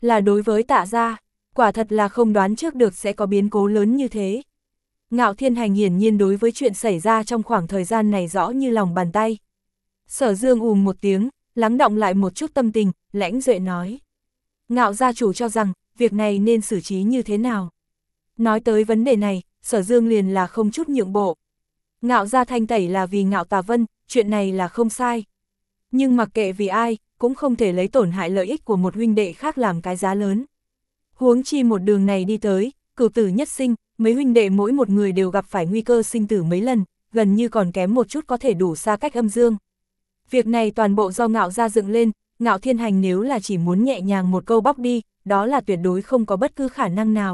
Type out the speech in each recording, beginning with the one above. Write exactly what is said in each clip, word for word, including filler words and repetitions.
là đối với Tạ gia, quả thật là không đoán trước được sẽ có biến cố lớn như thế. Ngạo Thiên Hành hiển nhiên đối với chuyện xảy ra trong khoảng thời gian này rõ như lòng bàn tay. Sở Dương ùm một tiếng, lắng đọng lại một chút tâm tình, lãnh duệ nói. Ngạo gia chủ cho rằng, việc này nên xử trí như thế nào? Nói tới vấn đề này, Sở Dương liền là không chút nhượng bộ. Ngạo gia thanh tẩy là vì Ngạo Tà Vân, chuyện này là không sai. Nhưng mặc kệ vì ai, cũng không thể lấy tổn hại lợi ích của một huynh đệ khác làm cái giá lớn. Huống chi một đường này đi tới, cửu tử nhất sinh, mấy huynh đệ mỗi một người đều gặp phải nguy cơ sinh tử mấy lần, gần như còn kém một chút có thể đủ xa cách âm dương. Việc này toàn bộ do Ngạo gia dựng lên, Ngạo Thiên Hành nếu là chỉ muốn nhẹ nhàng một câu bóc đi, đó là tuyệt đối không có bất cứ khả năng nào.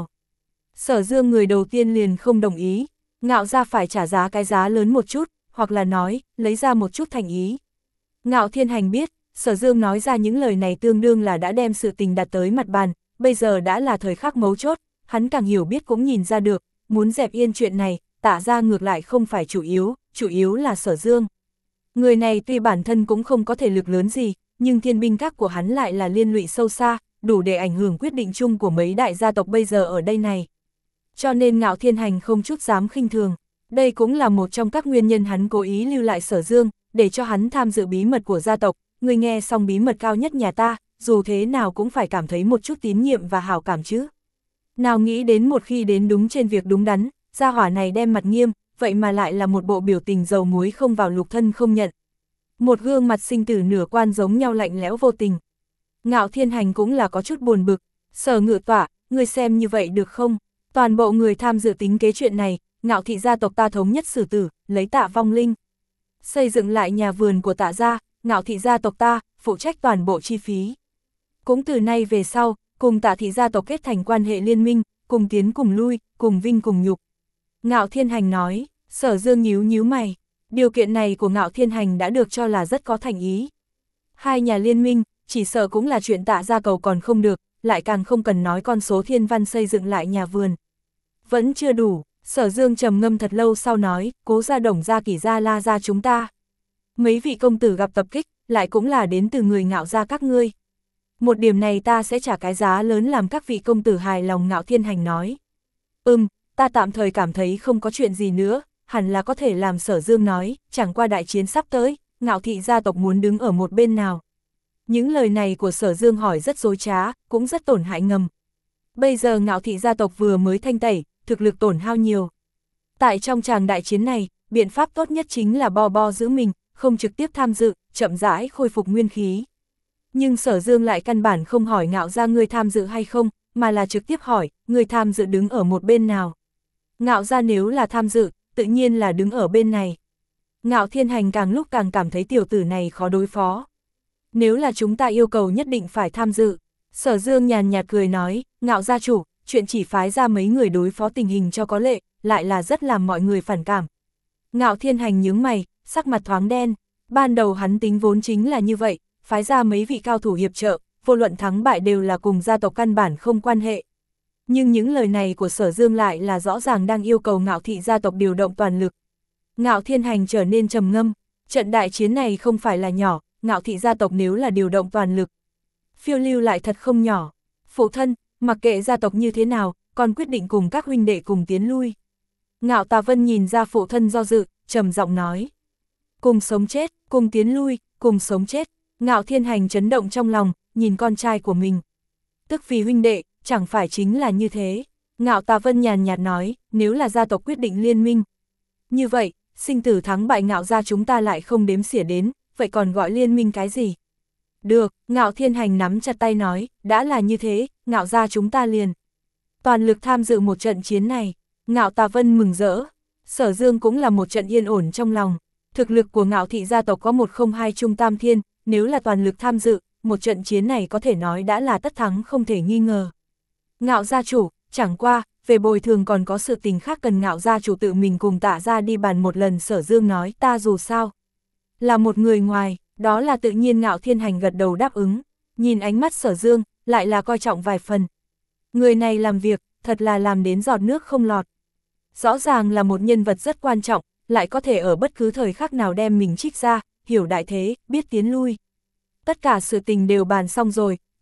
Sở Dương người đầu tiên liền không đồng ý, Ngạo gia phải trả giá cái giá lớn một chút, hoặc là nói, lấy ra một chút thành ý. Ngạo Thiên Hành biết, Sở Dương nói ra những lời này tương đương là đã đem sự tình đặt tới mặt bàn, bây giờ đã là thời khắc mấu chốt, hắn càng hiểu biết cũng nhìn ra được, muốn dẹp yên chuyện này, Tạ gia ngược lại không phải chủ yếu, chủ yếu là Sở Dương. Người này tuy bản thân cũng không có thể lực lớn gì, nhưng thiên binh các của hắn lại là liên lụy sâu xa, đủ để ảnh hưởng quyết định chung của mấy đại gia tộc bây giờ ở đây này. Cho nên Ngạo Thiên Hành không chút dám khinh thường, đây cũng là một trong các nguyên nhân hắn cố ý lưu lại Sở Dương, để cho hắn tham dự bí mật của gia tộc, người nghe xong bí mật cao nhất nhà ta, dù thế nào cũng phải cảm thấy một chút tín nhiệm và hảo cảm chứ. Nào nghĩ đến một khi đến đúng trên việc đúng đắn, gia hỏa này đem mặt nghiêm, vậy mà lại là một bộ biểu tình dầu muối không vào lục thân không nhận. Một gương mặt sinh tử nửa quan giống nhau lạnh lẽo vô tình. Ngạo Thiên Hành cũng là có chút buồn bực, Sở Ngự Tọa, người xem như vậy được không? Toàn bộ người tham dự tính kế chuyện này, Ngạo thị gia tộc ta thống nhất xử tử, lấy Tạ vong linh. Xây dựng lại nhà vườn của Tạ gia, Ngạo thị gia tộc ta, phụ trách toàn bộ chi phí. Cũng từ nay về sau, cùng Tạ thị gia tộc kết thành quan hệ liên minh, cùng tiến cùng lui, cùng vinh cùng nhục. Ngạo Thiên Hành nói, Sở Dương nhíu nhíu mày, điều kiện này của Ngạo Thiên Hành đã được cho là rất có thành ý. Hai nhà liên minh, chỉ sợ cũng là chuyện Tạ gia cầu còn không được, lại càng không cần nói con số thiên văn xây dựng lại nhà vườn. Vẫn chưa đủ, Sở Dương trầm ngâm thật lâu sau nói, Cố gia Đồng gia Kỷ gia La gia chúng ta. Mấy vị công tử gặp tập kích, lại cũng là đến từ người Ngạo gia các ngươi. Một điểm này ta sẽ trả cái giá lớn làm các vị công tử hài lòng. Ngạo Thiên Hành nói. Ừm, ta tạm thời cảm thấy không có chuyện gì nữa, hẳn là có thể làm. Sở Dương nói, chẳng qua đại chiến sắp tới, Ngạo thị gia tộc muốn đứng ở một bên nào. Những lời này của Sở Dương hỏi rất dối trá, cũng rất tổn hại ngầm. Bây giờ Ngạo thị gia tộc vừa mới thanh tẩy, thực lực tổn hao nhiều. Tại trong tràng đại chiến này, biện pháp tốt nhất chính là bo bo giữ mình, không trực tiếp tham dự, chậm rãi khôi phục nguyên khí. Nhưng Sở Dương lại căn bản không hỏi Ngạo gia ngươi tham dự hay không, mà là trực tiếp hỏi, ngươi tham dự đứng ở một bên nào. Ngạo gia nếu là tham dự, tự nhiên là đứng ở bên này. Ngạo Thiên Hành càng lúc càng cảm thấy tiểu tử này khó đối phó. Nếu là chúng ta yêu cầu nhất định phải tham dự. Sở Dương nhàn nhạt cười nói, Ngạo gia chủ, chuyện chỉ phái ra mấy người đối phó tình hình cho có lệ, lại là rất làm mọi người phản cảm. Ngạo Thiên Hành nhướng mày, sắc mặt thoáng đen, ban đầu hắn tính vốn chính là như vậy, phái ra mấy vị cao thủ hiệp trợ, vô luận thắng bại đều là cùng gia tộc căn bản không quan hệ. Nhưng những lời này của Sở Dương lại là rõ ràng đang yêu cầu Ngạo thị gia tộc điều động toàn lực. Ngạo Thiên Hành trở nên trầm ngâm, trận đại chiến này không phải là nhỏ, Ngạo thị gia tộc nếu là điều động toàn lực, phiêu lưu lại thật không nhỏ. Phụ thân, mặc kệ gia tộc như thế nào, con quyết định cùng các huynh đệ cùng tiến lui. Ngạo Tà Vân nhìn ra phụ thân do dự, trầm giọng nói. Cùng sống chết, cùng tiến lui, cùng sống chết. Ngạo Thiên Hành chấn động trong lòng, nhìn con trai của mình. Tức vì huynh đệ, chẳng phải chính là như thế. Ngạo Tà Vân nhàn nhạt nói, nếu là gia tộc quyết định liên minh. Như vậy, sinh tử thắng bại Ngạo gia chúng ta lại không đếm xỉa đến, vậy còn gọi liên minh cái gì? Được, Ngạo Thiên Hành nắm chặt tay nói, đã là như thế, Ngạo gia chúng ta liền toàn lực tham dự một trận chiến này. Ngạo Tà Vân mừng rỡ, Sở Dương cũng là một trận yên ổn trong lòng. Thực lực của Ngạo thị gia tộc có một không hai trung tam thiên, nếu là toàn lực tham dự, một trận chiến này có thể nói đã là tất thắng không thể nghi ngờ. Ngạo gia chủ, chẳng qua, về bồi thường còn có sự tình khác cần Ngạo gia chủ tự mình cùng Tạ gia đi bàn một lần. Sở Dương nói, ta dù sao là một người ngoài, đó là tự nhiên. Ngạo Thiên Hành gật đầu đáp ứng, nhìn ánh mắt Sở Dương, lại là coi trọng vài phần. Người này làm việc, thật là làm đến giọt nước không lọt. Rõ ràng là một nhân vật rất quan trọng, lại có thể ở bất cứ thời khắc nào đem mình trích ra, hiểu đại thế, biết tiến lui. Tất cả sự tình đều bàn xong rồi,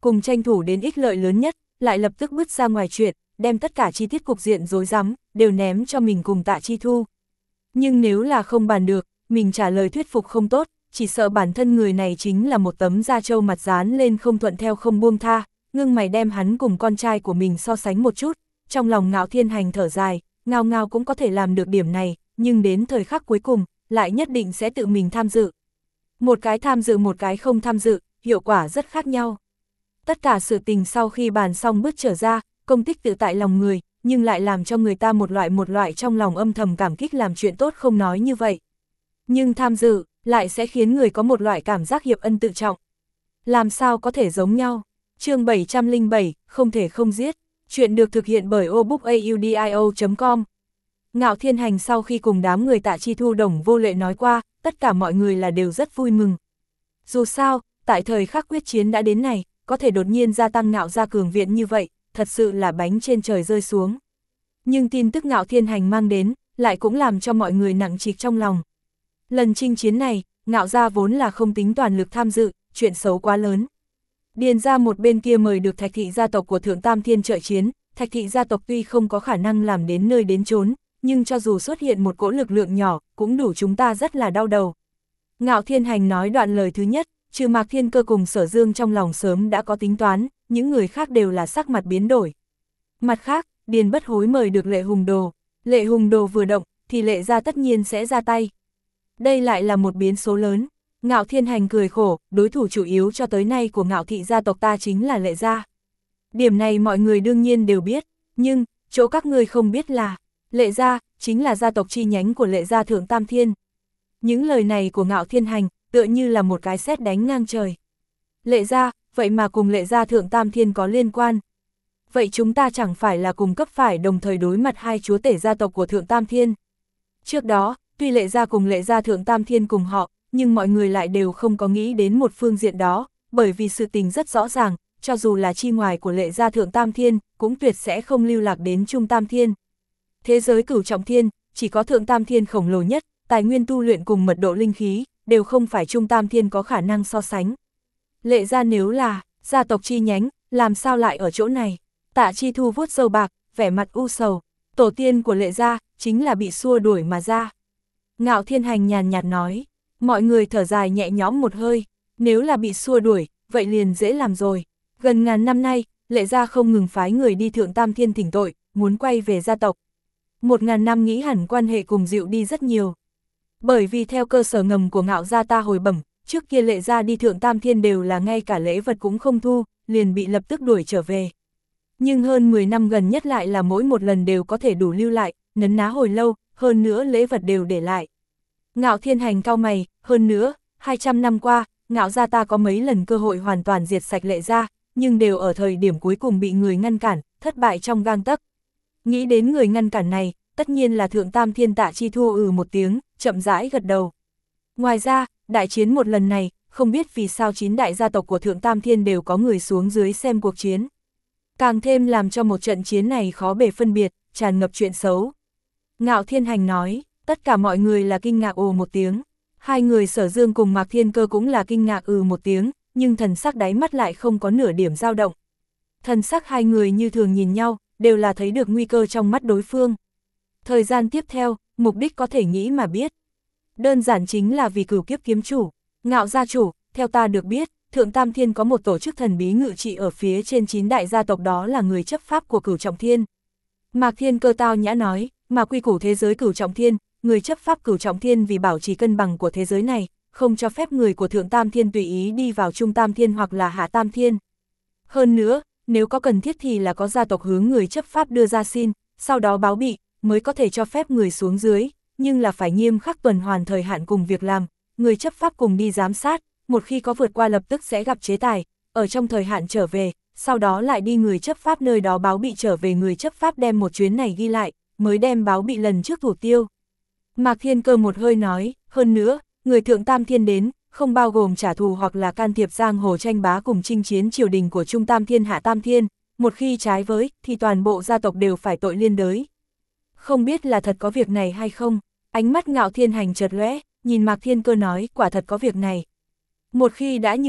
cùng tranh thủ đến ích lợi lớn nhất, lại lập tức bứt ra ngoài chuyện, đem tất cả chi tiết cục diện rối rắm đều ném cho mình cùng Tạ Chi Thu. Nhưng nếu là không bàn được, mình trả lời thuyết phục không tốt, chỉ sợ bản thân người này chính là một tấm da trâu mặt dán lên không thuận theo không buông tha, ngưng mày đem hắn cùng con trai của mình so sánh một chút, trong lòng Ngạo Thiên Hành thở dài, ngao ngao cũng có thể làm được điểm này, nhưng đến thời khắc cuối cùng, lại nhất định sẽ tự mình tham dự. Một cái tham dự một cái không tham dự, hiệu quả rất khác nhau. Tất cả sự tình sau khi bàn xong bước trở ra, công tích tự tại lòng người, nhưng lại làm cho người ta một loại một loại trong lòng âm thầm cảm kích làm chuyện tốt không nói như vậy. Nhưng tham dự, lại sẽ khiến người có một loại cảm giác hiệp ân tự trọng. Làm sao có thể giống nhau? Chương bảy trăm lẻ bảy, không thể không giết. Chuyện được thực hiện bởi obookaudio chấm com. Ngạo Thiên Hành sau khi cùng đám người Tạ Chi Thu Đồng Vô Lệ nói qua, tất cả mọi người là đều rất vui mừng. Dù sao, tại thời khắc quyết chiến đã đến này, có thể đột nhiên gia tăng Ngạo gia cường viện như vậy, thật sự là bánh trên trời rơi xuống. Nhưng tin tức Ngạo Thiên Hành mang đến, lại cũng làm cho mọi người nặng trịch trong lòng. Lần chinh chiến này, Ngạo gia vốn là không tính toàn lực tham dự, chuyện xấu quá lớn. Điền ra một bên kia mời được Thạch thị gia tộc của Thượng Tam Thiên trợ chiến, Thạch thị gia tộc tuy không có khả năng làm đến nơi đến chốn, nhưng cho dù xuất hiện một cỗ lực lượng nhỏ, cũng đủ chúng ta rất là đau đầu. Ngạo Thiên Hành nói đoạn lời thứ nhất, trừ Mạc Thiên Cơ cùng Sở Dương trong lòng sớm đã có tính toán, những người khác đều là sắc mặt biến đổi. Mặt khác, Điền Bất Hối mời được Lệ Hùng Đồ, Lệ Hùng Đồ vừa động, thì Lệ gia tất nhiên sẽ ra tay. Đây lại là một biến số lớn. Ngạo Thiên Hành cười khổ, đối thủ chủ yếu cho tới nay của Ngạo thị gia tộc ta chính là Lệ gia. Điểm này mọi người đương nhiên đều biết, nhưng, chỗ các ngươi không biết là, Lệ gia, chính là gia tộc chi nhánh của Lệ gia Thượng Tam Thiên. Những lời này của Ngạo Thiên Hành, tựa như là một cái sét đánh ngang trời. Lệ gia, vậy mà cùng Lệ gia Thượng Tam Thiên có liên quan. Vậy chúng ta chẳng phải là cùng cấp phải đồng thời đối mặt hai chúa tể gia tộc của Thượng Tam Thiên. Trước đó, tuy Lệ gia cùng Lệ gia Thượng Tam Thiên cùng họ, nhưng mọi người lại đều không có nghĩ đến một phương diện đó, bởi vì sự tình rất rõ ràng, cho dù là chi ngoài của Lệ gia Thượng Tam Thiên, cũng tuyệt sẽ không lưu lạc đến Trung Tam Thiên. Thế giới cửu trọng thiên, chỉ có Thượng Tam Thiên khổng lồ nhất, tài nguyên tu luyện cùng mật độ linh khí, đều không phải Trung Tam Thiên có khả năng so sánh. Lệ gia nếu là gia tộc chi nhánh, làm sao lại ở chỗ này? Tạ Chi Thu vuốt râu bạc, vẻ mặt u sầu, tổ tiên của Lệ gia, chính là bị xua đuổi mà ra. Ngạo Thiên Hành nhàn nhạt nói, mọi người thở dài nhẹ nhõm một hơi, nếu là bị xua đuổi, vậy liền dễ làm rồi. Gần ngàn năm nay, Lệ gia không ngừng phái người đi Thượng Tam Thiên thỉnh tội, muốn quay về gia tộc. Một ngàn năm nghĩ hẳn quan hệ cùng dịu đi rất nhiều. Bởi vì theo cơ sở ngầm của Ngạo gia ta hồi bẩm, trước kia Lệ gia đi Thượng Tam Thiên đều là ngay cả lễ vật cũng không thu, liền bị lập tức đuổi trở về. Nhưng hơn mười năm gần nhất lại là mỗi một lần đều có thể đủ lưu lại, nấn ná hồi lâu, hơn nữa lễ vật đều để lại. Ngạo Thiên Hành cau mày, hơn nữa, hai trăm năm qua, Ngạo gia ta có mấy lần cơ hội hoàn toàn diệt sạch Lệ gia, nhưng đều ở thời điểm cuối cùng bị người ngăn cản, thất bại trong gang tấc. Nghĩ đến người ngăn cản này, tất nhiên là Thượng Tam Thiên. Tạ Chi Thu ừ một tiếng, chậm rãi gật đầu. Ngoài ra, đại chiến một lần này, không biết vì sao chín đại gia tộc của Thượng Tam Thiên đều có người xuống dưới xem cuộc chiến. Càng thêm làm cho một trận chiến này khó bề phân biệt, tràn ngập chuyện xấu. Ngạo Thiên Hành nói, tất cả mọi người là kinh ngạc ồ một tiếng. Hai người Sở Dương cùng Mạc Thiên Cơ cũng là kinh ngạc ừ một tiếng, nhưng thần sắc đáy mắt lại không có nửa điểm dao động. Thần sắc hai người như thường nhìn nhau, đều là thấy được nguy cơ trong mắt đối phương. Thời gian tiếp theo, mục đích có thể nghĩ mà biết. Đơn giản chính là vì Cửu Kiếp kiếm chủ, Ngạo gia chủ, theo ta được biết, Thượng Tam Thiên có một tổ chức thần bí ngự trị ở phía trên chín đại gia tộc, đó là người chấp pháp của Cửu Trọng Thiên. Mạc Thiên Cơ tao nhã nói, mà quy củ thế giới Cửu Trọng Thiên, người chấp pháp Cửu Trọng Thiên vì bảo trì cân bằng của thế giới này, không cho phép người của Thượng Tam Thiên tùy ý đi vào Trung Tam Thiên hoặc là Hạ Tam Thiên. Hơn nữa, nếu có cần thiết thì là có gia tộc hướng người chấp pháp đưa ra xin, sau đó báo bị, mới có thể cho phép người xuống dưới, nhưng là phải nghiêm khắc tuần hoàn thời hạn cùng việc làm, người chấp pháp cùng đi giám sát, một khi có vượt qua lập tức sẽ gặp chế tài, ở trong thời hạn trở về, sau đó lại đi người chấp pháp nơi đó báo bị trở về, người chấp pháp đem một chuyến này ghi lại, mới đem báo bị lần trước thủ tiêu. Mạc Thiên Cơ một hơi nói, hơn nữa, người Thượng Tam Thiên đến, không bao gồm trả thù hoặc là can thiệp giang hồ tranh bá cùng chinh chiến triều đình của Trung Tam Thiên Hạ Tam Thiên, một khi trái với, thì toàn bộ gia tộc đều phải tội liên đới. Không biết là thật có việc này hay không, ánh mắt Ngạo Thiên Hành chợt lóe, nhìn Mạc Thiên Cơ nói, quả thật có việc này. Một khi đã như vậy,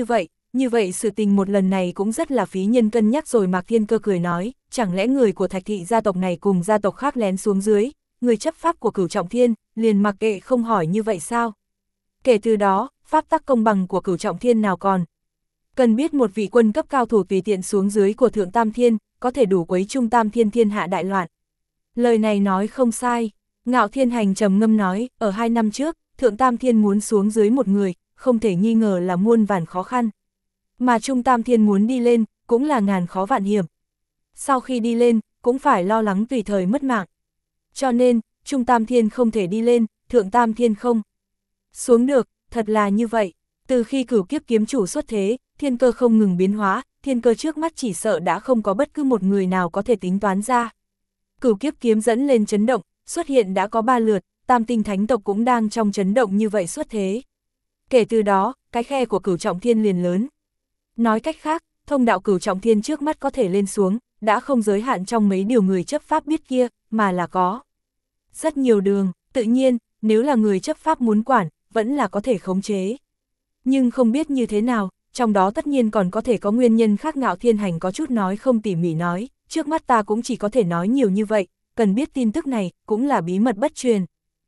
như vậy sự tình một lần này cũng rất là phí nhân cân nhắc rồi. Mạc Thiên Cơ cười nói, chẳng lẽ người của Thạch thị gia tộc này cùng gia tộc khác lén xuống dưới, người chấp pháp của Cửu Trọng Thiên, liền mặc kệ không hỏi như vậy sao? Kể từ đó, pháp tắc công bằng của Cửu Trọng Thiên nào còn? Cần biết một vị quân cấp cao thủ tùy tiện xuống dưới của Thượng Tam Thiên, có thể đủ quấy trung Tam Thiên thiên hạ đại loạn. Lời này nói không sai, Ngạo Thiên Hành trầm ngâm nói, ở hai năm trước, Thượng Tam Thiên muốn xuống dưới một người, không thể nghi ngờ là muôn vàn khó khăn. Mà Trung Tam Thiên muốn đi lên, cũng là ngàn khó vạn hiểm. Sau khi đi lên, cũng phải lo lắng tùy thời mất mạng. Cho nên, Trung Tam Thiên không thể đi lên, Thượng Tam Thiên không xuống được, thật là như vậy. Từ khi Cửu Kiếp kiếm chủ xuất thế, thiên cơ không ngừng biến hóa, thiên cơ trước mắt chỉ sợ đã không có bất cứ một người nào có thể tính toán ra. Cửu Kiếp kiếm dẫn lên chấn động, xuất hiện đã có ba lượt, Tam tinh thánh tộc cũng đang trong chấn động như vậy xuất thế. Kể từ đó, cái khe của Cửu Trọng Thiên liền lớn. Nói cách khác, thông đạo Cửu Trọng Thiên trước mắt có thể lên xuống, đã không giới hạn trong mấy điều người chấp pháp biết kia, mà là có rất nhiều đường. Tự nhiên, nếu là người chấp pháp muốn quản, vẫn là có thể khống chế. Nhưng không biết như thế nào, trong đó tất nhiên còn có thể có nguyên nhân khác. Ngạo Thiên Hành có chút nói không tỉ mỉ nói, trước mắt ta cũng chỉ có thể nói nhiều như vậy, cần biết tin tức này, cũng là bí mật bất truyền.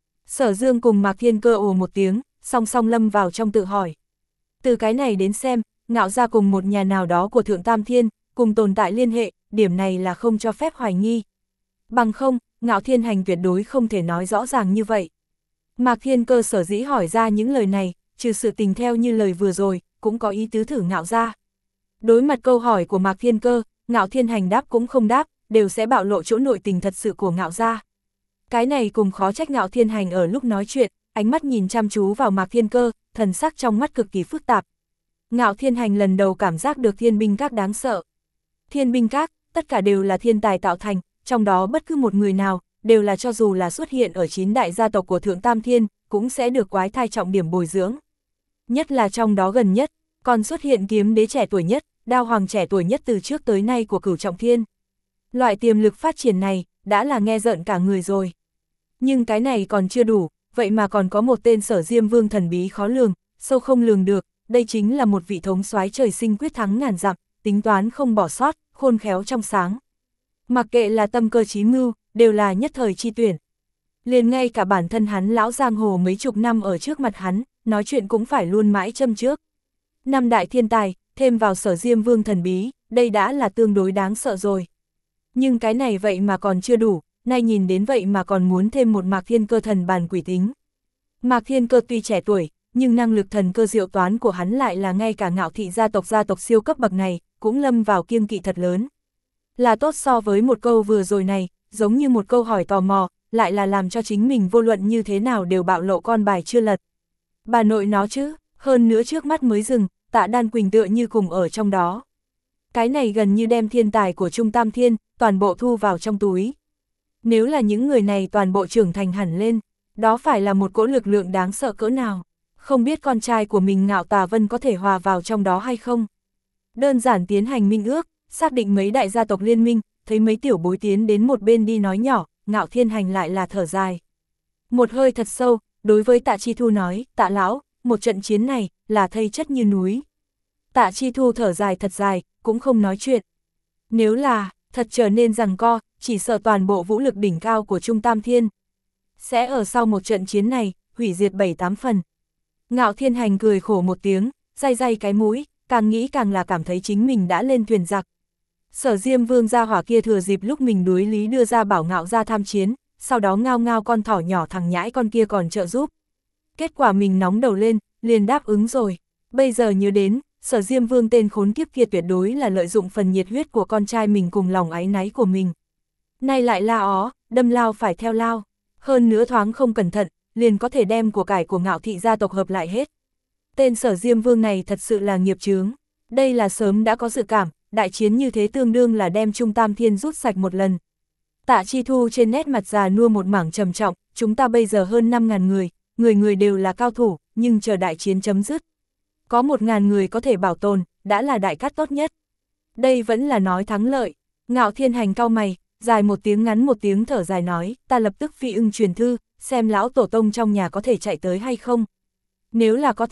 Sở Dương cùng Mạc Thiên Cơ ồ một tiếng, song song lâm vào trong tự hỏi. Từ cái này đến xem, Ngạo gia cùng một nhà nào đó của Thượng Tam Thiên, cùng tồn tại liên hệ, điểm này là không cho phép hoài nghi. Bằng không, Ngạo Thiên Hành tuyệt đối không thể nói rõ ràng như vậy. Mạc Thiên Cơ sở dĩ hỏi ra những lời này, trừ sự tình theo như lời vừa rồi, cũng có ý tứ thử Ngạo gia. Đối mặt câu hỏi của Mạc Thiên Cơ, Ngạo Thiên Hành đáp cũng không đáp, đều sẽ bạo lộ chỗ nội tình thật sự của Ngạo gia. Cái này cùng khó trách Ngạo Thiên Hành ở lúc nói chuyện, ánh mắt nhìn chăm chú vào Mạc Thiên Cơ, thần sắc trong mắt cực kỳ phức tạp. Ngạo Thiên Hành lần đầu cảm giác được thiên binh các đáng sợ. Thiên binh các, tất cả đều là thiên tài tạo thành, trong đó bất cứ một người nào, đều là cho dù là xuất hiện ở chín đại gia tộc của Thượng Tam Thiên, cũng sẽ được quái thai trọng điểm bồi dưỡng. Nhất là trong đó gần nhất, còn xuất hiện kiếm đế trẻ tuổi nhất, đao hoàng trẻ tuổi nhất từ trước tới nay của Cửu Trọng Thiên. Loại tiềm lực phát triển này, đã là nghe rợn cả người rồi. Nhưng cái này còn chưa đủ, vậy mà còn có một tên Sở Diêm Vương thần bí khó lường, sâu không lường được, đây chính là một vị thống soái trời sinh quyết thắng ngàn dặm, tính toán không bỏ sót, khôn khéo trong sáng. Mặc kệ là tâm cơ trí mưu, đều là nhất thời chi tuyển. Liền ngay cả bản thân hắn lão giang hồ mấy chục năm ở trước mặt hắn, nói chuyện cũng phải luôn mãi châm trước. Năm đại thiên tài, thêm vào Sở Diêm Vương thần bí, đây đã là tương đối đáng sợ rồi. Nhưng cái này vậy mà còn chưa đủ, nay nhìn đến vậy mà còn muốn thêm một Mạc Thiên Cơ thần bàn quỷ tính. Mạc Thiên Cơ tuy trẻ tuổi, nhưng năng lực thần cơ diệu toán của hắn lại là ngay cả Ngạo thị gia tộc gia tộc siêu cấp bậc này, cũng lâm vào kiêng kỵ thật lớn. Là tốt so với một câu vừa rồi này, giống như một câu hỏi tò mò, lại là làm cho chính mình vô luận như thế nào đều bạo lộ con bài chưa lật. Bà nội nó chứ, hơn nữa trước mắt mới dừng, Tạ Đan Quỳnh tựa như cùng ở trong đó. Cái này gần như đem thiên tài của Trung Tam Thiên, toàn bộ thu vào trong túi. Nếu là những người này toàn bộ trưởng thành hẳn lên, đó phải là một cỗ lực lượng đáng sợ cỡ nào. Không biết con trai của mình Ngạo Tà Vân có thể hòa vào trong đó hay không. Đơn giản tiến hành minh ước, xác định mấy đại gia tộc liên minh, thấy mấy tiểu bối tiến đến một bên đi nói nhỏ, Ngạo Thiên Hành lại là thở dài. Một hơi thật sâu, đối với Tạ Chi Thu nói, Tạ lão, một trận chiến này, là thây chất như núi. Tạ Chi Thu thở dài thật dài, cũng không nói chuyện. Nếu là, thật trở nên giằng co, chỉ sợ toàn bộ vũ lực đỉnh cao của Trung Tam Thiên sẽ ở sau một trận chiến này, hủy diệt bảy tám phần. Ngạo Thiên Hành cười khổ một tiếng, day day cái mũi, càng nghĩ càng là cảm thấy chính mình đã lên thuyền giặc. Sở Diêm Vương gia hỏa kia thừa dịp lúc mình đối lý đưa ra bảo Ngạo ra tham chiến, sau đó ngao ngao con thỏ nhỏ thằng nhãi con kia còn trợ giúp. Kết quả mình nóng đầu lên, liền đáp ứng rồi. Bây giờ nhớ đến, Sở Diêm Vương tên khốn kiếp kia tuyệt đối là lợi dụng phần nhiệt huyết của con trai mình cùng lòng áy náy của mình. Nay lại la ó, đâm lao phải theo lao. Hơn nữa thoáng không cẩn thận, liền có thể đem của cải của Ngạo thị gia tộc hợp lại hết. Tên Sở Diêm Vương này thật sự là nghiệp chướng. Đây là sớm đã có dự cảm, đại chiến như thế tương đương là đem Trung Tam Thiên rút sạch một lần. Tạ Chi Thu trên nét mặt già nua một mảng trầm trọng, chúng ta bây giờ hơn năm ngàn người, người người đều là cao thủ, nhưng chờ đại chiến chấm dứt. Có một ngàn người có thể bảo tồn, đã là đại cát tốt nhất. Đây vẫn là nói thắng lợi. Ngạo Thiên Hành cau mày, dài một tiếng ngắn một tiếng thở dài nói, ta lập tức phi ưng truyền thư, xem lão tổ tông trong nhà có thể chạy tới hay không. Nếu là có thể,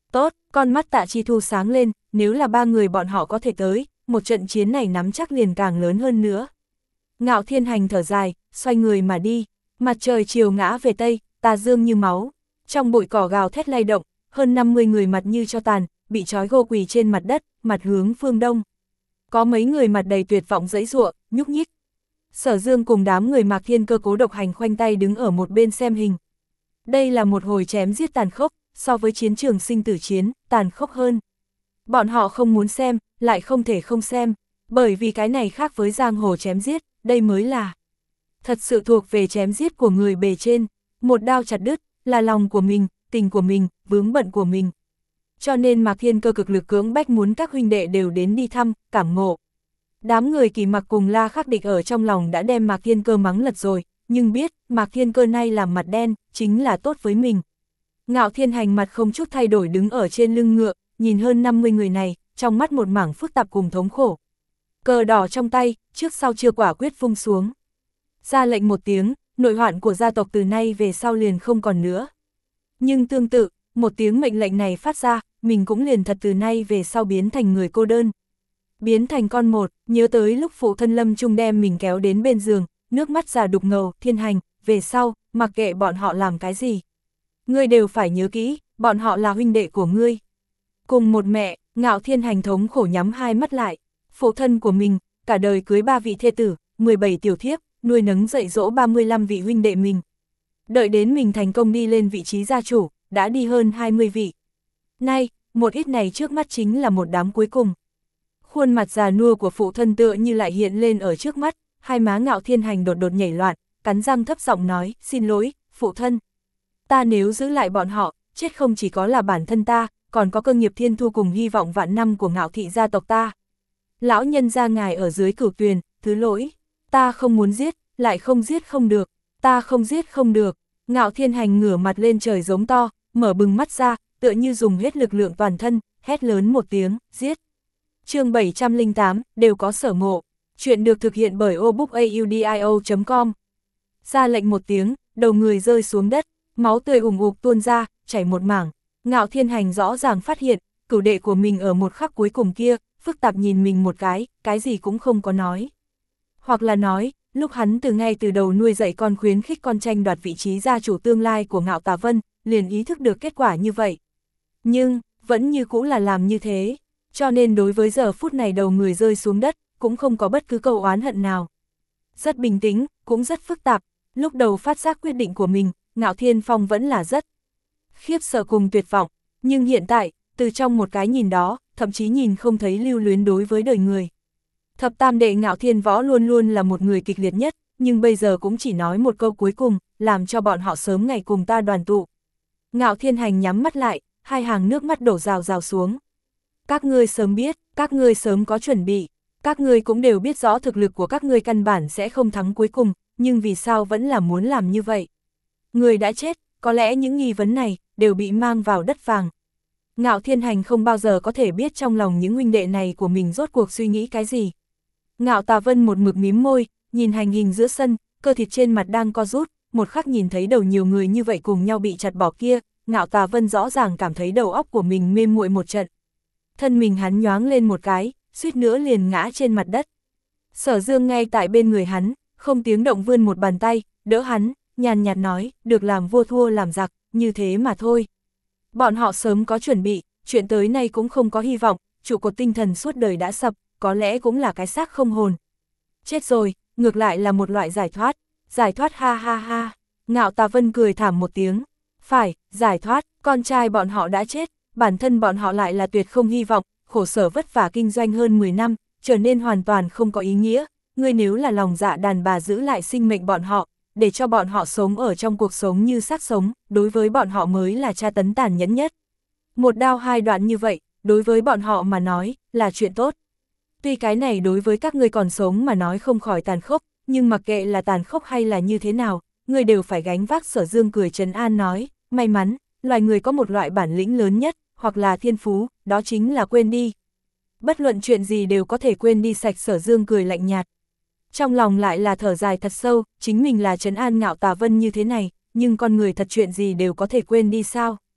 Tốt, con mắt Tạ Chi Thu sáng lên, nếu là ba người bọn họ có thể tới, một trận chiến này nắm chắc liền càng lớn hơn nữa. Ngạo Thiên Hành thở dài, xoay người mà đi, mặt trời chiều ngã về tây, tà dương như máu, trong bụi cỏ gào thét lay động, hơn năm mươi người mặt như cho tàn, bị trói gô quỳ trên mặt đất, mặt hướng phương đông. Có mấy người mặt đầy tuyệt vọng giãy giụa, nhúc nhích. Sở Dương cùng đám người Mạc Thiên Cơ Cố Độc Hành khoanh tay đứng ở một bên xem hình. Đây là một hồi chém giết tàn khốc, so với chiến trường sinh tử chiến, tàn khốc hơn. Bọn họ không muốn xem, lại không thể không xem, bởi vì cái này khác với giang hồ chém giết, đây mới là thật sự thuộc về chém giết của người bề trên, một đao chặt đứt, là lòng của mình, tình của mình, vướng bận của mình. Cho nên Mạc Thiên Cơ cực lực cưỡng bách muốn các huynh đệ đều đến đi thăm, cảm ngộ. Đám người Kỳ Mặc cùng La Khắc Địch ở trong lòng đã đem Mạc Thiên Cơ mắng lật rồi, nhưng biết, Mạc Thiên Cơ nay làm mặt đen, chính là tốt với mình. Ngạo Thiên Hành mặt không chút thay đổi đứng ở trên lưng ngựa, nhìn hơn năm mươi người này, trong mắt một mảng phức tạp cùng thống khổ. Cờ đỏ trong tay, trước sau chưa quả quyết vung xuống. Ra lệnh một tiếng, nội hoạn của gia tộc từ nay về sau liền không còn nữa. Nhưng tương tự, một tiếng mệnh lệnh này phát ra, mình cũng liền thật từ nay về sau biến thành người cô đơn. Biến thành con một, nhớ tới lúc phụ thân Lâm Trung đem mình kéo đến bên giường, nước mắt già đục ngầu, Thiên Hành, về sau, mặc kệ bọn họ làm cái gì. Ngươi đều phải nhớ kỹ, bọn họ là huynh đệ của ngươi. Cùng một mẹ, Ngạo Thiên Hành thống khổ nhắm hai mắt lại, phụ thân của mình, cả đời cưới ba vị thê tử, mười bảy tiểu thiếp, nuôi nấng dạy dỗ ba mươi lăm vị huynh đệ mình. Đợi đến mình thành công đi lên vị trí gia chủ, đã đi hơn hai mươi vị. Nay, một ít này trước mắt chính là một đám cuối cùng. Khuôn mặt già nua của phụ thân tựa như lại hiện lên ở trước mắt, hai má Ngạo Thiên Hành đột đột nhảy loạn, cắn răng thấp giọng nói, xin lỗi, phụ thân. Ta nếu giữ lại bọn họ, chết không chỉ có là bản thân ta, còn có cơ nghiệp thiên thu cùng hy vọng vạn năm của Ngạo thị gia tộc ta. Lão nhân gia ngài ở dưới cửu tuyền, thứ lỗi, ta không muốn giết, lại không giết không được, ta không giết không được. Ngạo Thiên Hành ngửa mặt lên trời giống to, mở bừng mắt ra, tựa như dùng hết lực lượng toàn thân, hét lớn một tiếng, giết. Chương bảy trăm lẻ tám, đều có sở ngộ. Chuyện được thực hiện bởi obookaudio chấm com. Ra lệnh một tiếng, đầu người rơi xuống đất, máu tươi ủng ục tuôn ra, chảy một mảng. Ngạo Thiên Hành rõ ràng phát hiện, cửu đệ của mình ở một khắc cuối cùng kia, phức tạp nhìn mình một cái, cái gì cũng không có nói. Hoặc là nói, lúc hắn từ ngay từ đầu nuôi dạy con khuyến khích con tranh đoạt vị trí gia chủ tương lai của Ngạo Tà Vân, liền ý thức được kết quả như vậy. Nhưng, vẫn như cũ là làm như thế, cho nên đối với giờ phút này đầu người rơi xuống đất, cũng không có bất cứ câu oán hận nào. Rất bình tĩnh, cũng rất phức tạp, lúc đầu phát giác quyết định của mình, Ngạo Thiên Phong vẫn là rất khiếp sợ cùng tuyệt vọng, nhưng hiện tại, từ trong một cái nhìn đó, thậm chí nhìn không thấy lưu luyến đối với đời người. Thập tam đệ Ngạo Thiên Võ luôn luôn là một người kịch liệt nhất, nhưng bây giờ cũng chỉ nói một câu cuối cùng, làm cho bọn họ sớm ngày cùng ta đoàn tụ. Ngạo Thiên Hành nhắm mắt lại, hai hàng nước mắt đổ rào rào xuống. Các ngươi sớm biết, các ngươi sớm có chuẩn bị, các ngươi cũng đều biết rõ thực lực của các ngươi căn bản sẽ không thắng cuối cùng, nhưng vì sao vẫn là muốn làm như vậy? Người đã chết, có lẽ những nghi vấn này, đều bị mang vào đất vàng. Ngạo Thiên Hành không bao giờ có thể biết trong lòng những huynh đệ này của mình rốt cuộc suy nghĩ cái gì. Ngạo Tà Vân một mực mím môi, nhìn hành hình giữa sân, cơ thịt trên mặt đang co rút, một khắc nhìn thấy đầu nhiều người như vậy cùng nhau bị chặt bỏ kia, Ngạo Tà Vân rõ ràng cảm thấy đầu óc của mình mê muội một trận. Thân mình hắn nhoáng lên một cái, suýt nữa liền ngã trên mặt đất. Sở Dương ngay tại bên người hắn, không tiếng động vươn một bàn tay, đỡ hắn, nhàn nhạt nói, được làm vua thua làm giặc, như thế mà thôi. Bọn họ sớm có chuẩn bị, chuyện tới nay cũng không có hy vọng, trụ cột tinh thần suốt đời đã sập, có lẽ cũng là cái xác không hồn. Chết rồi, ngược lại là một loại giải thoát, giải thoát ha ha ha. Ngạo Tà Vân cười thảm một tiếng, phải, giải thoát, con trai bọn họ đã chết, bản thân bọn họ lại là tuyệt không hy vọng, khổ sở vất vả kinh doanh hơn mười năm, trở nên hoàn toàn không có ý nghĩa. Ngươi nếu là lòng dạ đàn bà giữ lại sinh mệnh bọn họ, để cho bọn họ sống ở trong cuộc sống như xác sống, đối với bọn họ mới là tra tấn tàn nhẫn nhất. Một đao hai đoạn như vậy, đối với bọn họ mà nói, là chuyện tốt. Tuy cái này đối với các ngươi còn sống mà nói không khỏi tàn khốc, nhưng mặc kệ là tàn khốc hay là như thế nào, ngươi đều phải gánh vác. Sở Dương cười trấn an nói, may mắn, loài người có một loại bản lĩnh lớn nhất, hoặc là thiên phú, đó chính là quên đi. Bất luận chuyện gì đều có thể quên đi sạch. Sở Dương cười lạnh nhạt. Trong lòng lại là thở dài thật sâu, chính mình là trấn an Ngạo Tà Vân như thế này, nhưng con người thật chuyện gì đều có thể quên đi sao?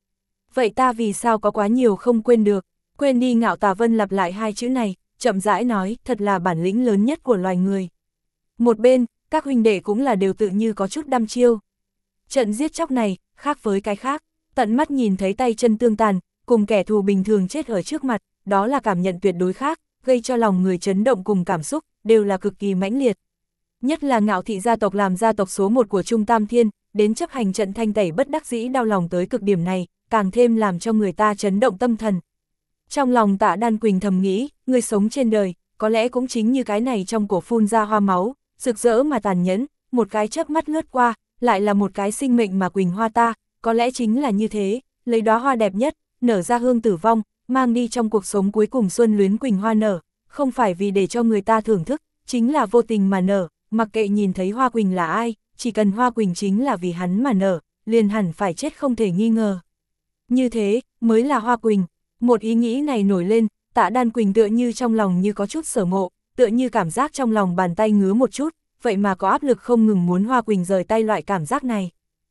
Vậy ta vì sao có quá nhiều không quên được, quên đi Ngạo Tà Vân lặp lại hai chữ này, chậm rãi nói, thật là bản lĩnh lớn nhất của loài người. Một bên, các huynh đệ cũng là đều tự như có chút đăm chiêu. Trận giết chóc này, khác với cái khác, tận mắt nhìn thấy tay chân tương tàn, cùng kẻ thù bình thường chết ở trước mặt, đó là cảm nhận tuyệt đối khác, gây cho lòng người chấn động cùng cảm xúc, đều là cực kỳ mãnh liệt. Nhất là Ngạo thị gia tộc làm gia tộc số một của Trung Tam Thiên, đến chấp hành trận thanh tẩy bất đắc dĩ đau lòng tới cực điểm này, càng thêm làm cho người ta chấn động tâm thần. Trong lòng Tạ Đan Quỳnh thầm nghĩ, người sống trên đời, có lẽ cũng chính như cái này trong cổ phun ra hoa máu, rực rỡ mà tàn nhẫn, một cái chớp mắt lướt qua, lại là một cái sinh mệnh mà Quỳnh hoa ta, có lẽ chính là như thế, lấy đóa hoa đẹp nhất, nở ra hương tử vong, mang đi trong cuộc sống cuối cùng xuân luyến Quỳnh hoa nở, không phải vì để cho người ta thưởng thức, chính là vô tình mà nở, mặc kệ nhìn thấy hoa Quỳnh là ai, chỉ cần hoa Quỳnh chính là vì hắn mà nở, liền hẳn phải chết không thể nghi ngờ. Như thế, mới là hoa Quỳnh. Một ý nghĩ này nổi lên, Tạ Đan Quỳnh tựa như trong lòng như có chút sở ngộ, tựa như cảm giác trong lòng bàn tay ngứa một chút, vậy mà có áp lực không ngừng muốn hoa Quỳnh rời tay loại cảm giác này.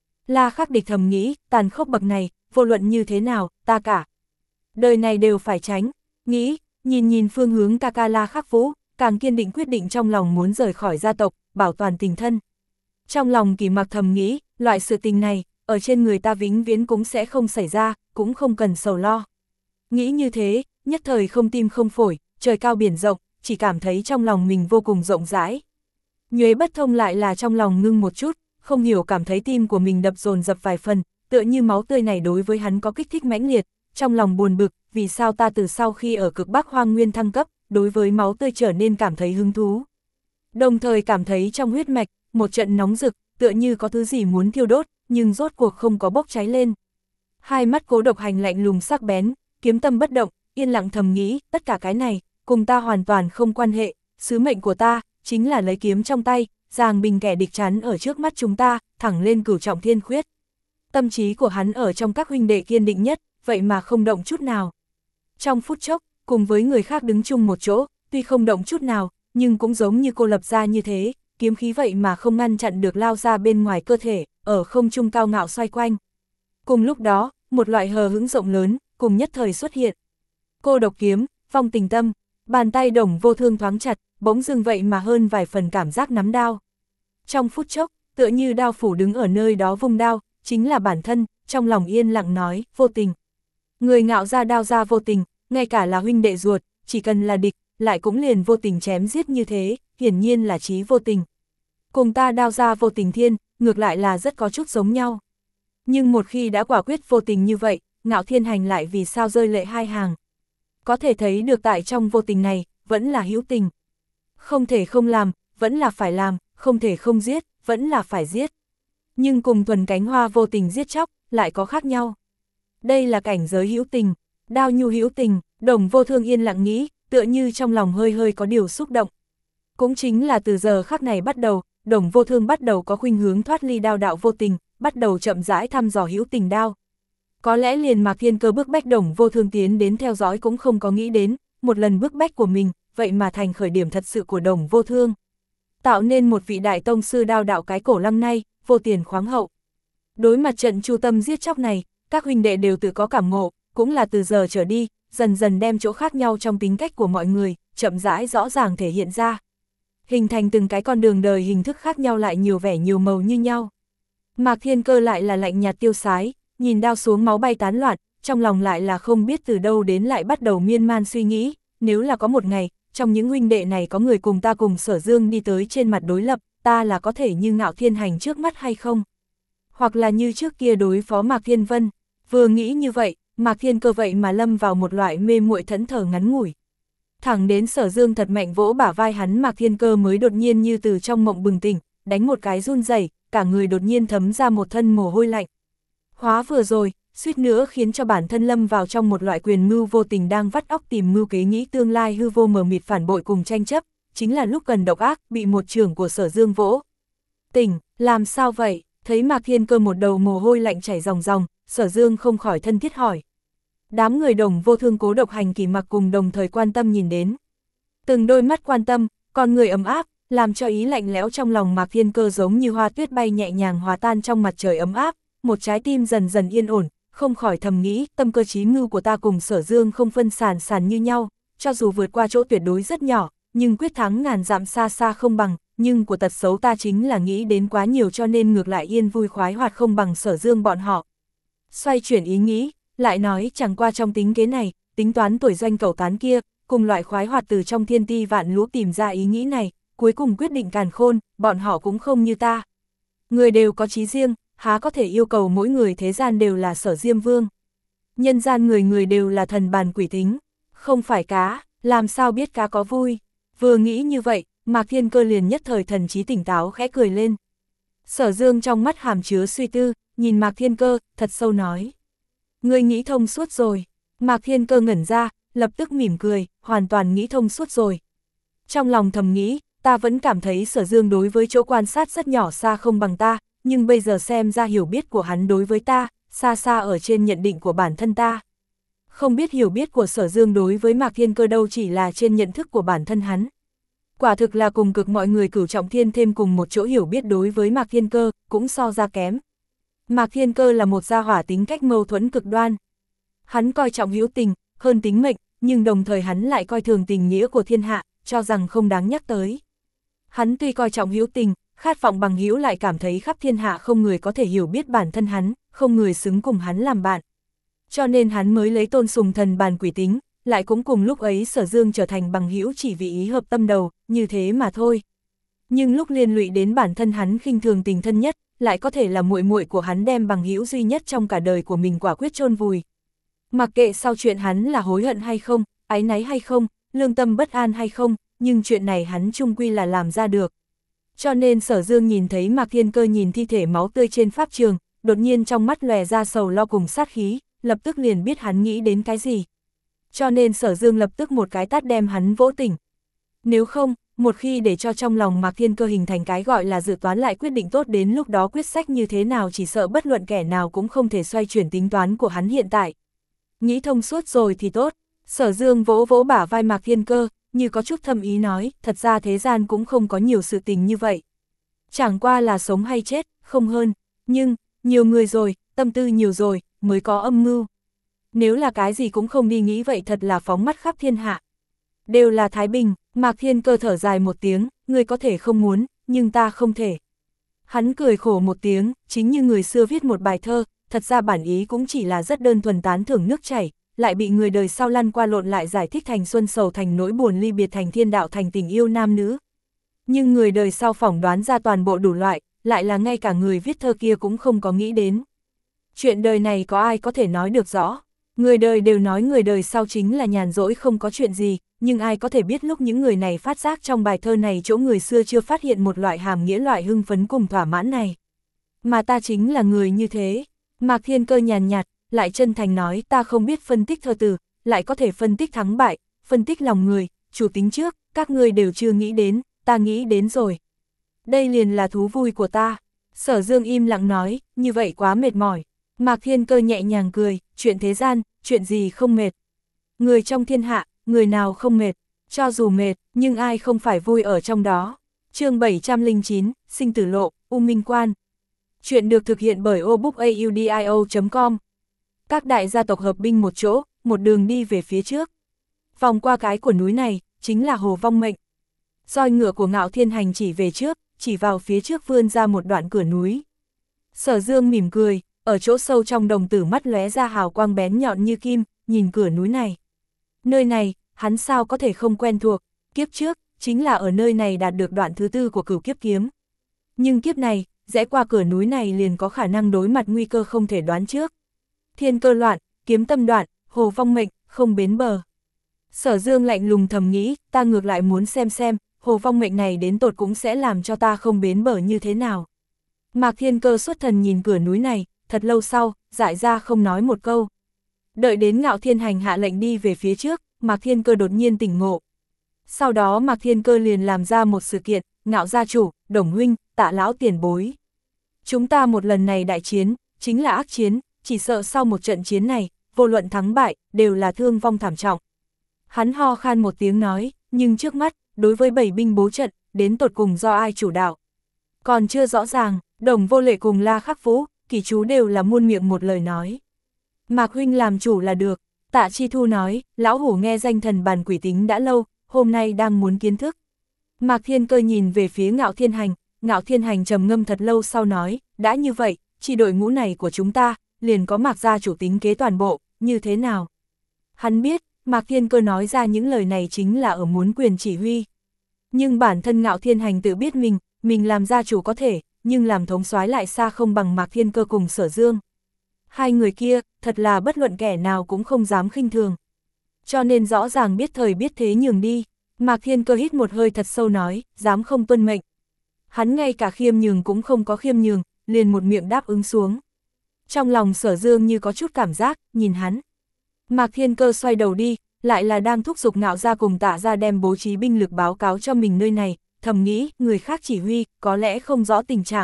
La Khắc Địch thầm nghĩ, tàn khốc bậc này, vô luận như thế nào, ta cả đời này đều phải tránh, nghĩ, nhìn nhìn phương hướng ca ca La Khắc Vũ, càng kiên định quyết định trong lòng muốn rời khỏi gia tộc, bảo toàn tình thân. Trong lòng Kỳ Mặc thầm nghĩ, loại sự tình này, ở trên người ta vĩnh viễn cũng sẽ không xảy ra, cũng không cần sầu lo. Nghĩ như thế, nhất thời không tim không phổi, trời cao biển rộng, chỉ cảm thấy trong lòng mình vô cùng rộng rãi. Nhuế Bất Thông lại là trong lòng ngưng một chút, không hiểu cảm thấy tim của mình đập dồn dập vài phần, tựa như máu tươi này đối với hắn có kích thích mãnh liệt, trong lòng buồn bực, vì sao ta từ sau khi ở cực Bắc Hoang Nguyên thăng cấp, đối với máu tươi trở nên cảm thấy hứng thú. Đồng thời cảm thấy trong huyết mạch, một trận nóng rực, tựa như có thứ gì muốn thiêu đốt, nhưng rốt cuộc không có bốc cháy lên. Hai mắt Cố Độc Hành lạnh lùng sắc bén, kiếm tâm bất động, yên lặng thầm nghĩ, tất cả cái này, cùng ta hoàn toàn không quan hệ, sứ mệnh của ta, chính là lấy kiếm trong tay, giằng bình kẻ địch chắn ở trước mắt chúng ta, thẳng lên cửu trọng thiên khuyết. Tâm trí của hắn ở trong các huynh đệ kiên định nhất, vậy mà không động chút nào. Trong phút chốc, cùng với người khác đứng chung một chỗ, tuy không động chút nào, nhưng cũng giống như cô lập ra như thế, kiếm khí vậy mà không ngăn chặn được lao ra bên ngoài cơ thể, ở không trung cao ngạo xoay quanh. Cùng lúc đó, một loại hờ hững rộng lớn, cùng nhất thời xuất hiện. Cô độc kiếm, phong tình tâm, bàn tay Đồng Vô Thương thoáng chặt, bỗng dưng vậy mà hơn vài phần cảm giác nắm đao. Trong phút chốc, tựa như đao phủ đứng ở nơi đó vung đao, chính là bản thân, trong lòng yên lặng nói, vô tình. Người Ngạo ra đao ra vô tình, ngay cả là huynh đệ ruột, chỉ cần là địch, lại cũng liền vô tình chém giết như thế, hiển nhiên là chí vô tình. Cùng ta đao ra vô tình thiên, ngược lại là rất có chút giống nhau. Nhưng một khi đã quả quyết vô tình như vậy, Ngạo Thiên Hành lại vì sao rơi lệ hai hàng. Có thể thấy được tại trong vô tình này, vẫn là hữu tình. Không thể không làm, vẫn là phải làm, không thể không giết, vẫn là phải giết. Nhưng cùng thuần cánh hoa vô tình giết chóc, lại có khác nhau. Đây là cảnh giới hữu tình, đao nhu hữu tình, Đồng Vô Thương yên lặng nghĩ, tựa như trong lòng hơi hơi có điều xúc động. Cũng chính là từ giờ khắc này bắt đầu, Đồng Vô Thương bắt đầu có khuynh hướng thoát ly đao đạo vô tình, bắt đầu chậm rãi thăm dò hữu tình đao. Có lẽ liền Mạc Thiên Cơ bức bách Đồng Vô Thương tiến đến theo dõi cũng không có nghĩ đến, một lần bức bách của mình, vậy mà thành khởi điểm thật sự của Đồng Vô Thương. Tạo nên một vị đại tông sư đao đạo cái cổ lăng nay, vô tiền khoáng hậu. Đối mặt trận chu tâm giết chóc này, các huynh đệ đều tự có cảm ngộ, cũng là từ giờ trở đi, dần dần đem chỗ khác nhau trong tính cách của mọi người, chậm rãi rõ ràng thể hiện ra. Hình thành từng cái con đường đời hình thức khác nhau lại nhiều vẻ nhiều màu như nhau. Mạc Thiên Cơ lại là lạnh nhạt tiêu sái, nhìn đao xuống máu bay tán loạn, trong lòng lại là không biết từ đâu đến lại bắt đầu miên man suy nghĩ, nếu là có một ngày, trong những huynh đệ này có người cùng ta cùng Sở Dương đi tới trên mặt đối lập, ta là có thể như Ngạo Thiên Hành trước mắt hay không? Hoặc là như trước kia đối phó Mạc Thiên Vân, vừa nghĩ như vậy, Mạc Thiên Cơ vậy mà lâm vào một loại mê muội thẫn thờ ngắn ngủi. Thẳng đến Sở Dương thật mạnh vỗ bả vai hắn, Mạc Thiên Cơ mới đột nhiên như từ trong mộng bừng tỉnh, đánh một cái run rẩy, cả người đột nhiên thấm ra một thân mồ hôi lạnh. Hóa vừa rồi, suýt nữa khiến cho bản thân lâm vào trong một loại quyền mưu vô tình đang vắt óc tìm mưu kế nghĩ tương lai hư vô mờ mịt phản bội cùng tranh chấp, chính là lúc gần độc ác, bị một chưởng của Sở Dương vỗ. Tỉnh, làm sao vậy? Thấy Mạc Thiên Cơ một đầu mồ hôi lạnh chảy ròng ròng, Sở Dương không khỏi thân thiết hỏi. Đám người Đồng Vô Thương, Cố Độc Hành, Kỳ Mặc cùng đồng thời quan tâm nhìn đến. Từng đôi mắt quan tâm, con người ấm áp, làm cho ý lạnh lẽo trong lòng Mạc Thiên Cơ giống như hoa tuyết bay nhẹ nhàng hòa tan trong mặt trời ấm áp, một trái tim dần dần yên ổn, không khỏi thầm nghĩ, tâm cơ trí mưu của ta cùng Sở Dương không phân sản sản như nhau, cho dù vượt qua chỗ tuyệt đối rất nhỏ, nhưng quyết thắng ngàn dặm xa xa không bằng, nhưng của tật xấu ta chính là nghĩ đến quá nhiều cho nên ngược lại yên vui khoái hoạt không bằng Sở Dương bọn họ. Xoay chuyển ý nghĩ, lại nói chẳng qua trong tính kế này, tính toán tuổi doanh cẩu tán kia, cùng loại khoái hoạt từ trong thiên ti vạn lũ tìm ra ý nghĩ này, cuối cùng quyết định càn khôn, bọn họ cũng không như ta. Người đều có chí riêng, há có thể yêu cầu mỗi người thế gian đều là Sở Diêm Vương. Nhân gian người người đều là thần bàn quỷ tính, không phải cá, làm sao biết cá có vui. Vừa nghĩ như vậy, Mạc Thiên Cơ liền nhất thời thần trí tỉnh táo khẽ cười lên. Sở Dương trong mắt hàm chứa suy tư, nhìn Mạc Thiên Cơ, thật sâu nói. Ngươi nghĩ thông suốt rồi. Mạc Thiên Cơ ngẩn ra, lập tức mỉm cười, hoàn toàn nghĩ thông suốt rồi. Trong lòng thầm nghĩ, ta vẫn cảm thấy Sở Dương đối với chỗ quan sát rất nhỏ xa không bằng ta, nhưng bây giờ xem ra hiểu biết của hắn đối với ta, xa xa ở trên nhận định của bản thân ta. Không biết hiểu biết của Sở Dương đối với Mạc Thiên Cơ đâu chỉ là trên nhận thức của bản thân hắn. Quả thực là cùng cực mọi người cửu trọng thiên thêm cùng một chỗ hiểu biết đối với Mạc Thiên Cơ, cũng so ra kém. Mạc Thiên Cơ là một gia hỏa tính cách mâu thuẫn cực đoan. Hắn coi trọng hữu tình, hơn tính mệnh, nhưng đồng thời hắn lại coi thường tình nghĩa của thiên hạ, cho rằng không đáng nhắc tới. Hắn tuy coi trọng hữu tình, khát vọng bằng hữu lại cảm thấy khắp thiên hạ không người có thể hiểu biết bản thân hắn, không người xứng cùng hắn làm bạn. Cho nên hắn mới lấy tôn sùng thần bàn quỷ tính, lại cũng cùng lúc ấy Sở Dương trở thành bằng hữu chỉ vì ý hợp tâm đầu, như thế mà thôi. Nhưng lúc liên lụy đến bản thân hắn khinh thường tình thân nhất, lại có thể là muội muội của hắn đem bằng hữu duy nhất trong cả đời của mình quả quyết chôn vùi. Mặc kệ sau chuyện hắn là hối hận hay không, áy náy hay không, lương tâm bất an hay không, nhưng chuyện này hắn chung quy là làm ra được. Cho nên Sở Dương nhìn thấy Mạc Thiên Cơ nhìn thi thể máu tươi trên pháp trường, đột nhiên trong mắt lòe ra sầu lo cùng sát khí, lập tức liền biết hắn nghĩ đến cái gì. Cho nên Sở Dương lập tức một cái tát đem hắn vỗ tỉnh. Nếu không, một khi để cho trong lòng Mạc Thiên Cơ hình thành cái gọi là dự toán lại quyết định tốt đến lúc đó quyết sách như thế nào chỉ sợ bất luận kẻ nào cũng không thể xoay chuyển tính toán của hắn hiện tại. Nghĩ thông suốt rồi thì tốt, Sở Dương vỗ vỗ bả vai Mạc Thiên Cơ, như có chút thâm ý nói, thật ra thế gian cũng không có nhiều sự tình như vậy. Chẳng qua là sống hay chết, không hơn, nhưng, nhiều người rồi, tâm tư nhiều rồi, mới có âm mưu. Nếu là cái gì cũng không đi nghĩ vậy thật là phóng mắt khắp thiên hạ. Đều là thái bình, Mạc Thiên Cơ thở dài một tiếng, người có thể không muốn, nhưng ta không thể. Hắn cười khổ một tiếng, chính như người xưa viết một bài thơ, thật ra bản ý cũng chỉ là rất đơn thuần tán thưởng nước chảy, lại bị người đời sau lăn qua lộn lại giải thích thành xuân sầu thành nỗi buồn ly biệt thành thiên đạo thành tình yêu nam nữ. Nhưng người đời sau phỏng đoán ra toàn bộ đủ loại, lại là ngay cả người viết thơ kia cũng không có nghĩ đến. Chuyện đời này có ai có thể nói được rõ, người đời đều nói người đời sau chính là nhàn rỗi không có chuyện gì, nhưng ai có thể biết lúc những người này phát giác trong bài thơ này chỗ người xưa chưa phát hiện một loại hàm nghĩa loại hưng phấn cùng thỏa mãn này. Mà ta chính là người như thế. Mạc Thiên Cơ nhàn nhạt, lại chân thành nói ta không biết phân tích thơ từ, lại có thể phân tích thắng bại, phân tích lòng người, chủ tính trước, các ngươi đều chưa nghĩ đến, ta nghĩ đến rồi. Đây liền là thú vui của ta. Sở Dương im lặng nói, như vậy quá mệt mỏi. Mạc Thiên Cơ nhẹ nhàng cười, chuyện thế gian, chuyện gì không mệt. Người trong thiên hạ, người nào không mệt, cho dù mệt, nhưng ai không phải vui ở trong đó. Chương bảy trăm lẻ chín, Sinh tử lộ, U Minh Quan. Chuyện được thực hiện bởi obookaudio chấm com. Các đại gia tộc hợp binh một chỗ, một đường đi về phía trước. Vòng qua cái của núi này, chính là Hồ Vong Mệnh. Roi ngựa của Ngạo Thiên Hành chỉ về trước, chỉ vào phía trước vươn ra một đoạn cửa núi. Sở Dương mỉm cười, ở chỗ sâu trong đồng tử mắt lóe ra hào quang bén nhọn như kim, nhìn cửa núi này. Nơi này, hắn sao có thể không quen thuộc, kiếp trước, chính là ở nơi này đạt được đoạn thứ tư của Cửu Kiếp Kiếm. Nhưng kiếp này, rẽ qua cửa núi này liền có khả năng đối mặt nguy cơ không thể đoán trước. Thiên cơ loạn, kiếm tâm đoạn, Hồ Vong Mệnh, không bến bờ. Sở Dương lạnh lùng thầm nghĩ, ta ngược lại muốn xem xem, Hồ Vong Mệnh này đến tột cũng sẽ làm cho ta không bến bờ như thế nào. Mạc Thiên Cơ xuất thần nhìn cửa núi này, thật lâu sau, dại ra không nói một câu. Đợi đến Ngạo Thiên Hành hạ lệnh đi về phía trước, Mạc Thiên Cơ đột nhiên tỉnh ngộ. Sau đó Mạc Thiên Cơ liền làm ra một sự kiện, Ngạo gia chủ, Đồng huynh, Tạ lão tiền bối. Chúng ta một lần này đại chiến, chính là ác chiến, chỉ sợ sau một trận chiến này, vô luận thắng bại, đều là thương vong thảm trọng. Hắn ho khan một tiếng nói, nhưng trước mắt, đối với bảy binh bố trận, đến tột cùng do ai chủ đạo. Còn chưa rõ ràng, Đồng Vô Lệ cùng La Khắc Vũ, Kỳ Chú đều là muôn miệng một lời nói. Mạc huynh làm chủ là được, Tạ Chi Thu nói, lão hủ nghe danh thần bàn quỷ tính đã lâu, hôm nay đang muốn kiến thức. Mạc Thiên Cơ nhìn về phía Ngạo Thiên Hành, Ngạo Thiên Hành trầm ngâm thật lâu sau nói, đã như vậy, chi đội ngũ này của chúng ta, liền có Mạc gia chủ tính kế toàn bộ, như thế nào? Hắn biết, Mạc Thiên Cơ nói ra những lời này chính là ở muốn quyền chỉ huy. Nhưng bản thân Ngạo Thiên Hành tự biết mình, mình làm gia chủ có thể, nhưng làm thống soái lại xa không bằng Mạc Thiên Cơ cùng Sở Dương. Hai người kia, thật là bất luận kẻ nào cũng không dám khinh thường. Cho nên rõ ràng biết thời biết thế nhường đi, Mạc Thiên Cơ hít một hơi thật sâu nói, dám không tuân mệnh. Hắn ngay cả khiêm nhường cũng không có khiêm nhường, liền một miệng đáp ứng xuống. Trong lòng Sở Dương như có chút cảm giác, nhìn hắn. Mạc Thiên Cơ xoay đầu đi, lại là đang thúc giục Ngạo gia cùng Tạ gia đem bố trí binh lực báo cáo cho mình nơi này, thầm nghĩ, người khác chỉ huy, có lẽ không rõ tình trạng.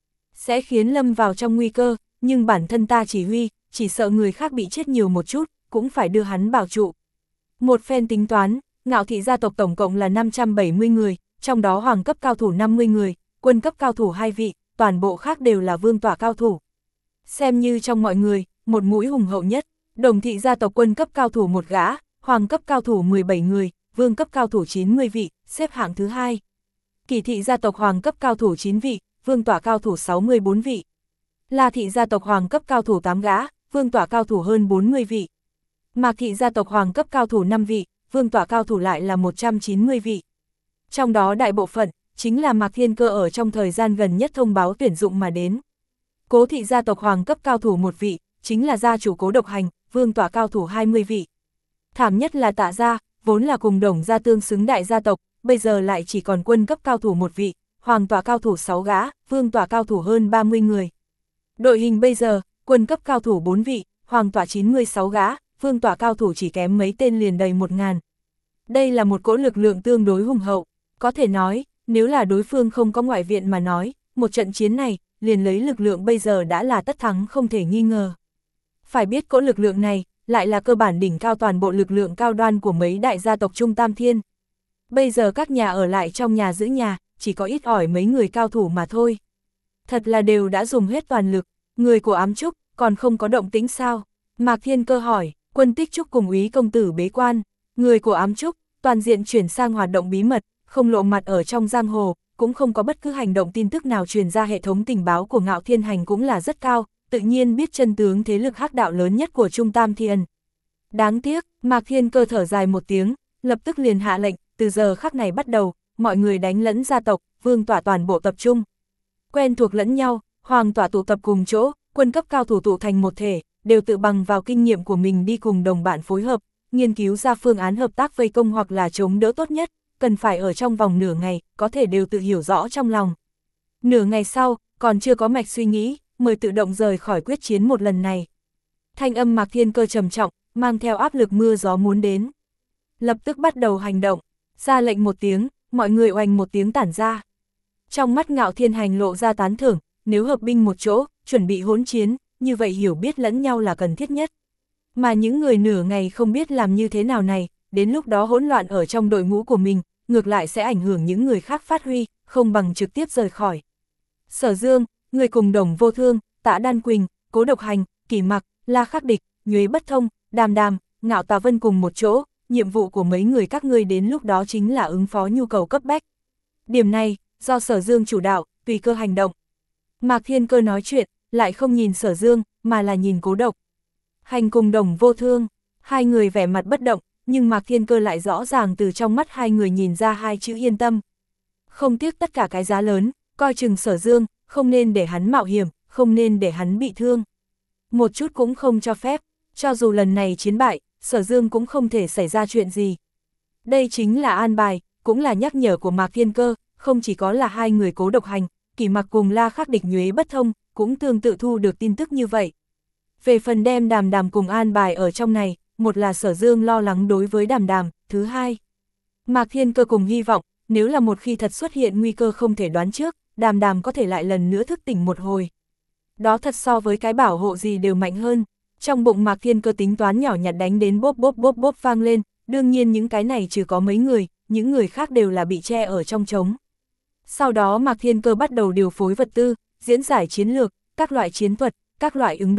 Sẽ khiến lâm vào trong nguy cơ, nhưng bản thân ta chỉ huy, chỉ sợ người khác bị chết nhiều một chút, cũng phải đưa hắn bảo trụ. Một phen tính toán, Ngạo thị gia tộc tổng cộng là năm trăm bảy mươi người, trong đó hoàng cấp cao thủ năm mươi người, quân cấp cao thủ hai vị, toàn bộ khác đều là vương tỏa cao thủ. Xem như trong mọi người, một mũi hùng hậu nhất, Đồng thị gia tộc quân cấp cao thủ một gã, hoàng cấp cao thủ mười bảy người, vương cấp cao thủ chín mươi vị, xếp hạng thứ hai. Kỷ thị gia tộc hoàng cấp cao thủ chín vị, vương tỏa cao thủ sáu mươi bốn vị. La thị gia tộc hoàng cấp cao thủ tám gã, vương tỏa cao thủ hơn bốn mươi vị. Mạc thị gia tộc hoàng cấp cao thủ năm vị, vương tỏa cao thủ lại là một trăm chín mươi vị. Trong đó đại bộ phận, chính là Mạc Thiên Cơ ở trong thời gian gần nhất thông báo tuyển dụng mà đến. Cố thị gia tộc hoàng cấp cao thủ một vị, chính là gia chủ Cố Độc Hành, vương tỏa cao thủ hai mươi vị. Thảm nhất là Tạ gia, vốn là cùng Đồng gia tương xứng đại gia tộc, bây giờ lại chỉ còn quân cấp cao thủ một vị, hoàng tỏa cao thủ sáu gã, vương tỏa cao thủ hơn ba mươi người. Đội hình bây giờ, quân cấp cao thủ bốn vị, hoàng tỏa chín mươi sáu gã, vương tỏa cao thủ chỉ kém mấy tên liền đầy một ngàn. Đây là một cỗ lực lượng tương đối hùng hậu, có thể nói, nếu là đối phương không có ngoại viện mà nói, một trận chiến này, liền lấy lực lượng bây giờ đã là tất thắng không thể nghi ngờ. Phải biết cỗ lực lượng này, lại là cơ bản đỉnh cao toàn bộ lực lượng cao đoan của mấy đại gia tộc Trung Tam Thiên. Bây giờ các nhà ở lại trong nhà giữ nhà, chỉ có ít ỏi mấy người cao thủ mà thôi. Thật là đều đã dùng hết toàn lực, người của Ám Trúc, còn không có động tĩnh sao? Mạc Thiên Cơ hỏi, Quân Tích Trúc cùng úy công tử bế quan, người của Ám Trúc, toàn diện chuyển sang hoạt động bí mật, không lộ mặt ở trong giang hồ, cũng không có bất cứ hành động tin tức nào truyền ra hệ thống tình báo của Ngạo Thiên Hành cũng là rất cao, tự nhiên biết chân tướng thế lực hắc đạo lớn nhất của Trung Tam Thiên. Đáng tiếc, Mạc Thiên Cơ thở dài một tiếng, lập tức liền hạ lệnh, từ giờ khắc này bắt đầu, mọi người đánh lẫn gia tộc, vương tỏa toàn bộ tập trung. Quen thuộc lẫn nhau, hoàng tỏa tụ tập cùng chỗ, quân cấp cao thủ tụ thành một thể, đều tự bằng vào kinh nghiệm của mình đi cùng đồng bạn phối hợp, nghiên cứu ra phương án hợp tác vây công hoặc là chống đỡ tốt nhất, cần phải ở trong vòng nửa ngày, có thể đều tự hiểu rõ trong lòng. Nửa ngày sau, còn chưa có mạch suy nghĩ, mời tự động rời khỏi quyết chiến một lần này. Thanh âm Mạc Thiên Cơ trầm trọng, mang theo áp lực mưa gió muốn đến. Lập tức bắt đầu hành động, ra lệnh một tiếng, mọi người oanh một tiếng tản ra. Trong mắt Ngạo Thiên Hành lộ ra tán thưởng, nếu hợp binh một chỗ, chuẩn bị hỗn chiến, như vậy hiểu biết lẫn nhau là cần thiết nhất. Mà những người nửa ngày không biết làm như thế nào này, đến lúc đó hỗn loạn ở trong đội ngũ của mình, ngược lại sẽ ảnh hưởng những người khác phát huy, không bằng trực tiếp rời khỏi. Sở Dương, người cùng Đồng Vô Thương, Tạ Đan Quỳnh, Cố Độc Hành, Kỷ Mặc, La Khắc Địch, Nhuế Bất Thông, Đàm Đàm, Ngạo Tà Vân cùng một chỗ, nhiệm vụ của mấy người các ngươi đến lúc đó chính là ứng phó nhu cầu cấp bách. Điểm này, do Sở Dương chủ đạo, tùy cơ hành động. Mạc Thiên Cơ nói chuyện, lại không nhìn Sở Dương, mà là nhìn Cố Độc Hành cùng Đồng Vô Thương, hai người vẻ mặt bất động, nhưng Mạc Thiên Cơ lại rõ ràng từ trong mắt hai người nhìn ra hai chữ yên tâm. Không tiếc tất cả cái giá lớn, coi chừng Sở Dương, không nên để hắn mạo hiểm, không nên để hắn bị thương. Một chút cũng không cho phép, cho dù lần này chiến bại, Sở Dương cũng không thể xảy ra chuyện gì. Đây chính là an bài, cũng là nhắc nhở của Mạc Thiên Cơ, không chỉ có là hai người Cố Độc Hành, Kỷ Mặc cùng La Khắc Địch Nhuế Bất Thông, cũng tương tự thu được tin tức như vậy. Về phần đem Đàm Đàm cùng an bài ở trong này, một là Sở Dương lo lắng đối với Đàm Đàm, thứ hai, Mạc Thiên Cơ cùng hy vọng, nếu là một khi thật xuất hiện nguy cơ không thể đoán trước, Đàm Đàm có thể lại lần nữa thức tỉnh một hồi. Đó thật so với cái bảo hộ gì đều mạnh hơn. Trong bụng Mạc Thiên Cơ tính toán nhỏ nhặt đánh đến bốp bốp bốp bốp vang lên, đương nhiên những cái này trừ có mấy người, những người khác đều là bị che ở trong trống. Sau đó Mạc Thiên Cơ bắt đầu điều phối vật tư, diễn giải chiến lược, các loại chiến thuật, các loại ứng đối,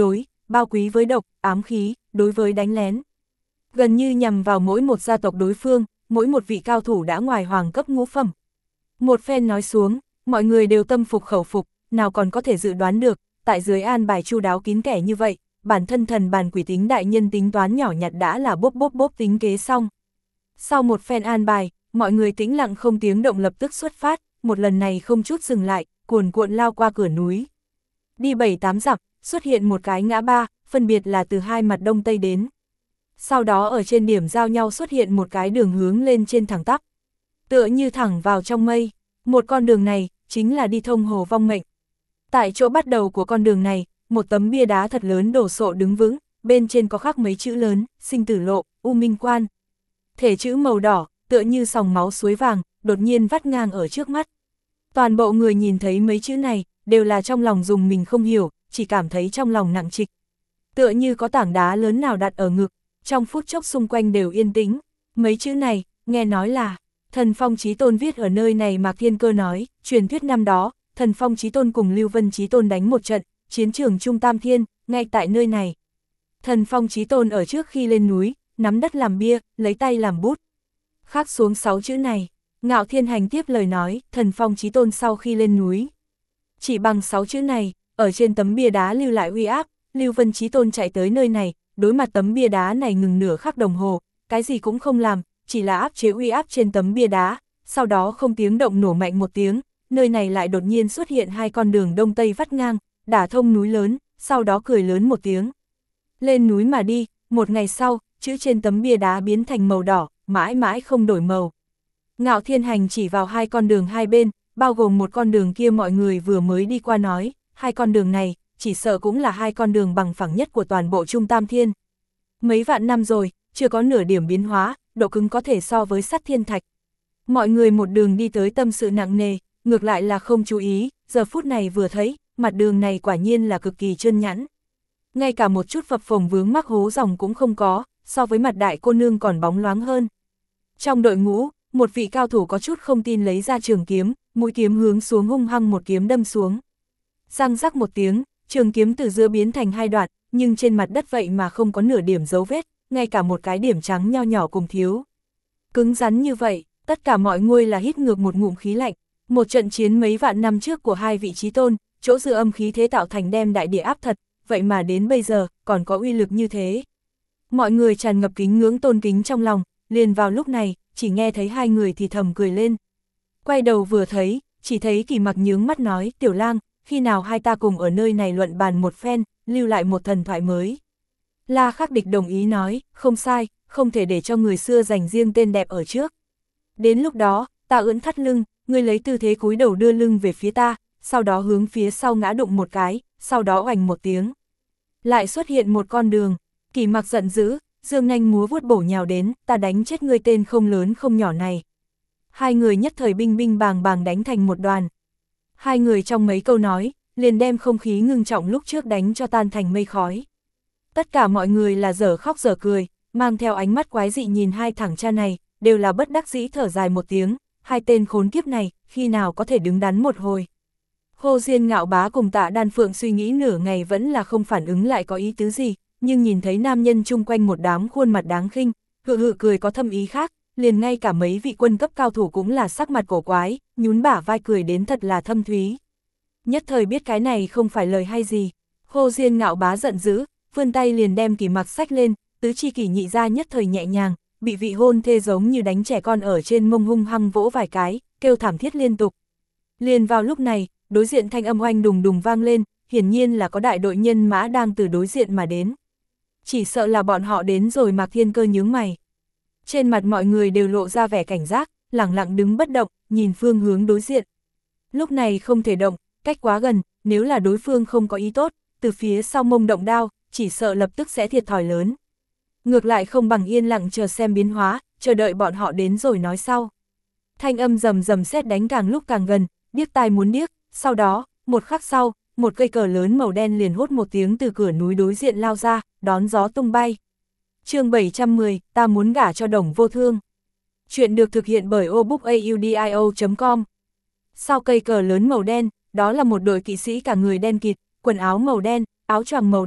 bao quý với độc, ám khí, đối với đánh lén. Gần như nhằm vào mỗi một gia tộc đối phương, mỗi một vị cao thủ đã ngoài hoàng cấp ngũ phẩm. Một phen nói xuống, mọi người đều tâm phục khẩu phục, nào còn có thể dự đoán được, tại dưới an bài chu đáo kín kẽ như vậy, bản thân thần bàn quỷ tính đại nhân tính toán nhỏ nhặt đã là bốp bốp bốp tính kế xong. Sau một phen an bài, mọi người tĩnh lặng không tiếng động lập tức xuất phát, một lần này không chút dừng lại, cuồn cuộn lao qua cửa núi. Đi bảy tám dặm, xuất hiện một cái ngã ba, phân biệt là từ hai mặt đông tây đến. Sau đó ở trên điểm giao nhau xuất hiện một cái đường hướng lên trên thẳng tắp. Tựa như thẳng vào trong mây, một con đường này, chính là đi thông hồ vong mệnh. Tại chỗ bắt đầu của con đường này, một tấm bia đá thật lớn đổ sộ đứng vững, bên trên có khắc mấy chữ lớn, sinh tử lộ, u minh quan. Thể chữ màu đỏ, tựa như sòng máu suối vàng, đột nhiên vắt ngang ở trước mắt. Toàn bộ người nhìn thấy mấy chữ này, đều là trong lòng dùng mình không hiểu, chỉ cảm thấy trong lòng nặng trịch. Tựa như có tảng đá lớn nào đặt ở ngực, trong phút chốc xung quanh đều yên tĩnh. Mấy chữ này, nghe nói là, Thần Phong Chí Tôn viết ở nơi này. Mạc Thiên Cơ nói, truyền thuyết năm đó, Thần Phong Chí Tôn cùng Lưu Vân Chí Tôn đánh một trận, chiến trường Trung Tam Thiên, ngay tại nơi này. Thần Phong Chí Tôn ở trước khi lên núi, nắm đất làm bia, lấy tay làm bút. Khắc xuống sáu chữ này, Ngạo Thiên Hành tiếp lời nói, Thần Phong Chí Tôn sau khi lên núi. Chỉ bằng sáu chữ này, ở trên tấm bia đá lưu lại uy áp, Lưu Vân Chí Tôn chạy tới nơi này, đối mặt tấm bia đá này ngừng nửa khắc đồng hồ, cái gì cũng không làm, chỉ là áp chế uy áp trên tấm bia đá, sau đó không tiếng động nổ mạnh một tiếng, nơi này lại đột nhiên xuất hiện hai con đường đông tây vắt ngang, đả thông núi lớn, sau đó cười lớn một tiếng. Lên núi mà đi, một ngày sau, chữ trên tấm bia đá biến thành màu đỏ, mãi mãi không đổi màu. Ngạo Thiên Hành chỉ vào hai con đường hai bên, bao gồm một con đường kia mọi người vừa mới đi qua nói, hai con đường này, chỉ sợ cũng là hai con đường bằng phẳng nhất của toàn bộ Trung Tam Thiên. Mấy vạn năm rồi, chưa có nửa điểm biến hóa, độ cứng có thể so với sắt thiên thạch. Mọi người một đường đi tới tâm sự nặng nề, ngược lại là không chú ý, giờ phút này vừa thấy, mặt đường này quả nhiên là cực kỳ trơn nhẵn. Ngay cả một chút phập phồng vướng mắc hố dòng cũng không có, so với mặt đại cô nương còn bóng loáng hơn. Trong đội ngũ, một vị cao thủ có chút không tin lấy ra trường kiếm, mũi kiếm hướng xuống hung hăng một kiếm đâm xuống. Răng rắc một tiếng, trường kiếm từ giữa biến thành hai đoạn, nhưng trên mặt đất vậy mà không có nửa điểm dấu vết, ngay cả một cái điểm trắng nho nhỏ cùng thiếu. Cứng rắn như vậy, tất cả mọi người là hít ngược một ngụm khí lạnh. Một trận chiến mấy vạn năm trước của hai vị chí tôn, chỗ dư âm khí thế tạo thành đem đại địa áp thật, vậy mà đến bây giờ, còn có uy lực như thế. Mọi người tràn ngập kính ngưỡng tôn kính trong lòng, liền vào lúc này, chỉ nghe thấy hai người thì thầm cười lên. Quay đầu vừa thấy, chỉ thấy Kỳ Mặc nhướng mắt nói, Tiểu Lang, khi nào hai ta cùng ở nơi này luận bàn một phen, lưu lại một thần thoại mới. La Khắc Địch đồng ý nói, không sai, không thể để cho người xưa dành riêng tên đẹp ở trước. Đến lúc đó, ta ưỡn thắt lưng, ngươi lấy tư thế cúi đầu đưa lưng về phía ta, sau đó hướng phía sau ngã đụng một cái, sau đó oành một tiếng. Lại xuất hiện một con đường, Kỳ Mặc giận dữ, dương nhanh múa vuốt bổ nhào đến, ta đánh chết ngươi tên không lớn không nhỏ này. Hai người nhất thời binh binh bàng bàng đánh thành một đoàn. Hai người trong mấy câu nói, liền đem không khí ngưng trọng lúc trước đánh cho tan thành mây khói. Tất cả mọi người là dở khóc dở cười, mang theo ánh mắt quái dị nhìn hai thằng cha này, đều là bất đắc dĩ thở dài một tiếng, hai tên khốn kiếp này, khi nào có thể đứng đắn một hồi. Hồ Diên Ngạo Bá cùng Tạ Đan Phượng suy nghĩ nửa ngày vẫn là không phản ứng lại có ý tứ gì, nhưng nhìn thấy nam nhân chung quanh một đám khuôn mặt đáng khinh, hự hự cười có thâm ý khác, liền ngay cả mấy vị quân cấp cao thủ cũng là sắc mặt cổ quái, nhún bả vai cười đến thật là thâm thúy. Nhất thời biết cái này không phải lời hay gì, Hồ Diên Ngạo Bá giận dữ, vươn tay liền đem Kỳ Mặc xách lên, tứ chi Kỳ nhị ra nhất thời nhẹ nhàng, bị vị hôn thê giống như đánh trẻ con ở trên mông hung hăng vỗ vài cái, kêu thảm thiết liên tục. Liền vào lúc này, đối diện thanh âm oanh đùng đùng vang lên, hiển nhiên là có đại đội nhân mã đang từ đối diện mà đến. Chỉ sợ là bọn họ đến rồi. Mạc Thiên Cơ nhướng mày. Trên mặt mọi người đều lộ ra vẻ cảnh giác, lẳng lặng đứng bất động, nhìn phương hướng đối diện. Lúc này không thể động, cách quá gần, nếu là đối phương không có ý tốt, từ phía sau mông động đao, chỉ sợ lập tức sẽ thiệt thòi lớn. Ngược lại không bằng yên lặng chờ xem biến hóa, chờ đợi bọn họ đến rồi nói sau. Thanh âm rầm rầm sét đánh càng lúc càng gần, điếc tai muốn điếc, sau đó, một khắc sau, một cây cờ lớn màu đen liền hốt một tiếng từ cửa núi đối diện lao ra, đón gió tung bay. Chương bảy trăm mười, ta muốn gả cho Đồng Vô Thương. Chuyện được thực hiện bởi obookaudio chấm com. Sau cây cờ lớn màu đen, đó là một đội kỵ sĩ cả người đen kịt, quần áo màu đen, áo choàng màu đen,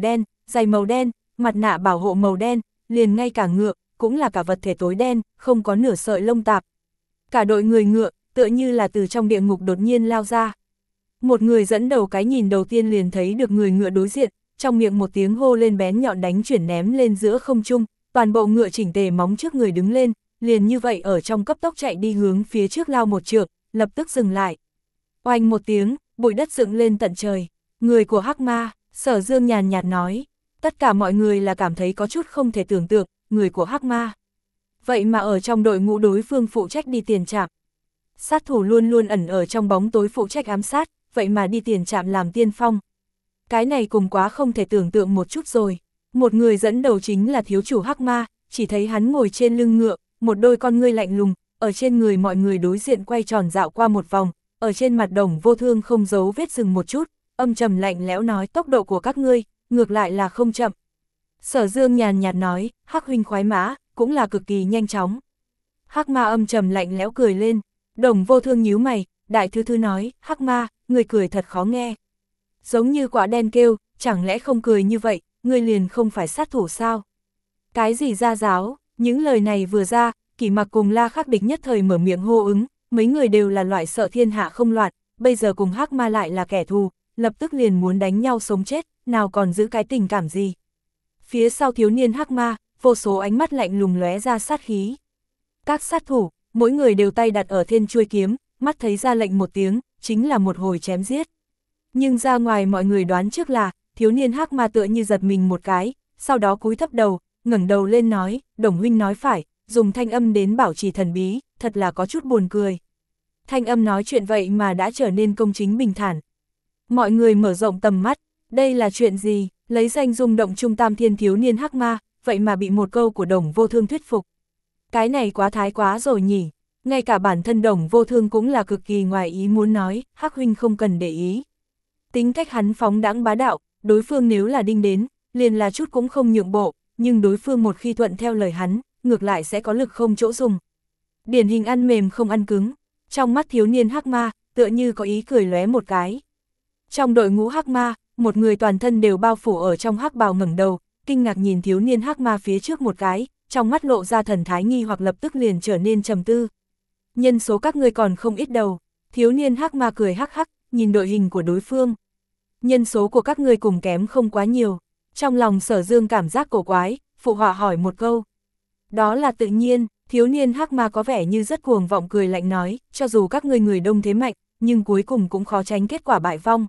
giày màu đen, mặt nạ bảo hộ màu đen, liền ngay cả ngựa, cũng là cả vật thể tối đen, không có nửa sợi lông tạp. Cả đội người ngựa, tựa như là từ trong địa ngục đột nhiên lao ra. Một người dẫn đầu cái nhìn đầu tiên liền thấy được người ngựa đối diện, trong miệng một tiếng hô lên bén nhọn đánh chuyển ném lên giữa không trung, toàn bộ ngựa chỉnh tề móng trước người đứng lên, liền như vậy ở trong cấp tốc chạy đi hướng phía trước lao một trượng, lập tức dừng lại. Oanh một tiếng, bụi đất dựng lên tận trời, người của Hắc Ma, Sở Dương nhàn nhạt nói, tất cả mọi người là cảm thấy có chút không thể tưởng tượng, người của Hắc Ma. Vậy mà ở trong đội ngũ đối phương phụ trách đi tiền trạm. Sát thủ luôn luôn ẩn ở trong bóng tối phụ trách ám sát, vậy mà đi tiền trạm làm tiên phong. Cái này cùng quá không thể tưởng tượng một chút rồi. Một người dẫn đầu chính là thiếu chủ Hắc Ma, chỉ thấy hắn ngồi trên lưng ngựa, một đôi con ngươi lạnh lùng, ở trên người mọi người đối diện quay tròn dạo qua một vòng, ở trên mặt Đồng Vô Thương không giấu vết dừng một chút, âm trầm lạnh lẽo nói tốc độ của các ngươi, ngược lại là không chậm. Sở Dương nhàn nhạt nói, Hắc huynh khoái mã, cũng là cực kỳ nhanh chóng. Hắc Ma âm trầm lạnh lẽo cười lên, Đồng Vô Thương nhíu mày, đại thư thư nói, Hắc Ma, người cười thật khó nghe. Giống như quả đen kêu, chẳng lẽ không cười như vậy, ngươi liền không phải sát thủ sao? Cái gì ra giáo, những lời này vừa ra, Kỷ Mặc cùng La Khắc Địch nhất thời mở miệng hô ứng, mấy người đều là loại sợ thiên hạ không loạn, bây giờ cùng Hắc Ma lại là kẻ thù, lập tức liền muốn đánh nhau sống chết, nào còn giữ cái tình cảm gì. Phía sau thiếu niên Hắc Ma, vô số ánh mắt lạnh lùng lóe ra sát khí. Các sát thủ, mỗi người đều tay đặt ở thiên chuôi kiếm, mắt thấy ra lệnh một tiếng, chính là một hồi chém giết. Nhưng ra ngoài mọi người đoán trước là, thiếu niên Hắc Ma tựa như giật mình một cái, sau đó cúi thấp đầu, ngẩng đầu lên nói, Đồng huynh nói phải, dùng thanh âm đến bảo trì thần bí, thật là có chút buồn cười. Thanh âm nói chuyện vậy mà đã trở nên công chính bình thản. Mọi người mở rộng tầm mắt, đây là chuyện gì, lấy danh rung động trung tam thiên thiếu niên Hắc Ma, vậy mà bị một câu của Đồng Vô Thương thuyết phục. Cái này quá thái quá rồi nhỉ, ngay cả bản thân Đồng Vô Thương cũng là cực kỳ ngoài ý muốn nói, Hắc huynh không cần để ý. Tính cách hắn phóng đãng bá đạo, đối phương nếu là đinh đến, liền là chút cũng không nhượng bộ, nhưng đối phương một khi thuận theo lời hắn, ngược lại sẽ có lực không chỗ dùng. Điển hình ăn mềm không ăn cứng, trong mắt thiếu niên Hắc Ma, tựa như có ý cười lóe một cái. Trong đội ngũ Hắc Ma, một người toàn thân đều bao phủ ở trong hắc bào ngẩng đầu, kinh ngạc nhìn thiếu niên Hắc Ma phía trước một cái, trong mắt lộ ra thần thái nghi hoặc lập tức liền trở nên trầm tư. Nhân số các ngươi còn không ít đầu, thiếu niên Hắc Ma cười hắc hắc, nhìn đội hình của đối phương. Nhân số của các ngươi cùng kém không quá nhiều. Trong lòng Sở Dương cảm giác cổ quái, phụ họa hỏi một câu. Đó là tự nhiên, thiếu niên Hắc Ma có vẻ như rất cuồng vọng cười lạnh nói, cho dù các ngươi người đông thế mạnh, nhưng cuối cùng cũng khó tránh kết quả bại vong.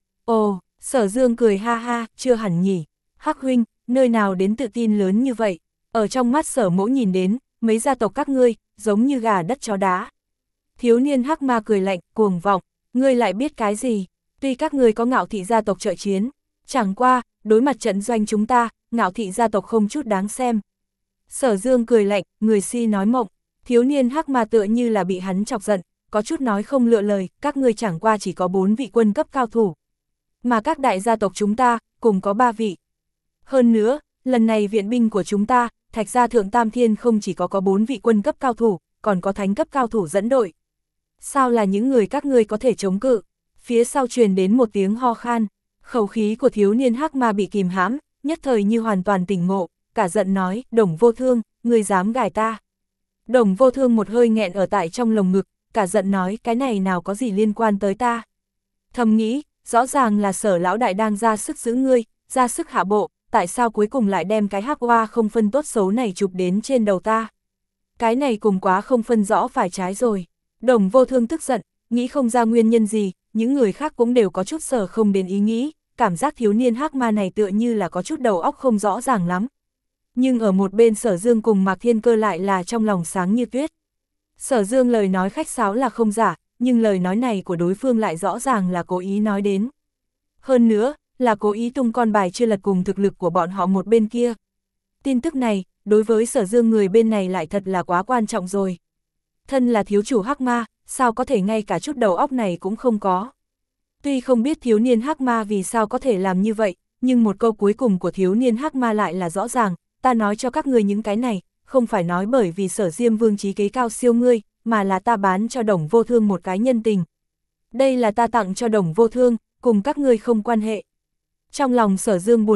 Ồ, Sở Dương cười ha ha, chưa hẳn nhỉ. Hắc huynh, nơi nào đến tự tin lớn như vậy? Ở trong mắt Sở Mỗ nhìn đến, mấy gia tộc các ngươi, giống như gà đất chó đá. Thiếu niên Hắc Ma cười lạnh, cuồng vọng, ngươi lại biết cái gì? Tuy các ngươi có Ngạo Thị gia tộc trợ chiến, chẳng qua, đối mặt trận doanh chúng ta, Ngạo Thị gia tộc không chút đáng xem. Sở Dương cười lạnh, người si nói mộng, thiếu niên Hắc Ma tựa như là bị hắn chọc giận, có chút nói không lựa lời, các ngươi chẳng qua chỉ có bốn vị quân cấp cao thủ. Mà các đại gia tộc chúng ta, cùng có ba vị. Hơn nữa, lần này viện binh của chúng ta, Thạch gia Thượng Tam Thiên không chỉ có có bốn vị quân cấp cao thủ, còn có thánh cấp cao thủ dẫn đội. Sao là những người các ngươi có thể chống cự? Phía sau truyền đến một tiếng ho khan, khẩu khí của thiếu niên Hắc Ma bị kìm hãm, nhất thời như hoàn toàn tỉnh ngộ, cả giận nói, Đồng Vô Thương, ngươi dám gài ta. Đồng Vô Thương một hơi nghẹn ở tại trong lồng ngực, cả giận nói, cái này nào có gì liên quan tới ta. Thầm nghĩ, rõ ràng là Sở lão đại đang ra sức giữ ngươi, ra sức hạ bộ, tại sao cuối cùng lại đem cái hắc oa không phân tốt xấu này chụp đến trên đầu ta. Cái này cùng quá không phân rõ phải trái rồi. Đồng Vô Thương tức giận, nghĩ không ra nguyên nhân gì, những người khác cũng đều có chút sở không đến ý nghĩ, cảm giác thiếu niên Hắc Ma này tựa như là có chút đầu óc không rõ ràng lắm. Nhưng ở một bên Sở Dương cùng Mạc Thiên Cơ lại là trong lòng sáng như tuyết. Sở Dương lời nói khách sáo là không giả, nhưng lời nói này của đối phương lại rõ ràng là cố ý nói đến. Hơn nữa, là cố ý tung con bài chưa lật cùng thực lực của bọn họ một bên kia. Tin tức này, đối với Sở Dương người bên này lại thật là quá quan trọng rồi. Thân là thiếu chủ Hắc Ma, sao có thể ngay cả chút đầu óc này cũng không có. Tuy không biết thiếu niên Hắc Ma vì sao có thể làm như vậy, nhưng một câu cuối cùng của thiếu niên Hắc Ma lại là rõ ràng, ta nói cho các ngươi những cái này, không phải nói bởi vì Sở Diêm Vương trí kế cao siêu ngươi, mà là ta bán cho Đồng Vô Thương một cái nhân tình. Đây là ta tặng cho Đồng Vô Thương, cùng các ngươi không quan hệ. Trong lòng Sở Dương buồn bực,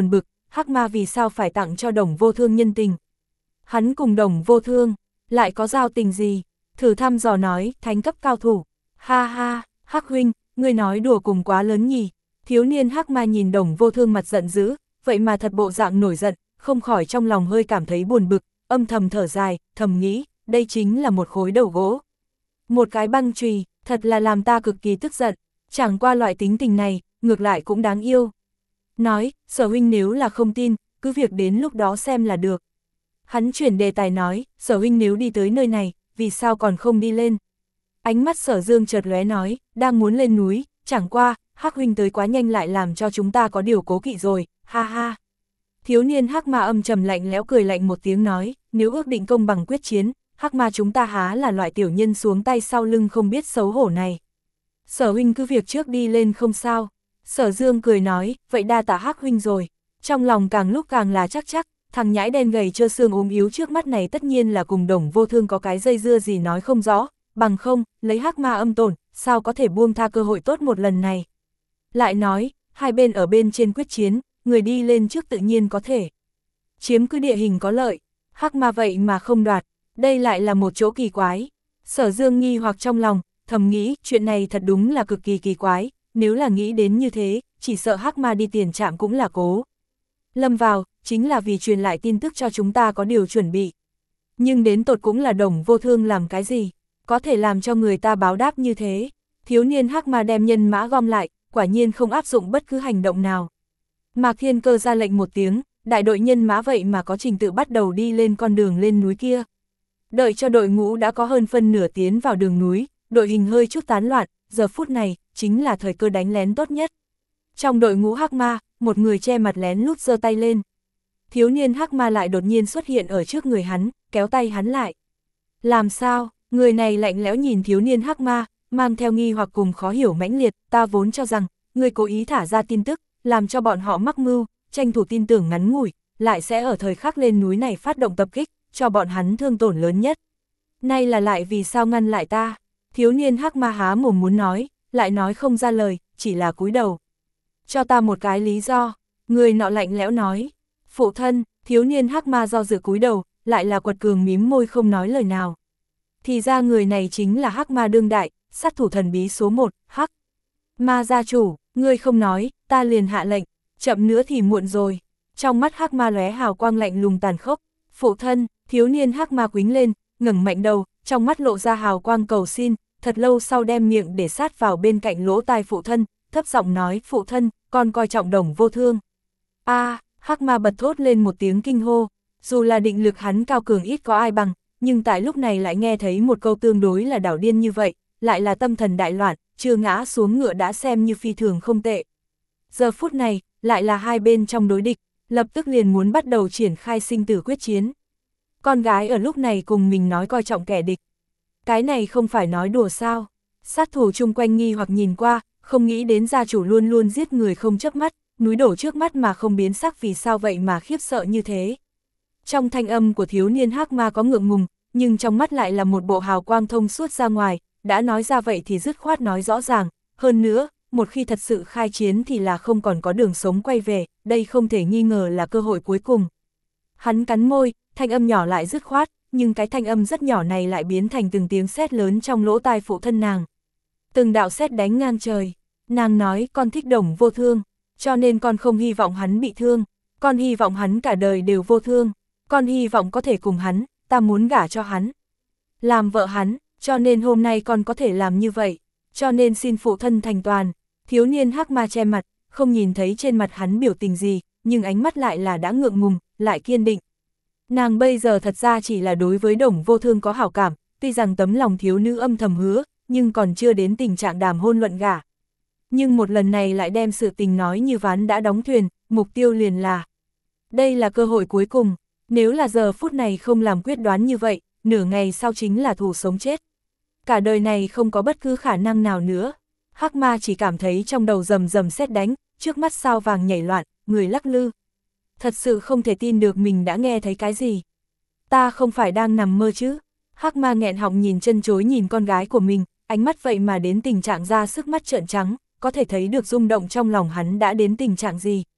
Hắc Ma vì sao phải tặng cho Đồng Vô Thương nhân tình. Hắn cùng Đồng Vô Thương, lại có giao tình gì? Thử thăm dò nói, thánh cấp cao thủ. Ha ha, Hắc huynh, ngươi nói đùa cùng quá lớn nhỉ. Thiếu niên Hắc Ma nhìn Đồng Vô Thương mặt giận dữ, vậy mà thật bộ dạng nổi giận, không khỏi trong lòng hơi cảm thấy buồn bực, âm thầm thở dài, thầm nghĩ, đây chính là một khối đầu gỗ. Một cái băng chùy, thật là làm ta cực kỳ tức giận, chẳng qua loại tính tình này, ngược lại cũng đáng yêu. Nói, Sở huynh nếu là không tin, cứ việc đến lúc đó xem là được. Hắn chuyển đề tài nói, Sở huynh nếu đi tới nơi này, vì sao còn không đi lên? Ánh mắt Sở Dương chợt lóe nói, đang muốn lên núi, chẳng qua, Hắc huynh tới quá nhanh lại làm cho chúng ta có điều cố kỵ rồi, ha ha. Thiếu niên Hắc Ma âm trầm lạnh lẽo cười lạnh một tiếng nói, nếu ước định công bằng quyết chiến, Hắc Ma chúng ta há là loại tiểu nhân xuống tay sau lưng không biết xấu hổ này. Sở huynh cứ việc trước đi lên không sao. Sở Dương cười nói, vậy đa tạ Hắc huynh rồi. Trong lòng càng lúc càng là chắc chắc, thằng nhãi đen gầy trơ xương ốm yếu trước mắt này tất nhiên là cùng Đồng Vô Thương có cái dây dưa gì nói không rõ, bằng không, lấy Hắc Ma âm tổn, sao có thể buông tha cơ hội tốt một lần này. Lại nói, hai bên ở bên trên quyết chiến, người đi lên trước tự nhiên có thể chiếm cứ địa hình có lợi, Hắc Ma vậy mà không đoạt, đây lại là một chỗ kỳ quái. Sở Dương nghi hoặc trong lòng, thầm nghĩ, chuyện này thật đúng là cực kỳ kỳ quái, nếu là nghĩ đến như thế, chỉ sợ Hắc Ma đi tiền trạm cũng là cố. Lâm vào, chính là vì truyền lại tin tức cho chúng ta có điều chuẩn bị. Nhưng đến tột cũng là Đồng Vô Thương làm cái gì, có thể làm cho người ta báo đáp như thế. Thiếu niên Hắc Ma đem nhân mã gom lại, quả nhiên không áp dụng bất cứ hành động nào. Mạc Thiên Cơ ra lệnh một tiếng, đại đội nhân mã vậy mà có trình tự bắt đầu đi lên con đường lên núi kia. Đợi cho đội ngũ đã có hơn phân nửa tiến vào đường núi, đội hình hơi chút tán loạn, giờ phút này, chính là thời cơ đánh lén tốt nhất. Trong đội ngũ Hắc Ma, một người che mặt lén lút giơ tay lên. Thiếu niên Hắc Ma lại đột nhiên xuất hiện ở trước người hắn, kéo tay hắn lại. Làm sao? Người này lạnh lẽo nhìn thiếu niên Hắc Ma, mang theo nghi hoặc cùng khó hiểu mãnh liệt, ta vốn cho rằng, người cố ý thả ra tin tức, làm cho bọn họ mắc mưu, tranh thủ tin tưởng ngắn ngủi, lại sẽ ở thời khắc lên núi này phát động tập kích, cho bọn hắn thương tổn lớn nhất. Nay là lại vì sao ngăn lại ta? Thiếu niên Hắc Ma há mồm muốn nói, lại nói không ra lời, chỉ là cúi đầu. Cho ta một cái lý do, người nọ lạnh lẽo nói. Phụ thân, thiếu niên Hắc Ma do dự cúi đầu, lại là quật cường mím môi không nói lời nào. Thì ra người này chính là Hắc Ma đương đại, sát thủ thần bí số một, Hắc Ma gia chủ, ngươi không nói, ta liền hạ lệnh, chậm nữa thì muộn rồi. Trong mắt Hắc Ma lóe hào quang lạnh lùng tàn khốc. Phụ thân, thiếu niên Hắc Ma quýnh lên, ngẩng mạnh đầu, trong mắt lộ ra hào quang cầu xin, thật lâu sau đem miệng để sát vào bên cạnh lỗ tai phụ thân, thấp giọng nói, phụ thân, con coi trọng Đồng Vô Thương. A, à, Hắc Ma bật thốt lên một tiếng kinh hô, dù là định lực hắn cao cường ít có ai bằng, nhưng tại lúc này lại nghe thấy một câu tương đối là đảo điên như vậy, lại là tâm thần đại loạn, chưa ngã xuống ngựa đã xem như phi thường không tệ. Giờ phút này, lại là hai bên trong đối địch, lập tức liền muốn bắt đầu triển khai sinh tử quyết chiến. Con gái ở lúc này cùng mình nói coi trọng kẻ địch. Cái này không phải nói đùa sao? Sát thủ chung quanh nghi hoặc nhìn qua, không nghĩ đến gia chủ luôn luôn giết người không chớp mắt, núi đổ trước mắt mà không biến sắc vì sao vậy mà khiếp sợ như thế. Trong thanh âm của thiếu niên Hắc Ma có ngượng ngùng, nhưng trong mắt lại là một bộ hào quang thông suốt ra ngoài, đã nói ra vậy thì dứt khoát nói rõ ràng, hơn nữa, một khi thật sự khai chiến thì là không còn có đường sống quay về, đây không thể nghi ngờ là cơ hội cuối cùng. Hắn cắn môi, thanh âm nhỏ lại dứt khoát, nhưng cái thanh âm rất nhỏ này lại biến thành từng tiếng sét lớn trong lỗ tai phụ thân nàng. Từng đạo sét đánh ngang trời, nàng nói con thích Đồng Vô Thương, cho nên con không hy vọng hắn bị thương, con hy vọng hắn cả đời đều vô thương, con hy vọng có thể cùng hắn, ta muốn gả cho hắn, làm vợ hắn, cho nên hôm nay con có thể làm như vậy, cho nên xin phụ thân thành toàn. Thiếu niên Hắc Ma che mặt, không nhìn thấy trên mặt hắn biểu tình gì, nhưng ánh mắt lại là đã ngượng ngùng, lại kiên định. Nàng bây giờ thật ra chỉ là đối với Đồng Vô Thương có hảo cảm, tuy rằng tấm lòng thiếu nữ âm thầm hứa, nhưng còn chưa đến tình trạng đàm hôn luận gả. Nhưng một lần này lại đem sự tình nói như ván đã đóng thuyền, mục tiêu liền là. Đây là cơ hội cuối cùng, nếu là giờ phút này không làm quyết đoán như vậy, nửa ngày sau chính là thù sống chết. Cả đời này không có bất cứ khả năng nào nữa. Hắc Ma chỉ cảm thấy trong đầu rầm rầm sét đánh, trước mắt sao vàng nhảy loạn, người lắc lư. Thật sự không thể tin được mình đã nghe thấy cái gì. Ta không phải đang nằm mơ chứ. Hắc Ma nghẹn họng nhìn chân chối nhìn con gái của mình, ánh mắt vậy mà đến tình trạng ra sức mắt trợn trắng, có thể thấy được rung động trong lòng hắn đã đến tình trạng gì.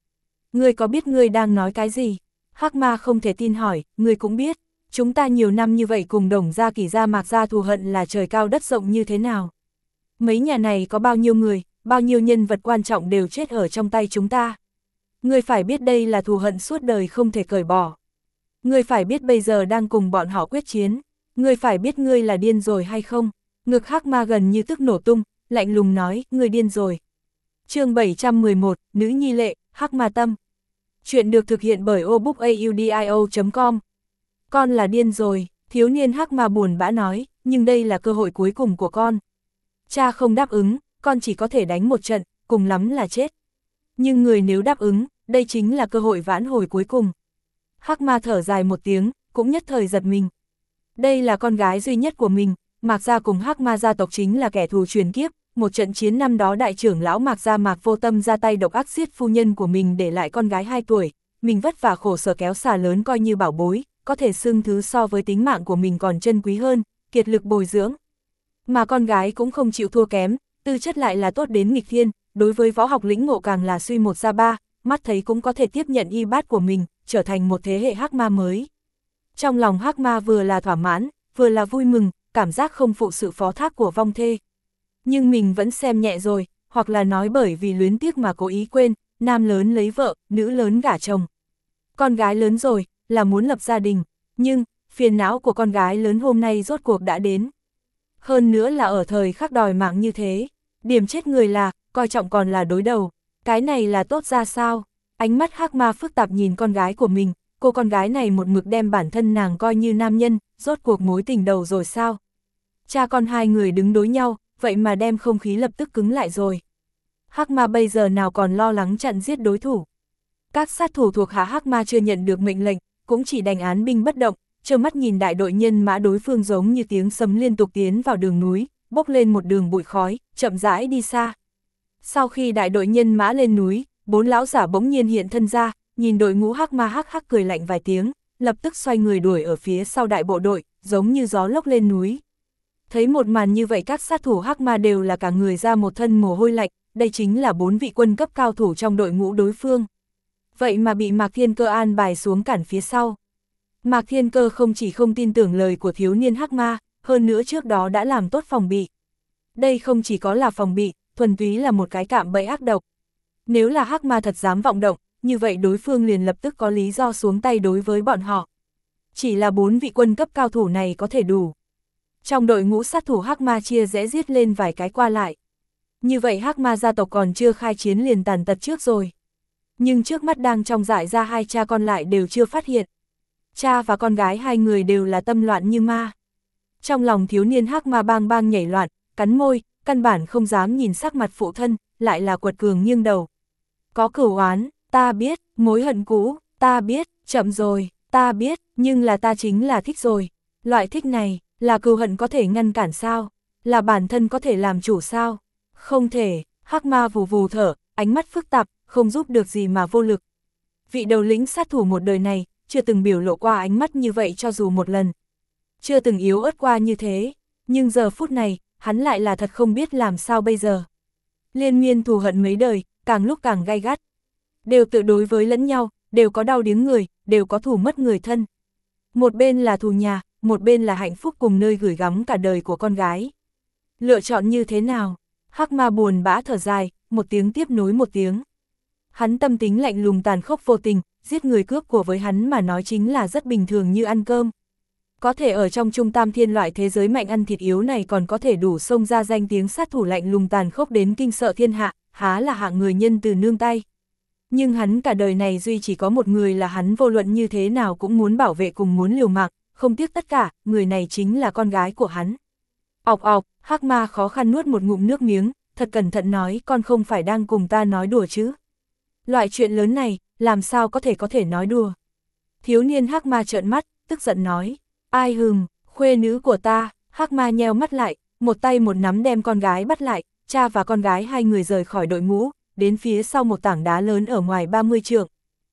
Ngươi có biết ngươi đang nói cái gì? Hắc Ma không thể tin hỏi, ngươi cũng biết, chúng ta nhiều năm như vậy cùng Đồng gia, Kỷ gia, Mạc gia thù hận là trời cao đất rộng như thế nào? Mấy nhà này có bao nhiêu người, bao nhiêu nhân vật quan trọng đều chết ở trong tay chúng ta. Ngươi phải biết đây là thù hận suốt đời không thể cởi bỏ. Ngươi phải biết bây giờ đang cùng bọn họ quyết chiến. Ngươi phải biết ngươi là điên rồi hay không? Ngực Hắc Ma gần như tức nổ tung, lạnh lùng nói, ngươi điên rồi. Chương bảy trăm mười một, Nữ nhi lệ, Hắc Ma tâm. Chuyện được thực hiện bởi obookaudio chấm com. Con là điên rồi, thiếu niên Hắc Ma buồn bã nói, nhưng đây là cơ hội cuối cùng của con. Cha không đáp ứng, con chỉ có thể đánh một trận, cùng lắm là chết. Nhưng người nếu đáp ứng, đây chính là cơ hội vãn hồi cuối cùng. Hắc Ma thở dài một tiếng, cũng nhất thời giật mình. Đây là con gái duy nhất của mình, Mạc gia cùng Hắc Ma gia tộc chính là kẻ thù truyền kiếp, một trận chiến năm đó đại trưởng lão Mạc gia Mạc Vô Tâm ra tay độc ác giết phu nhân của mình để lại con gái hai tuổi, mình vất vả khổ sở kéo xà lớn coi như bảo bối, có thể xưng thứ so với tính mạng của mình còn chân quý hơn, kiệt lực bồi dưỡng. Mà con gái cũng không chịu thua kém, tư chất lại là tốt đến nghịch thiên, đối với võ học lĩnh ngộ càng là suy một ra ba, mắt thấy cũng có thể tiếp nhận y bát của mình, trở thành một thế hệ Hắc Ma mới. Trong lòng Hắc Ma vừa là thỏa mãn, vừa là vui mừng, cảm giác không phụ sự phó thác của vong thê. Nhưng mình vẫn xem nhẹ rồi, hoặc là nói bởi vì luyến tiếc mà cố ý quên, nam lớn lấy vợ, nữ lớn gả chồng. Con gái lớn rồi, là muốn lập gia đình, nhưng, phiền não của con gái lớn hôm nay rốt cuộc đã đến. Hơn nữa là ở thời khắc đòi mạng như thế, điểm chết người là, coi trọng còn là đối đầu, cái này là tốt ra sao? Ánh mắt Hắc Ma phức tạp nhìn con gái của mình, cô con gái này một mực đem bản thân nàng coi như nam nhân, rốt cuộc mối tình đầu rồi sao? Cha con hai người đứng đối nhau, vậy mà đem không khí lập tức cứng lại rồi. Hắc Ma bây giờ nào còn lo lắng chặn giết đối thủ. Các sát thủ thuộc hạ Hắc Ma chưa nhận được mệnh lệnh, cũng chỉ đành án binh bất động, trơ mắt nhìn đại đội nhân mã đối phương giống như tiếng sấm liên tục tiến vào đường núi, bốc lên một đường bụi khói, chậm rãi đi xa. Sau khi đại đội nhân mã lên núi, bốn lão giả bỗng nhiên hiện thân ra, nhìn đội ngũ Hắc Ma hắc hắc cười lạnh vài tiếng, lập tức xoay người đuổi ở phía sau đại bộ đội, giống như gió lốc lên núi. Thấy một màn như vậy các sát thủ Hắc Ma đều là cả người ra một thân mồ hôi lạnh, đây chính là bốn vị quân cấp cao thủ trong đội ngũ đối phương. Vậy mà bị Mạc Thiên Cơ an bài xuống cản phía sau. Mạc Thiên Cơ không chỉ không tin tưởng lời của thiếu niên Hắc Ma, hơn nữa trước đó đã làm tốt phòng bị. Đây không chỉ có là phòng bị, thuần túy là một cái cạm bẫy ác độc. Nếu là Hắc Ma thật dám vọng động, như vậy đối phương liền lập tức có lý do xuống tay đối với bọn họ. Chỉ là bốn vị quân cấp cao thủ này có thể đủ. Trong đội ngũ sát thủ Hắc Ma chia rẽ giết lên vài cái qua lại. Như vậy Hắc Ma gia tộc còn chưa khai chiến liền tàn tật trước rồi. Nhưng trước mắt đang trong dại ra hai cha con lại đều chưa phát hiện. Cha và con gái hai người đều là tâm loạn như ma. Trong lòng thiếu niên Hắc Ma bang bang nhảy loạn, cắn môi, căn bản không dám nhìn sắc mặt phụ thân, lại là quật cường nghiêng đầu. Có cửu oán, ta biết, mối hận cũ, ta biết, chậm rồi, ta biết, nhưng là ta chính là thích rồi. Loại thích này, là cừu hận có thể ngăn cản sao? Là bản thân có thể làm chủ sao? Không thể, Hắc Ma vù vù thở, ánh mắt phức tạp, không giúp được gì mà vô lực. Vị đầu lĩnh sát thủ một đời này, chưa từng biểu lộ qua ánh mắt như vậy cho dù một lần. Chưa từng yếu ớt qua như thế, nhưng giờ phút này, hắn lại là thật không biết làm sao bây giờ. Liên miên thù hận mấy đời, càng lúc càng gay gắt. Đều tự đối với lẫn nhau, đều có đau điếng người, đều có thù mất người thân. Một bên là thù nhà, một bên là hạnh phúc cùng nơi gửi gắm cả đời của con gái. Lựa chọn như thế nào? Hắc Ma buồn bã thở dài, một tiếng tiếp nối một tiếng. Hắn tâm tính lạnh lùng tàn khốc vô tình, giết người cướp của với hắn mà nói chính là rất bình thường như ăn cơm. Có thể ở trong trung tam thiên loại thế giới mạnh ăn thịt yếu này còn có thể đủ xông ra danh tiếng sát thủ lạnh lùng tàn khốc đến kinh sợ thiên hạ, há là hạng người nhân từ nương tay. Nhưng hắn cả đời này duy chỉ có một người là hắn vô luận như thế nào cũng muốn bảo vệ cùng muốn liều mạng, không tiếc tất cả, người này chính là con gái của hắn. Ọc ọc, Hắc Ma khó khăn nuốt một ngụm nước miếng, thật cẩn thận nói con không phải đang cùng ta nói đùa chứ. Loại chuyện lớn này, làm sao có thể có thể nói đùa. Thiếu niên Hắc Ma trợn mắt, tức giận nói, ai hừm, khuê nữ của ta. Hắc Ma nheo mắt lại, một tay một nắm đem con gái bắt lại, cha và con gái hai người rời khỏi đội ngũ, đến phía sau một tảng đá lớn ở ngoài ba mươi trượng.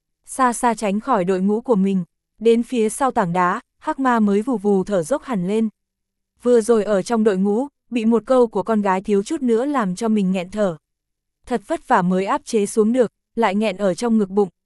Xa xa tránh khỏi đội ngũ của mình, đến phía sau tảng đá, Hắc Ma mới vù vù thở dốc hẳn lên. Vừa rồi ở trong đội ngũ, bị một câu của con gái thiếu chút nữa làm cho mình nghẹn thở. Thật vất vả mới áp chế xuống được, lại nghẹn ở trong ngực bụng,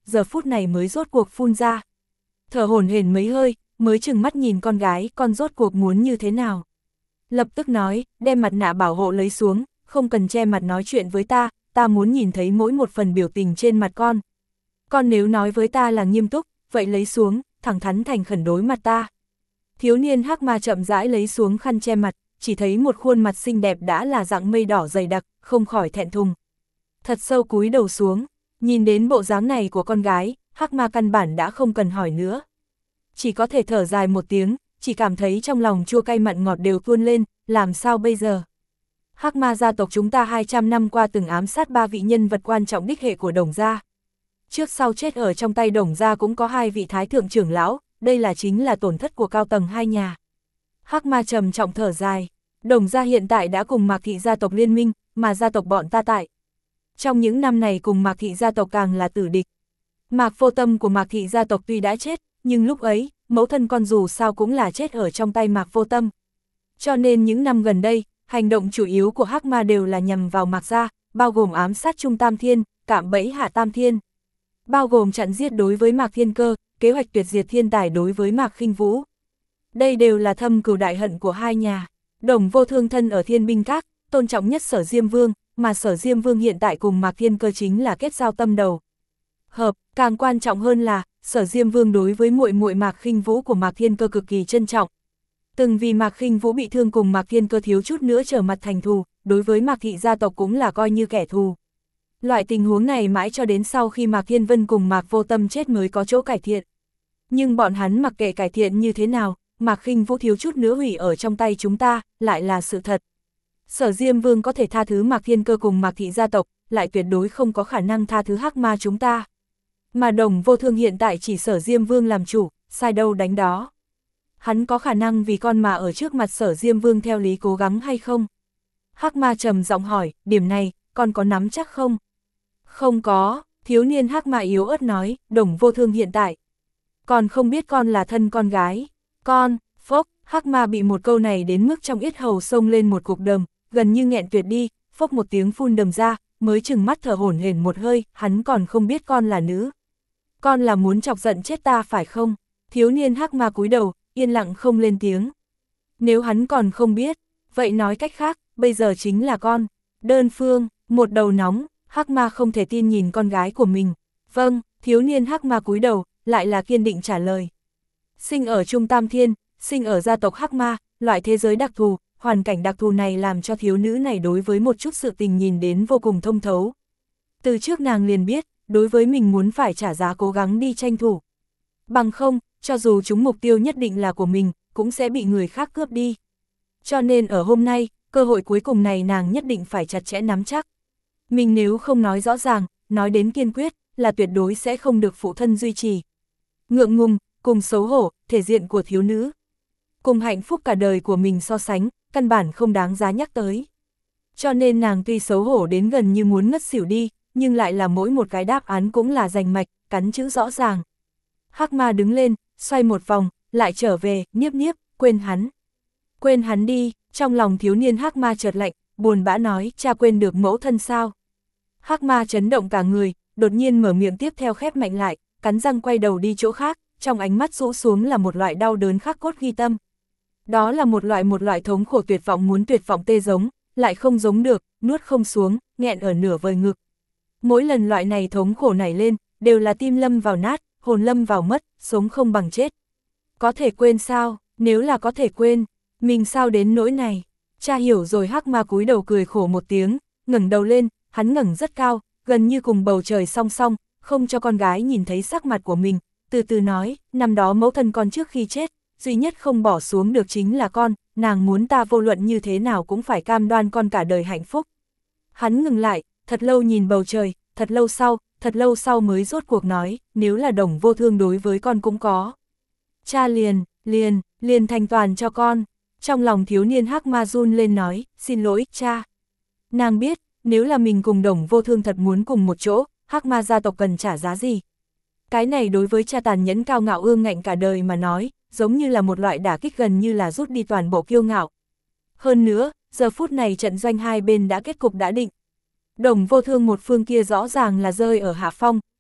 giờ phút này mới rốt cuộc phun ra. Thở hổn hển mấy hơi, mới chừng mắt nhìn con gái, con rốt cuộc muốn như thế nào. Lập tức nói, đem mặt nạ bảo hộ lấy xuống, không cần che mặt nói chuyện với ta, ta muốn nhìn thấy mỗi một phần biểu tình trên mặt con. Con nếu nói với ta là nghiêm túc, vậy lấy xuống, thẳng thắn thành khẩn đối mặt ta. Thiếu niên hắc ma chậm rãi lấy xuống khăn che mặt, chỉ thấy một khuôn mặt xinh đẹp đã là dạng mây đỏ dày đặc, không khỏi thẹn thùng. Thật sâu cúi đầu xuống, nhìn đến bộ dáng này của con gái, hắc ma căn bản đã không cần hỏi nữa. Chỉ có thể thở dài một tiếng, chỉ cảm thấy trong lòng chua cay mặn ngọt đều tuôn lên, làm sao bây giờ? Hắc ma gia tộc chúng ta hai trăm năm qua từng ám sát ba vị nhân vật quan trọng đích hệ của Đồng gia. Trước sau chết ở trong tay Đồng gia cũng có hai vị thái thượng trưởng lão, đây là chính là tổn thất của cao tầng hai nhà. Hắc ma trầm trọng thở dài, Đồng gia hiện tại đã cùng Mạc thị gia tộc liên minh, mà gia tộc bọn ta tại. Trong những năm này cùng Mạc thị gia tộc càng là tử địch. Mạc Vô Tâm của Mạc thị gia tộc tuy đã chết, nhưng lúc ấy, mẫu thân con dù sao cũng là chết ở trong tay Mạc Vô Tâm. Cho nên những năm gần đây, hành động chủ yếu của Hắc ma đều là nhằm vào Mạc gia, bao gồm ám sát Trung Tam Thiên, cạm bẫy Hạ Tam Thiên. Bao gồm chặn giết đối với Mạc Thiên Cơ, kế hoạch tuyệt diệt thiên tài đối với Mạc Khinh Vũ. Đây đều là thâm cừu đại hận của hai nhà. Đồng Vô Thương thân ở Thiên Binh Các, tôn trọng nhất Sở Diêm Vương, mà Sở Diêm Vương hiện tại cùng Mạc Thiên Cơ chính là kết giao tâm đầu. Hợp, càng quan trọng hơn là, Sở Diêm Vương đối với muội muội Mạc Khinh Vũ của Mạc Thiên Cơ cực kỳ trân trọng. Từng vì Mạc Khinh Vũ bị thương cùng Mạc Thiên Cơ thiếu chút nữa trở mặt thành thù, đối với Mạc thị gia tộc cũng là coi như kẻ thù. Loại tình huống này mãi cho đến sau khi Mạc Thiên Vân cùng Mạc Vô Tâm chết mới có chỗ cải thiện. Nhưng bọn hắn mặc kệ cải thiện như thế nào, Mạc Khinh Vũ thiếu chút nữa hủy ở trong tay chúng ta, lại là sự thật. Sở Diêm Vương có thể tha thứ Mạc Thiên Cơ cùng Mạc thị gia tộc, lại tuyệt đối không có khả năng tha thứ Hắc ma chúng ta. Mà Đồng Vô Thương hiện tại chỉ Sở Diêm Vương làm chủ, sai đâu đánh đó. Hắn có khả năng vì con mà ở trước mặt Sở Diêm Vương theo lý cố gắng hay không? Hắc ma trầm giọng hỏi, điểm này, con có nắm chắc không? Không có, thiếu niên Hắc ma yếu ớt nói, Đồng Vô Thương hiện tại. Còn không biết con là thân con gái. Con, phốc, Hắc ma bị một câu này đến mức trong yết hầu xông lên một cục đờm, gần như nghẹn tuyệt đi, phốc một tiếng phun đờm ra, mới chừng mắt thở hổn hển một hơi, hắn còn không biết con là nữ. Con là muốn chọc giận chết ta phải không? Thiếu niên Hắc ma cúi đầu, yên lặng không lên tiếng. Nếu hắn còn không biết, vậy nói cách khác, bây giờ chính là con. Đơn phương, một đầu nóng, Hắc ma không thể tin nhìn con gái của mình. Vâng, thiếu niên Hắc ma cúi đầu, lại là kiên định trả lời. Sinh ở Trung Tam Thiên, sinh ở gia tộc Hắc ma, loại thế giới đặc thù, hoàn cảnh đặc thù này làm cho thiếu nữ này đối với một chút sự tình nhìn đến vô cùng thông thấu. Từ trước nàng liền biết, đối với mình muốn phải trả giá cố gắng đi tranh thủ. Bằng không, cho dù chúng mục tiêu nhất định là của mình, cũng sẽ bị người khác cướp đi. Cho nên ở hôm nay, cơ hội cuối cùng này nàng nhất định phải chặt chẽ nắm chắc. Mình nếu không nói rõ ràng, nói đến kiên quyết, là tuyệt đối sẽ không được phụ thân duy trì. Ngượng ngùng, cùng xấu hổ, thể diện của thiếu nữ. Cùng hạnh phúc cả đời của mình so sánh, căn bản không đáng giá nhắc tới. Cho nên nàng tuy xấu hổ đến gần như muốn ngất xỉu đi, nhưng lại là mỗi một cái đáp án cũng là rành mạch, cắn chữ rõ ràng. Hắc ma đứng lên, xoay một vòng, lại trở về, niếp niếp, quên hắn. Quên hắn đi, trong lòng thiếu niên Hắc ma chợt lạnh, buồn bã nói, cha quên được mẫu thân sao. Hắc ma chấn động cả người, đột nhiên mở miệng tiếp theo khép mạnh lại, cắn răng quay đầu đi chỗ khác, trong ánh mắt rũ xuống là một loại đau đớn khắc cốt ghi tâm. Đó là một loại một loại thống khổ tuyệt vọng muốn tuyệt vọng tê giống, lại không giống được, nuốt không xuống, nghẹn ở nửa vời ngực. Mỗi lần loại này thống khổ nảy lên, đều là tim lâm vào nát, hồn lâm vào mất, sống không bằng chết. Có thể quên sao, nếu là có thể quên, mình sao đến nỗi này. Cha hiểu rồi. Hắc ma cúi đầu cười khổ một tiếng, ngẩng đầu lên, hắn ngẩng rất cao, gần như cùng bầu trời song song, không cho con gái nhìn thấy sắc mặt của mình, từ từ nói, năm đó mẫu thân con trước khi chết, duy nhất không bỏ xuống được chính là con, nàng muốn ta vô luận như thế nào cũng phải cam đoan con cả đời hạnh phúc. Hắn ngừng lại, thật lâu nhìn bầu trời, thật lâu sau, thật lâu sau mới rốt cuộc nói, nếu là Đồng Vô Thương đối với con cũng có. Cha liền, liền, liền thành toàn cho con. Trong lòng thiếu niên Hắc ma run lên nói, xin lỗi, cha. Nàng biết, nếu là mình cùng Đồng Vô Thương thật muốn cùng một chỗ, Hắc ma gia tộc cần trả giá gì. Cái này đối với cha tàn nhẫn cao ngạo ương ngạnh cả đời mà nói, giống như là một loại đả kích gần như là rút đi toàn bộ kiêu ngạo. Hơn nữa, giờ phút này trận doanh hai bên đã kết cục đã định. Đồng Vô Thương một phương kia rõ ràng là rơi ở hạ phong,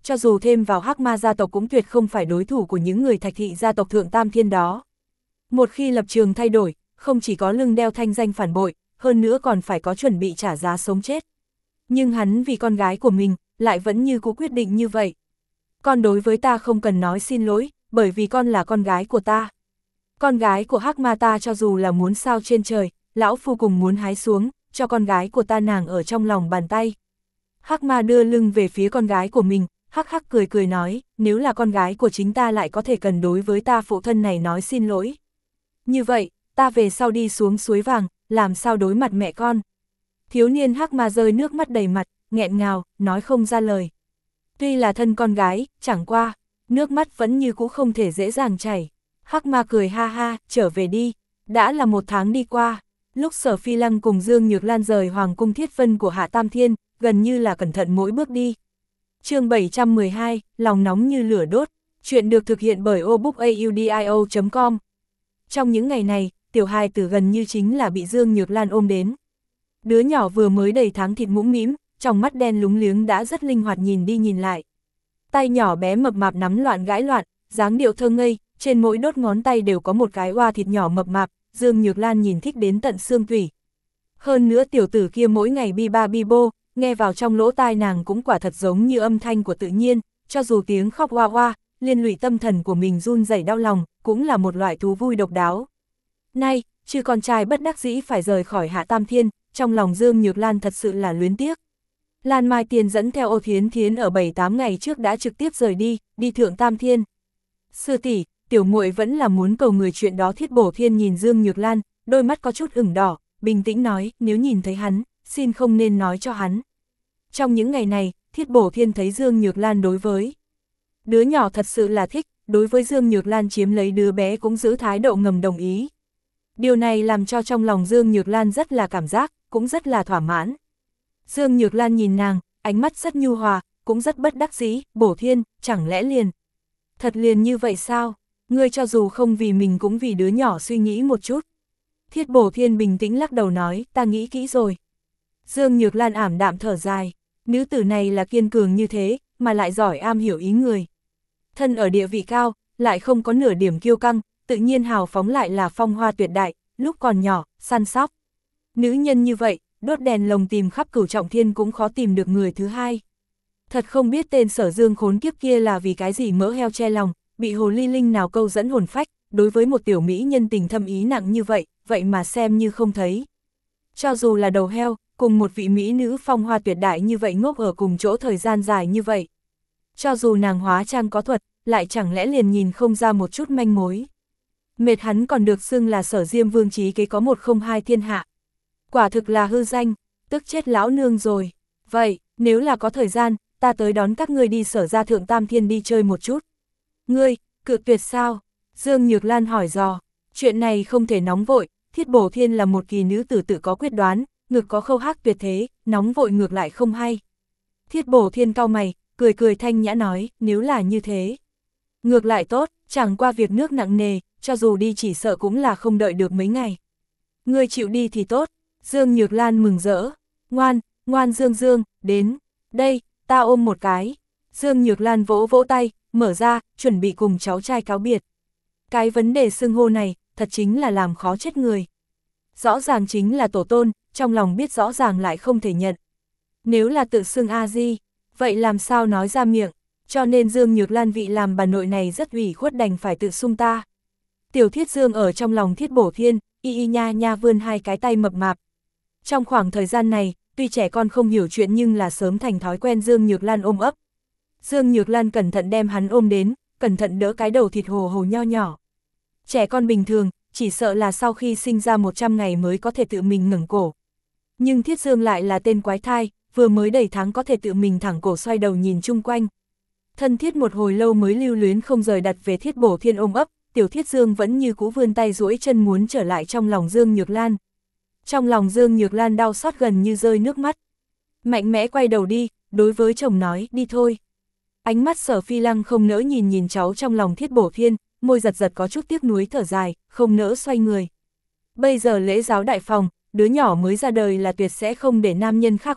cho dù thêm vào Hắc Ma gia tộc cũng tuyệt không phải đối thủ của những người Thạch thị gia tộc Thượng Tam Thiên đó. Một khi lập trường thay đổi, không chỉ có lưng đeo thanh danh phản bội, hơn nữa còn phải có chuẩn bị trả giá sống chết. Nhưng hắn vì con gái của mình, lại vẫn như cũ quyết định như vậy. Con đối với ta không cần nói xin lỗi, bởi vì con là con gái của ta. Con gái của Hắc Ma ta cho dù là muốn sao trên trời, lão phu cùng muốn hái xuống, cho con gái của ta nàng ở trong lòng bàn tay. Hắc Ma đưa lưng về phía con gái của mình, hắc hắc cười cười nói, nếu là con gái của chính ta lại có thể cần đối với ta phụ thân này nói xin lỗi. Như vậy, ta về sau đi xuống suối vàng, làm sao đối mặt mẹ con. Thiếu niên Hắc Ma rơi nước mắt đầy mặt, nghẹn ngào, nói không ra lời. Tuy là thân con gái, chẳng qua, nước mắt vẫn như cũ không thể dễ dàng chảy. Hắc Ma cười ha ha, trở về đi. Đã là một tháng đi qua, lúc Sở Phi Lăng cùng Dương Nhược Lan rời Hoàng cung Thiết Vân của Hạ Tam Thiên, gần như là cẩn thận mỗi bước đi. Chương bảy trăm mười hai, lòng nóng như lửa đốt, chuyện được thực hiện bởi obookaudio chấm com. Trong những ngày này, tiểu hài tử gần như chính là bị Dương Nhược Lan ôm đến. Đứa nhỏ vừa mới đầy tháng thịt mũm mĩm, trong mắt đen lúng liếng đã rất linh hoạt nhìn đi nhìn lại. Tay nhỏ bé mập mạp nắm loạn gãi loạn, dáng điệu thơ ngây, trên mỗi đốt ngón tay đều có một cái oa thịt nhỏ mập mạp, Dương Nhược Lan nhìn thích đến tận xương tủy. Hơn nữa tiểu tử kia mỗi ngày bi ba bi bô, nghe vào trong lỗ tai nàng cũng quả thật giống như âm thanh của tự nhiên, cho dù tiếng khóc oa oa, liên lụy tâm thần của mình run rẩy đau lòng, cũng là một loại thú vui độc đáo. Nay, chứ con trai bất đắc dĩ phải rời khỏi Hạ Tam Thiên, trong lòng Dương Nhược Lan thật sự là luyến tiếc. Lan Mai Tiền dẫn theo Ô Thiến Thiến ở bảy tám ngày trước đã trực tiếp rời đi, đi Thượng Tam Thiên. Sư tỷ, tiểu muội vẫn là muốn cầu người chuyện đó. Thiết Bổ Thiên nhìn Dương Nhược Lan, đôi mắt có chút ửng đỏ, bình tĩnh nói, nếu nhìn thấy hắn, xin không nên nói cho hắn. Trong những ngày này, Thiết Bổ Thiên thấy Dương Nhược Lan đối với đứa nhỏ thật sự là thích, đối với Dương Nhược Lan chiếm lấy đứa bé cũng giữ thái độ ngầm đồng ý. Điều này làm cho trong lòng Dương Nhược Lan rất là cảm giác, cũng rất là thỏa mãn. Dương Nhược Lan nhìn nàng, ánh mắt rất nhu hòa, cũng rất bất đắc dĩ, Bổ Thiên, chẳng lẽ liền. Thật liền như vậy sao? Ngươi cho dù không vì mình cũng vì đứa nhỏ suy nghĩ một chút. Thiết Bổ Thiên bình tĩnh lắc đầu nói, ta nghĩ kỹ rồi. Dương Nhược Lan ảm đạm thở dài, nữ tử này là kiên cường như thế, mà lại giỏi am hiểu ý người. Thân ở địa vị cao, lại không có nửa điểm kiêu căng, tự nhiên hào phóng lại là phong hoa tuyệt đại, lúc còn nhỏ, săn sóc. Nữ nhân như vậy, đốt đèn lồng tìm khắp Cửu Trọng Thiên cũng khó tìm được người thứ hai. Thật không biết tên Sở Dương khốn kiếp kia là vì cái gì mỡ heo che lòng, bị hồ ly linh nào câu dẫn hồn phách, đối với một tiểu mỹ nhân tình thâm ý nặng như vậy, vậy mà xem như không thấy. Cho dù là đầu heo, cùng một vị mỹ nữ phong hoa tuyệt đại như vậy ngốc ở cùng chỗ thời gian dài như vậy. Cho dù nàng hóa trang có thuật, lại chẳng lẽ liền nhìn không ra một chút manh mối. Mệt hắn còn được xưng là Sở Diêm Vương trí kế có một không hai thiên hạ. Quả thực là hư danh, tức chết lão nương rồi. Vậy, nếu là có thời gian, ta tới đón các ngươi đi Sở ra Thượng Tam Thiên đi chơi một chút. Ngươi, cự tuyệt sao? Dương Nhược Lan hỏi dò. Chuyện này không thể nóng vội, Thiết Bổ Thiên là một kỳ nữ tử tự có quyết đoán, ngực có khâu hắc tuyệt thế, nóng vội ngược lại không hay. Thiết Bổ Thiên cau mày, cười cười thanh nhã nói, nếu là như thế. Ngược lại tốt, chẳng qua việc nước nặng nề, cho dù đi chỉ sợ cũng là không đợi được mấy ngày. Ngươi chịu đi thì tốt. Dương Nhược Lan mừng rỡ, ngoan, ngoan Dương Dương, đến, đây, ta ôm một cái. Dương Nhược Lan vỗ vỗ tay, mở ra, chuẩn bị cùng cháu trai cáo biệt. Cái vấn đề xưng hô này, thật chính là làm khó chết người. Rõ ràng chính là tổ tôn, trong lòng biết rõ ràng lại không thể nhận. Nếu là tự xưng A-di, vậy làm sao nói ra miệng, cho nên Dương Nhược Lan vị làm bà nội này rất ủy khuất đành phải tự xung ta. Tiểu Thiết Dương ở trong lòng Thiết Bổ Thiên, y y nha nha vươn hai cái tay mập mạp. Trong khoảng thời gian này, tuy trẻ con không hiểu chuyện nhưng là sớm thành thói quen Dương Nhược Lan ôm ấp. Dương Nhược Lan cẩn thận đem hắn ôm đến, cẩn thận đỡ cái đầu thịt hồ hồ nho nhỏ. Trẻ con bình thường, chỉ sợ là sau khi sinh ra một trăm ngày mới có thể tự mình ngẩng cổ. Nhưng Thiết Dương lại là tên quái thai, vừa mới đầy tháng có thể tự mình thẳng cổ xoay đầu nhìn chung quanh. Thân thiết một hồi lâu mới lưu luyến không rời đặt về Thiết Bổ Thiên ôm ấp, tiểu Thiết Dương vẫn như cũ vươn tay duỗi chân muốn trở lại trong lòng Dương Nhược Lan. Trong lòng Dương Nhược Lan đau xót gần như rơi nước mắt. Mạnh mẽ quay đầu đi, đối với chồng nói, đi thôi. Ánh mắt Sở Phi Lăng không nỡ nhìn nhìn cháu trong lòng Thiết Bổ Thiên, môi giật giật có chút tiếc nuối thở dài, không nỡ xoay người. Bây giờ lễ giáo đại phòng, đứa nhỏ mới ra đời là tuyệt sẽ không để nam nhân khác ôm,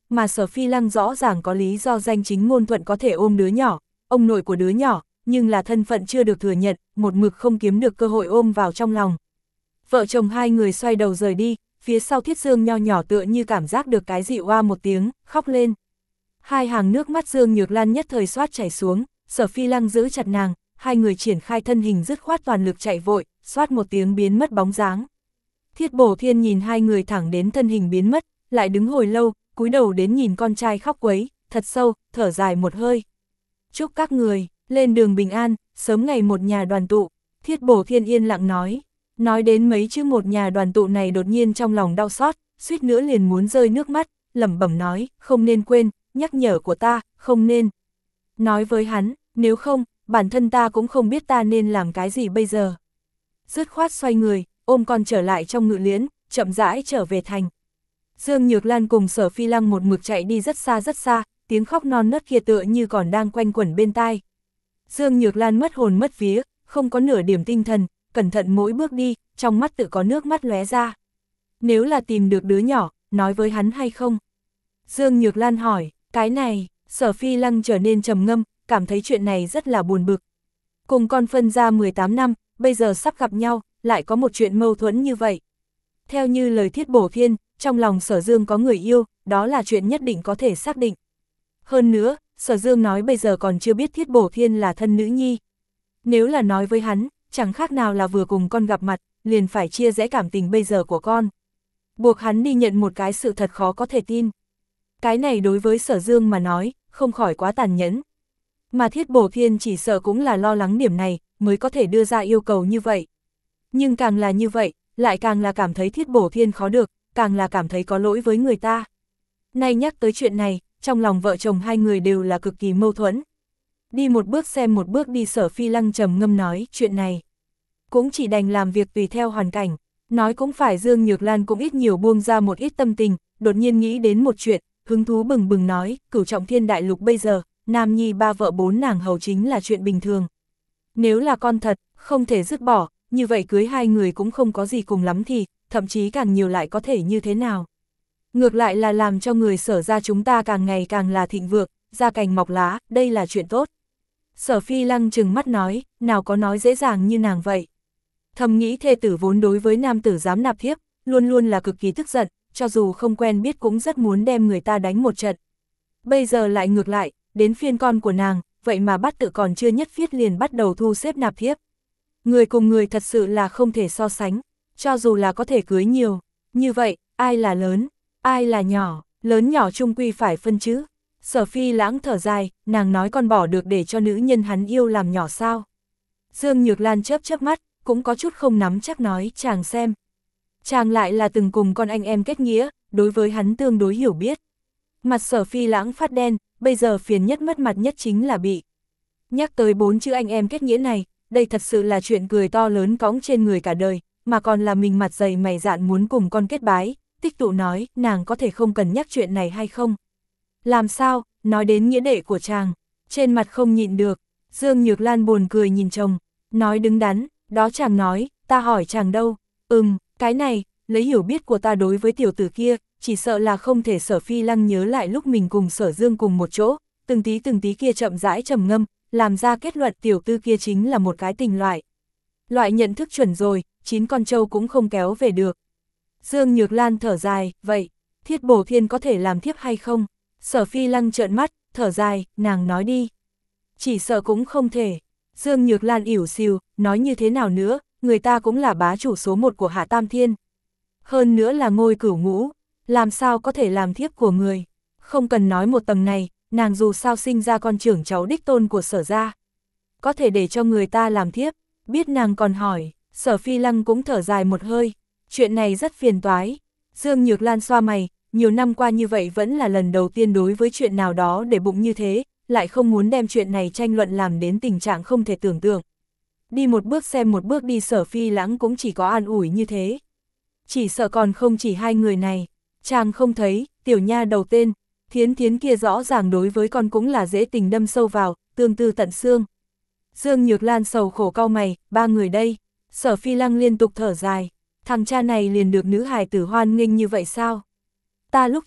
mà Sở Phi Lăng rõ ràng có lý do danh chính ngôn thuận có thể ôm đứa nhỏ, ông nội của đứa nhỏ, nhưng là thân phận chưa được thừa nhận, một mực không kiếm được cơ hội ôm vào trong lòng. Vợ chồng hai người xoay đầu rời đi, phía sau Thiết Dương nho nhỏ tựa như cảm giác được cái gì oa một tiếng, khóc lên. Hai hàng nước mắt Dương Nhược Lan nhất thời xoát chảy xuống, Sở Phi Lăng giữ chặt nàng, hai người triển khai thân hình dứt khoát toàn lực chạy vội, xoát một tiếng biến mất bóng dáng. Thiết Bổ Thiên nhìn hai người thẳng đến thân hình biến mất, lại đứng hồi lâu, cúi đầu đến nhìn con trai khóc quấy, thật sâu, thở dài một hơi. Chúc các người, lên đường bình an, sớm ngày một nhà đoàn tụ, Thiết Bổ Thiên yên lặng nói. Nói đến mấy chữ một nhà đoàn tụ này đột nhiên trong lòng đau xót, suýt nữa liền muốn rơi nước mắt, lẩm bẩm nói, không nên quên, nhắc nhở của ta, không nên. Nói với hắn, nếu không, bản thân ta cũng không biết ta nên làm cái gì bây giờ. Dứt khoát xoay người, ôm con trở lại trong ngự liễn, chậm rãi trở về thành. Dương Nhược Lan cùng Sở Phi Lăng một mực chạy đi rất xa rất xa, tiếng khóc non nớt kia tựa như còn đang quanh quẩn bên tai. Dương Nhược Lan mất hồn mất vía, không có nửa điểm tinh thần, cẩn thận mỗi bước đi, trong mắt tự có nước mắt lóe ra. Nếu là tìm được đứa nhỏ, nói với hắn hay không? Dương Nhược Lan hỏi, cái này, Sở Phi Lăng trở nên trầm ngâm, cảm thấy chuyện này rất là buồn bực. Cùng con phân ra mười tám năm, bây giờ sắp gặp nhau, lại có một chuyện mâu thuẫn như vậy. Theo như lời Thiết Bổ Thiên, trong lòng Sở Dương có người yêu, đó là chuyện nhất định có thể xác định. Hơn nữa, Sở Dương nói bây giờ còn chưa biết Thiết Bổ Thiên là thân nữ nhi. Nếu là nói với hắn, chẳng khác nào là vừa cùng con gặp mặt, liền phải chia rẽ cảm tình bây giờ của con. Buộc hắn đi nhận một cái sự thật khó có thể tin. Cái này đối với Sở Dương mà nói, không khỏi quá tàn nhẫn. Mà Thiết Bổ Thiên chỉ sợ cũng là lo lắng điểm này, mới có thể đưa ra yêu cầu như vậy. Nhưng càng là như vậy, lại càng là cảm thấy Thiết Bổ Thiên khó được, càng là cảm thấy có lỗi với người ta. Nay nhắc tới chuyện này, trong lòng vợ chồng hai người đều là cực kỳ mâu thuẫn. Đi một bước xem một bước đi, Sở Phi Lăng trầm ngâm nói, chuyện này cũng chỉ đành làm việc tùy theo hoàn cảnh. Nói cũng phải, Dương Nhược Lan cũng ít nhiều buông ra một ít tâm tình, đột nhiên nghĩ đến một chuyện, hứng thú bừng bừng nói, Cửu Trọng Thiên đại lục bây giờ, nam nhi ba vợ bốn nàng hầu chính là chuyện bình thường. Nếu là con thật, không thể dứt bỏ, như vậy cưới hai người cũng không có gì cùng lắm thì, thậm chí càng nhiều lại có thể như thế nào. Ngược lại là làm cho người Sở ra chúng ta càng ngày càng là thịnh vượng, ra cành mọc lá, đây là chuyện tốt. Sở Phi Lăng trừng mắt nói, nào có nói dễ dàng như nàng vậy. Thầm nghĩ thê tử vốn đối với nam tử dám nạp thiếp, luôn luôn là cực kỳ tức giận, cho dù không quen biết cũng rất muốn đem người ta đánh một trận. Bây giờ lại ngược lại, đến phiên con của nàng, vậy mà bắt tự còn chưa nhất viết liền bắt đầu thu xếp nạp thiếp. Người cùng người thật sự là không thể so sánh, cho dù là có thể cưới nhiều. Như vậy, ai là lớn, ai là nhỏ, lớn nhỏ chung quy phải phân chứ. Sở Phi Lãng thở dài, nàng nói con bỏ được để cho nữ nhân hắn yêu làm nhỏ sao. Dương Nhược Lan chớp chớp mắt, cũng có chút không nắm chắc nói, chàng xem. Chàng lại là từng cùng con anh em kết nghĩa, đối với hắn tương đối hiểu biết. Mặt Sở Phi Lãng phát đen, bây giờ phiền nhất mất mặt nhất chính là bị. Nhắc tới bốn chữ anh em kết nghĩa này, đây thật sự là chuyện cười to lớn cõng trên người cả đời, mà còn là mình mặt dày mày dạn muốn cùng con kết bái. Tích Tụ nói, nàng có thể không cần nhắc chuyện này hay không? Làm sao, nói đến nghĩa đệ của chàng, trên mặt không nhịn được. Dương Nhược Lan buồn cười nhìn chồng, nói đứng đắn, đó chàng nói, ta hỏi chàng đâu, ừm, cái này, lấy hiểu biết của ta đối với tiểu tử kia, chỉ sợ là không thể. Sở Phi Lăng nhớ lại lúc mình cùng Sở Dương cùng một chỗ, từng tí từng tí kia chậm rãi trầm ngâm, làm ra kết luận tiểu tư kia chính là một cái tình loại. Loại nhận thức chuẩn rồi, chín con trâu cũng không kéo về được. Dương Nhược Lan thở dài, vậy, Thiết Bổ Thiên có thể làm thiếp hay không? Sở Phi Lăng trợn mắt, thở dài, nàng nói đi. Chỉ sợ cũng không thể. Dương Nhược Lan ỉu xìu, nói như thế nào nữa, người ta cũng là bá chủ số một của Hạ Tam Thiên. Hơn nữa là ngôi cửu ngũ, làm sao có thể làm thiếp của người. Không cần nói một tầng này, nàng dù sao sinh ra con trưởng cháu đích tôn của Sở gia. Có thể để cho người ta làm thiếp, biết nàng còn hỏi, Sở Phi Lăng cũng thở dài một hơi. Chuyện này rất phiền toái. Dương Nhược Lan xoa mày, nhiều năm qua như vậy vẫn là lần đầu tiên đối với chuyện nào đó để bụng như thế, lại không muốn đem chuyện này tranh luận làm đến tình trạng không thể tưởng tượng. Đi một bước xem một bước đi, Sở Phi Lãng cũng chỉ có an ủi như thế. Chỉ sợ còn không chỉ hai người này, chàng không thấy, tiểu nha đầu tên, Thiến Thiến kia rõ ràng đối với con cũng là dễ tình đâm sâu vào, tương tư tận xương. Dương Nhược Lan sầu khổ cau mày, ba người đây, Sở Phi Lăng liên tục thở dài, thằng cha này liền được nữ hài tử hoan nghênh như vậy sao? Ta lúc trẻ,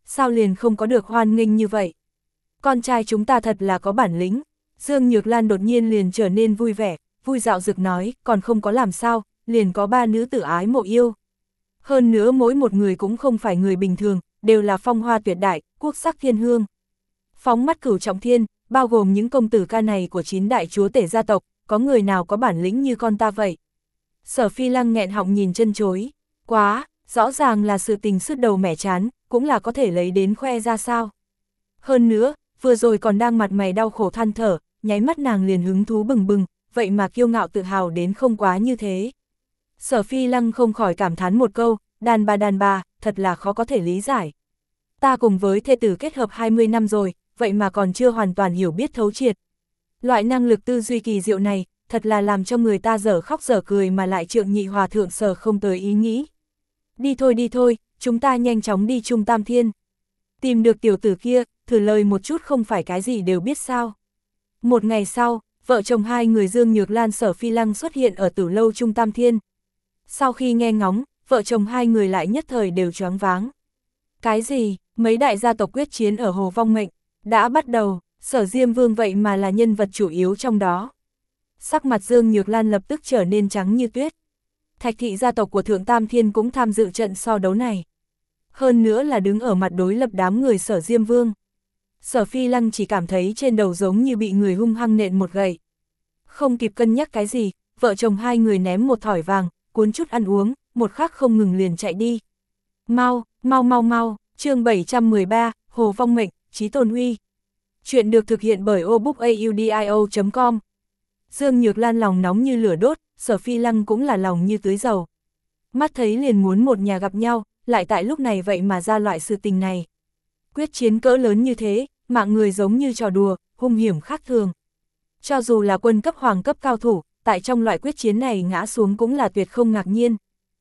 sao liền không có được hoan nghênh như vậy? Con trai chúng ta thật là có bản lĩnh. Dương Nhược Lan đột nhiên liền trở nên vui vẻ, vui dạo dực nói, còn không có làm sao, liền có ba nữ tử ái mộ yêu. Hơn nữa mỗi một người cũng không phải người bình thường, đều là phong hoa tuyệt đại, quốc sắc thiên hương. Phóng mắt Cửu Trọng Thiên, bao gồm những công tử ca này của chín đại chúa tể gia tộc, có người nào có bản lĩnh như con ta vậy? Sở Phi Lăng nghẹn họng nhìn chân chối, quá, rõ ràng là sự tình sứt đầu mẻ chán, cũng là có thể lấy đến khoe ra sao. Hơn nữa, vừa rồi còn đang mặt mày đau khổ than thở, nháy mắt nàng liền hứng thú bừng bừng, vậy mà kiêu ngạo tự hào đến không quá như thế. Sở Phi Lăng không khỏi cảm thán một câu, đàn bà đàn bà, thật là khó có thể lý giải. Ta cùng với thê tử kết hợp hai mươi năm rồi, vậy mà còn chưa hoàn toàn hiểu biết thấu triệt. Loại năng lực tư duy kỳ diệu này, thật là làm cho người ta dở khóc dở cười mà lại Trượng Nhị Hòa thượng sở không tới ý nghĩ. Đi thôi đi thôi, chúng ta nhanh chóng đi Trung Tam Thiên. Tìm được tiểu tử kia, thử lời một chút không phải cái gì đều biết sao. Một ngày sau, vợ chồng hai người Dương Nhược Lan Sở Phi Lăng xuất hiện ở tử lâu Trung Tam Thiên. Sau khi nghe ngóng, vợ chồng hai người lại nhất thời đều choáng váng. Cái gì, mấy đại gia tộc quyết chiến ở Hồ Vong Mệnh, đã bắt đầu, Sở Diêm Vương vậy mà là nhân vật chủ yếu trong đó. Sắc mặt Dương Nhược Lan lập tức trở nên trắng như tuyết. Thạch thị gia tộc của Thượng Tam Thiên cũng tham dự trận so đấu này. Hơn nữa là đứng ở mặt đối lập đám người Sở Diêm Vương. Sở Phi Lăng chỉ cảm thấy trên đầu giống như bị người hung hăng nện một gậy. Không kịp cân nhắc cái gì, vợ chồng hai người ném một thỏi vàng, cuốn chút ăn uống, một khắc không ngừng liền chạy đi. Mau, mau mau mau, chương bảy trăm mười ba, Hồ Vong Mệnh, Chí Tôn Huy. Chuyện được thực hiện bởi obookaudio chấm com. Dương Nhược Lan lòng nóng như lửa đốt, Sở Phi Lăng cũng là lòng như tưới dầu. Mắt thấy liền muốn một nhà gặp nhau, lại tại lúc này vậy mà ra loại sự tình này. Quyết chiến cỡ lớn như thế, mạng người giống như trò đùa, hung hiểm khác thường. Cho dù là quân cấp hoàng cấp cao thủ, tại trong loại quyết chiến này ngã xuống cũng là tuyệt không ngạc nhiên.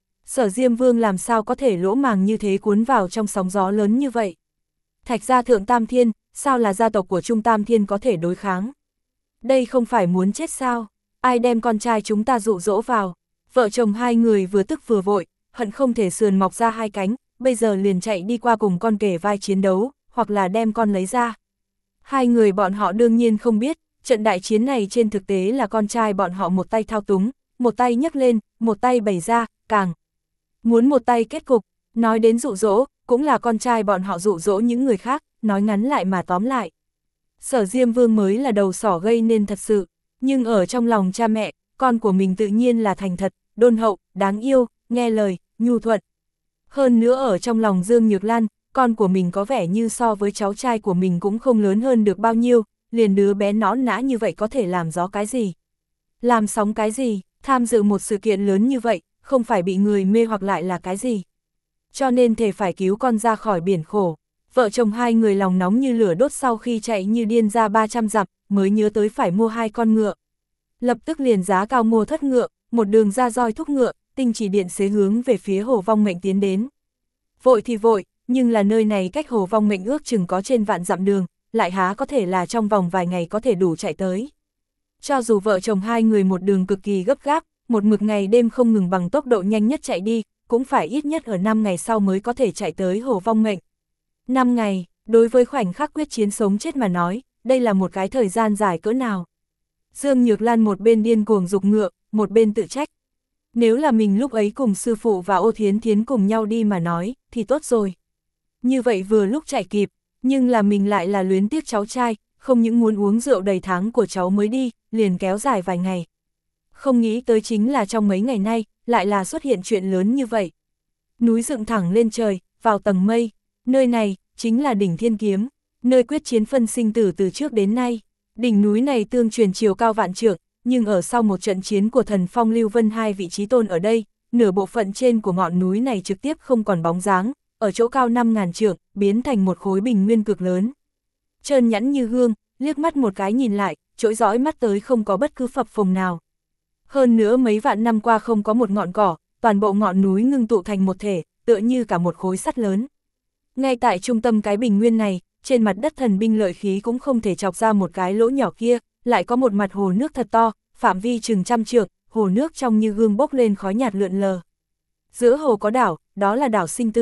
Sở Diêm Vương làm sao có thể lỗ màng như thế cuốn vào trong sóng gió lớn như vậy. Thạch gia Thượng Tam Thiên, sao là gia tộc của Trung Tam Thiên có thể đối kháng? Đây không phải muốn chết sao? Ai đem con trai chúng ta dụ dỗ vào? Vợ chồng hai người vừa tức vừa vội, hận không thể sườn mọc ra hai cánh, bây giờ liền chạy đi qua cùng con kể vai chiến đấu, hoặc là đem con lấy ra. Hai người bọn họ đương nhiên không biết, trận đại chiến này trên thực tế là con trai bọn họ một tay thao túng, một tay nhấc lên, một tay bày ra, càng muốn một tay kết cục. Nói đến dụ dỗ, cũng là con trai bọn họ dụ dỗ những người khác, nói ngắn lại mà tóm lại. Sở Diêm Vương mới là đầu sỏ gây nên thật sự, nhưng ở trong lòng cha mẹ, con của mình tự nhiên là thành thật, đôn hậu, đáng yêu, nghe lời, nhu thuận. Hơn nữa ở trong lòng Dương Nhược Lan, con của mình có vẻ như so với cháu trai của mình cũng không lớn hơn được bao nhiêu, liền đứa bé nõn nã như vậy có thể làm gió cái gì? Làm sóng cái gì? Tham dự một sự kiện lớn như vậy, không phải bị người mê hoặc lại là cái gì? Cho nên thề phải cứu con ra khỏi biển khổ. Vợ chồng hai người lòng nóng như lửa đốt sau khi chạy như điên ra ba trăm dặm, mới nhớ tới phải mua hai con ngựa. Lập tức liền giá cao mua thất ngựa, một đường ra roi thúc ngựa, tinh chỉ điện xế hướng về phía Hồ Vong Mệnh tiến đến. Vội thì vội, nhưng là nơi này cách Hồ Vong Mệnh ước chừng có trên vạn dặm đường, lại há có thể là trong vòng vài ngày có thể đủ chạy tới. Cho dù vợ chồng hai người một đường cực kỳ gấp gáp, một mực ngày đêm không ngừng bằng tốc độ nhanh nhất chạy đi, cũng phải ít nhất ở năm ngày sau mới có thể chạy tới Hồ Vong Mệnh. năm ngày, đối với khoảnh khắc quyết chiến sống chết mà nói, đây là một cái thời gian dài cỡ nào. Dương Nhược Lan một bên điên cuồng giục ngựa, một bên tự trách. Nếu là mình lúc ấy cùng sư phụ và Ô Thiến Thiến cùng nhau đi mà nói, thì tốt rồi. Như vậy vừa lúc chạy kịp, nhưng là mình lại là luyến tiếc cháu trai, không những muốn uống rượu đầy tháng của cháu mới đi, liền kéo dài vài ngày. Không nghĩ tới chính là trong mấy ngày nay, lại là xuất hiện chuyện lớn như vậy. Núi dựng thẳng lên trời, vào tầng mây, nơi này, chính là đỉnh Thiên Kiếm, nơi quyết chiến phân sinh tử từ trước đến nay. Đỉnh núi này tương truyền chiều cao vạn trượng, nhưng ở sau một trận chiến của Thần Phong Lưu Vân hai vị trí tôn ở đây, nửa bộ phận trên của ngọn núi này trực tiếp không còn bóng dáng, ở chỗ cao năm ngàn trượng, biến thành một khối bình nguyên cực lớn. Trơn nhẵn như gương, liếc mắt một cái nhìn lại, trỗi dõi mắt tới không có bất cứ phập phồng nào. Hơn nữa mấy vạn năm qua không có một ngọn cỏ, toàn bộ ngọn núi ngưng tụ thành một thể, tựa như cả một khối sắt lớn. Ngay tại trung tâm cái bình nguyên này, trên mặt đất thần binh lợi khí cũng không thể chọc ra một cái lỗ nhỏ kia, lại có một mặt hồ nước thật to, phạm vi chừng trăm trượng, hồ nước trong như gương bốc lên khói nhạt lượn lờ. Giữa hồ có đảo, đó là đảo Sinh Tử.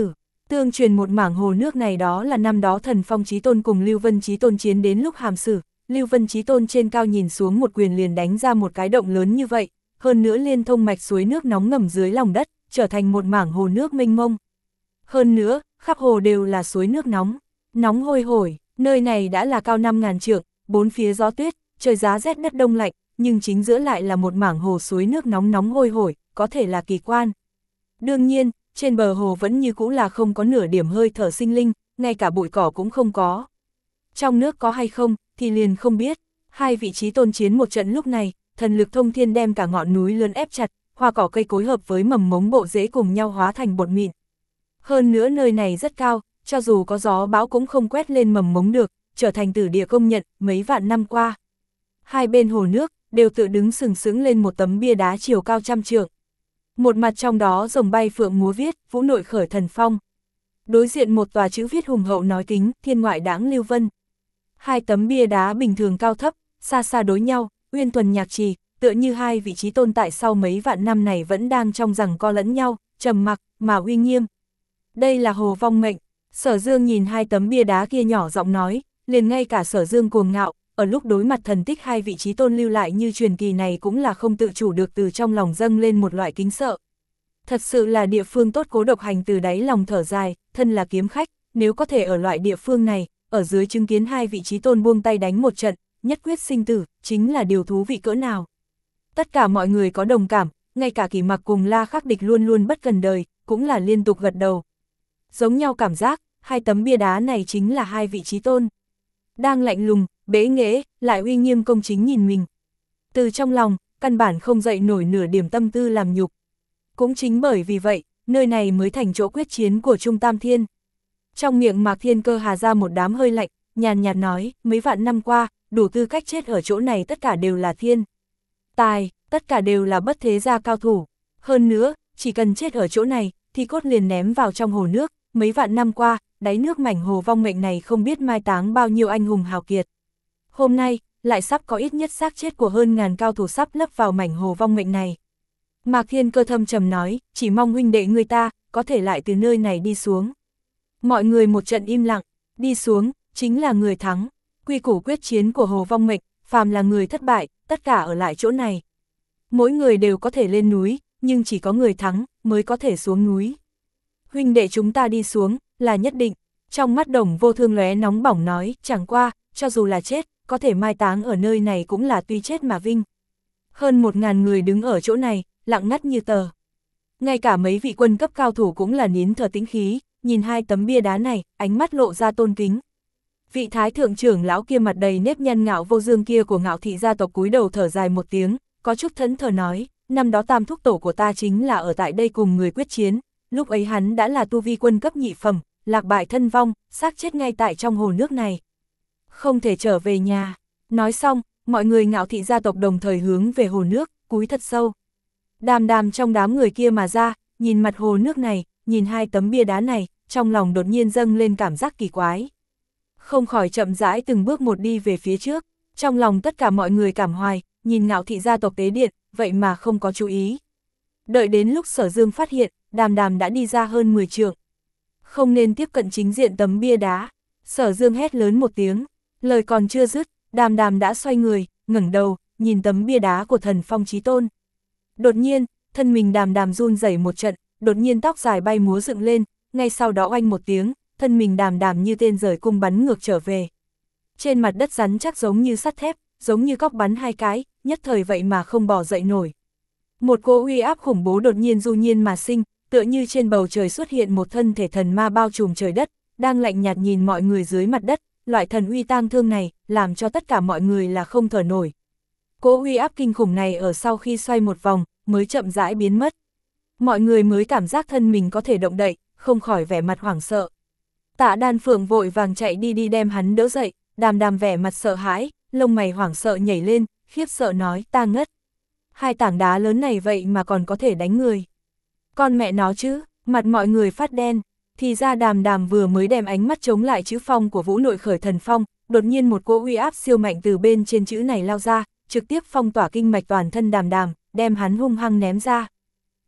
Tương truyền một mảng hồ nước này đó là năm đó Thần Phong Chí Tôn cùng Lưu Vân Chí Tôn chiến đến lúc hàm sử, Lưu Vân Chí Tôn trên cao nhìn xuống một quyền liền đánh ra một cái động lớn như vậy, hơn nữa liên thông mạch suối nước nóng ngầm dưới lòng đất, trở thành một mảng hồ nước mênh mông. Hơn nữa, khắp hồ đều là suối nước nóng, nóng hôi hổi, nơi này đã là cao năm ngàn trượng, bốn phía gió tuyết, trời giá rét đất đông lạnh, nhưng chính giữa lại là một mảng hồ suối nước nóng nóng hôi hổi, có thể là kỳ quan. Đương nhiên, trên bờ hồ vẫn như cũ là không có nửa điểm hơi thở sinh linh, ngay cả bụi cỏ cũng không có. Trong nước có hay không, thì liền không biết. Hai vị trí tôn chiến một trận lúc này, thần lực thông thiên đem cả ngọn núi lớn ép chặt, hoa cỏ cây cối hợp với mầm mống bộ rễ cùng nhau hóa thành bột mịn. Hơn nữa nơi này rất cao, cho dù có gió bão cũng không quét lên mầm mống được, trở thành tử địa công nhận mấy vạn năm qua. Hai bên hồ nước, đều tự đứng sừng sững lên một tấm bia đá chiều cao trăm trượng. Một mặt trong đó rồng bay phượng múa viết, Vũ Nội Khởi Thần Phong. Đối diện một tòa chữ viết hùng hậu nói kính, Thiên Ngoại Đãng Lưu Vân. Hai tấm bia đá bình thường cao thấp, xa xa đối nhau, uyên thuần nhạc trì, tựa như hai vị trí tồn tại sau mấy vạn năm này vẫn đang trong giằng co lẫn nhau, trầm mặc, mà uy nghiêm. Đây là Hồ Vong Mệnh. Sở Dương nhìn hai tấm bia đá kia nhỏ giọng nói, liền ngay cả Sở Dương cuồng ngạo, ở lúc đối mặt thần tích hai vị trí tôn lưu lại như truyền kỳ này cũng là không tự chủ được từ trong lòng dâng lên một loại kính sợ. Thật sự là địa phương tốt. Cố Độc Hành từ đáy lòng thở dài, thân là kiếm khách, nếu có thể ở loại địa phương này, ở dưới chứng kiến hai vị trí tôn buông tay đánh một trận, nhất quyết sinh tử, chính là điều thú vị cỡ nào. Tất cả mọi người có đồng cảm, ngay cả Kỷ Mặc cùng La Khắc Địch luôn luôn bất cần đời, cũng là liên tục gật đầu. Giống nhau cảm giác, hai tấm bia đá này chính là hai vị trí tôn. Đang lạnh lùng, bế nghễ, lại uy nghiêm công chính nhìn mình. Từ trong lòng, căn bản không dậy nổi nửa điểm tâm tư làm nhục. Cũng chính bởi vì vậy, nơi này mới thành chỗ quyết chiến của Trung Tam Thiên. Trong miệng Mạc Thiên Cơ hà ra một đám hơi lạnh, nhàn nhạt nói, mấy vạn năm qua, đủ tư cách chết ở chỗ này tất cả đều là thiên tài, tất cả đều là bất thế gia cao thủ. Hơn nữa, chỉ cần chết ở chỗ này, thì cốt liền ném vào trong hồ nước. Mấy vạn năm qua, đáy nước mảnh Hồ Vong Mệnh này không biết mai táng bao nhiêu anh hùng hào kiệt. Hôm nay, lại sắp có ít nhất xác chết của hơn ngàn cao thủ sắp lấp vào mảnh Hồ Vong Mệnh này. Mạc Thiên Cơ thâm trầm nói, chỉ mong huynh đệ người ta, có thể lại từ nơi này đi xuống. Mọi người một trận im lặng, đi xuống, chính là người thắng. Quy củ quyết chiến của Hồ Vong Mệnh, phàm là người thất bại, tất cả ở lại chỗ này. Mỗi người đều có thể lên núi, nhưng chỉ có người thắng, mới có thể xuống núi. Huynh đệ chúng ta đi xuống, là nhất định. Trong mắt Đồng Vô Thương lóe nóng bỏng nói, chẳng qua, cho dù là chết, có thể mai táng ở nơi này cũng là tuy chết mà vinh. Hơn một ngàn người đứng ở chỗ này, lặng ngắt như tờ. Ngay cả mấy vị quân cấp cao thủ cũng là nín thở tĩnh khí, nhìn hai tấm bia đá này, ánh mắt lộ ra tôn kính. Vị thái thượng trưởng lão kia mặt đầy nếp nhăn Ngạo Vô Dương kia của Ngạo thị gia tộc cúi đầu thở dài một tiếng, có chút thẫn thờ nói, năm đó tam thúc tổ của ta chính là ở tại đây cùng người quyết chiến, lúc ấy hắn đã là tu vi quân cấp nhị phẩm, lạc bại thân vong, xác chết ngay tại trong hồ nước này. Không thể trở về nhà. Nói xong, mọi người Ngạo thị gia tộc đồng thời hướng về hồ nước, cúi thật sâu. Đàm Đàm trong đám người kia mà ra, nhìn mặt hồ nước này, nhìn hai tấm bia đá này, trong lòng đột nhiên dâng lên cảm giác kỳ quái. Không khỏi chậm rãi từng bước một đi về phía trước, trong lòng tất cả mọi người cảm hoài, nhìn Ngạo thị gia tộc tế điện, vậy mà không có chú ý. Đợi đến lúc Sở Dương phát hiện, Đàm Đàm đã đi ra hơn mười trượng. Không nên tiếp cận chính diện tấm bia đá. Sở Dương hét lớn một tiếng, lời còn chưa dứt, Đàm Đàm đã xoay người, ngẩng đầu, nhìn tấm bia đá của Thần Phong Chí Tôn. Đột nhiên, thân mình Đàm Đàm run rẩy một trận, đột nhiên tóc dài bay múa dựng lên, ngay sau đó oanh một tiếng, thân mình Đàm Đàm như tên rời cung bắn ngược trở về. Trên mặt đất rắn chắc giống như sắt thép, giống như cóc bắn hai cái, nhất thời vậy mà không bò dậy nổi. Một cỗ uy áp khủng bố đột nhiên du nhiên mà sinh, tựa như trên bầu trời xuất hiện một thân thể thần ma bao trùm trời đất, đang lạnh nhạt nhìn mọi người dưới mặt đất, loại thần uy tang thương này, làm cho tất cả mọi người là không thở nổi. Cỗ uy áp kinh khủng này ở sau khi xoay một vòng, mới chậm rãi biến mất. Mọi người mới cảm giác thân mình có thể động đậy, không khỏi vẻ mặt hoảng sợ. Tạ Đan Phượng vội vàng chạy đi đi đem hắn đỡ dậy, Đàm Đàm vẻ mặt sợ hãi, lông mày hoảng sợ nhảy lên, khiếp sợ nói ta ngất. Hai tảng đá lớn này vậy mà còn có thể đánh người. Con mẹ nó chứ, mặt mọi người phát đen, thì ra Đàm Đàm vừa mới đem ánh mắt chống lại chữ phong của Vũ Nội Khởi Thần Phong, đột nhiên một cỗ uy áp siêu mạnh từ bên trên chữ này lao ra, trực tiếp phong tỏa kinh mạch toàn thân Đàm Đàm, đem hắn hung hăng ném ra.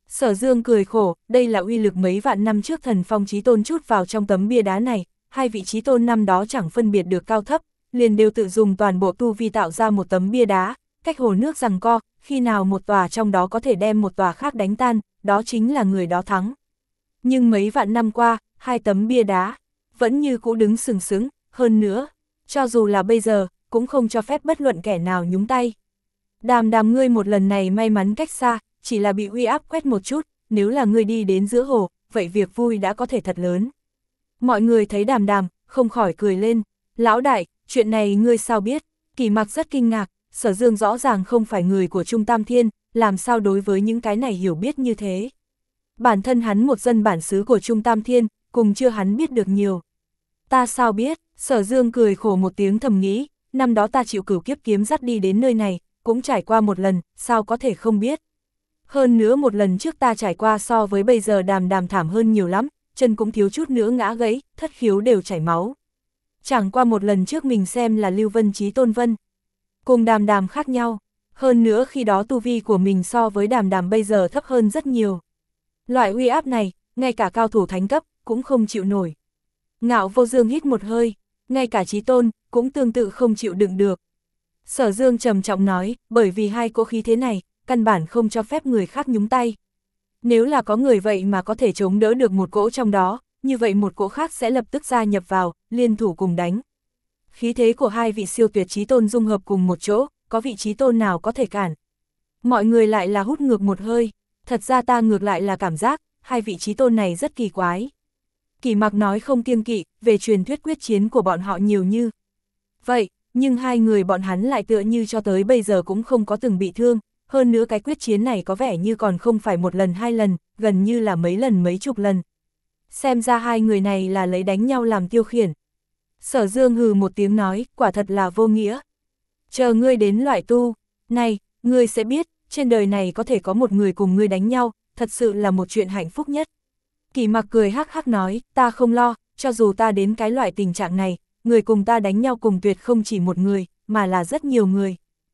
Sở Dương cười khổ, đây là uy lực mấy vạn năm trước thần phong chí tôn chút vào trong tấm bia đá này, hai vị chí tôn năm đó chẳng phân biệt được cao thấp, liền đều tự dùng toàn bộ tu vi tạo ra một tấm bia đá, cách hồ nước giằng co, khi nào một tòa trong đó có thể đem một tòa khác đánh tan, đó chính là người đó thắng. Nhưng mấy vạn năm qua, hai tấm bia đá vẫn như cũ đứng sừng sững, hơn nữa, cho dù là bây giờ, cũng không cho phép bất luận kẻ nào nhúng tay. Đàm Đàm ngươi một lần này may mắn cách xa, chỉ là bị uy áp quét một chút, nếu là ngươi đi đến giữa hồ, vậy việc vui đã có thể thật lớn. Mọi người thấy Đàm Đàm, không khỏi cười lên, lão đại, chuyện này ngươi sao biết? Kỳ Mặc rất kinh ngạc, Sở Dương rõ ràng không phải người của Trung Tam Thiên, làm sao đối với những cái này hiểu biết như thế. Bản thân hắn một dân bản xứ của Trung Tam Thiên, cùng chưa hắn biết được nhiều. Ta sao biết? Sở Dương cười khổ một tiếng thầm nghĩ, năm đó ta chịu cửu kiếp kiếm dắt đi đến nơi này, cũng trải qua một lần, sao có thể không biết. Hơn nữa một lần trước ta trải qua so với bây giờ Đàm Đàm thảm hơn nhiều lắm, chân cũng thiếu chút nữa ngã gãy, thất khiếu đều chảy máu. Chẳng qua một lần trước mình xem là Lưu Vân Chí Tôn Vân. Cùng Đàm Đàm khác nhau, hơn nữa khi đó tu vi của mình so với Đàm Đàm bây giờ thấp hơn rất nhiều. Loại uy áp này, ngay cả cao thủ thánh cấp, cũng không chịu nổi. Ngạo Vô Dương hít một hơi, ngay cả Chí Tôn, cũng tương tự không chịu đựng được. Sở Dương trầm trọng nói, bởi vì hai cỗ khí thế này, căn bản không cho phép người khác nhúng tay. Nếu là có người vậy mà có thể chống đỡ được một cỗ trong đó, như vậy một cỗ khác sẽ lập tức gia nhập vào, liên thủ cùng đánh. Khí thế của hai vị siêu tuyệt Chí Tôn dung hợp cùng một chỗ, có vị Chí Tôn nào có thể cản. Mọi người lại là hút ngược một hơi, thật ra ta ngược lại là cảm giác, hai vị Chí Tôn này rất kỳ quái. Kỳ Mặc nói không kiêng kỵ, về truyền thuyết quyết chiến của bọn họ nhiều như vậy, nhưng hai người bọn hắn lại tựa như cho tới bây giờ cũng không có từng bị thương, hơn nữa cái quyết chiến này có vẻ như còn không phải một lần hai lần, gần như là mấy lần mấy chục lần. Xem ra hai người này là lấy đánh nhau làm tiêu khiển. Sở Dương hừ một tiếng nói, quả thật là vô nghĩa. Chờ ngươi đến loại tu này, ngươi sẽ biết, trên đời này có thể có một người cùng ngươi đánh nhau, thật sự là một chuyện hạnh phúc nhất. Kỳ Mặc cười hắc hắc nói, ta không lo, cho dù ta đến cái loại tình trạng này, người cùng ta đánh nhau cùng tuyệt không chỉ một người, mà là rất nhiều người.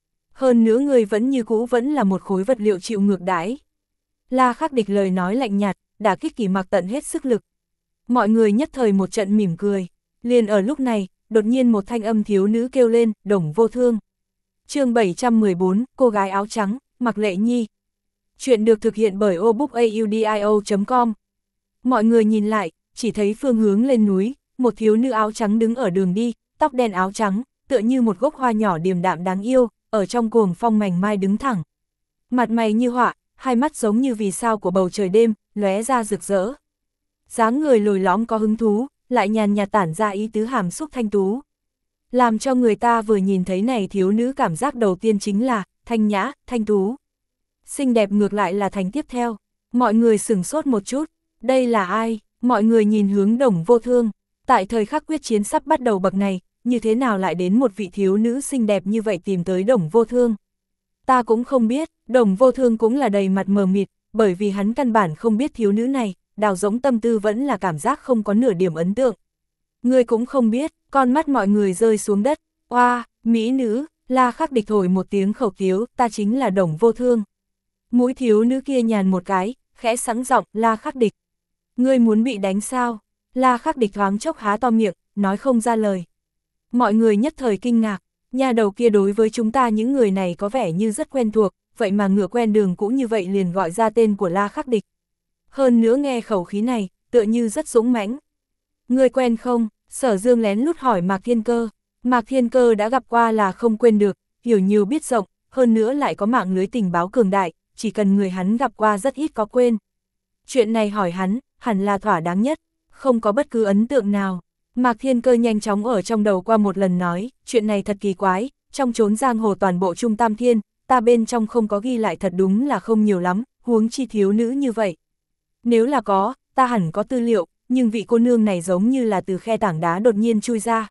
Hơn nữa người vẫn như cũ vẫn là một khối vật liệu chịu ngược đãi. La Khắc Địch lời nói lạnh nhạt, đả kích Kỳ Mặc tận hết sức lực. Mọi người nhất thời một trận mỉm cười. Liền ở lúc này, đột nhiên một thanh âm thiếu nữ kêu lên, Đồng Vô Thương. Chương bảy trăm mười bốn, cô gái áo trắng, Mạc Lệ Nhi. Chuyện được thực hiện bởi obookaudio chấm com. Mọi người nhìn lại, chỉ thấy phương hướng lên núi, một thiếu nữ áo trắng đứng ở đường đi, tóc đen áo trắng, tựa như một gốc hoa nhỏ điềm đạm đáng yêu, ở trong cuồng phong mảnh mai đứng thẳng. Mặt mày như họa, hai mắt giống như vì sao của bầu trời đêm, lóe ra rực rỡ. Dáng người lồi lõm có hứng thú, lại nhàn nhạt tản ra ý tứ hàm xúc thanh tú. Làm cho người ta vừa nhìn thấy này thiếu nữ cảm giác đầu tiên chính là, thanh nhã, thanh tú. Xinh đẹp ngược lại là thành tiếp theo, mọi người sửng sốt một chút, đây là ai? Mọi người nhìn hướng Đồng Vô Thương, tại thời khắc quyết chiến sắp bắt đầu bậc này, như thế nào lại đến một vị thiếu nữ xinh đẹp như vậy tìm tới Đồng Vô Thương? Ta cũng không biết, Đồng Vô Thương cũng là đầy mặt mờ mịt, bởi vì hắn căn bản không biết thiếu nữ này, đào giống tâm tư vẫn là cảm giác không có nửa điểm ấn tượng. Người cũng không biết, con mắt mọi người rơi xuống đất, oa, mỹ nữ, La Khắc Địch thổi một tiếng khẩu tiếu, ta chính là Đồng Vô Thương. Mũi thiếu nữ kia nhàn một cái, khẽ sẵn giọng, La Khắc Địch. Ngươi muốn bị đánh sao? La Khắc Địch thoáng chốc há to miệng, nói không ra lời. Mọi người nhất thời kinh ngạc, nhà đầu kia đối với chúng ta những người này có vẻ như rất quen thuộc, vậy mà ngựa quen đường cũ như vậy liền gọi ra tên của La Khắc Địch. Hơn nữa nghe khẩu khí này, tựa như rất dũng mãnh. Ngươi quen không? Sở Dương lén lút hỏi Mạc Thiên Cơ. Mạc Thiên Cơ đã gặp qua là không quên được, hiểu nhiều biết rộng, hơn nữa lại có mạng lưới tình báo cường đại, chỉ cần người hắn gặp qua rất ít có quên. Chuyện này hỏi hắn, hẳn là thỏa đáng nhất, không có bất cứ ấn tượng nào. Mạc Thiên Cơ nhanh chóng ở trong đầu qua một lần nói, chuyện này thật kỳ quái, trong chốn giang hồ toàn bộ Trung Tam Thiên, ta bên trong không có ghi lại thật đúng là không nhiều lắm, huống chi thiếu nữ như vậy. Nếu là có, ta hẳn có tư liệu, nhưng vị cô nương này giống như là từ khe tảng đá đột nhiên chui ra.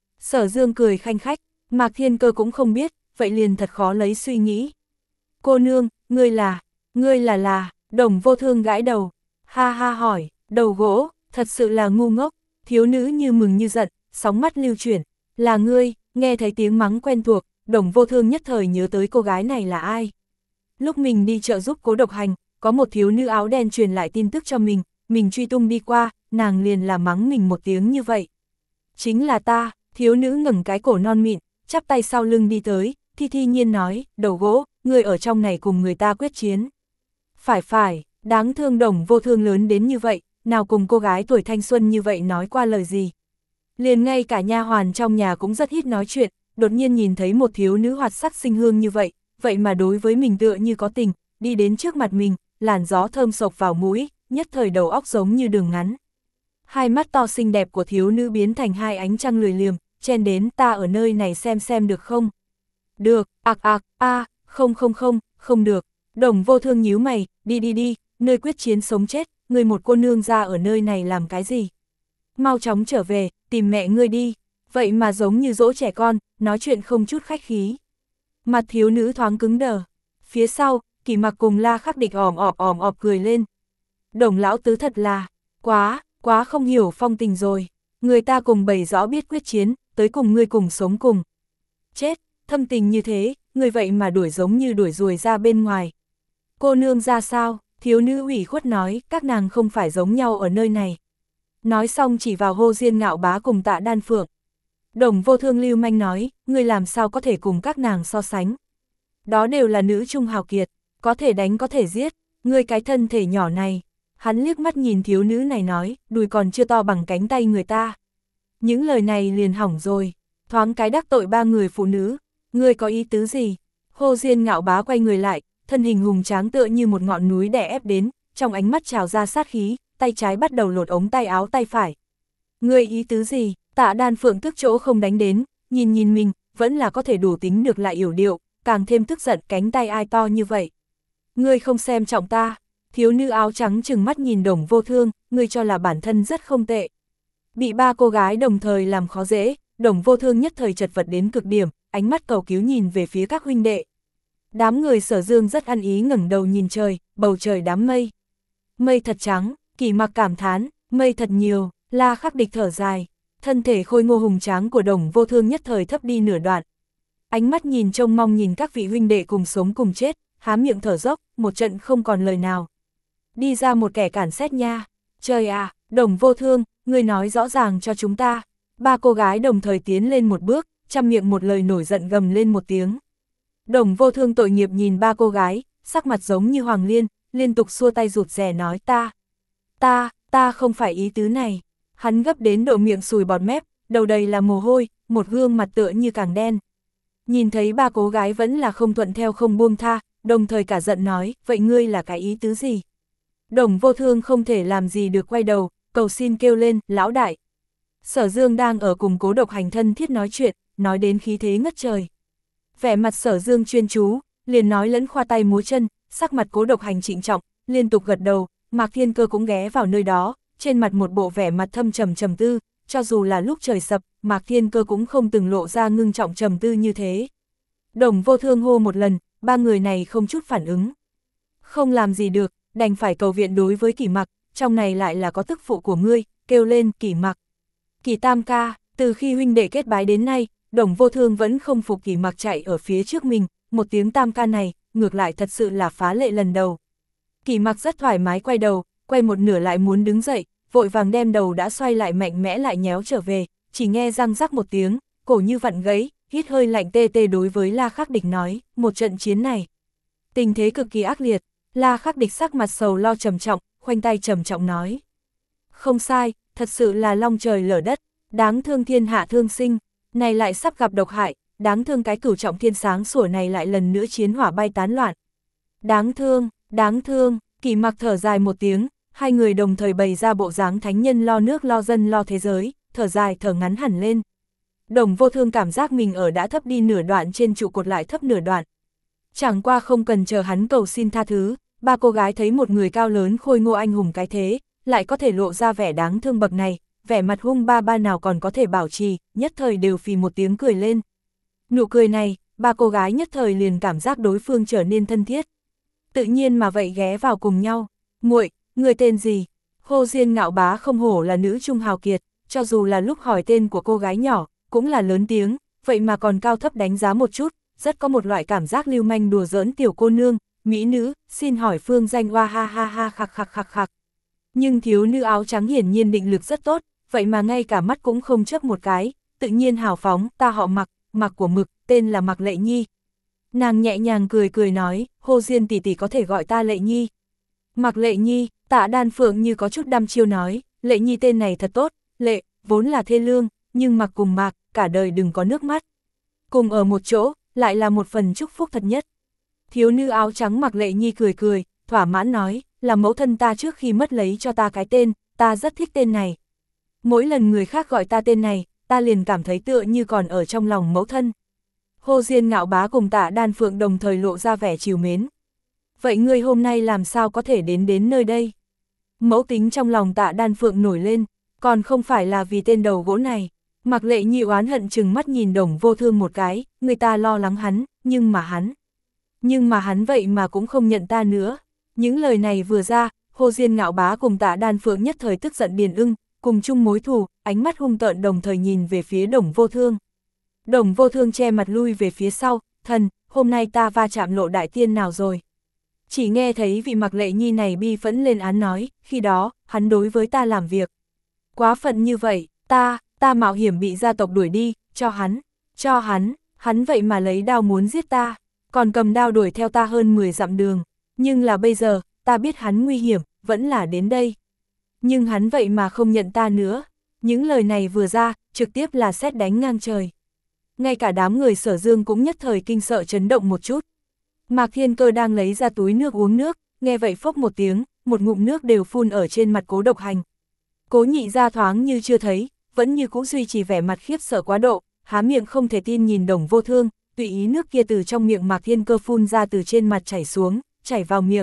Sở Dương cười khanh khách, Mạc Thiên Cơ cũng không biết, vậy liền thật khó lấy suy nghĩ. Cô nương, ngươi là, ngươi là là, Đồng Vô Thương gãi đầu, ha ha hỏi, đầu gỗ, thật sự là ngu ngốc, thiếu nữ như mừng như giận, sóng mắt lưu chuyển, là ngươi, nghe thấy tiếng mắng quen thuộc, Đồng Vô Thương nhất thời nhớ tới cô gái này là ai. Lúc mình đi trợ giúp Cố Độc Hành, có một thiếu nữ áo đen truyền lại tin tức cho mình, mình truy tung đi qua, nàng liền là mắng mình một tiếng như vậy. Chính là ta, thiếu nữ ngẩng cái cổ non mịn, chắp tay sau lưng đi tới, thi thi nhiên nói, đầu gỗ, người ở trong này cùng người ta quyết chiến. Phải phải, đáng thương Đồng Vô Thương lớn đến như vậy, nào cùng cô gái tuổi thanh xuân như vậy nói qua lời gì. Liền ngay cả nha hoàn trong nhà cũng rất ít nói chuyện, đột nhiên nhìn thấy một thiếu nữ hoạt sắc xinh hương như vậy, vậy mà đối với mình tựa như có tình, đi đến trước mặt mình, làn gió thơm sộc vào mũi, nhất thời đầu óc giống như đường ngắn. Hai mắt to xinh đẹp của thiếu nữ biến thành hai ánh trăng lười liềm, chen đến, ta ở nơi này xem xem được không? Được, ạc ạc, a, không không không, không được. Đồng Vô Thương nhíu mày, đi đi đi, nơi quyết chiến sống chết, người một cô nương ra ở nơi này làm cái gì? Mau chóng trở về, tìm mẹ ngươi đi. Vậy mà giống như dỗ trẻ con, nói chuyện không chút khách khí. Mặt thiếu nữ thoáng cứng đờ. Phía sau, Kỳ Mặc cùng La Khắc Địch òm ọp òm ọp cười lên. Đồng lão tứ thật là, quá, quá không hiểu phong tình rồi. Người ta cùng bày rõ biết quyết chiến, tới cùng ngươi cùng sống cùng. Chết, thâm tình như thế, người vậy mà đuổi giống như đuổi ruồi ra bên ngoài. Cô nương ra sao? Thiếu nữ ủy khuất nói, các nàng không phải giống nhau ở nơi này. Nói xong chỉ vào Hồ Diên Ngạo Bá cùng Tạ Đan Phượng. Đồng Vô Thương lưu manh nói, ngươi làm sao có thể cùng các nàng so sánh. Đó đều là nữ trung hào kiệt, có thể đánh có thể giết, ngươi cái thân thể nhỏ này. Hắn liếc mắt nhìn thiếu nữ này nói, đùi còn chưa to bằng cánh tay người ta. Những lời này liền hỏng rồi, thoáng cái đắc tội ba người phụ nữ, ngươi có ý tứ gì? Hồ Diên Ngạo Bá quay người lại, thân hình hùng tráng tựa như một ngọn núi đè ép đến, trong ánh mắt trào ra sát khí, tay trái bắt đầu lột ống tay áo tay phải. Ngươi ý tứ gì? Tạ Đan Phượng tức chỗ không đánh đến, nhìn nhìn mình, vẫn là có thể đủ tính được lại yểu điệu, càng thêm tức giận, cánh tay ai to như vậy. Ngươi không xem trọng ta. Thiếu nữ áo trắng trừng mắt nhìn Đồng Vô Thương, ngươi cho là bản thân rất không tệ. Bị ba cô gái đồng thời làm khó dễ, Đồng Vô Thương nhất thời chật vật đến cực điểm, ánh mắt cầu cứu nhìn về phía các huynh đệ. Đám người Sở Dương rất ăn ý ngẩng đầu nhìn trời, bầu trời đám mây. Mây thật trắng, Kỳ Mặc cảm thán, mây thật nhiều, La Khắc Địch thở dài. Thân thể khôi ngô hùng tráng của Đồng Vô Thương nhất thời thấp đi nửa đoạn. Ánh mắt nhìn trông mong nhìn các vị huynh đệ cùng sống cùng chết, há miệng thở dốc, một trận không còn lời nào. Đi ra một kẻ cản xét nha. Trời à, Đồng Vô Thương, ngươi nói rõ ràng cho chúng ta. Ba cô gái đồng thời tiến lên một bước, trăm miệng một lời nổi giận gầm lên một tiếng. Đồng Vô Thương tội nghiệp nhìn ba cô gái, sắc mặt giống như Hoàng Liên, liên tục xua tay rụt rè nói ta. Ta, ta không phải ý tứ này. Hắn gấp đến độ miệng sùi bọt mép, đầu đầy là mồ hôi, một gương mặt tựa như càng đen. Nhìn thấy ba cô gái vẫn là không thuận theo không buông tha, đồng thời cả giận nói, vậy ngươi là cái ý tứ gì? Đồng Vô Thương không thể làm gì được quay đầu, cầu xin kêu lên, lão đại. Sở Dương đang ở cùng Cố Độc Hành thân thiết nói chuyện, nói đến khí thế ngất trời. Vẻ mặt Sở Dương chuyên chú, liền nói lẫn khoa tay múa chân, sắc mặt Cố Độc Hành trịnh trọng, liên tục gật đầu, Mạc Thiên Cơ cũng ghé vào nơi đó, trên mặt một bộ vẻ mặt thâm trầm trầm tư, cho dù là lúc trời sập, Mạc Thiên Cơ cũng không từng lộ ra ngưng trọng trầm tư như thế. Đồng Vô Thương hô một lần, ba người này không chút phản ứng. Không làm gì được, đành phải cầu viện đối với Kỷ Mặc, trong này lại là có tức phụ của ngươi, kêu lên Kỷ Mặc. Kỷ Tam ca, từ khi huynh đệ kết bái đến nay, Đồng Vô Thương vẫn không phục Kỷ Mặc chạy ở phía trước mình, một tiếng tam ca này, ngược lại thật sự là phá lệ lần đầu. Kỷ Mặc rất thoải mái quay đầu, quay một nửa lại muốn đứng dậy, vội vàng đem đầu đã xoay lại mạnh mẽ lại nhéo trở về, chỉ nghe răng rắc một tiếng, cổ như vặn gãy, hít hơi lạnh tê tê đối với La Khắc Địch nói, một trận chiến này. Tình thế cực kỳ ác liệt, La Khắc Địch sắc mặt sầu lo trầm trọng, khoanh tay trầm trọng nói. Không sai, thật sự là long trời lở đất, đáng thương thiên hạ thương sinh, này lại sắp gặp độc hại, đáng thương cái cửu trọng thiên sáng sủa này lại lần nữa chiến hỏa bay tán loạn. Đáng thương, đáng thương, Kỷ Mặc thở dài một tiếng, hai người đồng thời bày ra bộ dáng thánh nhân lo nước lo dân lo thế giới, thở dài thở ngắn hẳn lên. Đồng Vô Thương cảm giác mình ở đã thấp đi nửa đoạn trên trụ cột lại thấp nửa đoạn. Chẳng qua không cần chờ hắn cầu xin tha thứ, ba cô gái thấy một người cao lớn khôi ngô anh hùng cái thế, lại có thể lộ ra vẻ đáng thương bậc này, vẻ mặt hung ba ba nào còn có thể bảo trì, nhất thời đều phì một tiếng cười lên. Nụ cười này, ba cô gái nhất thời liền cảm giác đối phương trở nên thân thiết. Tự nhiên mà vậy ghé vào cùng nhau. Muội, người tên gì? Hồ Diên Ngạo Bá không hổ là nữ trung hào kiệt, cho dù là lúc hỏi tên của cô gái nhỏ, cũng là lớn tiếng, vậy mà còn cao thấp đánh giá một chút, rất có một loại cảm giác lưu manh đùa giỡn tiểu cô nương, mỹ nữ, xin hỏi phương danh oa ha ha ha khạc khạc khạc khạc. Nhưng thiếu nữ áo trắng hiển nhiên định lực rất tốt, vậy mà ngay cả mắt cũng không chớp một cái, tự nhiên hào phóng, ta họ Mạc, Mạc của Mực, tên là Mạc Lệ Nhi. Nàng nhẹ nhàng cười cười nói, Hồ Diên tỷ tỷ có thể gọi ta Lệ Nhi. Mạc Lệ Nhi, Tạ Đan Phượng như có chút đăm chiêu nói, Lệ Nhi tên này thật tốt, Lệ, vốn là thê lương, nhưng Mạc cùng Mạc, cả đời đừng có nước mắt. Cùng ở một chỗ, lại là một phần chúc phúc thật nhất. Thiếu nữ áo trắng Mạc Lệ Nhi cười cười, thỏa mãn nói, là mẫu thân ta trước khi mất lấy cho ta cái tên, ta rất thích tên này. Mỗi lần người khác gọi ta tên này, ta liền cảm thấy tựa như còn ở trong lòng mẫu thân. Hồ Diên Ngạo Bá cùng Tạ Đan Phượng đồng thời lộ ra vẻ trìu mến. Vậy ngươi hôm nay làm sao có thể đến đến nơi đây? Mẫu tính trong lòng Tạ Đan Phượng nổi lên, còn không phải là vì tên đầu gỗ này. Mạc Lệ Nhi oán hận chừng mắt nhìn Đồng Vô Thương một cái, người ta lo lắng hắn, nhưng mà hắn... Nhưng mà hắn vậy mà cũng không nhận ta nữa. Những lời này vừa ra, Hồ Diên Ngạo Bá cùng Tạ Đan Phượng nhất thời tức giận điền ưng, cùng chung mối thù, ánh mắt hung tợn đồng thời nhìn về phía Đồng Vô Thương. Đồng Vô Thương che mặt lui về phía sau, thần, hôm nay ta va chạm Lộ đại tiên nào rồi? Chỉ nghe thấy vị Mạc Lệ Nhi này bi phẫn lên án nói, khi đó, hắn đối với ta làm việc. Quá phận như vậy, ta, ta mạo hiểm bị gia tộc đuổi đi, cho hắn, cho hắn, hắn vậy mà lấy đao muốn giết ta, còn cầm đao đuổi theo ta hơn mười dặm đường. Nhưng là bây giờ, ta biết hắn nguy hiểm, vẫn là đến đây. Nhưng hắn vậy mà không nhận ta nữa. Những lời này vừa ra, trực tiếp là sét đánh ngang trời. Ngay cả đám người Sở Dương cũng nhất thời kinh sợ chấn động một chút. Mạc Thiên Cơ đang lấy ra túi nước uống nước, nghe vậy phốc một tiếng, một ngụm nước đều phun ở trên mặt Cố Độc Hành. Cố Nhị ra thoáng như chưa thấy, vẫn như cũ duy trì vẻ mặt khiếp sợ quá độ, há miệng không thể tin nhìn Đồng Vô Thương, tùy ý nước kia từ trong miệng Mạc Thiên Cơ phun ra từ trên mặt chảy xuống, chảy vào miệng.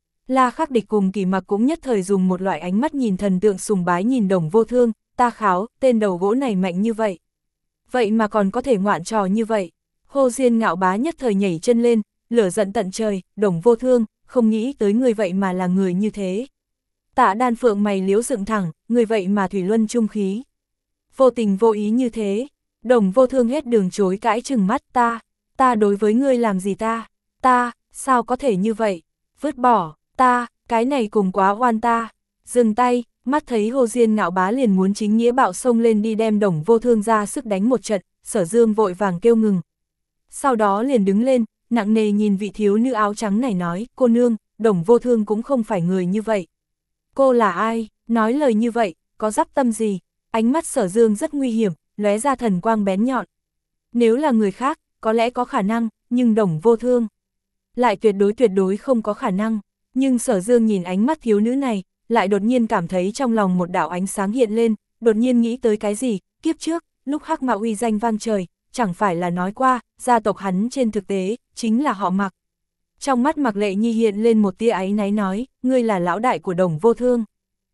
La Khắc Địch cùng Kỳ Mặc cũng nhất thời dùng một loại ánh mắt nhìn thần tượng sùng bái nhìn Đồng Vô Thương, ta kháo, tên đầu gỗ này mạnh như vậy. Vậy mà còn có thể ngoạn trò như vậy. Hồ Diên Ngạo Bá nhất thời nhảy chân lên, lửa giận tận trời, Đồng Vô Thương, không nghĩ tới người vậy mà là người như thế. Tạ Đan Phượng mày liếu dựng thẳng, người vậy mà thủy luân trung khí. Vô tình vô ý như thế, Đồng Vô Thương hết đường chối cãi chừng mắt, ta, ta đối với ngươi làm gì ta, ta, sao có thể như vậy, vứt bỏ, ta, cái này cùng quá oan ta, dừng tay, mắt thấy Hồ Diên Ngạo Bá liền muốn chính nghĩa bạo xông lên đi đem Đồng Vô Thương ra sức đánh một trận, Sở Dương vội vàng kêu ngừng. Sau đó liền đứng lên, nặng nề nhìn vị thiếu nữ áo trắng này nói, cô nương, Đồng Vô Thương cũng không phải người như vậy. Cô là ai, nói lời như vậy, có dắp tâm gì? Ánh mắt Sở Dương rất nguy hiểm, lóe ra thần quang bén nhọn. Nếu là người khác, có lẽ có khả năng, nhưng Đồng Vô Thương lại tuyệt đối tuyệt đối không có khả năng. Nhưng Sở Dương nhìn ánh mắt thiếu nữ này, lại đột nhiên cảm thấy trong lòng một đạo ánh sáng hiện lên, đột nhiên nghĩ tới cái gì, kiếp trước, lúc Hắc Mạo uy danh vang trời, chẳng phải là nói qua, gia tộc hắn trên thực tế, chính là họ Mạc. Trong mắt Mạc Lệ Nhi hiện lên một tia áy náy nói, ngươi là lão đại của Đồng Vô Thương.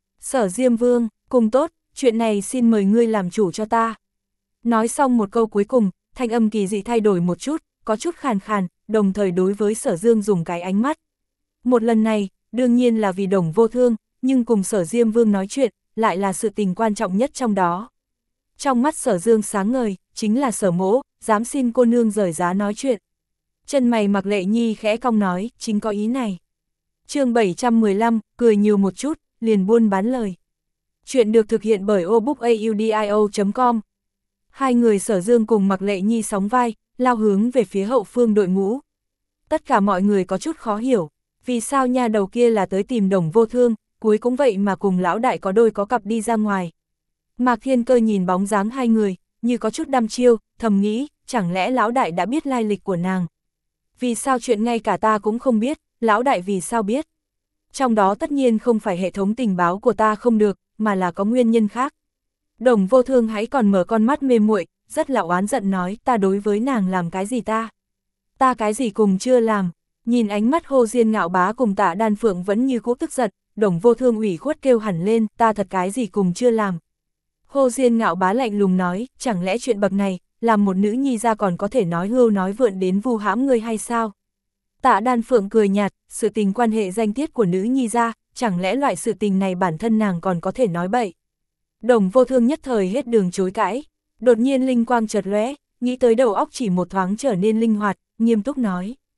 Sở Diêm Vương, cùng tốt, chuyện này xin mời ngươi làm chủ cho ta. Nói xong một câu cuối cùng, thanh âm kỳ dị thay đổi một chút, có chút khàn khàn, đồng thời đối với Sở Dương dùng cái ánh mắt. Một lần này, đương nhiên là vì Đồng Vô Thương, nhưng cùng Sở Diêm Vương nói chuyện, lại là sự tình quan trọng nhất trong đó. Trong mắt Sở Dương sáng ngời, chính là Sở Mỗ, dám xin cô nương rời giá nói chuyện. Chân mày Mạc Lệ Nhi khẽ cong nói, chính có ý này. Chương bảy trăm mười lăm, cười nhiều một chút, liền buôn bán lời. Chuyện được thực hiện bởi obookaudio chấm com. Hai người Sở Dương cùng Mạc Lệ Nhi sóng vai, lao hướng về phía hậu phương đội ngũ. Tất cả mọi người có chút khó hiểu, vì sao nha đầu kia là tới tìm Đồng Vô Thương, cuối cũng vậy mà cùng lão đại có đôi có cặp đi ra ngoài. Mạc Thiên Cơ nhìn bóng dáng hai người, như có chút đăm chiêu, thầm nghĩ, chẳng lẽ lão đại đã biết lai lịch của nàng. Vì sao chuyện ngay cả ta cũng không biết, lão đại vì sao biết. Trong đó tất nhiên không phải hệ thống tình báo của ta không được, mà là có nguyên nhân khác. Đồng Vô Thương hãy còn mở con mắt mê muội, rất là oán giận nói, ta đối với nàng làm cái gì ta? Ta cái gì cùng chưa làm? Nhìn ánh mắt Hồ Diên Ngạo Bá cùng Tạ Đan Phượng vẫn như cũ tức giận, Đồng Vô Thương ủy khuất kêu hẳn lên, ta thật cái gì cùng chưa làm. Hồ Diên Ngạo Bá lạnh lùng nói, chẳng lẽ chuyện bậc này, làm một nữ nhi ra còn có thể nói hưu nói vượn đến vu hãm ngươi hay sao? Tạ Đan Phượng cười nhạt, sự tình quan hệ danh tiết của nữ nhi ra, chẳng lẽ loại sự tình này bản thân nàng còn có thể nói bậy. Đồng Vô Thương nhất thời hết đường chối cãi, đột nhiên linh quang chợt lóe, nghĩ tới đầu óc chỉ một thoáng trở nên linh hoạt, nghiêm túc nói.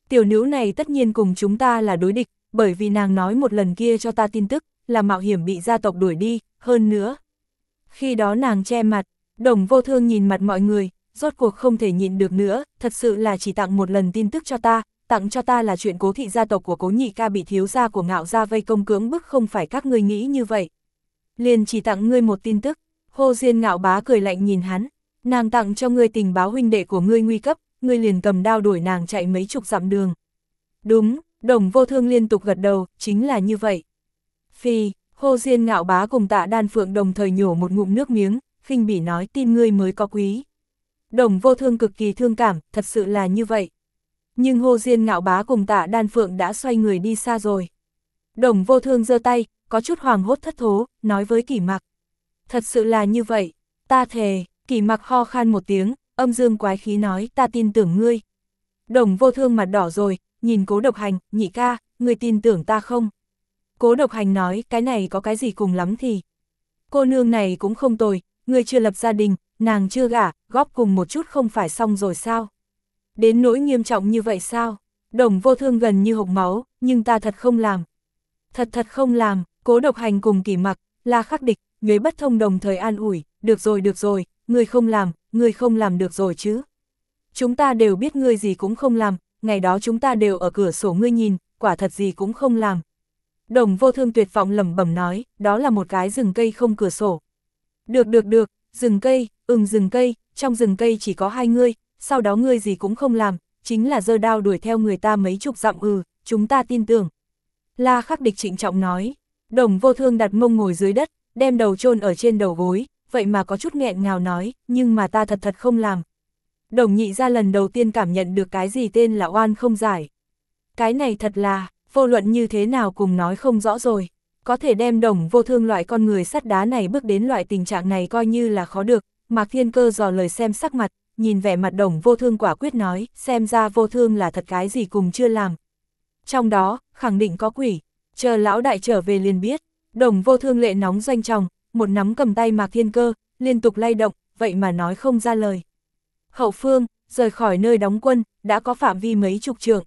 Tiểu nữ này tất nhiên cùng chúng ta là đối địch, bởi vì nàng nói một lần kia cho ta tin tức, là mạo hiểm bị gia tộc đuổi đi, hơn nữa. Khi đó nàng che mặt, Đồng Vô Thương nhìn mặt mọi người, rốt cuộc không thể nhịn được nữa, thật sự là chỉ tặng một lần tin tức cho ta, tặng cho ta là chuyện Cố thị gia tộc của Cố nhị ca bị thiếu gia của Ngạo gia vây công cưỡng bức, không phải các ngươi nghĩ như vậy. Liền chỉ tặng ngươi một tin tức. Hồ Diên Ngạo Bá cười lạnh nhìn hắn, nàng tặng cho ngươi tình báo huynh đệ của ngươi nguy cấp, ngươi liền cầm đao đuổi nàng chạy mấy chục dặm đường. Đúng, Đồng Vô Thương liên tục gật đầu, chính là như vậy. Phi, Hồ Diên Ngạo Bá cùng Tạ Đan Phượng đồng thời nhổ một ngụm nước miếng, khinh bỉ nói tin ngươi mới có quý. Đồng Vô Thương cực kỳ thương cảm, thật sự là như vậy. Nhưng Hồ Diên Ngạo Bá cùng Tạ Đan Phượng đã xoay người đi xa rồi. Đồng Vô Thương giơ tay, có chút hoàng hốt thất thố, nói với Kỷ Mặc. Thật sự là như vậy, ta thề. Kỷ Mặc ho khan một tiếng, âm dương quái khí nói ta tin tưởng ngươi. Đồng Vô Thương mặt đỏ rồi, nhìn Cố Độc Hành, nhị ca, ngươi tin tưởng ta không? Cố Độc Hành nói cái này có cái gì cùng lắm thì. Cô nương này cũng không tồi, ngươi chưa lập gia đình, nàng chưa gả, góp cùng một chút không phải xong rồi sao? Đến nỗi nghiêm trọng như vậy sao? Đồng Vô Thương gần như hộc máu, nhưng ta thật không làm. Thật thật không làm. Cố Độc Hành cùng Kỷ Mặc, là khắc địch, Nhuế Bất Thông đồng thời an ủi, được rồi được rồi, ngươi không làm, ngươi không làm được rồi chứ. Chúng ta đều biết ngươi gì cũng không làm, ngày đó chúng ta đều ở cửa sổ ngươi nhìn, quả thật gì cũng không làm. Đồng Vô Thương tuyệt vọng lẩm bẩm nói, đó là một cái rừng cây không cửa sổ. Được được được, rừng cây, ừm rừng cây, trong rừng cây chỉ có hai ngươi, sau đó ngươi gì cũng không làm, chính là giơ đao đuổi theo người ta mấy chục dặm, ừ, chúng ta tin tưởng. La Khắc Địch trịnh trọng nói. Đồng Vô Thương đặt mông ngồi dưới đất, đem đầu chôn ở trên đầu gối, vậy mà có chút nghẹn ngào nói, nhưng mà ta thật thật không làm. Đồng nhị ra lần đầu tiên cảm nhận được cái gì tên là oan không giải. Cái này thật là, vô luận như thế nào cùng nói không rõ rồi. Có thể đem Đồng Vô Thương loại con người sắt đá này bước đến loại tình trạng này coi như là khó được. Mạc Thiên Cơ dò lời xem sắc mặt, nhìn vẻ mặt Đồng Vô Thương quả quyết nói, xem ra Vô Thương là thật cái gì cùng chưa làm. Trong đó, khẳng định có quỷ, chờ lão đại trở về liền biết. Đồng Vô Thương lệ nóng doanh tròng, một nắm cầm tay Mạc Thiên Cơ, liên tục lay động, vậy mà nói không ra lời. Hậu phương, rời khỏi nơi đóng quân, đã có phạm vi mấy chục trượng.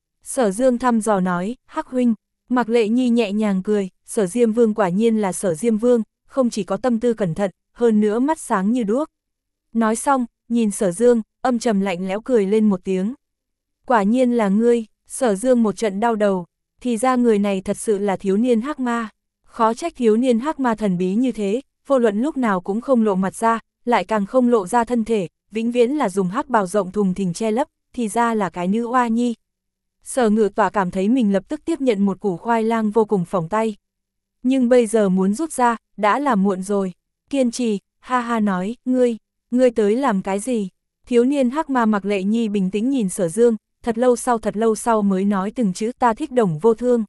Sở Dương thăm dò nói, Hắc huynh. Mạc Lệ Nhi nhẹ nhàng cười, Sở Diêm Vương quả nhiên là Sở Diêm Vương, không chỉ có tâm tư cẩn thận, hơn nữa mắt sáng như đuốc. Nói xong, nhìn Sở Dương, âm trầm lạnh lẽo cười lên một tiếng. Quả nhiên là ngươi. Sở Dương một trận đau đầu, thì ra người này thật sự là thiếu niên hắc ma. Khó trách thiếu niên hắc ma thần bí như thế, vô luận lúc nào cũng không lộ mặt ra, lại càng không lộ ra thân thể, vĩnh viễn là dùng hắc bào rộng thùng thình che lấp, thì ra là cái nữ oa nhi. Sở Ngự Tỏa cảm thấy mình lập tức tiếp nhận một củ khoai lang vô cùng phỏng tay. Nhưng bây giờ muốn rút ra, đã là muộn rồi. Kiên trì, ha ha nói, ngươi, ngươi tới làm cái gì? Thiếu niên hắc ma Mạc Lệ Nhi bình tĩnh nhìn Sở Dương, thật lâu sau thật lâu sau mới nói từng chữ ta thích Đồng Vô Thương.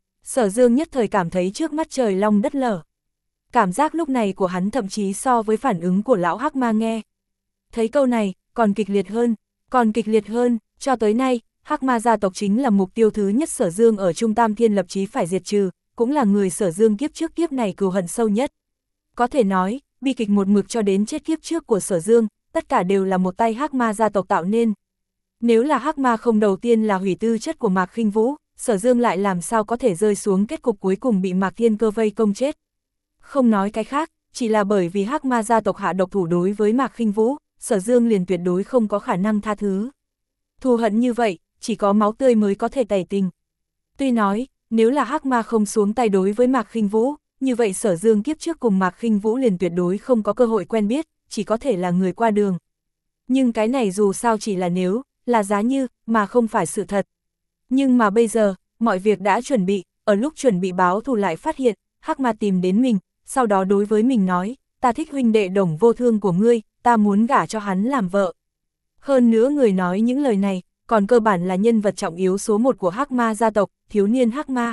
Sở Dương nhất thời cảm thấy trước mắt trời long đất lở. Cảm giác lúc này của hắn thậm chí so với phản ứng của lão hắc ma nghe. Thấy câu này, còn kịch liệt hơn, còn kịch liệt hơn, cho tới nay, hắc ma gia tộc chính là mục tiêu thứ nhất Sở Dương ở Trung Tam Thiên lập chí phải diệt trừ, cũng là người Sở Dương kiếp trước kiếp này cừu hận sâu nhất. Có thể nói, bi kịch một mực cho đến chết kiếp trước của Sở Dương, tất cả đều là một tay hắc ma gia tộc tạo nên. Nếu là hắc ma không đầu tiên là hủy tư chất của Mạc Khinh Vũ, Sở Dương lại làm sao có thể rơi xuống kết cục cuối cùng bị Mạc Thiên Cơ vây công chết. Không nói cái khác, chỉ là bởi vì hắc ma gia tộc hạ độc thủ đối với Mạc Khinh Vũ, Sở Dương liền tuyệt đối không có khả năng tha thứ. Thù hận như vậy, chỉ có máu tươi mới có thể tẩy tình. Tuy nói, nếu là hắc ma không xuống tay đối với Mạc Khinh Vũ, như vậy Sở Dương kiếp trước cùng Mạc Khinh Vũ liền tuyệt đối không có cơ hội quen biết, chỉ có thể là người qua đường. Nhưng cái này dù sao chỉ là nếu, là giá như, mà không phải sự thật. Nhưng mà bây giờ, mọi việc đã chuẩn bị, ở lúc chuẩn bị báo thù lại phát hiện, hắc ma tìm đến mình, sau đó đối với mình nói, ta thích huynh đệ Đồng Vô Thương của ngươi, ta muốn gả cho hắn làm vợ. Hơn nữa người nói những lời này, còn cơ bản là nhân vật trọng yếu số một của hắc ma gia tộc, thiếu niên hắc ma.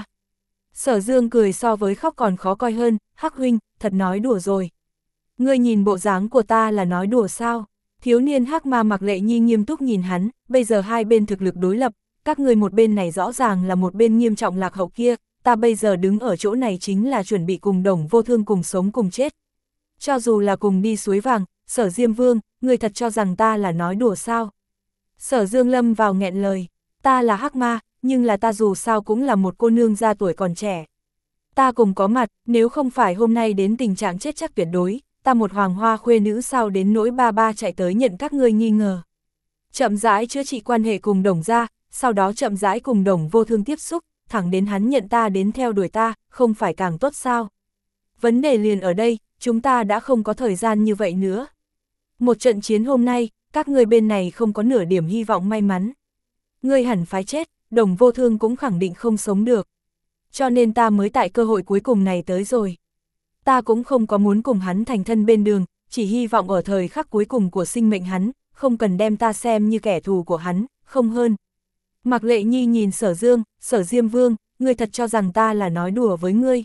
Sở Dương cười so với khóc còn khó coi hơn, hắc huynh, thật nói đùa rồi. Ngươi nhìn bộ dáng của ta là nói đùa sao? Thiếu niên hắc ma Mạc Lệ Nhi nghiêm túc nhìn hắn, bây giờ hai bên thực lực đối lập, các người một bên này rõ ràng là một bên nghiêm trọng lạc hậu kia, ta bây giờ đứng ở chỗ này chính là chuẩn bị cùng Đồng Vô Thương cùng sống cùng chết. Cho dù là cùng đi suối vàng, Sở Diêm Vương, người thật cho rằng ta là nói đùa sao? Sở Dương lâm vào nghẹn lời, Ta là Hắc Ma, nhưng là ta dù sao cũng là một cô nương gia tuổi còn trẻ. Ta cùng có mặt, nếu không phải hôm nay đến tình trạng chết chắc tuyệt đối, ta một hoàng hoa khuê nữ sao đến nỗi ba ba chạy tới nhận các ngươi nghi ngờ. Chậm rãi chữa trị quan hệ cùng Đồng gia, sau đó chậm rãi cùng Đồng Vô Thương tiếp xúc, thẳng đến hắn nhận ta đến theo đuổi ta, không phải càng tốt sao? Vấn đề liền ở đây, chúng ta đã không có thời gian như vậy nữa. Một trận chiến hôm nay, các ngươi bên này không có nửa điểm hy vọng may mắn. Ngươi hẳn phải chết, Đồng Vô Thương cũng khẳng định không sống được. Cho nên ta mới tại cơ hội cuối cùng này tới rồi. Ta cũng không có muốn cùng hắn thành thân bên đường, chỉ hy vọng ở thời khắc cuối cùng của sinh mệnh hắn, không cần đem ta xem như kẻ thù của hắn, không hơn. Mạc Lệ Nhi nhìn Sở Dương, Sở Diêm Vương, ngươi thật cho rằng ta là nói đùa với ngươi.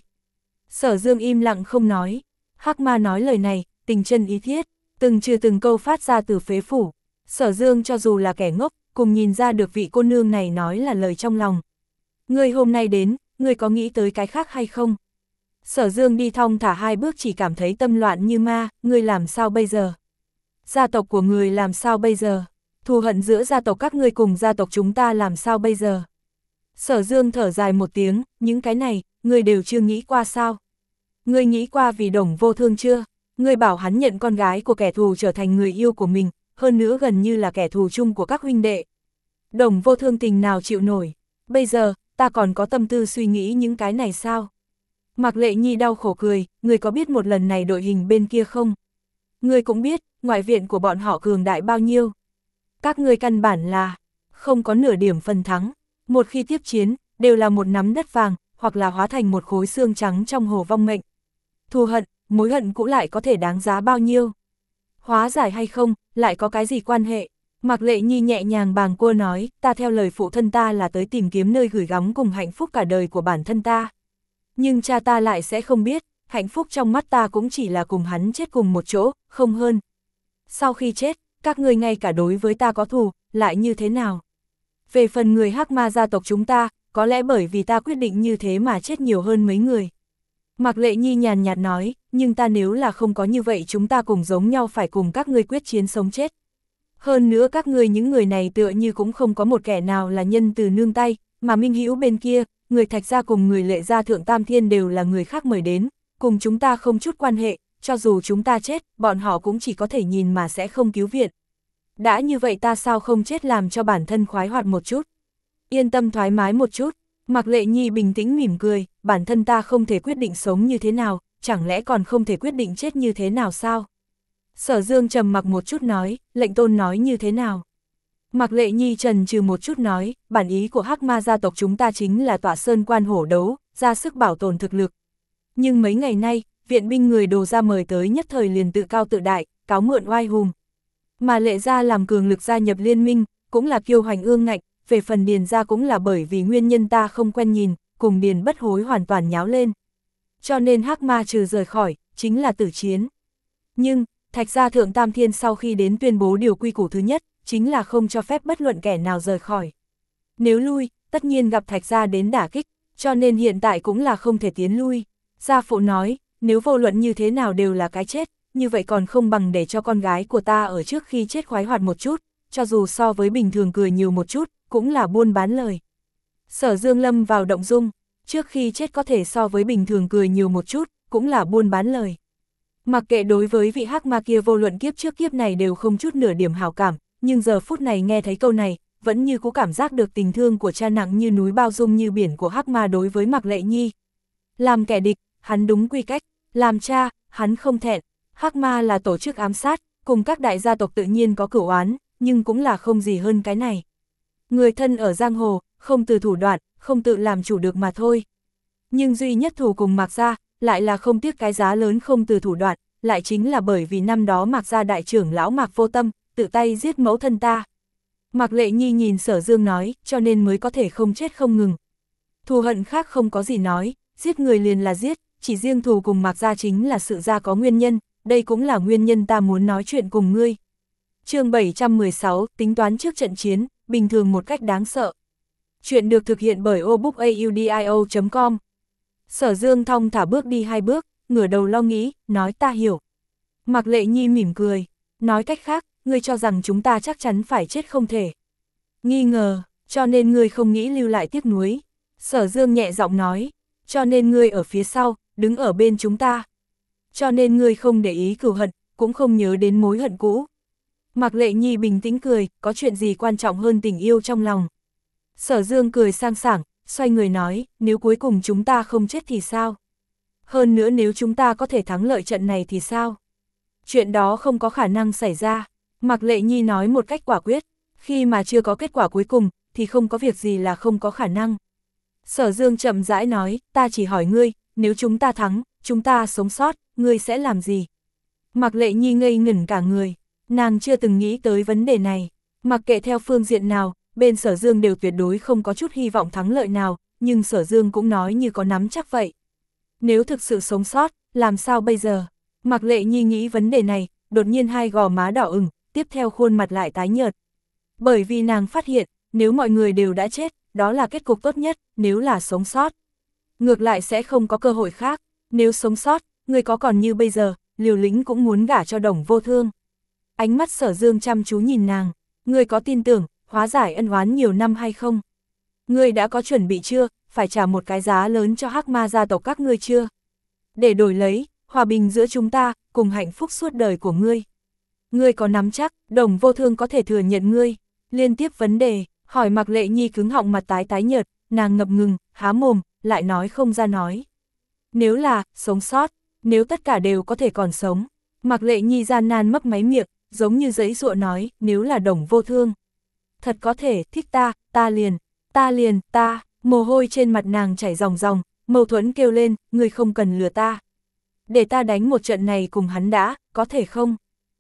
Sở Dương im lặng không nói. Hắc Ma nói lời này, tình chân ý thiết, từng trừ từng câu phát ra từ phế phủ. Sở Dương cho dù là kẻ ngốc, cùng nhìn ra được vị cô nương này nói là lời trong lòng. Ngươi hôm nay đến, ngươi có nghĩ tới cái khác hay không? Sở Dương đi thong thả hai bước chỉ cảm thấy tâm loạn như ma, ngươi làm sao bây giờ? Gia tộc của ngươi làm sao bây giờ? Thù hận giữa gia tộc các ngươi cùng gia tộc chúng ta làm sao bây giờ? Sở Dương thở dài một tiếng, những cái này, ngươi đều chưa nghĩ qua sao? Ngươi nghĩ qua vì Đồng Vô Thương chưa? Ngươi bảo hắn nhận con gái của kẻ thù trở thành người yêu của mình, hơn nữa gần như là kẻ thù chung của các huynh đệ. Đồng Vô Thương tình nào chịu nổi? Bây giờ, ta còn có tâm tư suy nghĩ những cái này sao? Mạc Lệ Nhi đau khổ cười, ngươi có biết một lần này đội hình bên kia không? Ngươi cũng biết, ngoại viện của bọn họ cường đại bao nhiêu. Các ngươi căn bản là không có nửa điểm phần thắng. Một khi tiếp chiến, đều là một nắm đất vàng, hoặc là hóa thành một khối xương trắng trong hồ vong mệnh. Thù hận, mối hận cũ lại có thể đáng giá bao nhiêu? Hóa giải hay không, lại có cái gì quan hệ? Mạc Lệ Nhi nhẹ nhàng bàng quơ nói, ta theo lời phụ thân ta là tới tìm kiếm nơi gửi gắm cùng hạnh phúc cả đời của bản thân ta. Nhưng cha ta lại sẽ không biết, hạnh phúc trong mắt ta cũng chỉ là cùng hắn chết cùng một chỗ, không hơn. Sau khi chết, các ngươi ngay cả đối với ta có thù, lại như thế nào? Về phần người Hắc Ma gia tộc chúng ta, có lẽ bởi vì ta quyết định như thế mà chết nhiều hơn mấy người. Mạc Lệ Nhi nhàn nhạt nói, nhưng ta nếu là không có như vậy chúng ta cùng giống nhau phải cùng các ngươi quyết chiến sống chết. Hơn nữa các ngươi những người này tựa như cũng không có một kẻ nào là nhân từ nương tay, mà Minh Hữu bên kia, người Thạch gia cùng người Lệ gia Thượng Tam Thiên đều là người khác mời đến, cùng chúng ta không chút quan hệ, cho dù chúng ta chết, bọn họ cũng chỉ có thể nhìn mà sẽ không cứu viện. Đã như vậy ta sao không chết làm cho bản thân khoái hoạt một chút? Yên tâm thoải mái một chút. Mạc Lệ Nhi bình tĩnh mỉm cười, bản thân ta không thể quyết định sống như thế nào, chẳng lẽ còn không thể quyết định chết như thế nào sao? Sở Dương trầm mặc một chút nói, lệnh tôn nói như thế nào? Mạc Lệ Nhi trần trừ một chút nói, bản ý của Hắc Ma gia tộc chúng ta chính là tọa sơn quan hổ đấu, ra sức bảo tồn thực lực. Nhưng mấy ngày nay, viện binh người Đồ gia mời tới nhất thời liền tự cao tự đại, cáo mượn oai hùng. Mà Lệ gia làm cường lực gia nhập liên minh, cũng là kiêu hành ương ngạnh, về phần Điền gia cũng là bởi vì nguyên nhân ta không quen nhìn, cùng Điền Bất Hối hoàn toàn nháo lên. Cho nên Hắc Ma trừ rời khỏi, chính là tử chiến. Nhưng, Thạch gia Thượng Tam Thiên sau khi đến tuyên bố điều quy củ thứ nhất, chính là không cho phép bất luận kẻ nào rời khỏi. Nếu lui, tất nhiên gặp Thạch gia đến đả kích, cho nên hiện tại cũng là không thể tiến lui. Gia phụ nói, nếu vô luận như thế nào đều là cái chết, như vậy còn không bằng để cho con gái của ta ở trước khi chết khoái hoạt một chút, cho dù so với bình thường cười nhiều một chút, cũng là buôn bán lời. Sở Dương lâm vào động dung, trước khi chết có thể so với bình thường cười nhiều một chút, cũng là buôn bán lời. Mặc kệ đối với vị Hắc Ma kia vô luận kiếp trước kiếp này đều không chút nửa điểm hảo cảm, nhưng giờ phút này nghe thấy câu này, vẫn như có cảm giác được tình thương của cha nặng như núi bao dung như biển của Hắc Ma đối với Mạc Lệ Nhi. Làm kẻ địch, hắn đúng quy cách, làm cha, hắn không thẹn. Hắc Ma là tổ chức ám sát, cùng các đại gia tộc tự nhiên có cửu oán, nhưng cũng là không gì hơn cái này. Người thân ở giang hồ, không từ thủ đoạn, không tự làm chủ được mà thôi. Nhưng duy nhất thù cùng Mạc gia, lại là không tiếc cái giá lớn không từ thủ đoạn, lại chính là bởi vì năm đó Mạc gia đại trưởng lão Mạc Vô Tâm, tự tay giết mẫu thân ta. Mạc Lệ Nhi nhìn Sở Dương nói, cho nên mới có thể không chết không ngừng. Thù hận khác không có gì nói, giết người liền là giết, chỉ riêng thù cùng Mạc gia chính là sự ra có nguyên nhân, đây cũng là nguyên nhân ta muốn nói chuyện cùng ngươi. Chương bảy trăm mười sáu, tính toán trước trận chiến, bình thường một cách đáng sợ. Chuyện được thực hiện bởi obookaudio chấm com. Sở Dương thong thả bước đi hai bước, ngửa đầu lo nghĩ, nói ta hiểu. Mạc Lệ Nhi mỉm cười, nói cách khác, ngươi cho rằng chúng ta chắc chắn phải chết không thể. Nghi ngờ, Cho nên ngươi không nghĩ lưu lại tiếc nuối. Sở Dương nhẹ giọng nói, cho nên ngươi ở phía sau, đứng ở bên chúng ta. Cho nên ngươi không để ý cừu hận, cũng không nhớ đến mối hận cũ. Mạc Lệ Nhi bình tĩnh cười, có chuyện gì quan trọng hơn tình yêu trong lòng. Sở Dương cười sang sảng, xoay người nói, nếu cuối cùng chúng ta không chết thì sao? Hơn nữa nếu chúng ta có thể thắng lợi trận này thì sao? Chuyện đó không có khả năng xảy ra. Mạc Lệ Nhi nói một cách quả quyết, khi mà chưa có kết quả cuối cùng, thì không có việc gì là không có khả năng. Sở Dương chậm rãi nói, ta chỉ hỏi ngươi, nếu chúng ta thắng, chúng ta sống sót, ngươi sẽ làm gì? Mạc Lệ Nhi ngây ngẩn cả người, nàng chưa từng nghĩ tới vấn đề này. Mặc kệ theo phương diện nào, bên Sở Dương đều tuyệt đối không có chút hy vọng thắng lợi nào, nhưng Sở Dương cũng nói như có nắm chắc vậy. Nếu thực sự sống sót, làm sao bây giờ? Mạc Lệ Nhi nghĩ vấn đề này, đột nhiên hai gò má đỏ ửng, tiếp theo khuôn mặt lại tái nhợt. Bởi vì nàng phát hiện, nếu mọi người đều đã chết, đó là kết cục tốt nhất, nếu là sống sót. Ngược lại sẽ không có cơ hội khác, nếu sống sót, người có còn như bây giờ, liều lĩnh cũng muốn gả cho Đồng Vô Thương. Ánh mắt Sở Dương chăm chú nhìn nàng, người có tin tưởng, hóa giải ân oán nhiều năm hay không? Ngươi đã có chuẩn bị chưa, phải trả một cái giá lớn cho Hắc Ma gia tộc các ngươi chưa? Để đổi lấy, hòa bình giữa chúng ta, cùng hạnh phúc suốt đời của ngươi. Ngươi có nắm chắc, Đồng Vô Thương có thể thừa nhận ngươi? Liên tiếp vấn đề, hỏi Mạc Lệ Nhi cứng họng mặt tái tái nhợt, nàng ngập ngừng, há mồm, lại nói không ra nói. Nếu là, sống sót, nếu tất cả đều có thể còn sống. Mạc Lệ Nhi gian nan mấp máy miệng, giống như giấy giụa nói, nếu là Đồng Vô Thương. Thật có thể, thích ta, ta liền, ta liền, ta, mồ hôi trên mặt nàng chảy ròng ròng, mâu thuẫn kêu lên, ngươi không cần lừa ta. Để ta đánh một trận này cùng hắn đã, có thể không?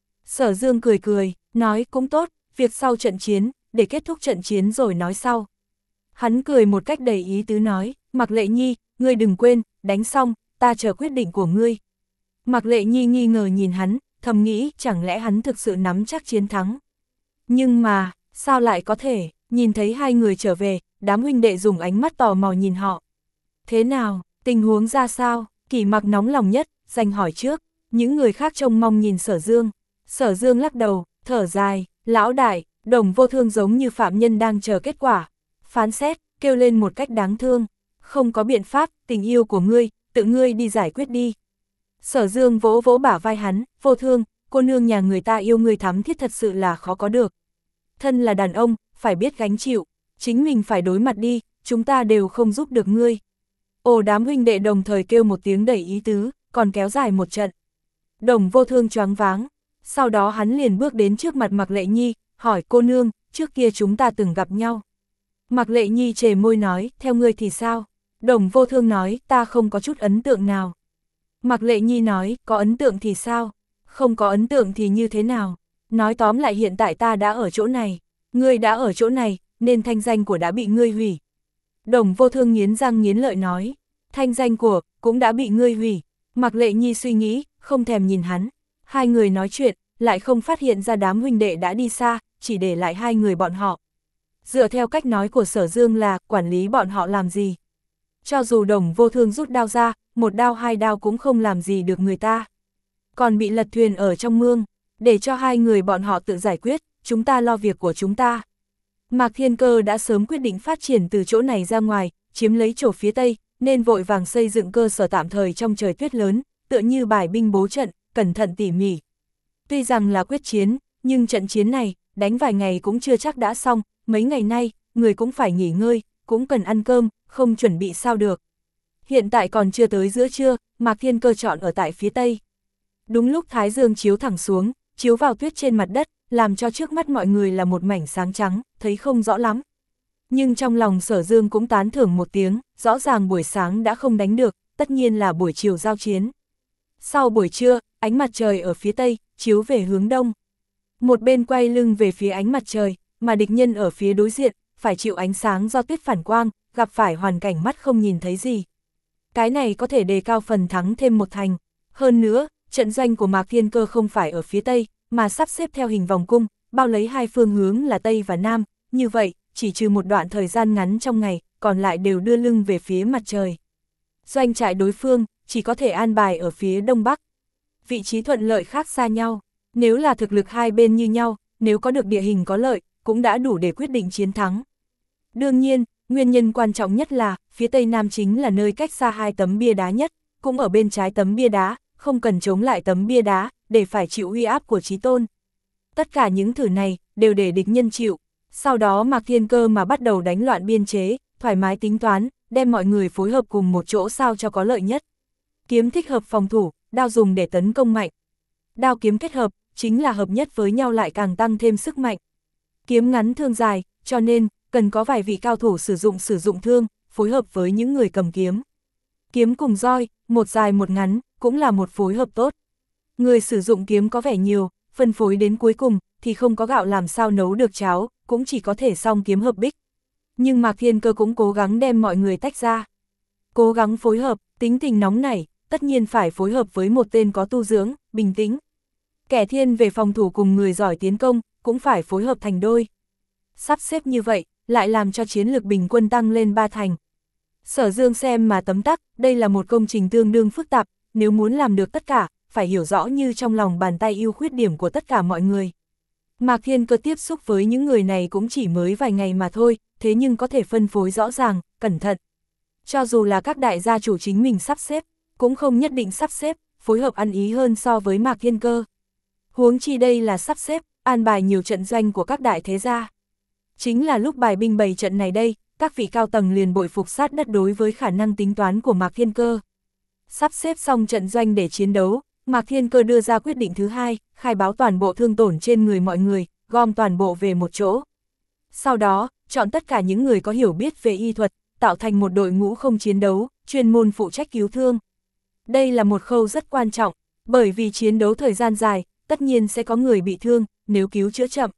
Sở Dương cười cười, nói cũng tốt, việc sau trận chiến, để kết thúc trận chiến rồi nói sau. Hắn cười một cách đầy ý tứ nói, Mạc Lệ Nhi, ngươi đừng quên, đánh xong, ta chờ quyết định của ngươi. Mạc Lệ Nhi nghi ngờ nhìn hắn, thầm nghĩ, chẳng lẽ hắn thực sự nắm chắc chiến thắng. Nhưng mà, sao lại có thể, nhìn thấy hai người trở về, đám huynh đệ dùng ánh mắt tò mò nhìn họ. Thế nào, tình huống ra sao, Kỷ Mặc nóng lòng nhất, dành hỏi trước, những người khác trông mong nhìn Sở Dương. Sở Dương lắc đầu, thở dài, lão đại, Đồng Vô Thương giống như phạm nhân đang chờ kết quả. Phán xét, kêu lên một cách đáng thương, không có biện pháp, tình yêu của ngươi, tự ngươi đi giải quyết đi. Sở Dương vỗ vỗ bả vai hắn, Vô Thương, cô nương nhà người ta yêu ngươi thắm thiết thật sự là khó có được. Thân là đàn ông, phải biết gánh chịu, chính mình phải đối mặt đi, chúng ta đều không giúp được ngươi. Ồ, đám huynh đệ đồng thời kêu một tiếng đầy ý tứ, còn kéo dài một trận. Đồng Vô Thương choáng váng, sau đó hắn liền bước đến trước mặt Mạc Lệ Nhi, hỏi cô nương, trước kia chúng ta từng gặp nhau. Mạc Lệ Nhi trề môi nói, theo ngươi thì sao? Đồng Vô Thương nói, ta không có chút ấn tượng nào. Mạc Lệ Nhi nói, có ấn tượng thì sao? Không có ấn tượng thì như thế nào? Nói tóm lại hiện tại ta đã ở chỗ này, ngươi đã ở chỗ này, nên thanh danh của đã bị ngươi hủy. Đồng Vô Thương nghiến răng nghiến lợi nói, thanh danh của, cũng đã bị ngươi hủy. Mạc Lệ Nhi suy nghĩ, không thèm nhìn hắn. Hai người nói chuyện, lại không phát hiện ra đám huynh đệ đã đi xa, chỉ để lại hai người bọn họ. Dựa theo cách nói của Sở Dương là, quản lý bọn họ làm gì? Cho dù Đồng Vô Thương rút đao ra, một đao hai đao cũng không làm gì được người ta. Còn bị lật thuyền ở trong mương, để cho hai người bọn họ tự giải quyết, chúng ta lo việc của chúng ta. Mạc Thiên Cơ đã sớm quyết định phát triển từ chỗ này ra ngoài, chiếm lấy chỗ phía Tây, nên vội vàng xây dựng cơ sở tạm thời trong trời tuyết lớn, tựa như bài binh bố trận, cẩn thận tỉ mỉ. Tuy rằng là quyết chiến, nhưng trận chiến này, đánh vài ngày cũng chưa chắc đã xong, mấy ngày nay, người cũng phải nghỉ ngơi, cũng cần ăn cơm, không chuẩn bị sao được. Hiện tại còn chưa tới giữa trưa, Mạc Thiên Cơ chọn ở tại phía Tây. Đúng lúc Thái Dương chiếu thẳng xuống, chiếu vào tuyết trên mặt đất, làm cho trước mắt mọi người là một mảnh sáng trắng, thấy không rõ lắm. Nhưng trong lòng Sở Dương cũng tán thưởng một tiếng, rõ ràng buổi sáng đã không đánh được, tất nhiên là buổi chiều giao chiến. Sau buổi trưa, ánh mặt trời ở phía Tây, chiếu về hướng Đông. Một bên quay lưng về phía ánh mặt trời, mà địch nhân ở phía đối diện, phải chịu ánh sáng do tuyết phản quang, gặp phải hoàn cảnh mắt không nhìn thấy gì. Cái này có thể đề cao phần thắng thêm một thành. Hơn nữa, trận doanh của Mạc Thiên Cơ không phải ở phía Tây, mà sắp xếp theo hình vòng cung, bao lấy hai phương hướng là Tây và Nam, như vậy, chỉ trừ một đoạn thời gian ngắn trong ngày, còn lại đều đưa lưng về phía mặt trời. Doanh trại đối phương, chỉ có thể an bài ở phía Đông Bắc. Vị trí thuận lợi khác xa nhau, nếu là thực lực hai bên như nhau, nếu có được địa hình có lợi, cũng đã đủ để quyết định chiến thắng. Đương nhiên, nguyên nhân quan trọng nhất là, phía tây nam chính là nơi cách xa hai tấm bia đá nhất, cũng ở bên trái tấm bia đá, không cần chống lại tấm bia đá, để phải chịu uy áp của Chí Tôn. Tất cả những thử này, đều để địch nhân chịu. Sau đó Mạc Thiên Cơ mà bắt đầu đánh loạn biên chế, thoải mái tính toán, đem mọi người phối hợp cùng một chỗ sao cho có lợi nhất. Kiếm thích hợp phòng thủ, đao dùng để tấn công mạnh. Đao kiếm kết hợp, chính là hợp nhất với nhau lại càng tăng thêm sức mạnh. Kiếm ngắn thương dài, cho nên, cần có vài vị cao thủ sử dụng sử dụng thương, phối hợp với những người cầm kiếm. Kiếm cùng roi, một dài một ngắn, cũng là một phối hợp tốt. Người sử dụng kiếm có vẻ nhiều, phân phối đến cuối cùng, thì không có gạo làm sao nấu được cháo, cũng chỉ có thể song kiếm hợp bích. Nhưng Mạc Thiên Cơ cũng cố gắng đem mọi người tách ra. Cố gắng phối hợp, tính tình nóng nảy, tất nhiên phải phối hợp với một tên có tu dưỡng, bình tĩnh. Kẻ thiên về phòng thủ cùng người giỏi tiến công, cũng phải phối hợp thành đôi. Sắp xếp như vậy, lại làm cho chiến lược bình quân tăng lên ba thành. Sở Dương xem mà tấm tắc, đây là một công trình tương đương phức tạp, nếu muốn làm được tất cả, phải hiểu rõ như trong lòng bàn tay ưu khuyết điểm của tất cả mọi người. Mạc Thiên Cơ tiếp xúc với những người này cũng chỉ mới vài ngày mà thôi, thế nhưng có thể phân phối rõ ràng, cẩn thận. Cho dù là các đại gia chủ chính mình sắp xếp, cũng không nhất định sắp xếp, phối hợp ăn ý hơn so với Mạc Thiên Cơ. Huống chi đây là sắp xếp, an bài nhiều trận doanh của các đại thế gia. Chính là lúc bài binh bày trận này đây, các vị cao tầng liền bội phục sát đất đối với khả năng tính toán của Mạc Thiên Cơ. Sắp xếp xong trận doanh để chiến đấu, Mạc Thiên Cơ đưa ra quyết định thứ hai, khai báo toàn bộ thương tổn trên người mọi người, gom toàn bộ về một chỗ. Sau đó, chọn tất cả những người có hiểu biết về y thuật, tạo thành một đội ngũ không chiến đấu, chuyên môn phụ trách cứu thương. Đây là một khâu rất quan trọng, bởi vì chiến đấu thời gian dài, tất nhiên sẽ có người bị thương, nếu cứu chữa chậm.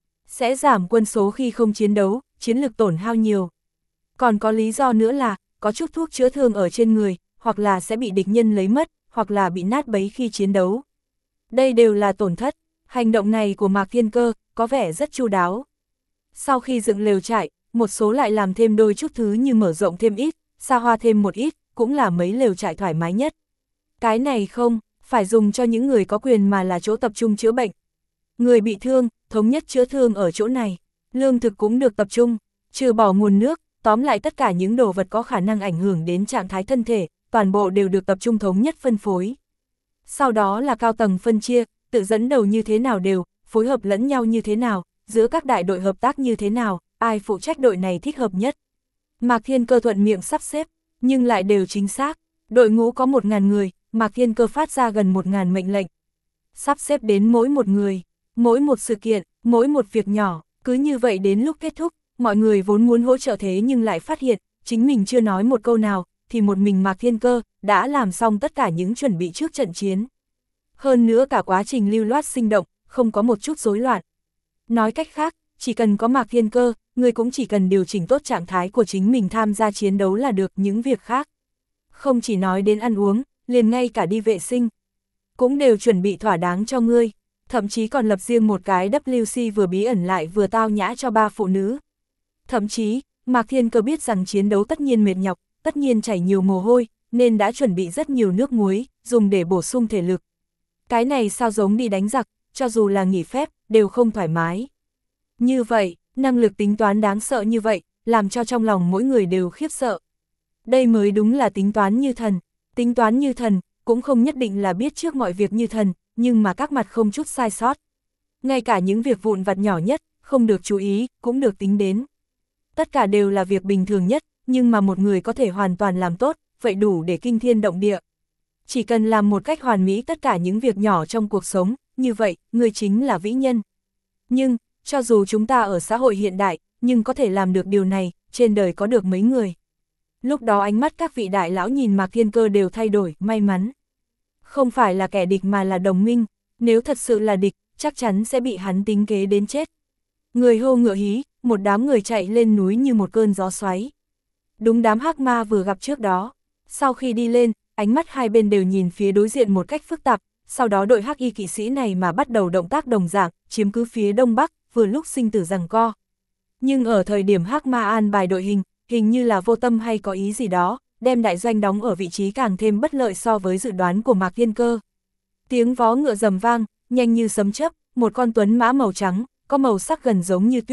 Sẽ giảm quân số khi không chiến đấu, chiến lực tổn hao nhiều. Còn có lý do nữa là, có chút thuốc chữa thương ở trên người, hoặc là sẽ bị địch nhân lấy mất, hoặc là bị nát bấy khi chiến đấu. Đây đều là tổn thất, hành động này của Mạc Thiên Cơ, có vẻ rất chu đáo. Sau khi dựng lều trại, một số lại làm thêm đôi chút thứ như mở rộng thêm ít, xa hoa thêm một ít, cũng là mấy lều trại thoải mái nhất. Cái này không, phải dùng cho những người có quyền mà là chỗ tập trung chữa bệnh. Người bị thương, thống nhất chữa thương ở chỗ này, lương thực cũng được tập trung, trừ bỏ nguồn nước, tóm lại tất cả những đồ vật có khả năng ảnh hưởng đến trạng thái thân thể, toàn bộ đều được tập trung thống nhất phân phối. Sau đó là cao tầng phân chia, tự dẫn đầu như thế nào đều, phối hợp lẫn nhau như thế nào, giữa các đại đội hợp tác như thế nào, ai phụ trách đội này thích hợp nhất. Mạc Thiên Cơ thuận miệng sắp xếp, nhưng lại đều chính xác. Đội ngũ có một ngàn người, Mạc Thiên Cơ phát ra gần một ngàn mệnh lệnh. Sắp xếp đến mỗi một người, mỗi một sự kiện, mỗi một việc nhỏ, cứ như vậy đến lúc kết thúc, mọi người vốn muốn hỗ trợ thế nhưng lại phát hiện, chính mình chưa nói một câu nào, thì một mình Mạc Thiên Cơ đã làm xong tất cả những chuẩn bị trước trận chiến. Hơn nữa cả quá trình lưu loát sinh động, không có một chút rối loạn. Nói cách khác, chỉ cần có Mạc Thiên Cơ, người cũng chỉ cần điều chỉnh tốt trạng thái của chính mình tham gia chiến đấu là được, những việc khác. Không chỉ nói đến ăn uống, liền ngay cả đi vệ sinh, cũng đều chuẩn bị thỏa đáng cho ngươi, thậm chí còn lập riêng một cái W C vừa bí ẩn lại vừa tao nhã cho ba phụ nữ. Thậm chí, Mạc Thiên Cơ biết rằng chiến đấu tất nhiên mệt nhọc, tất nhiên chảy nhiều mồ hôi, nên đã chuẩn bị rất nhiều nước muối, dùng để bổ sung thể lực. Cái này sao giống đi đánh giặc, cho dù là nghỉ phép, đều không thoải mái. Như vậy, năng lực tính toán đáng sợ như vậy, làm cho trong lòng mỗi người đều khiếp sợ. Đây mới đúng là tính toán như thần. Tính toán như thần, cũng không nhất định là biết trước mọi việc như thần, nhưng mà các mặt không chút sai sót. Ngay cả những việc vụn vặt nhỏ nhất, không được chú ý, cũng được tính đến. Tất cả đều là việc bình thường nhất, nhưng mà một người có thể hoàn toàn làm tốt, vậy đủ để kinh thiên động địa. Chỉ cần làm một cách hoàn mỹ tất cả những việc nhỏ trong cuộc sống, như vậy, người chính là vĩ nhân. Nhưng, cho dù chúng ta ở xã hội hiện đại, nhưng có thể làm được điều này, trên đời có được mấy người. Lúc đó ánh mắt các vị đại lão nhìn Mạc Thiên Cơ đều thay đổi, may mắn. Không phải là kẻ địch mà là đồng minh, nếu thật sự là địch, chắc chắn sẽ bị hắn tính kế đến chết. Người hô ngựa hí, một đám người chạy lên núi như một cơn gió xoáy. Đúng đám hắc ma vừa gặp trước đó. Sau khi đi lên, ánh mắt hai bên đều nhìn phía đối diện một cách phức tạp, sau đó đội hắc y kỵ sĩ này mà bắt đầu động tác đồng dạng, chiếm cứ phía đông bắc, vừa lúc sinh tử giằng co. Nhưng ở thời điểm hắc ma an bài đội hình, hình như là vô tâm hay có ý gì đó, đem đại doanh đóng ở vị trí càng thêm bất lợi so với dự đoán của Mạc Thiên Cơ. Tiếng vó ngựa rầm vang, nhanh như sấm chớp, một con tuấn mã màu trắng, có màu sắc gần giống như tuyết,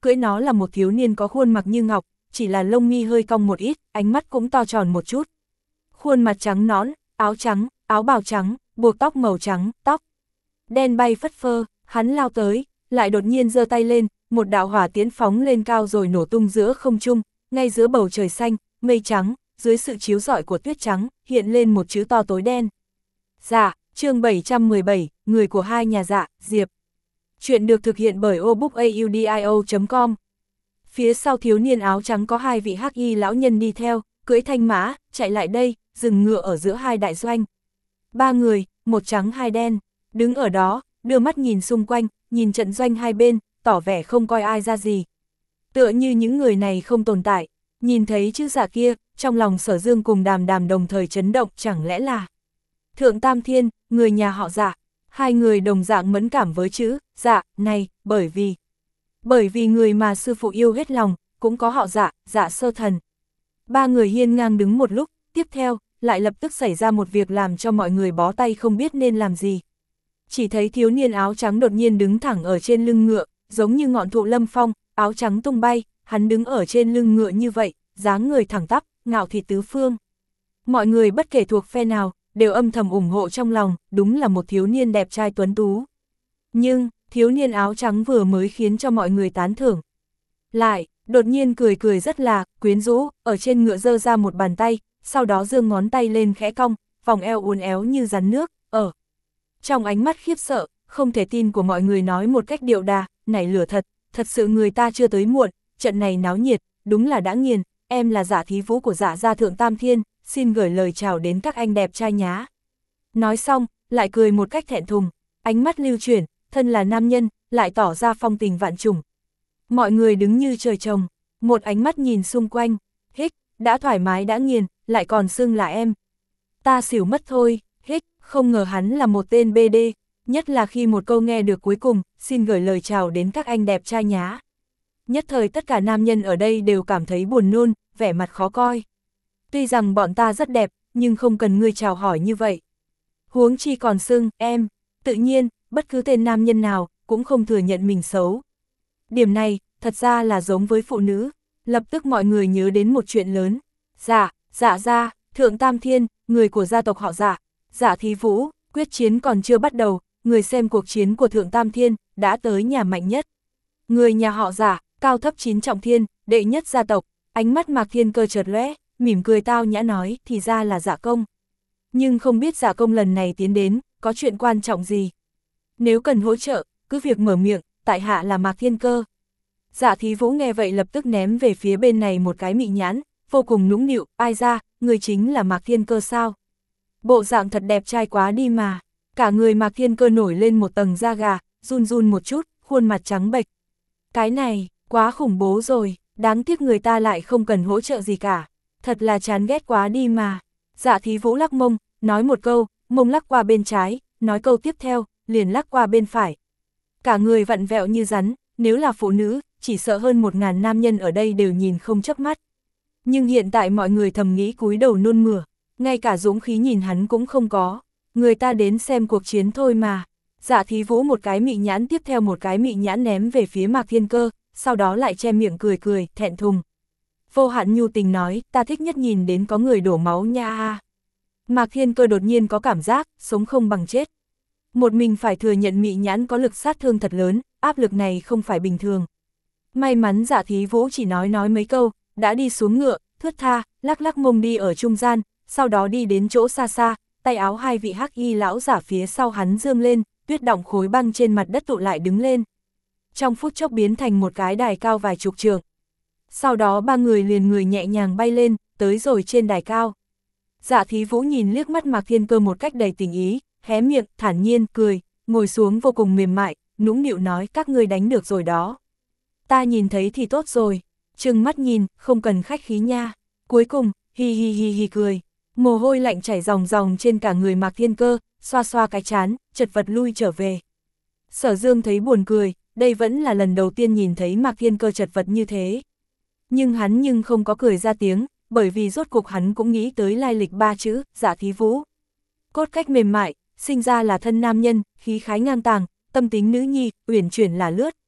cưỡi nó là một thiếu niên có khuôn mặt như ngọc, chỉ là lông mi hơi cong một ít, ánh mắt cũng to tròn một chút. Khuôn mặt trắng nõn, áo trắng, áo bào trắng, buộc tóc màu trắng, tóc đen bay phất phơ, hắn lao tới, lại đột nhiên giơ tay lên, một đạo hỏa tiễn phóng lên cao rồi nổ tung giữa không trung, ngay giữa bầu trời xanh, mây trắng, dưới sự chiếu rọi của tuyết trắng, hiện lên một chữ to tối đen. Dạ, chương bảy trăm mười bảy, người của hai nhà Dạ, Diệp. Chuyện được thực hiện bởi obookaudio chấm com. Phía sau thiếu niên áo trắng có hai vị hắc y lão nhân đi theo, cưỡi thanh mã, chạy lại đây, dừng ngựa ở giữa hai đại doanh. Ba người, một trắng hai đen, đứng ở đó, đưa mắt nhìn xung quanh, nhìn trận doanh hai bên, tỏ vẻ không coi ai ra gì. Tựa như những người này không tồn tại, nhìn thấy chữ Dạ kia, trong lòng Sở Dương cùng Đàm Đàm đồng thời chấn động, chẳng lẽ là Thượng Tam Thiên, người nhà họ Dạ. Hai người đồng dạng mẫn cảm với chữ Dạ này, bởi vì bởi vì người mà sư phụ yêu hết lòng, cũng có họ Dạ, Dạ Sơ Thần. Ba người hiên ngang đứng một lúc, tiếp theo, lại lập tức xảy ra một việc làm cho mọi người bó tay không biết nên làm gì. Chỉ thấy thiếu niên áo trắng đột nhiên đứng thẳng ở trên lưng ngựa, giống như ngọn thụ lâm phong, áo trắng tung bay, hắn đứng ở trên lưng ngựa như vậy, dáng người thẳng tắp, ngạo thị tứ phương. Mọi người bất kể thuộc phe nào, đều âm thầm ủng hộ trong lòng, đúng là một thiếu niên đẹp trai tuấn tú. Nhưng, thiếu niên áo trắng vừa mới khiến cho mọi người tán thưởng. Lại, đột nhiên cười cười rất là quyến rũ, ở trên ngựa giơ ra một bàn tay, sau đó giương ngón tay lên khẽ cong, vòng eo uốn éo như rắn nước, ở. Trong ánh mắt khiếp sợ, không thể tin của mọi người nói một cách điệu đà, nảy lửa thật, thật sự người ta chưa tới muộn, trận này náo nhiệt, đúng là đã nghiền, em là Dạ thí vũ của Dạ gia Thượng Tam Thiên, xin gửi lời chào đến các anh đẹp trai nhá. Nói xong, lại cười một cách thẹn thùng, ánh mắt lưu chuyển, thân là nam nhân, lại tỏ ra phong tình vạn trùng. Mọi người đứng như trời trồng, một ánh mắt nhìn xung quanh, hích, đã thoải mái đã nghiền, lại còn xưng là em. Ta xỉu mất thôi, hích, không ngờ hắn là một tên bê đê, nhất là khi một câu nghe được cuối cùng, xin gửi lời chào đến các anh đẹp trai nhá. Nhất thời tất cả nam nhân ở đây đều cảm thấy buồn nôn, vẻ mặt khó coi. Tuy rằng bọn ta rất đẹp, nhưng không cần ngươi chào hỏi như vậy. Huống chi còn xưng, em, tự nhiên, bất cứ tên nam nhân nào, cũng không thừa nhận mình xấu. Điểm này, thật ra là giống với phụ nữ, lập tức mọi người nhớ đến một chuyện lớn. Dạ, Dạ gia, Thượng Tam Thiên, người của gia tộc họ Dạ, Dạ thí vũ, quyết chiến còn chưa bắt đầu, người xem cuộc chiến của Thượng Tam Thiên, đã tới nhà mạnh nhất. Người nhà họ Dạ, cao thấp chín trọng thiên, đệ nhất gia tộc, ánh mắt Mạc Thiên Cơ chợt lóe, mỉm cười tao nhã nói, thì ra là Dạ công. Nhưng không biết Dạ công lần này tiến đến, có chuyện quan trọng gì. Nếu cần hỗ trợ, cứ việc mở miệng, tại hạ là Mạc Thiên Cơ. Dạ thí vũ nghe vậy lập tức ném về phía bên này một cái mị nhãn, vô cùng nũng nịu, ai ra, người chính là Mạc Thiên Cơ sao? Bộ dạng thật đẹp trai quá đi mà. Cả người Mạc Thiên Cơ nổi lên một tầng da gà, run run một chút, khuôn mặt trắng bệch. Cái này, quá khủng bố rồi, đáng tiếc người ta lại không cần hỗ trợ gì cả. Thật là chán ghét quá đi mà. Dạ thí vũ lắc mông, nói một câu, mông lắc qua bên trái, nói câu tiếp theo, liền lắc qua bên phải. Cả người vặn vẹo như rắn, nếu là phụ nữ, chỉ sợ hơn một ngàn nam nhân ở đây đều nhìn không chớp mắt. Nhưng hiện tại mọi người thầm nghĩ cúi đầu nôn mửa, ngay cả dũng khí nhìn hắn cũng không có. Người ta đến xem cuộc chiến thôi mà. Dạ thí vũ một cái mị nhãn tiếp theo một cái mị nhãn ném về phía Mạc Thiên Cơ, sau đó lại che miệng cười cười, thẹn thùng. Vô Hạn nhu tình nói, ta thích nhất nhìn đến có người đổ máu nha. Mạc Thiên Cơ đột nhiên có cảm giác, sống không bằng chết. Một mình phải thừa nhận mị nhãn có lực sát thương thật lớn, áp lực này không phải bình thường. May mắn Dạ thí vũ chỉ nói nói mấy câu, đã đi xuống ngựa, thướt tha, lắc lắc mông đi ở trung gian, sau đó đi đến chỗ xa xa, tay áo hai vị hắc y lão giả phía sau hắn dương lên, tuyết động khối băng trên mặt đất tụ lại đứng lên. Trong phút chốc biến thành một cái đài cao vài chục trượng. Sau đó ba người liền người nhẹ nhàng bay lên, tới rồi trên đài cao. Dạ thí vũ nhìn liếc mắt Mạc Thiên Cơ một cách đầy tình ý, hé miệng, thản nhiên, cười, ngồi xuống vô cùng mềm mại, nũng nịu nói các ngươi đánh được rồi đó. Ta nhìn thấy thì tốt rồi, trừng mắt nhìn, không cần khách khí nha. Cuối cùng, hi hi hi hi cười, mồ hôi lạnh chảy ròng ròng trên cả người Mạc Thiên Cơ, xoa xoa cái trán, chật vật lui trở về. Sở Dương thấy buồn cười, đây vẫn là lần đầu tiên nhìn thấy Mạc Thiên Cơ chật vật như thế. Nhưng hắn nhưng không có cười ra tiếng, bởi vì rốt cuộc hắn cũng nghĩ tới lai lịch ba chữ, Dạ thí vũ. Cốt cách mềm mại, sinh ra là thân nam nhân, khí khái ngang tàng, tâm tính nữ nhi, uyển chuyển là lướt,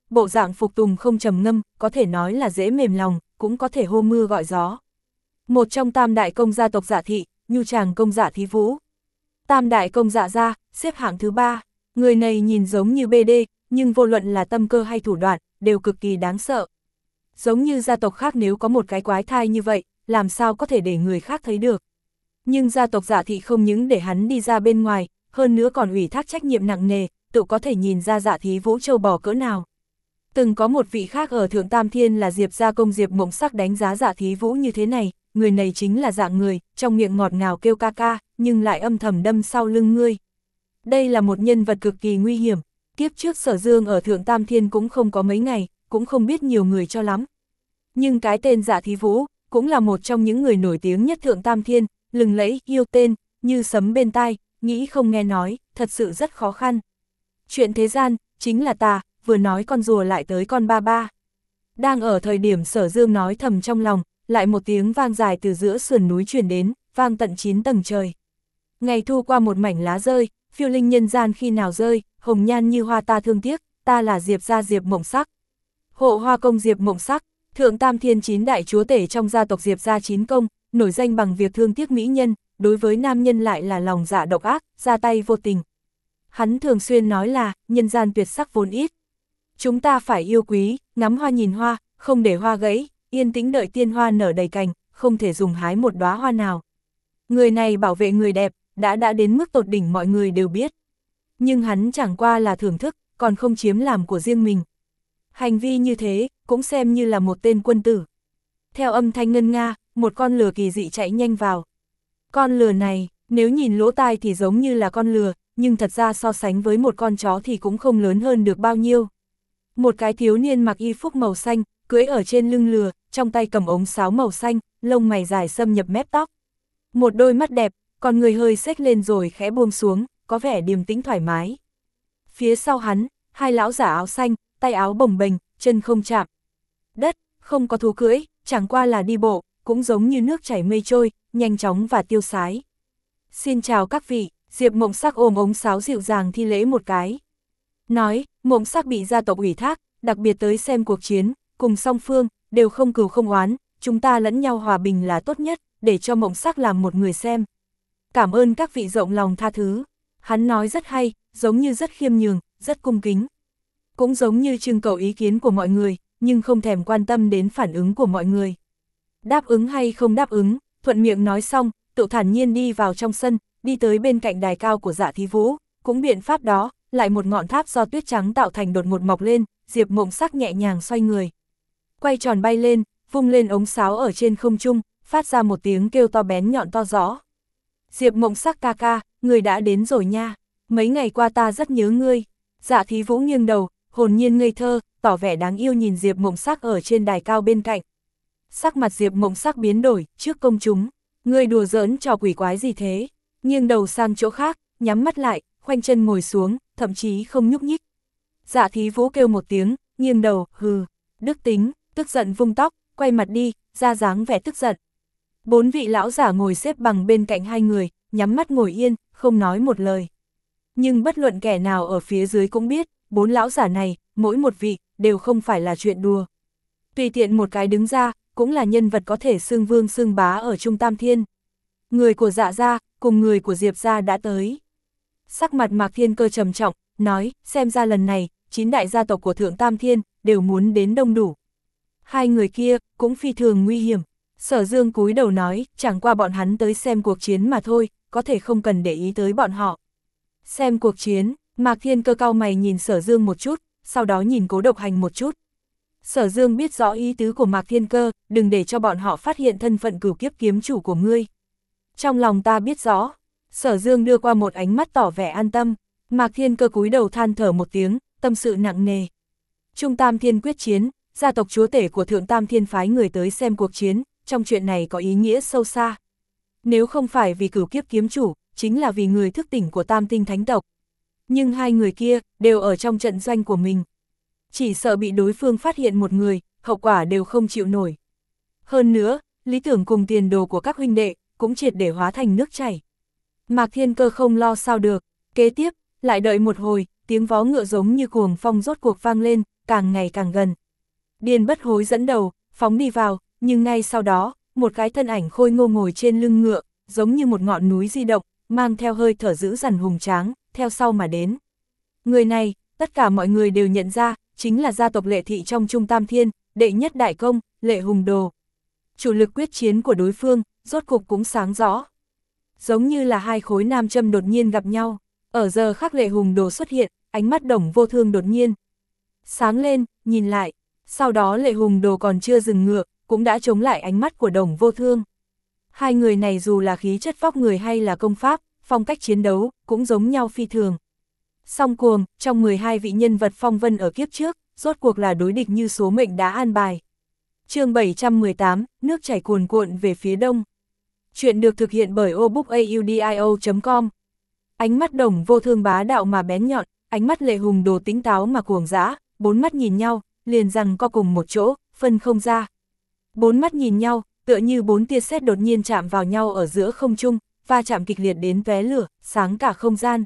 bộ dạng phục tùng không trầm ngâm, có thể nói là dễ mềm lòng, cũng có thể hô mưa gọi gió. Một trong tam đại công gia tộc Dạ thị, Nhu Tràng công Dạ Thí Vũ. Tam đại công Dạ gia, xếp hạng thứ ba, người này nhìn giống như bê đê, nhưng vô luận là tâm cơ hay thủ đoạn, đều cực kỳ đáng sợ. Giống như gia tộc khác nếu có một cái quái thai như vậy, làm sao có thể để người khác thấy được. Nhưng gia tộc Dạ thị không những để hắn đi ra bên ngoài, hơn nữa còn ủy thác trách nhiệm nặng nề, tự có thể nhìn ra Dạ Thí Vũ châu bò cỡ nào. Từng có một vị khác ở Thượng Tam Thiên là Diệp gia công Diệp Mộng Sắc đánh giá Dạ Thí Vũ như thế này, người này chính là dạng người, trong miệng ngọt ngào kêu ca ca, nhưng lại âm thầm đâm sau lưng ngươi. Đây là một nhân vật cực kỳ nguy hiểm, kiếp trước Sở Dương ở Thượng Tam Thiên cũng không có mấy ngày, cũng không biết nhiều người cho lắm. Nhưng cái tên Dạ Thí Vũ, cũng là một trong những người nổi tiếng nhất Thượng Tam Thiên, lừng lẫy, yêu tên, như sấm bên tai, nghĩ không nghe nói, thật sự rất khó khăn. Chuyện thế gian, chính là tà, vừa nói con rùa lại tới con ba ba. Đang ở thời điểm Sở Dương nói thầm trong lòng, lại một tiếng vang dài từ giữa sườn núi truyền đến, vang tận chín tầng trời. Ngày thu qua một mảnh lá rơi, phiêu linh nhân gian khi nào rơi, hồng nhan như hoa ta thương tiếc, ta là Diệp gia Diệp Mộng Sắc. Hộ hoa công Diệp Mộng Sắc, Thượng Tam Thiên chín đại chúa tể trong gia tộc Diệp gia chín công, nổi danh bằng việc thương tiếc mỹ nhân, đối với nam nhân lại là lòng dạ độc ác, ra tay vô tình. Hắn thường xuyên nói là, nhân gian tuyệt sắc vốn ít. Chúng ta phải yêu quý, ngắm hoa nhìn hoa, không để hoa gãy, yên tĩnh đợi tiên hoa nở đầy cành, không thể dùng hái một đóa hoa nào. Người này bảo vệ người đẹp, đã đã đến mức tột đỉnh mọi người đều biết. Nhưng hắn chẳng qua là thưởng thức, còn không chiếm làm của riêng mình. Hành vi như thế, cũng xem như là một tên quân tử. Theo âm thanh ngân nga, một con lừa kỳ dị chạy nhanh vào. Con lừa này, nếu nhìn lỗ tai thì giống như là con lừa, nhưng thật ra so sánh với một con chó thì cũng không lớn hơn được bao nhiêu. Một cái thiếu niên mặc y phục màu xanh, cưỡi ở trên lưng lừa, trong tay cầm ống sáo màu xanh, lông mày dài xâm nhập mép tóc. Một đôi mắt đẹp, còn người hơi xếch lên rồi khẽ buông xuống, có vẻ điềm tĩnh thoải mái. Phía sau hắn, hai lão giả áo xanh, tay áo bồng bềnh, chân không chạm đất, không có thú cưỡi, chẳng qua là đi bộ, cũng giống như nước chảy mây trôi, nhanh chóng và tiêu sái. Xin chào các vị, Diệp Mộng Sắc ôm ống sáo dịu dàng thi lễ một cái. Nói, Mộng Sắc bị gia tộc ủy thác, đặc biệt tới xem cuộc chiến, cùng song phương, đều không cừu không oán, chúng ta lẫn nhau hòa bình là tốt nhất, để cho Mộng Sắc làm một người xem. Cảm ơn các vị rộng lòng tha thứ. Hắn nói rất hay, giống như rất khiêm nhường, rất cung kính. Cũng giống như trưng cầu ý kiến của mọi người, nhưng không thèm quan tâm đến phản ứng của mọi người. Đáp ứng hay không đáp ứng, thuận miệng nói xong, tự thản nhiên đi vào trong sân, đi tới bên cạnh đài cao của Dạ Thí Vũ, cũng biện pháp đó, lại một ngọn tháp do tuyết trắng tạo thành đột ngột mọc lên, Diệp Mộng Sắc nhẹ nhàng xoay người. Quay tròn bay lên, vung lên ống sáo ở trên không trung, phát ra một tiếng kêu to bén nhọn to rõ. Diệp Mộng Sắc ca ca, người đã đến rồi nha, mấy ngày qua ta rất nhớ ngươi. Dạ Thí Vũ nghiêng đầu, hồn nhiên ngây thơ, tỏ vẻ đáng yêu nhìn Diệp Mộng Sắc ở trên đài cao bên cạnh. Sắc mặt Diệp Mộng Sắc biến đổi, trước công chúng, ngươi đùa giỡn trò quỷ quái gì thế? Nghiêng đầu sang chỗ khác, nhắm mắt lại, khoanh chân ngồi xuống, thậm chí không nhúc nhích. Dạ Thí Vũ kêu một tiếng, nghiêng đầu, hừ, đức tính, tức giận vung tóc, quay mặt đi, ra dáng vẻ tức giận. Bốn vị lão giả ngồi xếp bằng bên cạnh hai người, nhắm mắt ngồi yên, không nói một lời. Nhưng bất luận kẻ nào ở phía dưới cũng biết, bốn lão giả này, mỗi một vị, đều không phải là chuyện đùa. Tùy tiện một cái đứng ra, cũng là nhân vật có thể xưng vương xưng bá ở Trung Tam Thiên. Người của Dạ gia, cùng người của Diệp gia đã tới. Sắc mặt Mạc Thiên Cơ trầm trọng, nói, xem ra lần này, chín đại gia tộc của Thượng Tam Thiên, đều muốn đến đông đủ. Hai người kia, cũng phi thường nguy hiểm. Sở Dương cúi đầu nói, chẳng qua bọn hắn tới xem cuộc chiến mà thôi, có thể không cần để ý tới bọn họ. Xem cuộc chiến, Mạc Thiên Cơ cau mày nhìn Sở Dương một chút, sau đó nhìn Cố Độc Hành một chút. Sở Dương biết rõ ý tứ của Mạc Thiên Cơ, đừng để cho bọn họ phát hiện thân phận cửu kiếp kiếm chủ của ngươi. Trong lòng ta biết rõ. Sở Dương đưa qua một ánh mắt tỏ vẻ an tâm. Mạc Thiên Cơ cúi đầu than thở một tiếng, tâm sự nặng nề. Trung Tam Thiên quyết chiến, gia tộc chúa tể của Thượng Tam Thiên phái người tới xem cuộc chiến, trong chuyện này có ý nghĩa sâu xa. Nếu không phải vì cửu kiếp kiếm chủ, chính là vì người thức tỉnh của Tam Tinh Thánh tộc. Nhưng hai người kia, đều ở trong trận doanh của mình. Chỉ sợ bị đối phương phát hiện một người, hậu quả đều không chịu nổi. Hơn nữa, lý tưởng cùng tiền đồ của các huynh đệ, cũng triệt để hóa thành nước chảy. Mạc Thiên Cơ không lo sao được, kế tiếp, lại đợi một hồi, tiếng vó ngựa giống như cuồng phong rốt cuộc vang lên, càng ngày càng gần. Điền Bất Hối dẫn đầu, phóng đi vào, nhưng ngay sau đó, một cái thân ảnh khôi ngô ngồi trên lưng ngựa, giống như một ngọn núi di động, mang theo hơi thở dữ dằn hùng tráng, theo sau mà đến. Người này, tất cả mọi người đều nhận ra, chính là gia tộc Lệ Thị trong Trung Tam Thiên, đệ nhất đại công, Lệ Hùng Đồ. Chủ lực quyết chiến của đối phương, rốt cục cũng sáng rõ. Giống như là hai khối nam châm đột nhiên gặp nhau, ở giờ khắc Lệ Hùng Đồ xuất hiện, ánh mắt Đồng Vô Thương đột nhiên sáng lên, nhìn lại, sau đó Lệ Hùng Đồ còn chưa dừng ngựa, cũng đã chống lại ánh mắt của Đồng Vô Thương. Hai người này dù là khí chất vóc người hay là công pháp, phong cách chiến đấu, cũng giống nhau phi thường. Song cuồng, trong mười hai vị nhân vật phong vân ở kiếp trước, rốt cuộc là đối địch như số mệnh đã an bài. Chương bảy trăm mười tám, nước chảy cuồn cuộn về phía đông. Chuyện được thực hiện bởi obookaudio chấm com. Ánh mắt Đồng Vô Thương bá đạo mà bén nhọn, ánh mắt Lệ Hùng Đồ tính táo mà cuồng dã, bốn mắt nhìn nhau, liền rằng co cùng một chỗ, phân không ra. Bốn mắt nhìn nhau, tựa như bốn tia sét đột nhiên chạm vào nhau ở giữa không trung, va chạm kịch liệt đến tóe lửa, sáng cả không gian.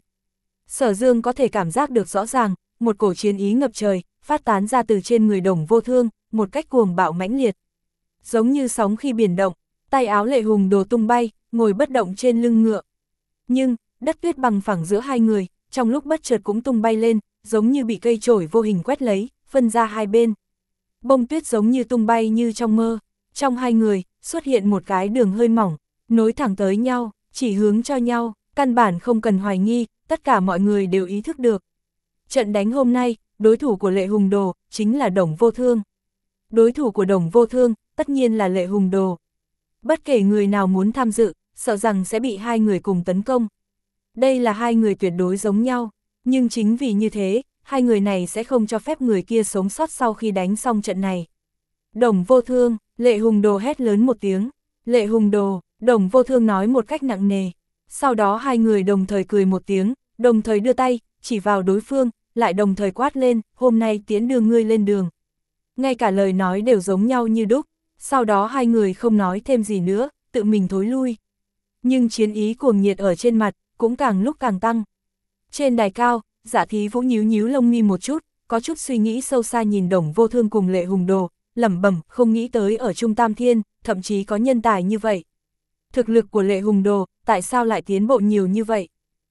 Sở Dương có thể cảm giác được rõ ràng, một cổ chiến ý ngập trời, phát tán ra từ trên người Đồng Vô Thương, một cách cuồng bạo mãnh liệt. Giống như sóng khi biển động, tay áo Lệ Hùng Đồ tung bay, ngồi bất động trên lưng ngựa. Nhưng, đất tuyết bằng phẳng giữa hai người, trong lúc bất chợt cũng tung bay lên, giống như bị cây chổi vô hình quét lấy, phân ra hai bên. Bông tuyết giống như tung bay như trong mơ, trong hai người, xuất hiện một cái đường hơi mỏng, nối thẳng tới nhau, chỉ hướng cho nhau, căn bản không cần hoài nghi, tất cả mọi người đều ý thức được. Trận đánh hôm nay, đối thủ của Lệ Hùng Đồ, chính là Đồng Vô Thương. Đối thủ của Đồng Vô Thương, tất nhiên là Lệ Hùng Đồ. Bất kể người nào muốn tham dự, sợ rằng sẽ bị hai người cùng tấn công. Đây là hai người tuyệt đối giống nhau, nhưng chính vì như thế, hai người này sẽ không cho phép người kia sống sót sau khi đánh xong trận này. Đồng Vô Thương, Lệ Hùng Đồ hét lớn một tiếng. Lệ Hùng Đồ, Đồng Vô Thương nói một cách nặng nề. Sau đó hai người đồng thời cười một tiếng, đồng thời đưa tay, chỉ vào đối phương, lại đồng thời quát lên, hôm nay tiễn đưa ngươi lên đường. Ngay cả lời nói đều giống nhau như đúc, sau đó hai người không nói thêm gì nữa, tự mình thối lui. Nhưng chiến ý cuồng nhiệt ở trên mặt, cũng càng lúc càng tăng. Trên đài cao, Dạ Thí Vũ nhíu nhíu lông mi một chút, có chút suy nghĩ sâu xa nhìn Đồng Vô Thương cùng Lệ Hùng Đồ, lẩm bẩm, không nghĩ tới ở Trung Tam Thiên, thậm chí có nhân tài như vậy. Thực lực của Lệ Hùng Đồ, tại sao lại tiến bộ nhiều như vậy?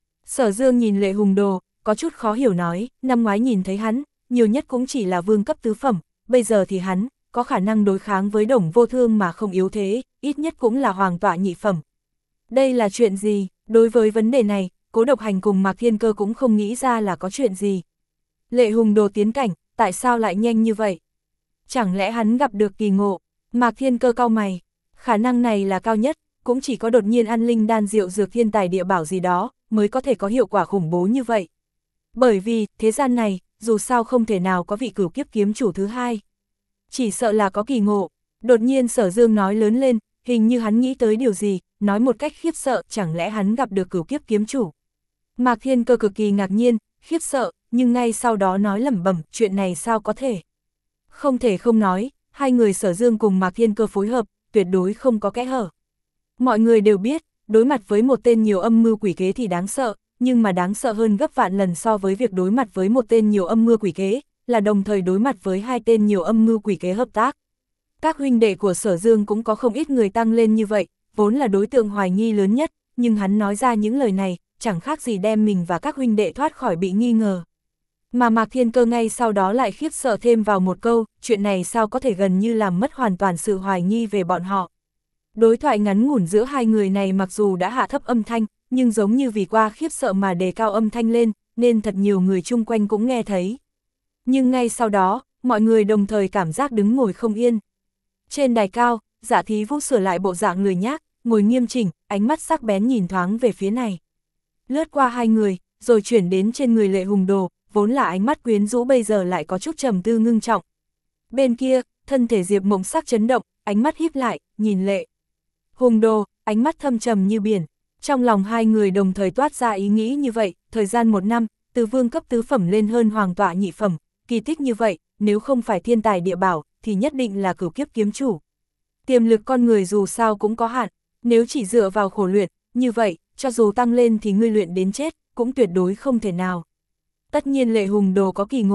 Sở Dương nhìn Lệ Hùng Đồ, có chút khó hiểu nói, năm ngoái nhìn thấy hắn, nhiều nhất cũng chỉ là vương cấp tứ phẩm, bây giờ thì hắn, có khả năng đối kháng với Đồng Vô Thương mà không yếu thế, ít nhất cũng là hoàng tọa nhị phẩm. Đây là chuyện gì? Đối với vấn đề này, Cố Độc Hành cùng Mạc Thiên Cơ cũng không nghĩ ra là có chuyện gì. Lệ Hùng Đồ tiến cảnh, tại sao lại nhanh như vậy? Chẳng lẽ hắn gặp được kỳ ngộ? Mạc Thiên Cơ cau mày, khả năng này là cao nhất, cũng chỉ có đột nhiên ăn linh đan diệu dược thiên tài địa bảo gì đó, mới có thể có hiệu quả khủng bố như vậy. Bởi vì, thế gian này, dù sao không thể nào có vị cửu kiếp kiếm chủ thứ hai. Chỉ sợ là có kỳ ngộ. Đột nhiên Sở Dương nói lớn lên, hình như hắn nghĩ tới điều gì, nói một cách khiếp sợ, chẳng lẽ hắn gặp được cửu kiếp kiếm chủ. Mạc Thiên Cơ cực kỳ ngạc nhiên, khiếp sợ, nhưng ngay sau đó nói lẩm bẩm, chuyện này sao có thể. Không thể không nói, hai người Sở Dương cùng Mạc Thiên Cơ phối hợp, tuyệt đối không có kẽ hở. Mọi người đều biết, đối mặt với một tên nhiều âm mưu quỷ kế thì đáng sợ, nhưng mà đáng sợ hơn gấp vạn lần so với việc đối mặt với một tên nhiều âm mưu quỷ kế, là đồng thời đối mặt với hai tên nhiều âm mưu quỷ kế hợp tác. Các huynh đệ của Sở Dương cũng có không ít người tăng lên như vậy, vốn là đối tượng hoài nghi lớn nhất, nhưng hắn nói ra những lời này, chẳng khác gì đem mình và các huynh đệ thoát khỏi bị nghi ngờ. Mà Mạc Thiên Cơ ngay sau đó lại khiếp sợ thêm vào một câu, chuyện này sao có thể gần như làm mất hoàn toàn sự hoài nghi về bọn họ. Đối thoại ngắn ngủn giữa hai người này mặc dù đã hạ thấp âm thanh, nhưng giống như vì qua khiếp sợ mà đề cao âm thanh lên, nên thật nhiều người chung quanh cũng nghe thấy. Nhưng ngay sau đó, mọi người đồng thời cảm giác đứng ngồi không yên. Trên đài cao, Dạ Thí Vũ sửa lại bộ dạng lười nhác, ngồi nghiêm chỉnh, ánh mắt sắc bén nhìn thoáng về phía này. Lướt qua hai người, rồi chuyển đến trên người Lệ Hùng Đồ, vốn là ánh mắt quyến rũ bây giờ lại có chút trầm tư ngưng trọng. Bên kia, thân thể Diệp Mộng Sắc chấn động, ánh mắt híp lại, nhìn Lệ Hùng Đồ, ánh mắt thâm trầm như biển. Trong lòng hai người đồng thời toát ra ý nghĩ như vậy, thời gian một năm, từ vương cấp tứ phẩm lên hơn hoàng tọa nhị phẩm, kỳ tích như vậy, nếu không phải thiên tài địa bảo, thì nhất định là cửu kiếp kiếm chủ. Tiềm lực con người dù sao cũng có hạn, nếu chỉ dựa vào khổ luyện, như vậy, cho dù tăng lên thì ngươi luyện đến chết, cũng tuyệt đối không thể nào. Tất nhiên Lệ Hùng Đồ có kỳ ngộ,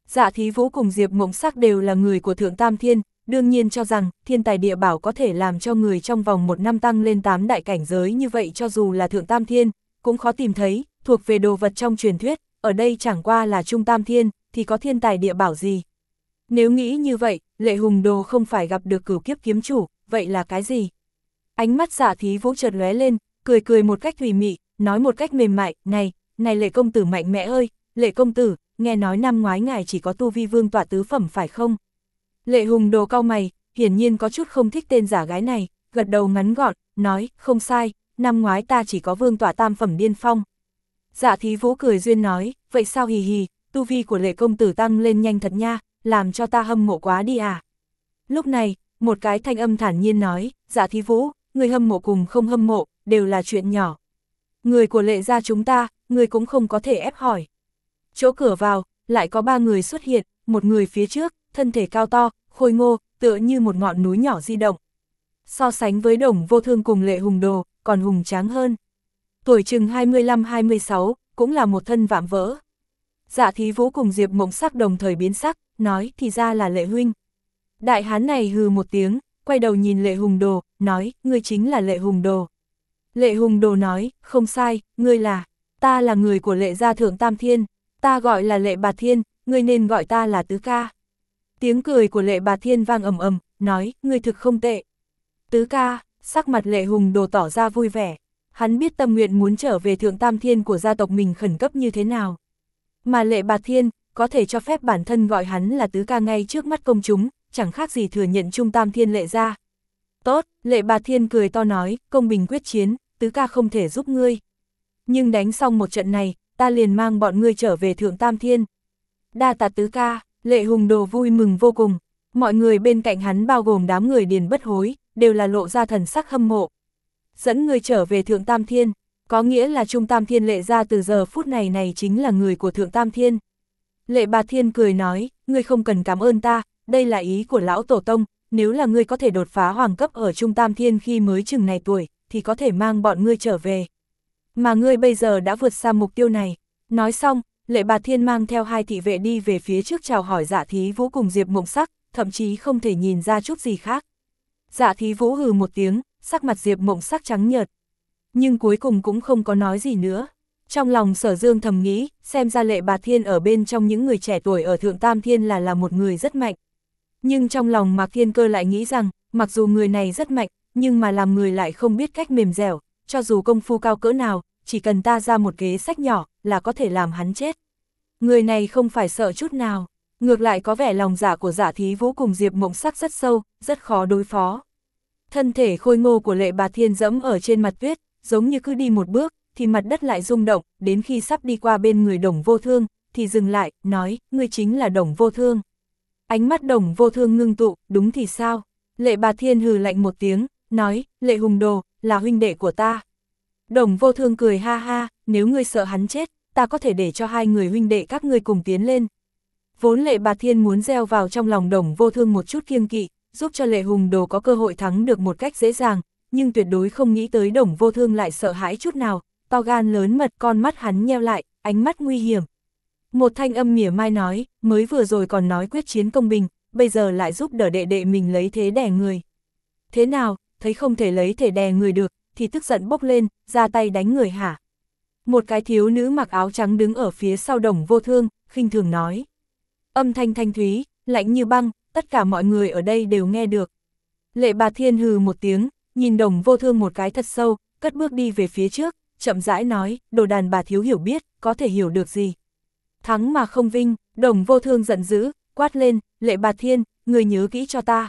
Dạ Thí Vũ cùng Diệp Mộng Sắc đều là người của Thượng Tam Thiên, đương nhiên cho rằng thiên tài địa bảo có thể làm cho người trong vòng một năm tăng lên tám đại cảnh giới, như vậy cho dù là Thượng Tam Thiên, cũng khó tìm thấy, thuộc về đồ vật trong truyền thuyết, ở đây chẳng qua là Trung Tam Thiên, thì có thiên tài địa bảo gì. Nếu nghĩ như vậy, Lệ Hùng Đồ không phải gặp được cửu kiếp kiếm chủ, vậy là cái gì? Ánh mắt Dạ Thí Vũ chợt lóe lên, cười cười một cách thùy mị, nói một cách mềm mại, này, này Lệ công tử mạnh mẽ ơi, Lệ công tử, nghe nói năm ngoái ngài chỉ có tu vi vương tọa tứ phẩm phải không? Lệ Hùng Đồ cau mày, hiển nhiên có chút không thích tên giả gái này, gật đầu ngắn gọn, nói, không sai, năm ngoái ta chỉ có vương tọa tam phẩm điên phong. Dạ Thí Vũ cười duyên nói, vậy sao hì hì, tu vi của Lệ công tử tăng lên nhanh thật nha, làm cho ta hâm mộ quá đi à. Lúc này, một cái thanh âm thản nhiên nói, Dạ Thí Vũ, người hâm mộ cùng không hâm mộ, đều là chuyện nhỏ. Người của Lệ gia chúng ta, người cũng không có thể ép hỏi. Chỗ cửa vào, lại có ba người xuất hiện, một người phía trước, thân thể cao to, khôi ngô, tựa như một ngọn núi nhỏ di động. So sánh với Đồng Vô Thương cùng Lệ Hùng Đồ, còn hùng tráng hơn. Tuổi chừng hai mươi lăm hai mươi sáu, cũng là một thân vạm vỡ. Dạ Thí Vũ cùng Diệp Mộng Sắc đồng thời biến sắc, nói thì ra là Lệ huynh. Đại hán này hừ một tiếng, quay đầu nhìn Lệ Hùng Đồ, nói, ngươi chính là Lệ Hùng Đồ. Lệ Hùng Đồ nói, không sai, ngươi là, ta là người của Lệ gia Thượng Tam Thiên, ta gọi là Lệ Bạt Thiên, ngươi nên gọi ta là Tứ Ca. Tiếng cười của Lệ Bạt Thiên vang ầm ầm, nói, ngươi thực không tệ. Tứ Ca, sắc mặt Lệ Hùng Đồ tỏ ra vui vẻ, hắn biết tâm nguyện muốn trở về Thượng Tam Thiên của gia tộc mình khẩn cấp như thế nào. Mà Lệ Bạt Thiên, có thể cho phép bản thân gọi hắn là Tứ Ca ngay trước mắt công chúng, chẳng khác gì thừa nhận Trung Tam Thiên Lệ gia. Tốt, Lệ Bạt Thiên cười to nói, công bình quyết chiến, Tứ Ca không thể giúp ngươi. Nhưng đánh xong một trận này, ta liền mang bọn ngươi trở về Thượng Tam Thiên. Đa tạ Tứ Ca, Lệ Hùng Đồ vui mừng vô cùng. Mọi người bên cạnh hắn bao gồm đám người Điền Bất Hối, đều là lộ ra thần sắc hâm mộ. Dẫn ngươi trở về Thượng Tam Thiên, có nghĩa là Trung Tam Thiên Lệ gia từ giờ phút này này chính là người của Thượng Tam Thiên. Lệ Bạt Thiên cười nói, ngươi không cần cảm ơn ta, đây là ý của lão tổ tông, nếu là ngươi có thể đột phá hoàng cấp ở Trung Tam Thiên khi mới chừng này tuổi, thì có thể mang bọn ngươi trở về. Mà ngươi bây giờ đã vượt xa mục tiêu này. Nói xong, Lệ Bạt Thiên mang theo hai thị vệ đi về phía trước chào hỏi Dạ Thí Vũ cùng Diệp Mộng Sắc, thậm chí không thể nhìn ra chút gì khác. Dạ Thí Vũ hừ một tiếng, sắc mặt Diệp Mộng Sắc trắng nhợt. Nhưng cuối cùng cũng không có nói gì nữa. Trong lòng Sở Dương thầm nghĩ, xem ra Lệ Bạt Thiên ở bên trong những người trẻ tuổi ở Thượng Tam Thiên là là một người rất mạnh. Nhưng trong lòng Mạc Thiên Cơ lại nghĩ rằng, mặc dù người này rất mạnh, nhưng mà làm người lại không biết cách mềm dẻo, cho dù công phu cao cỡ nào, chỉ cần ta ra một kế sách nhỏ, là có thể làm hắn chết. Người này không phải sợ chút nào, ngược lại có vẻ lòng dạ của Dạ Thí Vũ cùng Diệp Mộng Sắc rất sâu, rất khó đối phó. Thân thể khôi ngô của Lệ Bạt Thiên dẫm ở trên mặt tuyết, giống như cứ đi một bước, thì mặt đất lại rung động, đến khi sắp đi qua bên người Đồng Vô Thương, thì dừng lại, nói, ngươi chính là Đồng Vô Thương. Ánh mắt Đồng Vô Thương ngưng tụ, đúng thì sao? Lệ Bạt Thiên hừ lạnh một tiếng, nói, Lệ Hùng Đồ, là huynh đệ của ta. Đồng Vô Thương cười ha ha, nếu ngươi sợ hắn chết, ta có thể để cho hai người huynh đệ các ngươi cùng tiến lên. Vốn Lệ Bạt Thiên muốn gieo vào trong lòng Đồng Vô Thương một chút kiêng kỵ, giúp cho Lệ Hùng Đồ có cơ hội thắng được một cách dễ dàng, nhưng tuyệt đối không nghĩ tới Đồng Vô Thương lại sợ hãi chút nào, to gan lớn mật, con mắt hắn nheo lại, ánh mắt nguy hiểm. Một thanh âm mỉa mai nói, mới vừa rồi còn nói quyết chiến công bình, bây giờ lại giúp đỡ đệ đệ mình lấy thế đè người. Thế nào, thấy không thể lấy thể đè người được, thì tức giận bốc lên, ra tay đánh người hả? Một cái thiếu nữ mặc áo trắng đứng ở phía sau Đồng Vô Thương, khinh thường nói. Âm thanh thanh thúy, lạnh như băng, tất cả mọi người ở đây đều nghe được. Lệ Bạt Thiên hừ một tiếng, nhìn Đồng Vô Thương một cái thật sâu, cất bước đi về phía trước, chậm rãi nói, đồ đàn bà thiếu hiểu biết, có thể hiểu được gì. Thắng mà không vinh, Đồng Vô Thương giận dữ, quát lên, Lệ Bạt Thiên, người nhớ kỹ cho ta.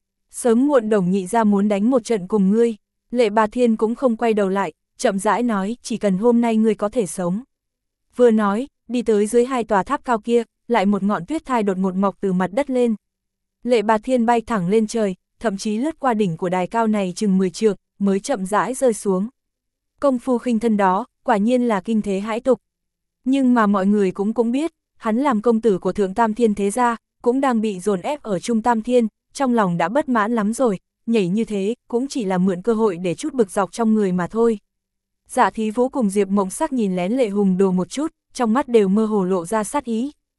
Sớm muộn Đồng nhị ra muốn đánh một trận cùng ngươi. Lệ Bạt Thiên cũng không quay đầu lại, chậm rãi nói, chỉ cần hôm nay ngươi có thể sống. Vừa nói, đi tới dưới hai tòa tháp cao kia, lại một ngọn tuyết thai đột ngột mọc từ mặt đất lên. Lệ Bạt Thiên bay thẳng lên trời, thậm chí lướt qua đỉnh của đài cao này chừng mười trượng, mới chậm rãi rơi xuống. Công phu khinh thân đó, quả nhiên là kinh thế hãi tục. Nhưng mà mọi người cũng cũng biết, hắn làm công tử của Thượng Tam Thiên thế gia, cũng đang bị dồn ép ở Trung Tam Thiên, trong lòng đã bất mãn lắm rồi, nhảy như thế, cũng chỉ là mượn cơ hội để chút bực dọc trong người mà thôi. Dạ Thí Vũ cùng Diệp Mộng Sắc nhìn lén Lệ Hùng Đồ một chút, trong mắt đều mơ hồ lộ ra sát ý.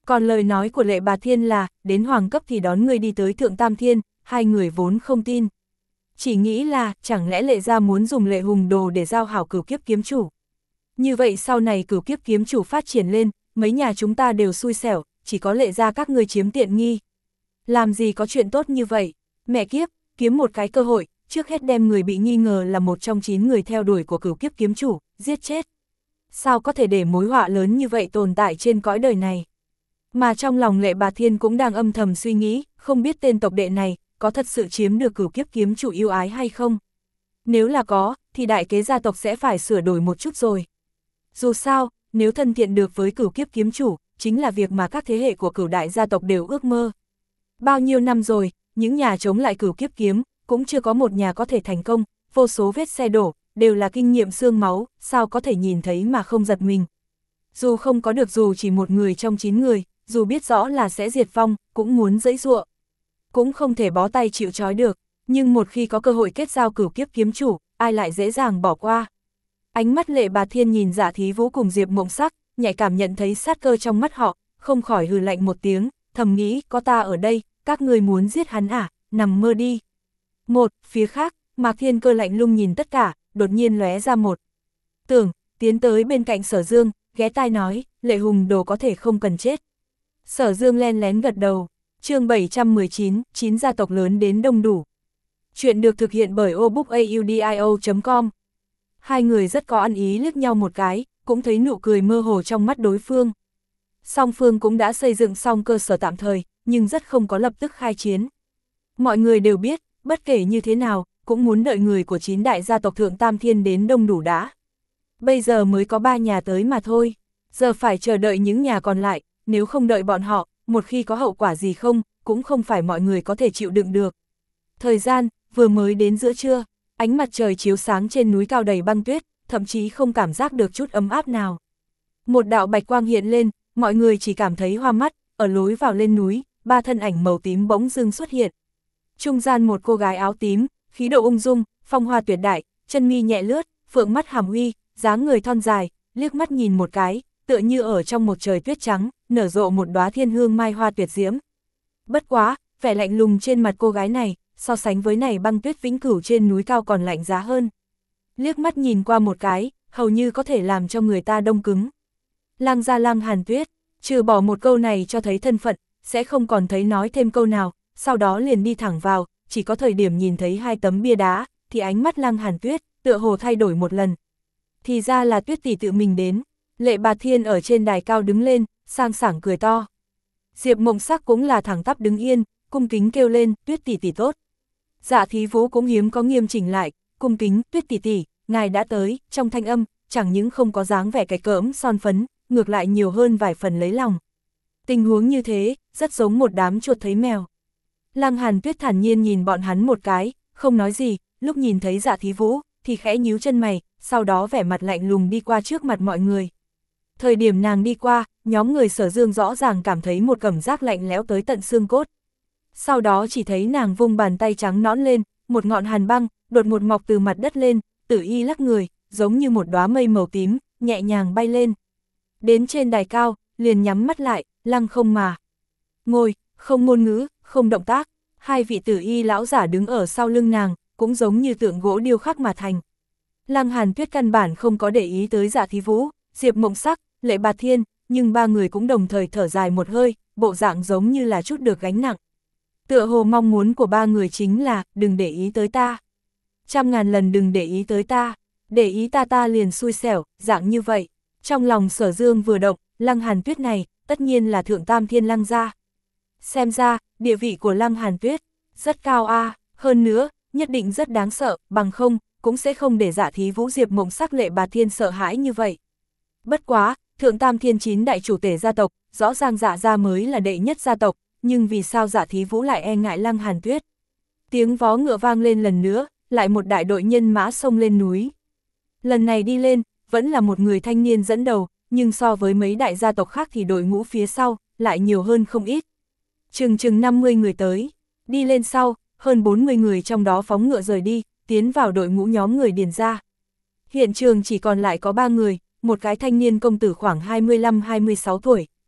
Còn lời nói của Lệ Bà Thiên là, đến hoàng cấp thì đón ngươi đi tới Thượng Tam Thiên, hai người vốn không tin. Chỉ nghĩ là, chẳng lẽ Lệ gia muốn dùng Lệ Hùng Đồ để giao hảo cửu kiếp kiếm chủ. Như vậy sau này cửu kiếp kiếm chủ phát triển lên, mấy nhà chúng ta đều xui xẻo, chỉ có Lệ gia các ngươi chiếm tiện nghi. Làm gì có chuyện tốt như vậy, mẹ kiếp, kiếm một cái cơ hội, trước hết đem người bị nghi ngờ là một trong chín người theo đuổi của cửu kiếp kiếm chủ, giết chết. Sao có thể để mối họa lớn như vậy tồn tại trên cõi đời này? Mà trong lòng Lệ Bà Thiên cũng đang âm thầm suy nghĩ, không biết tên tộc đệ này, có thật sự chiếm được cửu kiếp kiếm chủ yêu ái hay không? Nếu là có, thì đại kế gia tộc sẽ phải sửa đổi một chút rồi. Dù sao, nếu thân thiện được với cửu kiếp kiếm chủ, chính là việc mà các thế hệ của cửu đại gia tộc đều ước mơ. Bao nhiêu năm rồi, những nhà chống lại cửu kiếp kiếm, cũng chưa có một nhà có thể thành công, vô số vết xe đổ, đều là kinh nghiệm xương máu, sao có thể nhìn thấy mà không giật mình. Dù không có được dù chỉ một người trong chín người, dù biết rõ là sẽ diệt vong, cũng muốn giãy giụa. Cũng không thể bó tay chịu trói được, nhưng một khi có cơ hội kết giao cửu kiếp kiếm chủ, ai lại dễ dàng bỏ qua. Ánh mắt Lệ Bà Thiên nhìn Dạ Thí Vũ cùng Diệp Mộng Sắc, nhạy cảm nhận thấy sát cơ trong mắt họ, không khỏi hừ lạnh một tiếng, thầm nghĩ, có ta ở đây, các người muốn giết hắn à, nằm mơ đi. Một, phía khác, Mạc Thiên Cơ lạnh lùng nhìn tất cả, đột nhiên lóe ra một tưởng, tiến tới bên cạnh Sở Dương, ghé tai nói, Lệ Hùng Đồ có thể không cần chết. Sở Dương len lén gật đầu. Chương bảy trăm mười chín, chín gia tộc lớn đến đông đủ. Chuyện được thực hiện bởi obookaudio chấm com. Hai người rất có ăn ý liếc nhau một cái, cũng thấy nụ cười mơ hồ trong mắt đối phương. Song phương cũng đã xây dựng xong cơ sở tạm thời, nhưng rất không có lập tức khai chiến. Mọi người đều biết, bất kể như thế nào, cũng muốn đợi người của chín đại gia tộc Thượng Tam Thiên đến đông đủ đã. Bây giờ mới có ba nhà tới mà thôi, giờ phải chờ đợi những nhà còn lại, nếu không đợi bọn họ, một khi có hậu quả gì không, cũng không phải mọi người có thể chịu đựng được. Thời gian, vừa mới đến giữa trưa, ánh mặt trời chiếu sáng trên núi cao đầy băng tuyết, thậm chí không cảm giác được chút ấm áp nào. Một đạo bạch quang hiện lên, mọi người chỉ cảm thấy hoa mắt, ở lối vào lên núi, ba thân ảnh màu tím bỗng dưng xuất hiện. Trung gian một cô gái áo tím, khí độ ung dung, phong hoa tuyệt đại, chân mi nhẹ lướt, phượng mắt hàm uy, dáng người thon dài, liếc mắt nhìn một cái, tựa như ở trong một trời tuyết trắng, nở rộ một đóa thiên hương mai hoa tuyệt diễm. Bất quá, vẻ lạnh lùng trên mặt cô gái này, so sánh với này băng tuyết vĩnh cửu trên núi cao còn lạnh giá hơn. Liếc mắt nhìn qua một cái, hầu như có thể làm cho người ta đông cứng. Lang gia Lang Hàn Tuyết, trừ bỏ một câu này cho thấy thân phận, sẽ không còn thấy nói thêm câu nào, sau đó liền đi thẳng vào, chỉ có thời điểm nhìn thấy hai tấm bia đá, thì ánh mắt Lang Hàn Tuyết, tựa hồ thay đổi một lần. Thì ra là Tuyết tỷ tự mình đến. Lệ Bà Thiên ở trên đài cao đứng lên, sang sảng cười to. Diệp Mộng Sắc cũng là thẳng tắp đứng yên, cung kính kêu lên, Tuyết tỷ tỷ tốt. Dạ Thí Vũ cũng hiếm có nghiêm chỉnh lại, cung kính, Tuyết tỷ tỷ, ngài đã tới, trong thanh âm, chẳng những không có dáng vẻ cái cỡm son phấn, ngược lại nhiều hơn vài phần lấy lòng. Tình huống như thế, rất giống một đám chuột thấy mèo. Lang Hàn Tuyết thản nhiên nhìn bọn hắn một cái, không nói gì, lúc nhìn thấy Dạ Thí Vũ, thì khẽ nhíu chân mày, sau đó vẻ mặt lạnh lùng đi qua trước mặt mọi người. Thời điểm nàng đi qua, nhóm người Sở Dương rõ ràng cảm thấy một cảm giác lạnh lẽo tới tận xương cốt. Sau đó chỉ thấy nàng vung bàn tay trắng nõn lên, một ngọn hàn băng, đột ngột mọc từ mặt đất lên, Tử Y lắc người, giống như một đóa mây màu tím, nhẹ nhàng bay lên. Đến trên đài cao, liền nhắm mắt lại, lăng không mà. Ngồi, không ngôn ngữ, không động tác, hai vị Tử Y lão giả đứng ở sau lưng nàng, cũng giống như tượng gỗ điêu khắc mà thành. Lang Hàn Tuyết căn bản không có để ý tới Dạ Thí Vũ, Diệp Mộng Sắc, Lệ Bà Thiên, nhưng ba người cũng đồng thời thở dài một hơi, bộ dạng giống như là chút được gánh nặng. Tựa hồ mong muốn của ba người chính là, đừng để ý tới ta. Trăm ngàn lần đừng để ý tới ta, để ý ta ta liền xui xẻo, dạng như vậy. Trong lòng Sở Dương vừa động, Lang Hàn Tuyết này, tất nhiên là Thượng Tam Thiên Lăng gia. Xem ra, địa vị của Lang Hàn Tuyết, rất cao a à. Hơn nữa, nhất định rất đáng sợ, bằng không, cũng sẽ không để Dạ Thí Vũ Diệp Mộng Sắc Lệ Bà Thiên sợ hãi như vậy. Bất quá, Thượng Tam Thiên chín đại chủ tể gia tộc, rõ ràng Dạ gia mới là đệ nhất gia tộc, nhưng vì sao Dạ Thí Vũ lại e ngại Lang Hàn Tuyết? Tiếng vó ngựa vang lên lần nữa, lại một đại đội nhân mã xông lên núi. Lần này đi lên, vẫn là một người thanh niên dẫn đầu, nhưng so với mấy đại gia tộc khác thì đội ngũ phía sau, lại nhiều hơn không ít. Chừng chừng năm mươi người tới, đi lên sau, hơn bốn mươi người trong đó phóng ngựa rời đi, tiến vào đội ngũ nhóm người Điền gia. Hiện trường chỉ còn lại có ba người, một cái thanh niên công tử khoảng hai mươi lăm hai mươi sáu tuổi,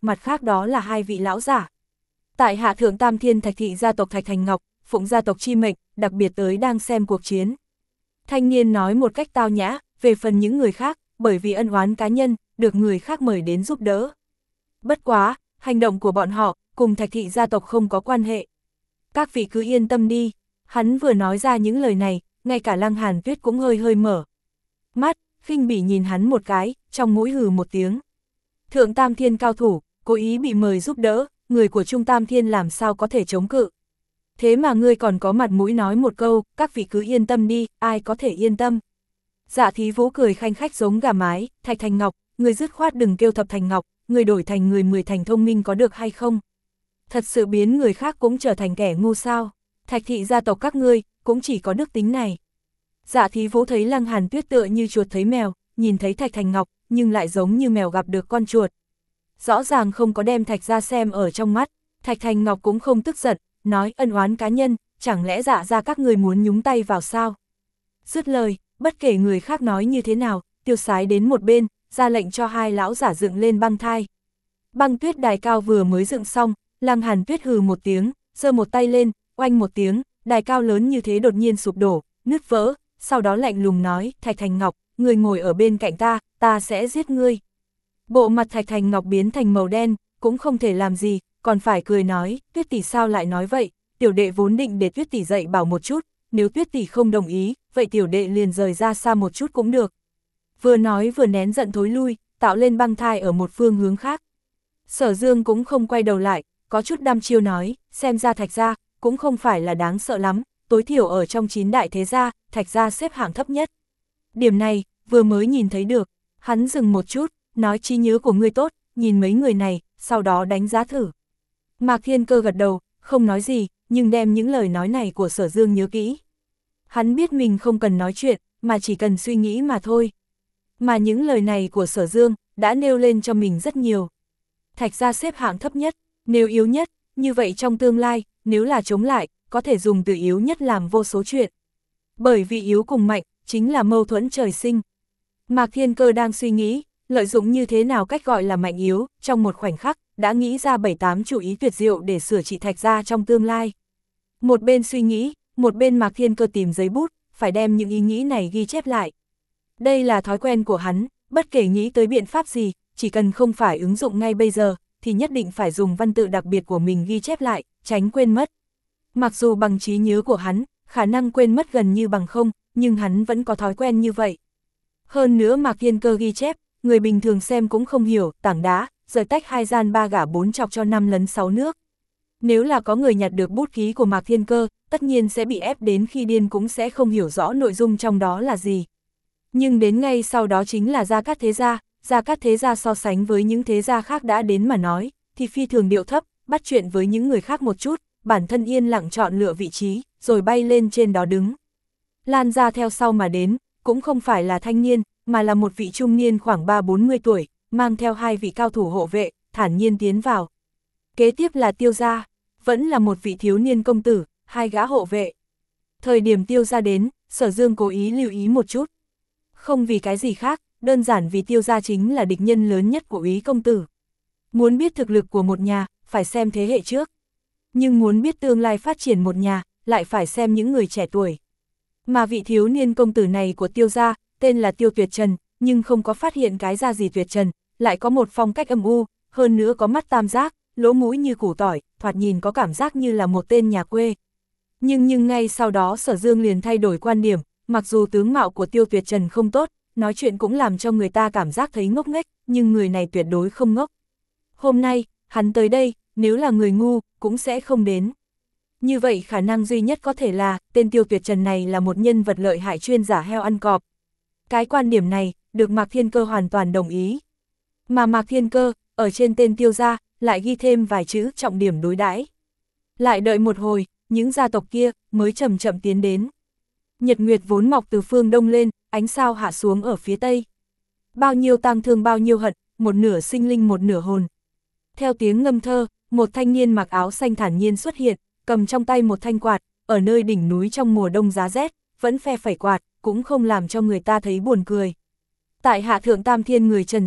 mặt khác đó là hai vị lão giả. Tại hạ thượng tam thiên Thạch thị gia tộc Thạch Thành Ngọc, phụng gia tộc chi mệnh, đặc biệt tới đang xem cuộc chiến. Thanh niên nói một cách tao nhã, về phần những người khác, bởi vì ân oán cá nhân, được người khác mời đến giúp đỡ. Bất quá, hành động của bọn họ, cùng Thạch thị gia tộc không có quan hệ. Các vị cứ yên tâm đi, hắn vừa nói ra những lời này, ngay cả Lăng Hàn Tuyết cũng hơi hơi mở mắt, khinh bỉ nhìn hắn một cái, trong mũi hừ một tiếng. Thượng tam thiên cao thủ, cố ý bị mời giúp đỡ, người của trung tam thiên làm sao có thể chống cự. Thế mà ngươi còn có mặt mũi nói một câu, các vị cứ yên tâm đi, ai có thể yên tâm. Dạ Thí Vũ cười khanh khách giống gà mái, Thạch Thành Ngọc, ngươi dứt khoát đừng kêu Thập Thành Ngọc, ngươi đổi thành người mười thành thông minh có được hay không? Thật sự biến người khác cũng trở thành kẻ ngu sao? Thạch thị gia tộc các ngươi, cũng chỉ có đức tính này. Dạ Thí Vũ thấy Lăng Hàn Tuyết tựa như chuột thấy mèo, nhìn thấy Thạch Thành Ngọc, nhưng lại giống như mèo gặp được con chuột. Rõ ràng không có đem Thạch ra xem ở trong mắt, Thạch Thành Ngọc cũng không tức giận, nói ân oán cá nhân, chẳng lẽ dạ ra các người muốn nhúng tay vào sao? Dứt lời, bất kể người khác nói như thế nào, tiêu sái đến một bên, ra lệnh cho hai lão giả dựng lên băng thai. Băng tuyết đài cao vừa mới dựng xong, Lăng Hàn Tuyết hừ một tiếng, giơ một tay lên, oanh một tiếng, đài cao lớn như thế đột nhiên sụp đổ, nứt vỡ, sau đó lạnh lùng nói, Thạch Thành Ngọc, người ngồi ở bên cạnh ta, ta sẽ giết ngươi. Bộ mặt Thạch Thành Ngọc biến thành màu đen, cũng không thể làm gì, còn phải cười nói, Tuyết tỷ sao lại nói vậy, tiểu đệ vốn định để Tuyết tỷ dạy bảo một chút, nếu Tuyết tỷ không đồng ý, vậy tiểu đệ liền rời ra xa một chút cũng được. Vừa nói vừa nén giận thối lui, tạo lên băng thai ở một phương hướng khác. Sở Dương cũng không quay đầu lại, có chút đăm chiêu nói, xem ra Thạch gia cũng không phải là đáng sợ lắm, tối thiểu ở trong chín đại thế gia, Thạch gia xếp hạng thấp nhất. Điểm này, vừa mới nhìn thấy được, hắn dừng một chút, nói trí nhớ của ngươi tốt, nhìn mấy người này, sau đó đánh giá thử. Mạc Thiên Cơ gật đầu, không nói gì, nhưng đem những lời nói này của Sở Dương nhớ kỹ. Hắn biết mình không cần nói chuyện, mà chỉ cần suy nghĩ mà thôi. Mà những lời này của Sở Dương, đã nêu lên cho mình rất nhiều. Thạch gia xếp hạng thấp nhất, nếu yếu nhất, như vậy trong tương lai, nếu là chống lại, có thể dùng từ yếu nhất làm vô số chuyện. Bởi vì yếu cùng mạnh, chính là mâu thuẫn trời sinh. Mạc Thiên Cơ đang suy nghĩ, lợi dụng như thế nào cách gọi là mạnh yếu, trong một khoảnh khắc, đã nghĩ ra bảy tám chủ ý tuyệt diệu để sửa trị Thạch gia trong tương lai. Một bên suy nghĩ, một bên Mạc Thiên Cơ tìm giấy bút, phải đem những ý nghĩ này ghi chép lại. Đây là thói quen của hắn, bất kể nghĩ tới biện pháp gì, chỉ cần không phải ứng dụng ngay bây giờ, thì nhất định phải dùng văn tự đặc biệt của mình ghi chép lại, tránh quên mất. Mặc dù bằng trí nhớ của hắn, khả năng quên mất gần như bằng không, nhưng hắn vẫn có thói quen như vậy. Hơn nữa Mạc Thiên Cơ ghi chép, người bình thường xem cũng không hiểu, tảng đá, rời tách hai gian ba gả bốn chọc cho năm lấn sáu nước. Nếu là có người nhặt được bút ký của Mạc Thiên Cơ, tất nhiên sẽ bị ép đến khi điên cũng sẽ không hiểu rõ nội dung trong đó là gì. Nhưng đến ngay sau đó chính là Gia Cát Thế Gia, Gia Cát Thế Gia so sánh với những thế gia khác đã đến mà nói, thì phi thường điệu thấp, bắt chuyện với những người khác một chút, bản thân yên lặng chọn lựa vị trí, rồi bay lên trên đó đứng. Lan Gia theo sau mà đến, cũng không phải là thanh niên, mà là một vị trung niên khoảng ba bốn mươi tuổi, mang theo hai vị cao thủ hộ vệ, thản nhiên tiến vào. Kế tiếp là Tiêu Gia, vẫn là một vị thiếu niên công tử, hai gã hộ vệ. Thời điểm Tiêu Gia đến, Sở Dương cố ý lưu ý một chút. Không vì cái gì khác, đơn giản vì Tiêu Gia chính là địch nhân lớn nhất của Úy công tử. Muốn biết thực lực của một nhà, phải xem thế hệ trước. Nhưng muốn biết tương lai phát triển một nhà, lại phải xem những người trẻ tuổi. Mà vị thiếu niên công tử này của Tiêu Gia, tên là Tiêu Tuyệt Trần, nhưng không có phát hiện cái ra gì Tuyệt Trần, lại có một phong cách âm u, hơn nữa có mắt tam giác, lỗ mũi như củ tỏi, thoạt nhìn có cảm giác như là một tên nhà quê. Nhưng nhưng ngay sau đó Sở Dương liền thay đổi quan điểm, mặc dù tướng mạo của Tiêu Tuyệt Trần không tốt, nói chuyện cũng làm cho người ta cảm giác thấy ngốc nghếch, nhưng người này tuyệt đối không ngốc. Hôm nay, hắn tới đây, nếu là người ngu, cũng sẽ không đến. Như vậy khả năng duy nhất có thể là, tên Tiêu Tuyệt Trần này là một nhân vật lợi hại chuyên giả heo ăn cọp. Cái quan điểm này, được Mạc Thiên Cơ hoàn toàn đồng ý. Mà Mạc Thiên Cơ, ở trên tên Tiêu Gia, lại ghi thêm vài chữ trọng điểm đối đãi. Lại đợi một hồi, những gia tộc kia mới chậm chậm tiến đến. Nhật nguyệt vốn mọc từ phương đông lên, ánh sao hạ xuống ở phía tây. Bao nhiêu tang thương bao nhiêu hận, một nửa sinh linh một nửa hồn. Theo tiếng ngâm thơ, một thanh niên mặc áo xanh thản nhiên xuất hiện, cầm trong tay một thanh quạt, ở nơi đỉnh núi trong mùa đông giá rét, vẫn phe phẩy quạt, cũng không làm cho người ta thấy buồn cười. Tại hạ thượng tam thiên người Trần gia,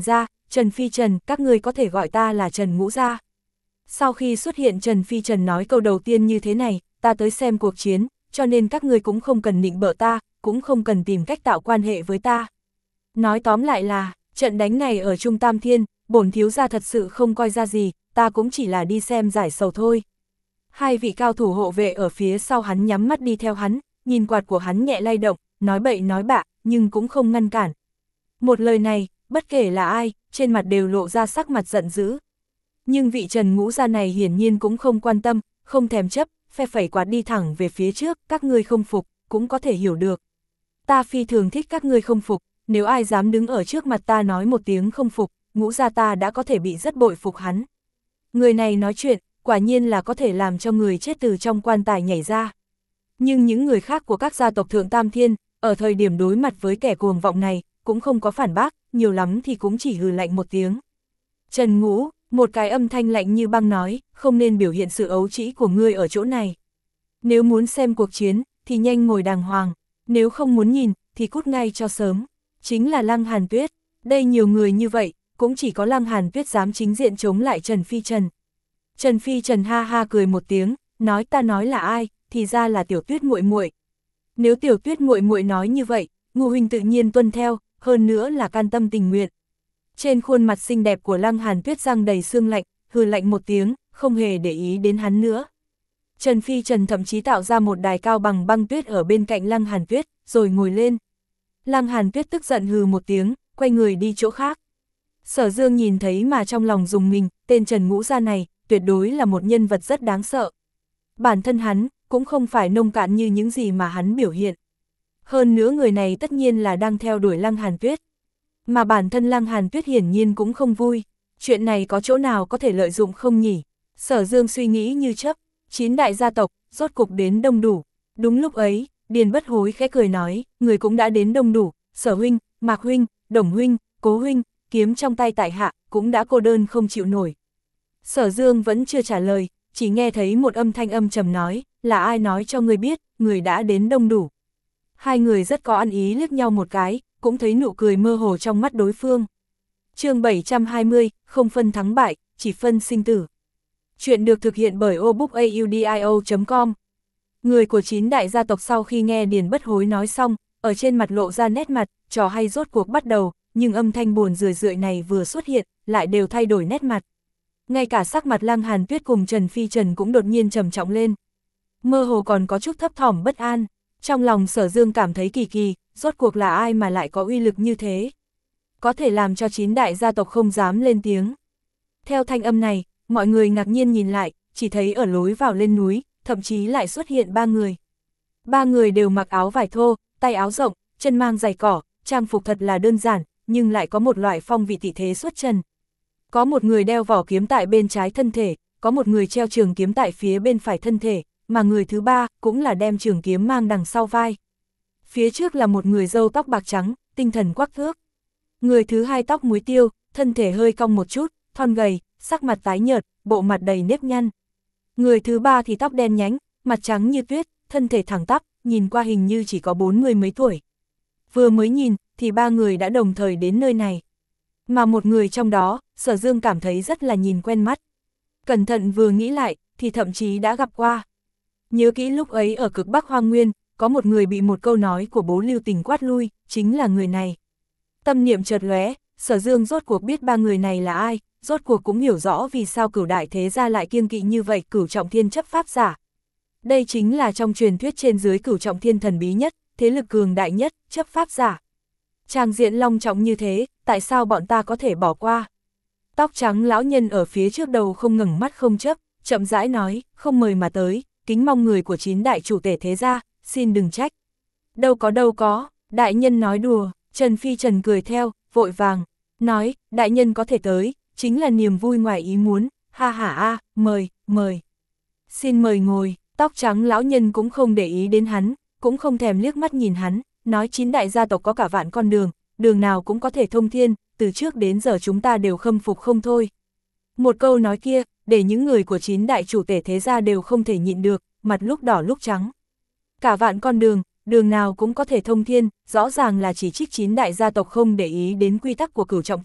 Trần Phi Trần, các ngươi có thể gọi ta là Trần Ngũ Gia. Sau khi xuất hiện Trần Phi Trần nói câu đầu tiên như thế này, ta tới xem cuộc chiến, cho nên các ngươi cũng không cần nịnh bợ ta, cũng không cần tìm cách tạo quan hệ với ta. Nói tóm lại là, trận đánh này ở Trung Tam Thiên, bổn thiếu gia thật sự không coi ra gì, ta cũng chỉ là đi xem giải sầu thôi. Hai vị cao thủ hộ vệ ở phía sau hắn nhắm mắt đi theo hắn, nhìn quạt của hắn nhẹ lay động, nói bậy nói bạ, nhưng cũng không ngăn cản. Một lời này, bất kể là ai, trên mặt đều lộ ra sắc mặt giận dữ. Nhưng vị Trần Ngũ Gia này hiển nhiên cũng không quan tâm, không thèm chấp, phe phẩy quạt đi thẳng về phía trước, các ngươi không phục, cũng có thể hiểu được. Ta phi thường thích các ngươi không phục, nếu ai dám đứng ở trước mặt ta nói một tiếng không phục, Ngũ Gia ta đã có thể bị rất bội phục hắn. Người này nói chuyện, quả nhiên là có thể làm cho người chết từ trong quan tài nhảy ra. Nhưng những người khác của các gia tộc Thượng Tam Thiên, ở thời điểm đối mặt với kẻ cuồng vọng này, cũng không có phản bác, nhiều lắm thì cũng chỉ hừ lạnh một tiếng. Trần Ngũ, một cái âm thanh lạnh như băng nói, không nên biểu hiện sự ấu trĩ của ngươi ở chỗ này. Nếu muốn xem cuộc chiến, thì nhanh ngồi đàng hoàng, nếu không muốn nhìn, thì cút ngay cho sớm. Chính là Lăng Hàn Tuyết, đây nhiều người như vậy, cũng chỉ có Lăng Hàn Tuyết dám chính diện chống lại Trần Phi Trần. Trần Phi Trần ha ha cười một tiếng, nói ta nói là ai, thì ra là Tiểu Tuyết muội muội. Nếu Tiểu Tuyết muội muội nói như vậy, Ngô huynh tự nhiên tuân theo, hơn nữa là can tâm tình nguyện. Trên khuôn mặt xinh đẹp của Lăng Hàn Tuyết răng đầy sương lạnh, hừ lạnh một tiếng, không hề để ý đến hắn nữa. Trần Phi Trần thậm chí tạo ra một đài cao bằng băng tuyết ở bên cạnh Lăng Hàn Tuyết, rồi ngồi lên. Lăng Hàn Tuyết tức giận hừ một tiếng, quay người đi chỗ khác. Sở Dương nhìn thấy mà trong lòng rùng mình, tên Trần Ngũ Gia này, tuyệt đối là một nhân vật rất đáng sợ. Bản thân hắn, cũng không phải nông cạn như những gì mà hắn biểu hiện. Hơn nữa người này tất nhiên là đang theo đuổi Lăng Hàn Tuyết. Mà bản thân Lăng Hàn Tuyết hiển nhiên cũng không vui. Chuyện này có chỗ nào có thể lợi dụng không nhỉ? Sở Dương suy nghĩ như chớp, chín đại gia tộc, rốt cục đến đông đủ. Đúng lúc ấy, Điền Bất Hối khẽ cười nói, người cũng đã đến đông đủ, Sở huynh, Mạc huynh, Đồng huynh, Cố huynh, kiếm trong tay tại hạ, cũng đã cô đơn không chịu nổi. Sở Dương vẫn chưa trả lời, chỉ nghe thấy một âm thanh âm trầm nói, là ai nói cho người biết, người đã đến đông đủ. Hai người rất có ăn ý liếc nhau một cái, cũng thấy nụ cười mơ hồ trong mắt đối phương. Chương bảy trăm hai mươi, không phân thắng bại, chỉ phân sinh tử. Chuyện được thực hiện bởi obookaudio chấm com. Người của chín đại gia tộc sau khi nghe Điền Bất Hối nói xong, ở trên mặt lộ ra nét mặt, trò hay rốt cuộc bắt đầu, nhưng âm thanh buồn rười rượi này vừa xuất hiện, lại đều thay đổi nét mặt. Ngay cả sắc mặt Lăng Hàn Tuyết cùng Trần Phi Trần cũng đột nhiên trầm trọng lên. Mơ hồ còn có chút thấp thỏm bất an, trong lòng Sở Dương cảm thấy kỳ kỳ, rốt cuộc là ai mà lại có uy lực như thế. Có thể làm cho chín đại gia tộc không dám lên tiếng. Theo thanh âm này, mọi người ngạc nhiên nhìn lại, chỉ thấy ở lối vào lên núi, thậm chí lại xuất hiện ba người. Ba người đều mặc áo vải thô, tay áo rộng, chân mang giày cỏ, trang phục thật là đơn giản, nhưng lại có một loại phong vị tỷ thế xuất trần. Có một người đeo vỏ kiếm tại bên trái thân thể, có một người treo trường kiếm tại phía bên phải thân thể, mà người thứ ba cũng là đem trường kiếm mang đằng sau vai. Phía trước là một người râu tóc bạc trắng, tinh thần quắc thước. Người thứ hai tóc muối tiêu, thân thể hơi cong một chút, thon gầy, sắc mặt tái nhợt, bộ mặt đầy nếp nhăn. Người thứ ba thì tóc đen nhánh, mặt trắng như tuyết, thân thể thẳng tắp, nhìn qua hình như chỉ có bốn mươi mấy tuổi. Vừa mới nhìn, thì ba người đã đồng thời đến nơi này. Mà một người trong đó, Sở Dương cảm thấy rất là nhìn quen mắt. Cẩn thận vừa nghĩ lại, thì thậm chí đã gặp qua. Nhớ kỹ lúc ấy ở cực Bắc Hoang Nguyên, có một người bị một câu nói của Bố Lưu Tình quát lui, chính là người này. Tâm niệm chợt lóe, Sở Dương rốt cuộc biết ba người này là ai, rốt cuộc cũng hiểu rõ vì sao Cửu Đại Thế Gia lại kiêng kỵ như vậy Cửu Trọng Thiên chấp pháp giả. Đây chính là trong truyền thuyết trên dưới Cửu Trọng Thiên thần bí nhất, thế lực cường đại nhất, chấp pháp giả. Trang diện long trọng như thế, tại sao bọn ta có thể bỏ qua? Tóc trắng lão nhân ở phía trước đầu không ngẩng mắt không chớp, chậm rãi nói, không mời mà tới, kính mong người của chín đại chủ tể thế gia, xin đừng trách. Đâu có đâu có, đại nhân nói đùa, Trần Phi Trần cười theo, vội vàng, nói, đại nhân có thể tới, chính là niềm vui ngoài ý muốn, ha ha a, mời, mời. Xin mời ngồi, tóc trắng lão nhân cũng không để ý đến hắn, cũng không thèm liếc mắt nhìn hắn, nói chín đại gia tộc có cả vạn con đường, đường nào cũng có thể thông thiên, từ trước đến giờ chúng ta đều khâm phục không thôi. Một câu nói kia, để những người của chín đại chủ tể thế gia đều không thể nhịn được, mặt lúc đỏ lúc trắng. Cả vạn con đường, đường nào cũng có thể thông thiên, rõ ràng là chỉ trích chín đại gia tộc không để ý đến quy tắc của Cửu Trọng Thiên,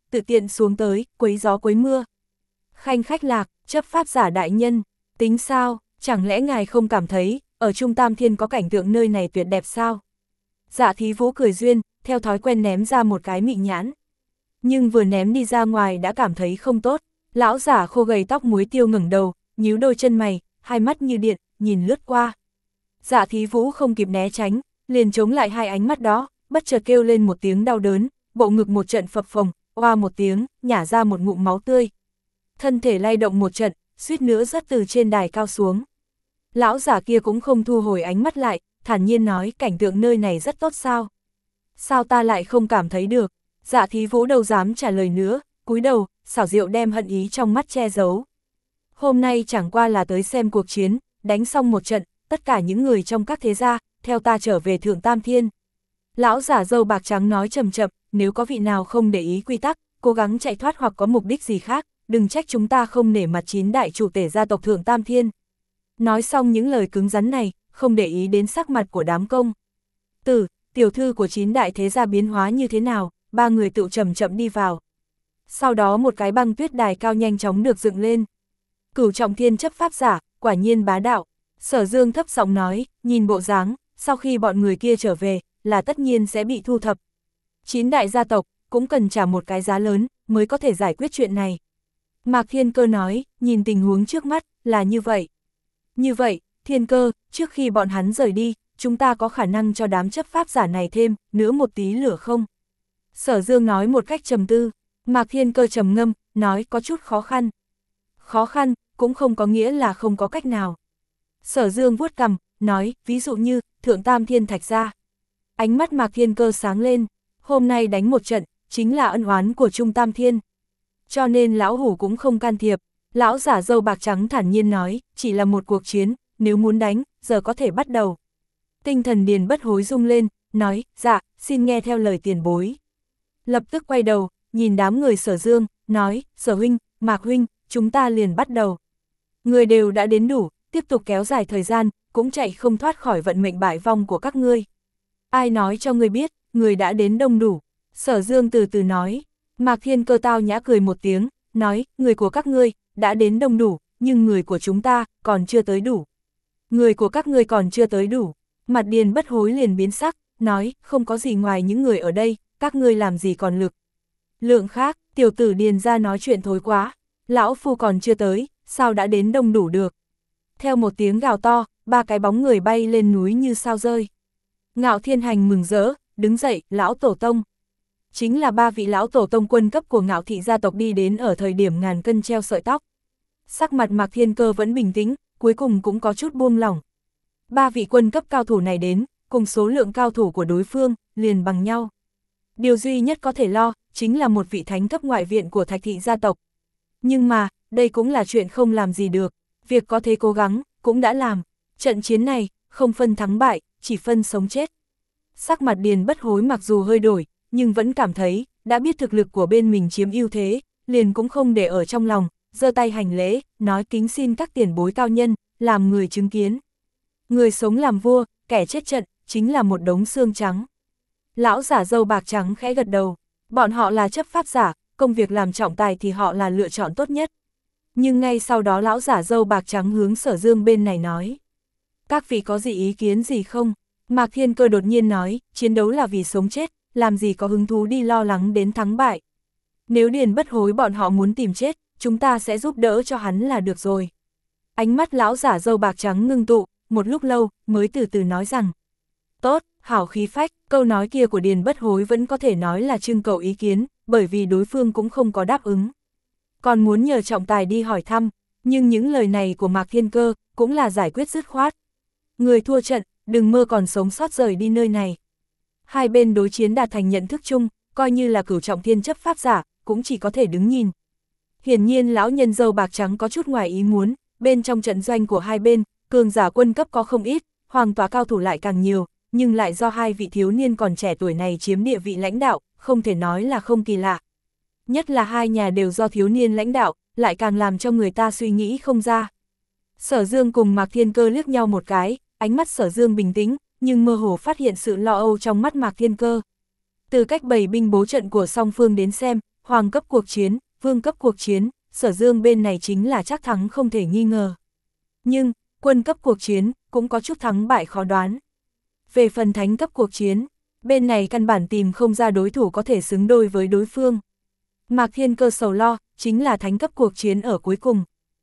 tự tiện xuống tới, quấy gió quấy mưa. Khanh khách lạc, chấp pháp giả đại nhân, tính sao, chẳng lẽ ngài không cảm thấy, ở Trung Tam Thiên có cảnh tượng nơi này tuyệt đẹp sao? Dạ Thí Vũ cười duyên, theo thói quen ném ra một cái mị nhãn. Nhưng vừa ném đi ra ngoài đã cảm thấy không tốt, lão giả khô gầy tóc muối tiêu ngẩng đầu, nhíu đôi chân mày, hai mắt như điện, nhìn lướt qua. Dạ Thí Vũ không kịp né tránh, liền chống lại hai ánh mắt đó, bất chợt kêu lên một tiếng đau đớn, bộ ngực một trận phập phồng, oa một tiếng, nhả ra một ngụm máu tươi. Thân thể lay động một trận, suýt nữa rớt từ trên đài cao xuống. Lão giả kia cũng không thu hồi ánh mắt lại, thản nhiên nói cảnh tượng nơi này rất tốt sao? Sao ta lại không cảm thấy được? Dạ Thí Vũ đâu dám trả lời nữa, cúi đầu, xảo diệu đem hận ý trong mắt che giấu. Hôm nay chẳng qua là tới xem cuộc chiến, đánh xong một trận, tất cả những người trong các thế gia, theo ta trở về Thượng Tam Thiên. Lão giả râu bạc trắng nói chậm chậm, nếu có vị nào không để ý quy tắc, cố gắng chạy thoát hoặc có mục đích gì khác, đừng trách chúng ta không nể mặt chín đại chủ tể gia tộc Thượng Tam Thiên. Nói xong những lời cứng rắn này, không để ý đến sắc mặt của đám công tử, tiểu thư của chín đại thế gia biến hóa như thế nào, ba người tự chậm chậm đi vào. Sau đó một cái băng tuyết đài cao nhanh chóng được dựng lên. Cửu Trọng Thiên chấp pháp giả, quả nhiên bá đạo. Sở Dương thấp giọng nói, nhìn bộ dáng, sau khi bọn người kia trở về, là tất nhiên sẽ bị thu thập. Chín đại gia tộc, cũng cần trả một cái giá lớn, mới có thể giải quyết chuyện này. Mạc Thiên Cơ nói, nhìn tình huống trước mắt, là như vậy. Như vậy, Thiên Cơ, trước khi bọn hắn rời đi, chúng ta có khả năng cho đám chấp pháp giả này thêm, nữa một tí lửa không? Sở Dương nói một cách trầm tư, Mạc Thiên Cơ trầm ngâm, nói có chút khó khăn. Khó khăn, cũng không có nghĩa là không có cách nào. Sở Dương vuốt cằm, nói, ví dụ như, Thượng Tam Thiên Thạch Gia. Ánh mắt Mạc Thiên Cơ sáng lên, hôm nay đánh một trận, chính là ân oán của Trung Tam Thiên. Cho nên lão hủ cũng không can thiệp, lão giả râu bạc trắng thản nhiên nói, chỉ là một cuộc chiến, nếu muốn đánh, giờ có thể bắt đầu. Tinh thần Điền Bất Hối rung lên, nói, dạ, xin nghe theo lời tiền bối. Lập tức quay đầu, nhìn đám người Sở Dương, nói, Sở huynh, Mạc huynh, chúng ta liền bắt đầu. Người đều đã đến đủ, tiếp tục kéo dài thời gian, cũng chạy không thoát khỏi vận mệnh bại vong của các ngươi. Ai nói cho ngươi biết, người đã đến đông đủ. Sở Dương từ từ nói. Mạc Thiên Cơ tao nhã cười một tiếng, nói, người của các ngươi, đã đến đông đủ, nhưng người của chúng ta, còn chưa tới đủ. Người của các ngươi còn chưa tới đủ. Mặt Điền Bất Hối liền biến sắc, nói, không có gì ngoài những người ở đây, các ngươi làm gì còn lực. Lượng khác, tiểu tử Điền ra nói chuyện thối quá, lão phu còn chưa tới, sao đã đến đông đủ được. Theo một tiếng gào to, ba cái bóng người bay lên núi như sao rơi. Ngạo Thiên Hành mừng rỡ, đứng dậy, lão tổ tông. Chính là ba vị lão tổ tông quân cấp của Ngạo thị gia tộc đi đến ở thời điểm ngàn cân treo sợi tóc. Sắc mặt Mạc Thiên Cơ vẫn bình tĩnh, cuối cùng cũng có chút buông lỏng. Ba vị quân cấp cao thủ này đến, cùng số lượng cao thủ của đối phương, liền bằng nhau. Điều duy nhất có thể lo, chính là một vị thánh cấp ngoại viện của Thạch thị gia tộc. Nhưng mà, đây cũng là chuyện không làm gì được, việc có thế cố gắng, cũng đã làm. Trận chiến này, không phân thắng bại, chỉ phân sống chết. Sắc mặt Điền Bất Hối mặc dù hơi đổi, nhưng vẫn cảm thấy, đã biết thực lực của bên mình chiếm ưu thế, liền cũng không để ở trong lòng, giơ tay hành lễ, nói kính xin các tiền bối cao nhân, làm người chứng kiến. Người sống làm vua, kẻ chết trận, chính là một đống xương trắng. Lão giả râu bạc trắng khẽ gật đầu, bọn họ là chấp pháp giả, công việc làm trọng tài thì họ là lựa chọn tốt nhất. Nhưng ngay sau đó lão giả râu bạc trắng hướng Sở Dương bên này nói. Các vị có gì ý kiến gì không? Mạc Thiên Cơ đột nhiên nói, chiến đấu là vì sống chết, làm gì có hứng thú đi lo lắng đến thắng bại. Nếu Điền Bất Hối bọn họ muốn tìm chết, chúng ta sẽ giúp đỡ cho hắn là được rồi. Ánh mắt lão giả râu bạc trắng ngưng tụ, một lúc lâu, mới từ từ nói rằng. Tốt, hảo khí phách, câu nói kia của Điền Bất Hối vẫn có thể nói là trưng cầu ý kiến, bởi vì đối phương cũng không có đáp ứng. Còn muốn nhờ trọng tài đi hỏi thăm, nhưng những lời này của Mạc Thiên Cơ, cũng là giải quyết dứt khoát. Người thua trận, đừng mơ còn sống sót rời đi nơi này. Hai bên đối chiến đạt thành nhận thức chung, coi như là Cửu Trọng Thiên chấp pháp giả, cũng chỉ có thể đứng nhìn. Hiển nhiên lão nhân râu bạc trắng có chút ngoài ý muốn, bên trong trận doanh của hai bên, cường giả quân cấp có không ít, hoàng tòa cao thủ lại càng nhiều, nhưng lại do hai vị thiếu niên còn trẻ tuổi này chiếm địa vị lãnh đạo, không thể nói là không kỳ lạ. Nhất là hai nhà đều do thiếu niên lãnh đạo, lại càng làm cho người ta suy nghĩ không ra. Sở Dương cùng Mạc Thiên Cơ liếc nhau một cái, ánh mắt Sở Dương bình tĩnh, nhưng mơ hồ phát hiện sự lo âu trong mắt Mạc Thiên Cơ. Từ cách bày binh bố trận của song phương đến xem, Hoàng cấp cuộc chiến, vương cấp cuộc chiến, Sở Dương bên này chính là chắc thắng không thể nghi ngờ. Nhưng, quân cấp cuộc chiến, cũng có chút thắng bại khó đoán. Về phần thánh cấp cuộc chiến, bên này căn bản tìm không ra đối thủ có thể xứng đôi với đối phương. Mạc Thiên Cơ sầu lo, chính là thánh cấp cuộc chiến ở cuối cùng.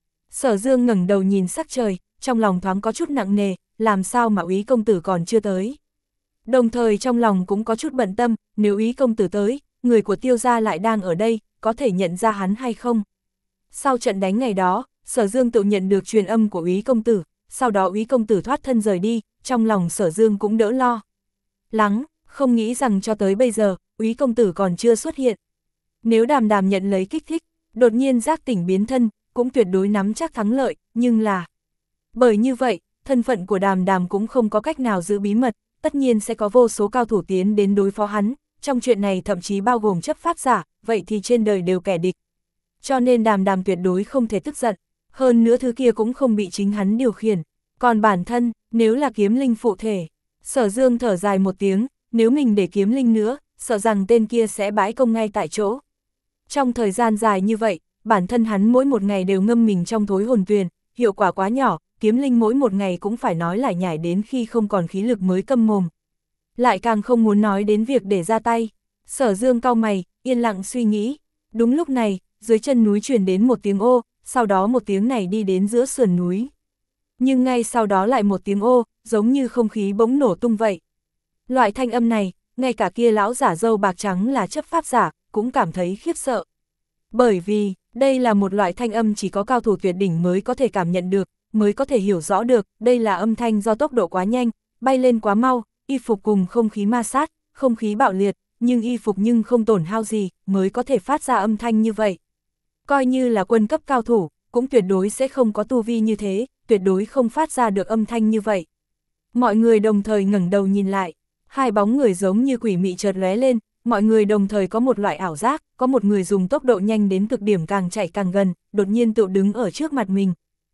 Sở Dương ngẩng đầu nhìn sắc trời, trong lòng thoáng có chút nặng nề, làm sao mà úy công tử còn chưa tới. Đồng thời trong lòng cũng có chút bận tâm, nếu úy công tử tới, người của Tiêu gia lại đang ở đây, có thể nhận ra hắn hay không. Sau trận đánh ngày đó, Sở Dương tự nhận được truyền âm của úy công tử, sau đó úy công tử thoát thân rời đi, trong lòng Sở Dương cũng đỡ lo lắng, không nghĩ rằng cho tới bây giờ, úy công tử còn chưa xuất hiện. Nếu Đàm Đàm nhận lấy kích thích, đột nhiên giác tỉnh biến thân, cũng tuyệt đối nắm chắc thắng lợi, nhưng là... Bởi như vậy, thân phận của Đàm Đàm cũng không có cách nào giữ bí mật, tất nhiên sẽ có vô số cao thủ tiến đến đối phó hắn, trong chuyện này thậm chí bao gồm chấp pháp giả, vậy thì trên đời đều kẻ địch. Cho nên Đàm Đàm tuyệt đối không thể tức giận, hơn nữa thứ kia cũng không bị chính hắn điều khiển. Còn bản thân, nếu là kiếm linh phụ thể, Sở Dương thở dài một tiếng, nếu mình để kiếm linh nữa, sợ rằng tên kia sẽ bãi công ngay tại chỗ. Trong thời gian dài như vậy, bản thân hắn mỗi một ngày đều ngâm mình trong thối hồn tuyền, hiệu quả quá nhỏ, kiếm linh mỗi một ngày cũng phải nói lại nhải đến khi không còn khí lực mới câm mồm. Lại càng không muốn nói đến việc để ra tay. Sở Dương cau mày, yên lặng suy nghĩ. Đúng lúc này, dưới chân núi truyền đến một tiếng ô, sau đó một tiếng này đi đến giữa sườn núi. Nhưng ngay sau đó lại một tiếng ô, giống như không khí bỗng nổ tung vậy. Loại thanh âm này, ngay cả kia lão giả râu bạc trắng là chấp pháp giả, cũng cảm thấy khiếp sợ. Bởi vì, đây là một loại thanh âm chỉ có cao thủ tuyệt đỉnh mới có thể cảm nhận được, mới có thể hiểu rõ được, đây là âm thanh do tốc độ quá nhanh, bay lên quá mau, y phục cùng không khí ma sát, không khí bạo liệt, nhưng y phục nhưng không tổn hao gì, mới có thể phát ra âm thanh như vậy. Coi như là quân cấp cao thủ, cũng tuyệt đối sẽ không có tu vi như thế, tuyệt đối không phát ra được âm thanh như vậy. Mọi người đồng thời ngẩng đầu nhìn lại, hai bóng người giống như quỷ mị chợt lóe lên, mọi người đồng thời có một loại ảo giác, có một người dùng tốc độ nhanh đến cực điểm càng chạy càng gần, đột nhiên tự đứng ở trước mặt mình.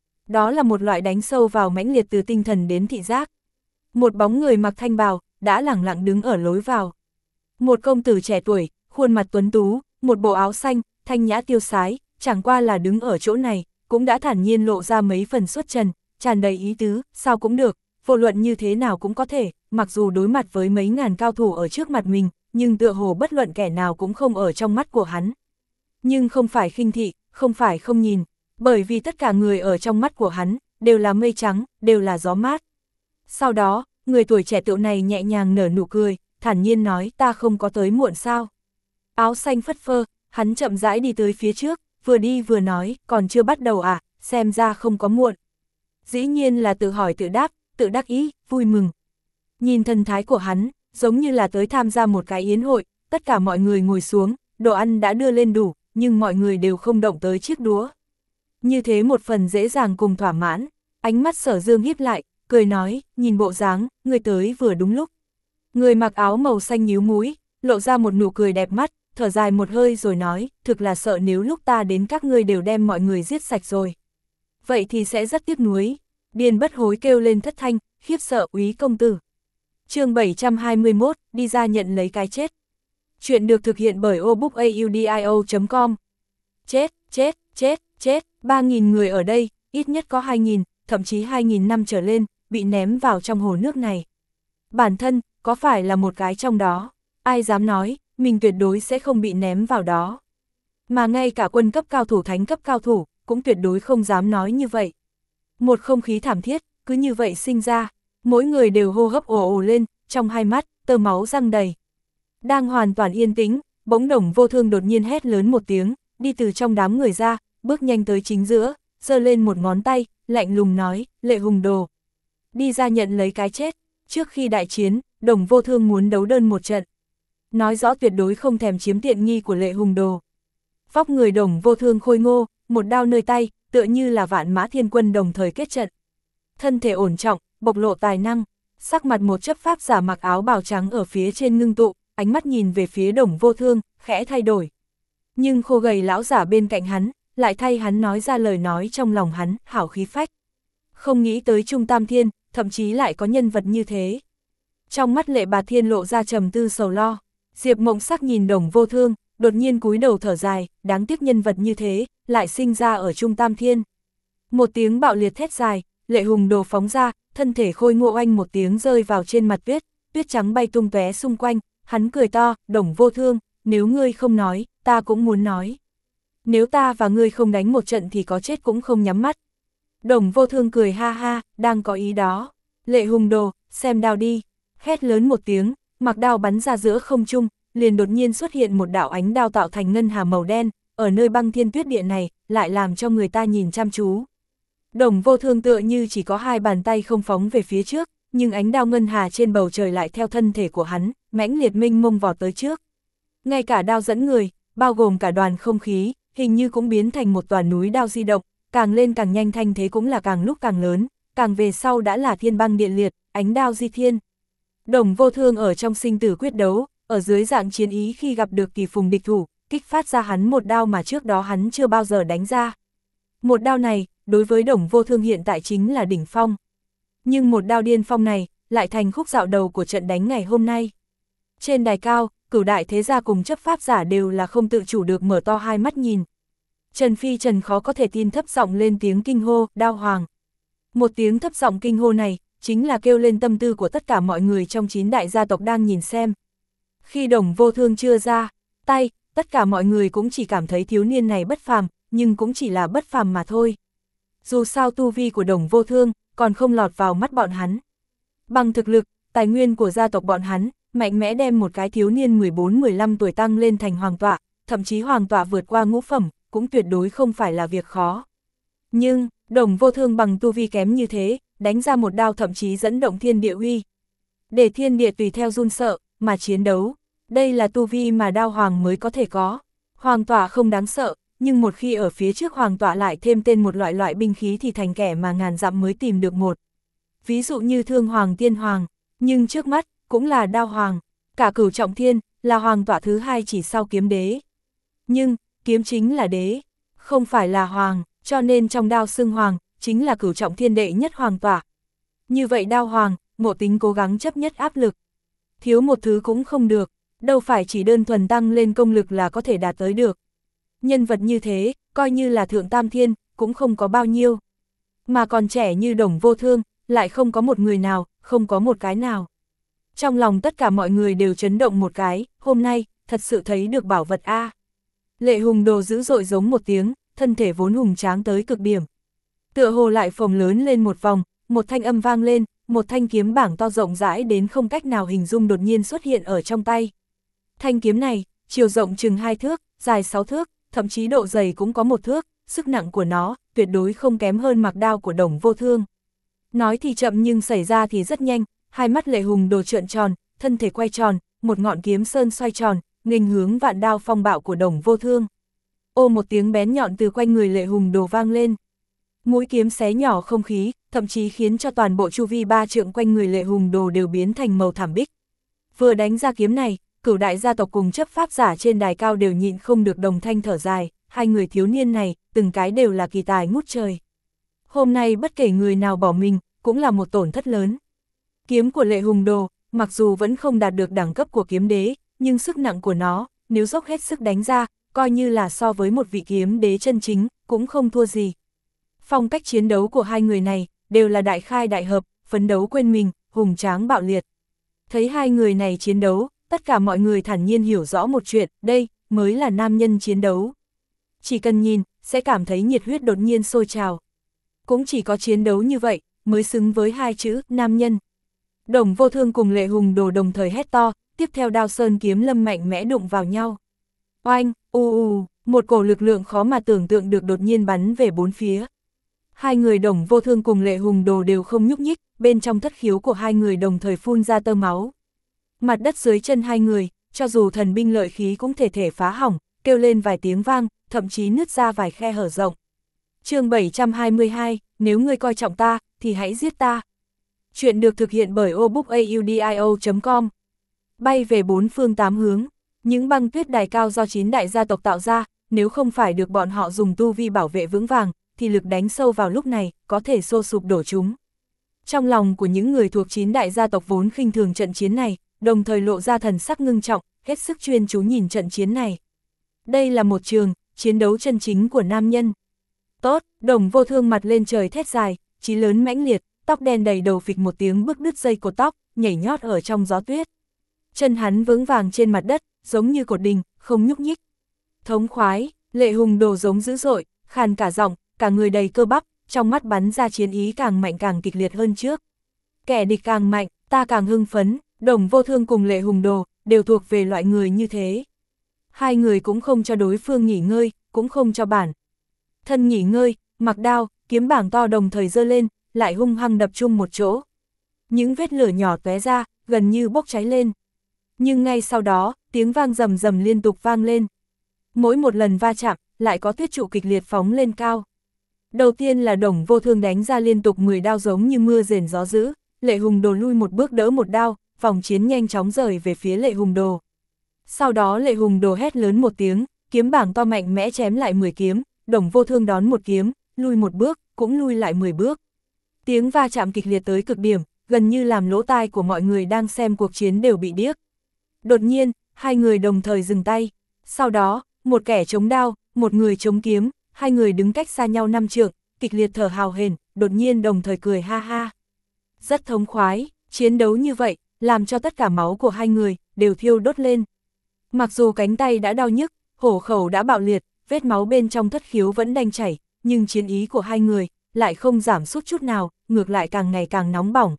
Đó là một loại đánh sâu vào mãnh liệt từ tinh thần đến thị giác. Một bóng người mặc thanh bào, đã lẳng lặng đứng ở lối vào. Một công tử trẻ tuổi, khuôn mặt tuấn tú, một bộ áo xanh, thanh nhã tiêu sái, chẳng qua là đứng ở chỗ này, cũng đã thản nhiên lộ ra mấy phần xuất trần, tràn đầy ý tứ, sao cũng được, vô luận như thế nào cũng có thể, mặc dù đối mặt với mấy ngàn cao thủ ở trước mặt mình, nhưng tựa hồ bất luận kẻ nào cũng không ở trong mắt của hắn. Nhưng không phải khinh thị, không phải không nhìn, bởi vì tất cả người ở trong mắt của hắn, đều là mây trắng, đều là gió mát. Sau đó, người tuổi trẻ tựu này nhẹ nhàng nở nụ cười, thản nhiên nói ta không có tới muộn sao. Áo xanh phất phơ, hắn chậm rãi đi tới phía trước, vừa đi vừa nói, còn chưa bắt đầu à, xem ra không có muộn. Dĩ nhiên là tự hỏi tự đáp, tự đắc ý, vui mừng. Nhìn thần thái của hắn, giống như là tới tham gia một cái yến hội, tất cả mọi người ngồi xuống, đồ ăn đã đưa lên đủ, nhưng mọi người đều không động tới chiếc đũa. Như thế một phần dễ dàng cùng thỏa mãn, ánh mắt Sở Dương híp lại, cười nói, nhìn bộ dáng, người tới vừa đúng lúc. Người mặc áo màu xanh nhíu mũi, lộ ra một nụ cười đẹp mắt, thở dài một hơi rồi nói, thực là sợ nếu lúc ta đến các ngươi đều đem mọi người giết sạch rồi. Vậy thì sẽ rất tiếc nuối. Điền Bất Hối kêu lên thất thanh, khiếp sợ úy công tử. Chương bảy trăm hai mươi mốt, đi ra nhận lấy cái chết. Chuyện được thực hiện bởi obookaudio chấm com. Chết, chết, chết, chết, ba nghìn người ở đây, ít nhất có hai nghìn, thậm chí hai nghìn năm trở lên, bị ném vào trong hồ nước này. Bản thân, có phải là một cái trong đó, ai dám nói, mình tuyệt đối sẽ không bị ném vào đó. Mà ngay cả quân cấp cao thủ thánh cấp cao thủ, cũng tuyệt đối không dám nói như vậy. Một không khí thảm thiết, cứ như vậy sinh ra, mỗi người đều hô hấp ồ ồ lên, trong hai mắt, tơ máu răng đầy. Đang hoàn toàn yên tĩnh, bỗng Đồng Vô Thương đột nhiên hét lớn một tiếng, đi từ trong đám người ra, bước nhanh tới chính giữa, giơ lên một ngón tay, lạnh lùng nói, Lệ Hùng Đồ. Đi ra nhận lấy cái chết, trước khi đại chiến, Đồng Vô Thương muốn đấu đơn một trận. Nói rõ tuyệt đối không thèm chiếm tiện nghi của Lệ Hùng Đồ. Vóc người Đồng Vô Thương khôi ngô, một đao nơi tay, tựa như là vạn mã thiên quân đồng thời kết trận. Thân thể ổn trọng, bộc lộ tài năng, sắc mặt một chấp pháp giả mặc áo bào trắng ở phía trên ngưng tụ, ánh mắt nhìn về phía Đồng Vô Thương, khẽ thay đổi. Nhưng khô gầy lão giả bên cạnh hắn, lại thay hắn nói ra lời nói trong lòng hắn, hảo khí phách. Không nghĩ tới Trung Tam Thiên, thậm chí lại có nhân vật như thế. Trong mắt Lệ Bà Thiên lộ ra trầm tư sầu lo, Diệp Mộng Sắc nhìn Đồng Vô Thương, đột nhiên cúi đầu thở dài, đáng tiếc nhân vật như thế, lại sinh ra ở Trung Tam Thiên. Một tiếng bạo liệt thét dài, Lệ Hùng Đồ phóng ra, thân thể khôi ngô oanh một tiếng rơi vào trên mặt tuyết, tuyết trắng bay tung tóe xung quanh, hắn cười to, Đồng Vô Thương, nếu ngươi không nói, ta cũng muốn nói. Nếu ta và ngươi không đánh một trận thì có chết cũng không nhắm mắt. Đồng Vô Thương cười ha ha, đang có ý đó. Lệ Hùng Đồ, xem đao đi. Hét lớn một tiếng, mặc đao bắn ra giữa không trung, liền đột nhiên xuất hiện một đạo ánh đao tạo thành ngân hà màu đen, ở nơi băng thiên tuyết địa này, lại làm cho người ta nhìn chăm chú. Đồng Vô Thương tựa như chỉ có hai bàn tay không phóng về phía trước, nhưng ánh đao ngân hà trên bầu trời lại theo thân thể của hắn, mãnh liệt mênh mông vọt tới trước. Ngay cả đao dẫn người, bao gồm cả đoàn không khí, hình như cũng biến thành một tòa núi đao di động, càng lên càng nhanh, thanh thế cũng là càng lúc càng lớn, càng về sau đã là thiên băng điện liệt, ánh đao di thiên. Đồng Vô Thương ở trong sinh tử quyết đấu, ở dưới dạng chiến ý khi gặp được kỳ phùng địch thủ, kích phát ra hắn một đao mà trước đó hắn chưa bao giờ đánh ra. Một đao này, đối với Đồng Vô Thương hiện tại chính là đỉnh phong. Nhưng một đao điên phong này, lại thành khúc dạo đầu của trận đánh ngày hôm nay. Trên đài cao, cửu đại thế gia cùng chấp pháp giả đều là không tự chủ được mở to hai mắt nhìn. Trần Phi Trần khó có thể tin thấp giọng lên tiếng kinh hô, đao hoàng. Một tiếng thấp giọng kinh hô này, chính là kêu lên tâm tư của tất cả mọi người trong chín đại gia tộc đang nhìn xem. Khi Đồng Vô Thương chưa ra tay, tất cả mọi người cũng chỉ cảm thấy thiếu niên này bất phàm, nhưng cũng chỉ là bất phàm mà thôi. Dù sao tu vi của Đồng Vô Thương, còn không lọt vào mắt bọn hắn. Bằng thực lực, tài nguyên của gia tộc bọn hắn, mạnh mẽ đem một cái thiếu niên mười bốn mười lăm tuổi tăng lên thành hoàng tọa, thậm chí hoàng tọa vượt qua ngũ phẩm, cũng tuyệt đối không phải là việc khó. Nhưng, Đồng Vô Thương bằng tu vi kém như thế, đánh ra một đao thậm chí dẫn động thiên địa uy. Để thiên địa tùy theo run sợ, mà chiến đấu. Đây là tu vi mà đao hoàng mới có thể có. Hoàng tọa không đáng sợ, nhưng một khi ở phía trước hoàng tọa lại thêm tên một loại loại binh khí thì thành kẻ mà ngàn dặm mới tìm được một. Ví dụ như Thương Hoàng Tiên Hoàng, nhưng trước mắt, cũng là đao hoàng. Cả Cửu Trọng Thiên, là hoàng tọa thứ hai chỉ sau Kiếm Đế. Nhưng, kiếm chính là đế, không phải là hoàng, cho nên trong đao xưng hoàng, chính là Cửu Trọng Thiên đệ nhất hoàng tọa. Như vậy đao hoàng, Ngộ Tính cố gắng chấp nhất áp lực. Thiếu một thứ cũng không được, đâu phải chỉ đơn thuần tăng lên công lực là có thể đạt tới được. Nhân vật như thế, coi như là Thượng Tam Thiên, cũng không có bao nhiêu. Mà còn trẻ như Đồng Vô Thương, lại không có một người nào, không có một cái nào. Trong lòng tất cả mọi người đều chấn động một cái, hôm nay, thật sự thấy được bảo vật A. Lệ Hùng Đồ dữ dội giống một tiếng, thân thể vốn hùng tráng tới cực điểm. Tựa hồ lại phồng lớn lên một vòng, một thanh âm vang lên, một thanh kiếm bảng to rộng rãi đến không cách nào hình dung đột nhiên xuất hiện ở trong tay. Thanh kiếm này, chiều rộng chừng hai thước, dài sáu thước, thậm chí độ dày cũng có một thước, sức nặng của nó, tuyệt đối không kém hơn mặc đao của Đồng Vô Thương. Nói thì chậm nhưng xảy ra thì rất nhanh, hai mắt Lệ Hùng Đồ trợn tròn, thân thể quay tròn, một ngọn kiếm sơn xoay tròn, nghênh hướng vạn đao phong bạo của Đồng Vô Thương. Ô một tiếng bén nhọn từ quanh người Lệ Hùng Đồ vang lên. Mũi kiếm xé nhỏ không khí, thậm chí khiến cho toàn bộ chu vi ba trượng quanh người Lệ Hùng Đồ đều biến thành màu thảm bích. Vừa đánh ra kiếm này, cửu đại gia tộc cùng chấp pháp giả trên đài cao đều nhịn không được đồng thanh thở dài, hai người thiếu niên này, từng cái đều là kỳ tài ngút trời. Hôm nay bất kể người nào bỏ mình, cũng là một tổn thất lớn. Kiếm của Lệ Hùng Đồ, mặc dù vẫn không đạt được đẳng cấp của kiếm đế, nhưng sức nặng của nó, nếu dốc hết sức đánh ra, coi như là so với một vị kiếm đế chân chính, cũng không thua gì. Phong cách chiến đấu của hai người này, đều là đại khai đại hợp, phấn đấu quên mình, hùng tráng bạo liệt. Thấy hai người này chiến đấu, tất cả mọi người thản nhiên hiểu rõ một chuyện, đây, mới là nam nhân chiến đấu. Chỉ cần nhìn, sẽ cảm thấy nhiệt huyết đột nhiên sôi trào. Cũng chỉ có chiến đấu như vậy, mới xứng với hai chữ, nam nhân. Đồng Vô Thương cùng Lệ Hùng Đồ đồng thời hét to, tiếp theo đao sơn kiếm lâm mạnh mẽ đụng vào nhau. Oanh, u u, một cổ lực lượng khó mà tưởng tượng được đột nhiên bắn về bốn phía. Hai người Đồng Vô Thương cùng Lệ Hùng Đồ đều không nhúc nhích, bên trong thất khiếu của hai người đồng thời phun ra tơ máu. Mặt đất dưới chân hai người, cho dù thần binh lợi khí cũng thể thể phá hỏng, kêu lên vài tiếng vang, thậm chí nứt ra vài khe hở rộng. Chương bảy trăm hai mươi hai, nếu ngươi coi trọng ta, thì hãy giết ta. Chuyện được thực hiện bởi obookaudio chấm com. Bay về bốn phương tám hướng, những băng tuyết đài cao do chín đại gia tộc tạo ra, nếu không phải được bọn họ dùng tu vi bảo vệ vững vàng, thì lực đánh sâu vào lúc này, có thể xô sụp đổ chúng. Trong lòng của những người thuộc chín đại gia tộc vốn khinh thường trận chiến này, đồng thời lộ ra thần sắc ngưng trọng, hết sức chuyên chú nhìn trận chiến này. Đây là một trường, chiến đấu chân chính của nam nhân. Tốt, Đồng Vô Thương mặt lên trời thét dài, chí lớn mãnh liệt, tóc đen đầy đầu phịch một tiếng bứt đứt dây cột tóc, nhảy nhót ở trong gió tuyết. Chân hắn vững vàng trên mặt đất, giống như cột đình, không nhúc nhích. Thống khoái, Lệ Hùng Đồ giống dữ dội, khàn cả giọng, cả người đầy cơ bắp, trong mắt bắn ra chiến ý càng mạnh càng kịch liệt hơn trước. Kẻ địch càng mạnh, ta càng hưng phấn, Đồng Vô Thương cùng Lệ Hùng Đồ, đều thuộc về loại người như thế. Hai người cũng không cho đối phương nghỉ ngơi, cũng không cho bản thân nghỉ ngơi, mặc đao, kiếm bảng to đồng thời giơ lên, lại hung hăng đập chung một chỗ. Những vết lửa nhỏ tóe ra, gần như bốc cháy lên. Nhưng ngay sau đó, tiếng vang rầm rầm liên tục vang lên. Mỗi một lần va chạm, lại có tuyết trụ kịch liệt phóng lên cao. Đầu tiên là Đồng Vô Thương đánh ra liên tục mười đao giống như mưa rền gió dữ, Lệ Hùng Đồ lui một bước đỡ một đao, vòng chiến nhanh chóng rời về phía Lệ Hùng Đồ. Sau đó Lệ Hùng Đồ hét lớn một tiếng, kiếm bảng to mạnh mẽ chém lại mười kiếm, Đồng Vô Thương đón một kiếm, lui một bước, cũng lui lại mười bước. Tiếng va chạm kịch liệt tới cực điểm, gần như làm lỗ tai của mọi người đang xem cuộc chiến đều bị điếc. Đột nhiên, hai người đồng thời dừng tay. Sau đó, một kẻ chống đao, một người chống kiếm, hai người đứng cách xa nhau năm trượng, kịch liệt thở hào hển, đột nhiên đồng thời cười ha ha. Rất thống khoái, chiến đấu như vậy, làm cho tất cả máu của hai người đều thiêu đốt lên. Mặc dù cánh tay đã đau nhức, hổ khẩu đã bạo liệt, vết máu bên trong thất khiếu vẫn đanh chảy, nhưng chiến ý của hai người lại không giảm sút chút nào, ngược lại càng ngày càng nóng bỏng.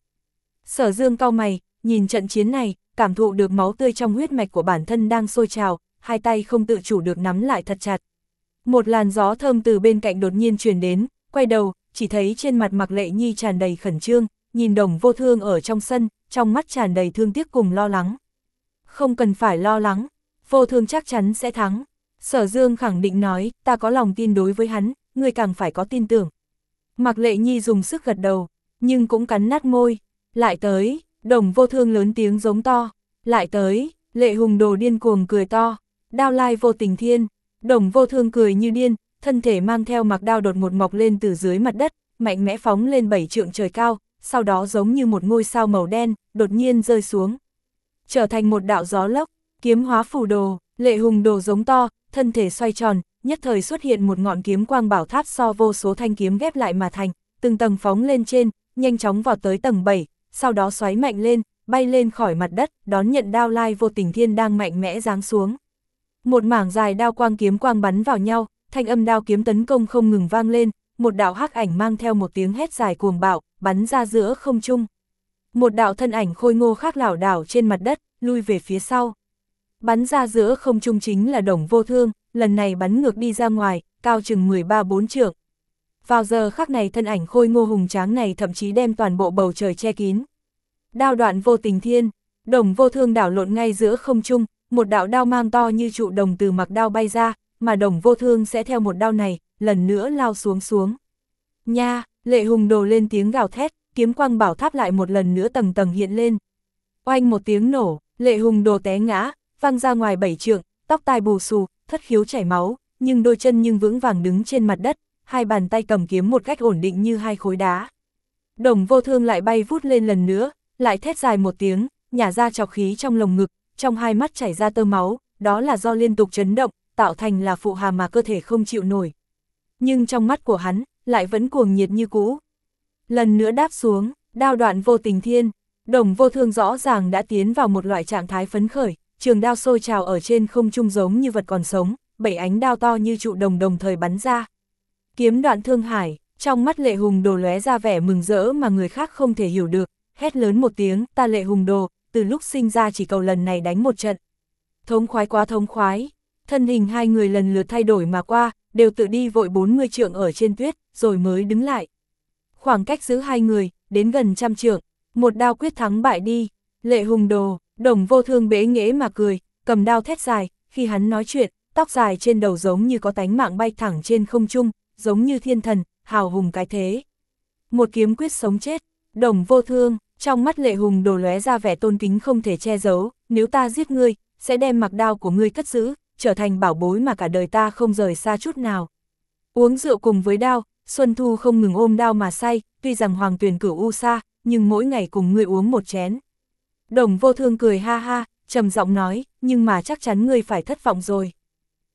Sở Dương cau mày, nhìn trận chiến này, cảm thụ được máu tươi trong huyết mạch của bản thân đang sôi trào, hai tay không tự chủ được nắm lại thật chặt. Một làn gió thơm từ bên cạnh đột nhiên truyền đến, quay đầu, chỉ thấy trên mặt Mạc Lệ Nhi tràn đầy khẩn trương, nhìn Đồng Vô Thương ở trong sân, trong mắt tràn đầy thương tiếc cùng lo lắng. Không cần phải lo lắng, Vô Thương chắc chắn sẽ thắng. Sở Dương khẳng định nói, ta có lòng tin đối với hắn, ngươi càng phải có tin tưởng. Mạc Lệ Nhi dùng sức gật đầu, nhưng cũng cắn nát môi. Lại tới, Đồng Vô Thương lớn tiếng giống to. Lại tới, Lệ Hùng Đồ điên cuồng cười to. Đao lai vô tình thiên, Đồng Vô Thương cười như điên, thân thể mang theo mặc đao đột ngột mọc lên từ dưới mặt đất, mạnh mẽ phóng lên bảy trượng trời cao, sau đó giống như một ngôi sao màu đen, đột nhiên rơi xuống. Trở thành một đạo gió lốc, kiếm hóa phù đồ, Lệ Hùng Đồ giống to, thân thể xoay tròn, nhất thời xuất hiện một ngọn kiếm quang bảo tháp so vô số thanh kiếm ghép lại mà thành, từng tầng phóng lên trên, nhanh chóng vọt tới tầng bảy, sau đó xoáy mạnh lên, bay lên khỏi mặt đất, đón nhận đao lai vô tình thiên đang mạnh mẽ giáng xuống. Một mảng dài đao quang kiếm quang bắn vào nhau, thanh âm đao kiếm tấn công không ngừng vang lên, một đạo hắc ảnh mang theo một tiếng hét dài cuồng bạo, bắn ra giữa không trung. Một đạo thân ảnh khôi ngô khác lảo đảo trên mặt đất, lui về phía sau. Bắn ra giữa không trung chính là Đồng Vô Thương, lần này bắn ngược đi ra ngoài, cao chừng mười ba bốn trượng. Vào giờ khắc này thân ảnh khôi ngô hùng tráng này thậm chí đem toàn bộ bầu trời che kín. Đao đoạn vô tình thiên, Đồng Vô Thương đảo lộn ngay giữa không trung, một đạo đao mang to như trụ đồng từ mặc đao bay ra, mà Đồng Vô Thương sẽ theo một đao này, lần nữa lao xuống xuống. Nha, Lệ Hùng Đồ lên tiếng gào thét, kiếm quang bảo tháp lại một lần nữa tầng tầng hiện lên. Oanh một tiếng nổ, Lệ Hùng Đồ té ngã, văng ra ngoài bảy trượng, tóc tai bù xù, thất khiếu chảy máu, nhưng đôi chân nhưng vững vàng đứng trên mặt đất, hai bàn tay cầm kiếm một cách ổn định như hai khối đá. Đồng Vô Thương lại bay vút lên lần nữa, lại thét dài một tiếng, nhả ra trọc khí trong lồng ngực, trong hai mắt chảy ra tơ máu, đó là do liên tục chấn động, tạo thành là phụ hàm mà cơ thể không chịu nổi. Nhưng trong mắt của hắn, lại vẫn cuồng nhiệt như cũ. Lần nữa đáp xuống, đao đoạn vô tình thiên, Đồng Vô Thương rõ ràng đã tiến vào một loại trạng thái phấn khởi, trường đao sôi trào ở trên không trung giống như vật còn sống, bảy ánh đao to như trụ đồng đồng thời bắn ra. Kiếm đoạn thương hải, trong mắt Lệ Hùng Đồ lóe ra vẻ mừng rỡ mà người khác không thể hiểu được, hét lớn một tiếng, ta Lệ Hùng Đồ, từ lúc sinh ra chỉ cầu lần này đánh một trận. Thống khoái quá thống khoái, thân hình hai người lần lượt thay đổi mà qua, đều tự đi vội bốn mươi trượng ở trên tuyết, rồi mới đứng lại. Khoảng cách giữ hai người, đến gần trăm trượng, một đao quyết thắng bại đi. Lệ Hùng Đồ, Đồng Vô Thương bế nghễ mà cười, cầm đao thét dài, khi hắn nói chuyện, tóc dài trên đầu giống như có tánh mạng bay thẳng trên không trung, giống như thiên thần, hào hùng cái thế. Một kiếm quyết sống chết, Đồng Vô Thương, trong mắt Lệ Hùng Đồ lóe ra vẻ tôn kính không thể che giấu, nếu ta giết ngươi, sẽ đem mặc đao của ngươi cất giữ, trở thành bảo bối mà cả đời ta không rời xa chút nào. Uống rượu cùng với đao, Xuân Thu không ngừng ôm đao mà say, tuy rằng Hoàng Tuyền Cửu u xa, nhưng mỗi ngày cùng ngươi uống một chén. Đồng Vô Thương cười ha ha, trầm giọng nói, nhưng mà chắc chắn ngươi phải thất vọng rồi.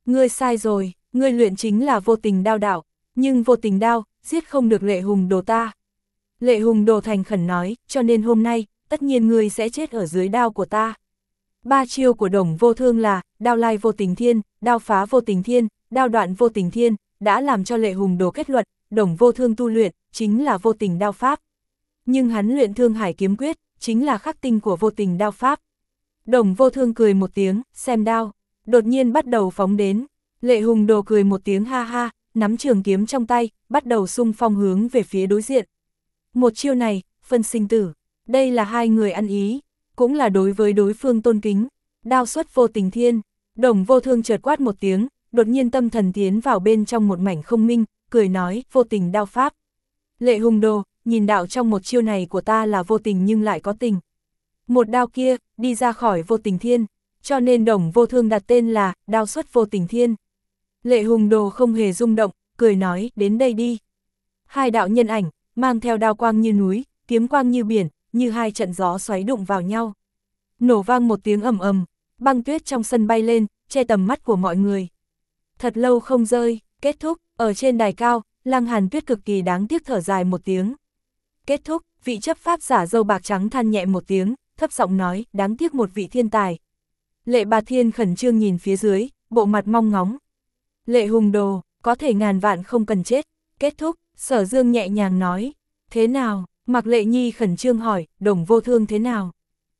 Ngươi sai rồi, ngươi luyện chính là vô tình đao đạo, nhưng vô tình đao, giết không được Lệ Hùng Đồ ta. Lệ Hùng Đồ thành khẩn nói, cho nên hôm nay, tất nhiên ngươi sẽ chết ở dưới đao của ta. Ba chiêu của Đồng Vô Thương là, đao lai vô tình thiên, đao phá vô tình thiên, đao đoạn vô tình thiên, đã làm cho Lệ Hùng Đồ kết luận, Đồng Vô Thương tu luyện, chính là vô tình đao pháp. Nhưng hắn luyện Thương Hải kiếm quyết, chính là khắc tinh của vô tình đao pháp. Đồng Vô Thương cười một tiếng, xem đao, đột nhiên bắt đầu phóng đến. Lệ Hùng Đồ cười một tiếng ha ha, nắm trường kiếm trong tay, bắt đầu xung phong hướng về phía đối diện. Một chiêu này, phân sinh tử, đây là hai người ăn ý, cũng là đối với đối phương tôn kính. Đao xuất vô tình thiên, Đồng Vô Thương chợt quát một tiếng, đột nhiên tâm thần tiến vào bên trong một mảnh không minh, cười nói, vô tình đao pháp. Lệ Hùng Đồ, nhìn đạo trong một chiêu này của ta là vô tình nhưng lại có tình. Một đao kia, đi ra khỏi vô tình thiên, cho nên Đồng Vô Thương đặt tên là, đao xuất vô tình thiên. Lệ Hùng Đồ không hề rung động, cười nói, đến đây đi. Hai đạo nhân ảnh, mang theo đao quang như núi, kiếm quang như biển, như hai trận gió xoáy đụng vào nhau. Nổ vang một tiếng ầm ầm, băng tuyết trong sân bay lên, che tầm mắt của mọi người. Thật lâu không rơi, kết thúc, ở trên đài cao, Lăng Hàn Tuyết cực kỳ đáng tiếc thở dài một tiếng. Kết thúc, vị chấp pháp giả râu bạc trắng than nhẹ một tiếng, thấp giọng nói, đáng tiếc một vị thiên tài. Lệ Bạt Thiên khẩn trương nhìn phía dưới, bộ mặt mong ngóng. Lệ Hùng Đồ, có thể ngàn vạn không cần chết. Kết thúc, Sở Dương nhẹ nhàng nói, thế nào? Mạc Lệ Nhi khẩn trương hỏi, Đồng Vô Thương thế nào?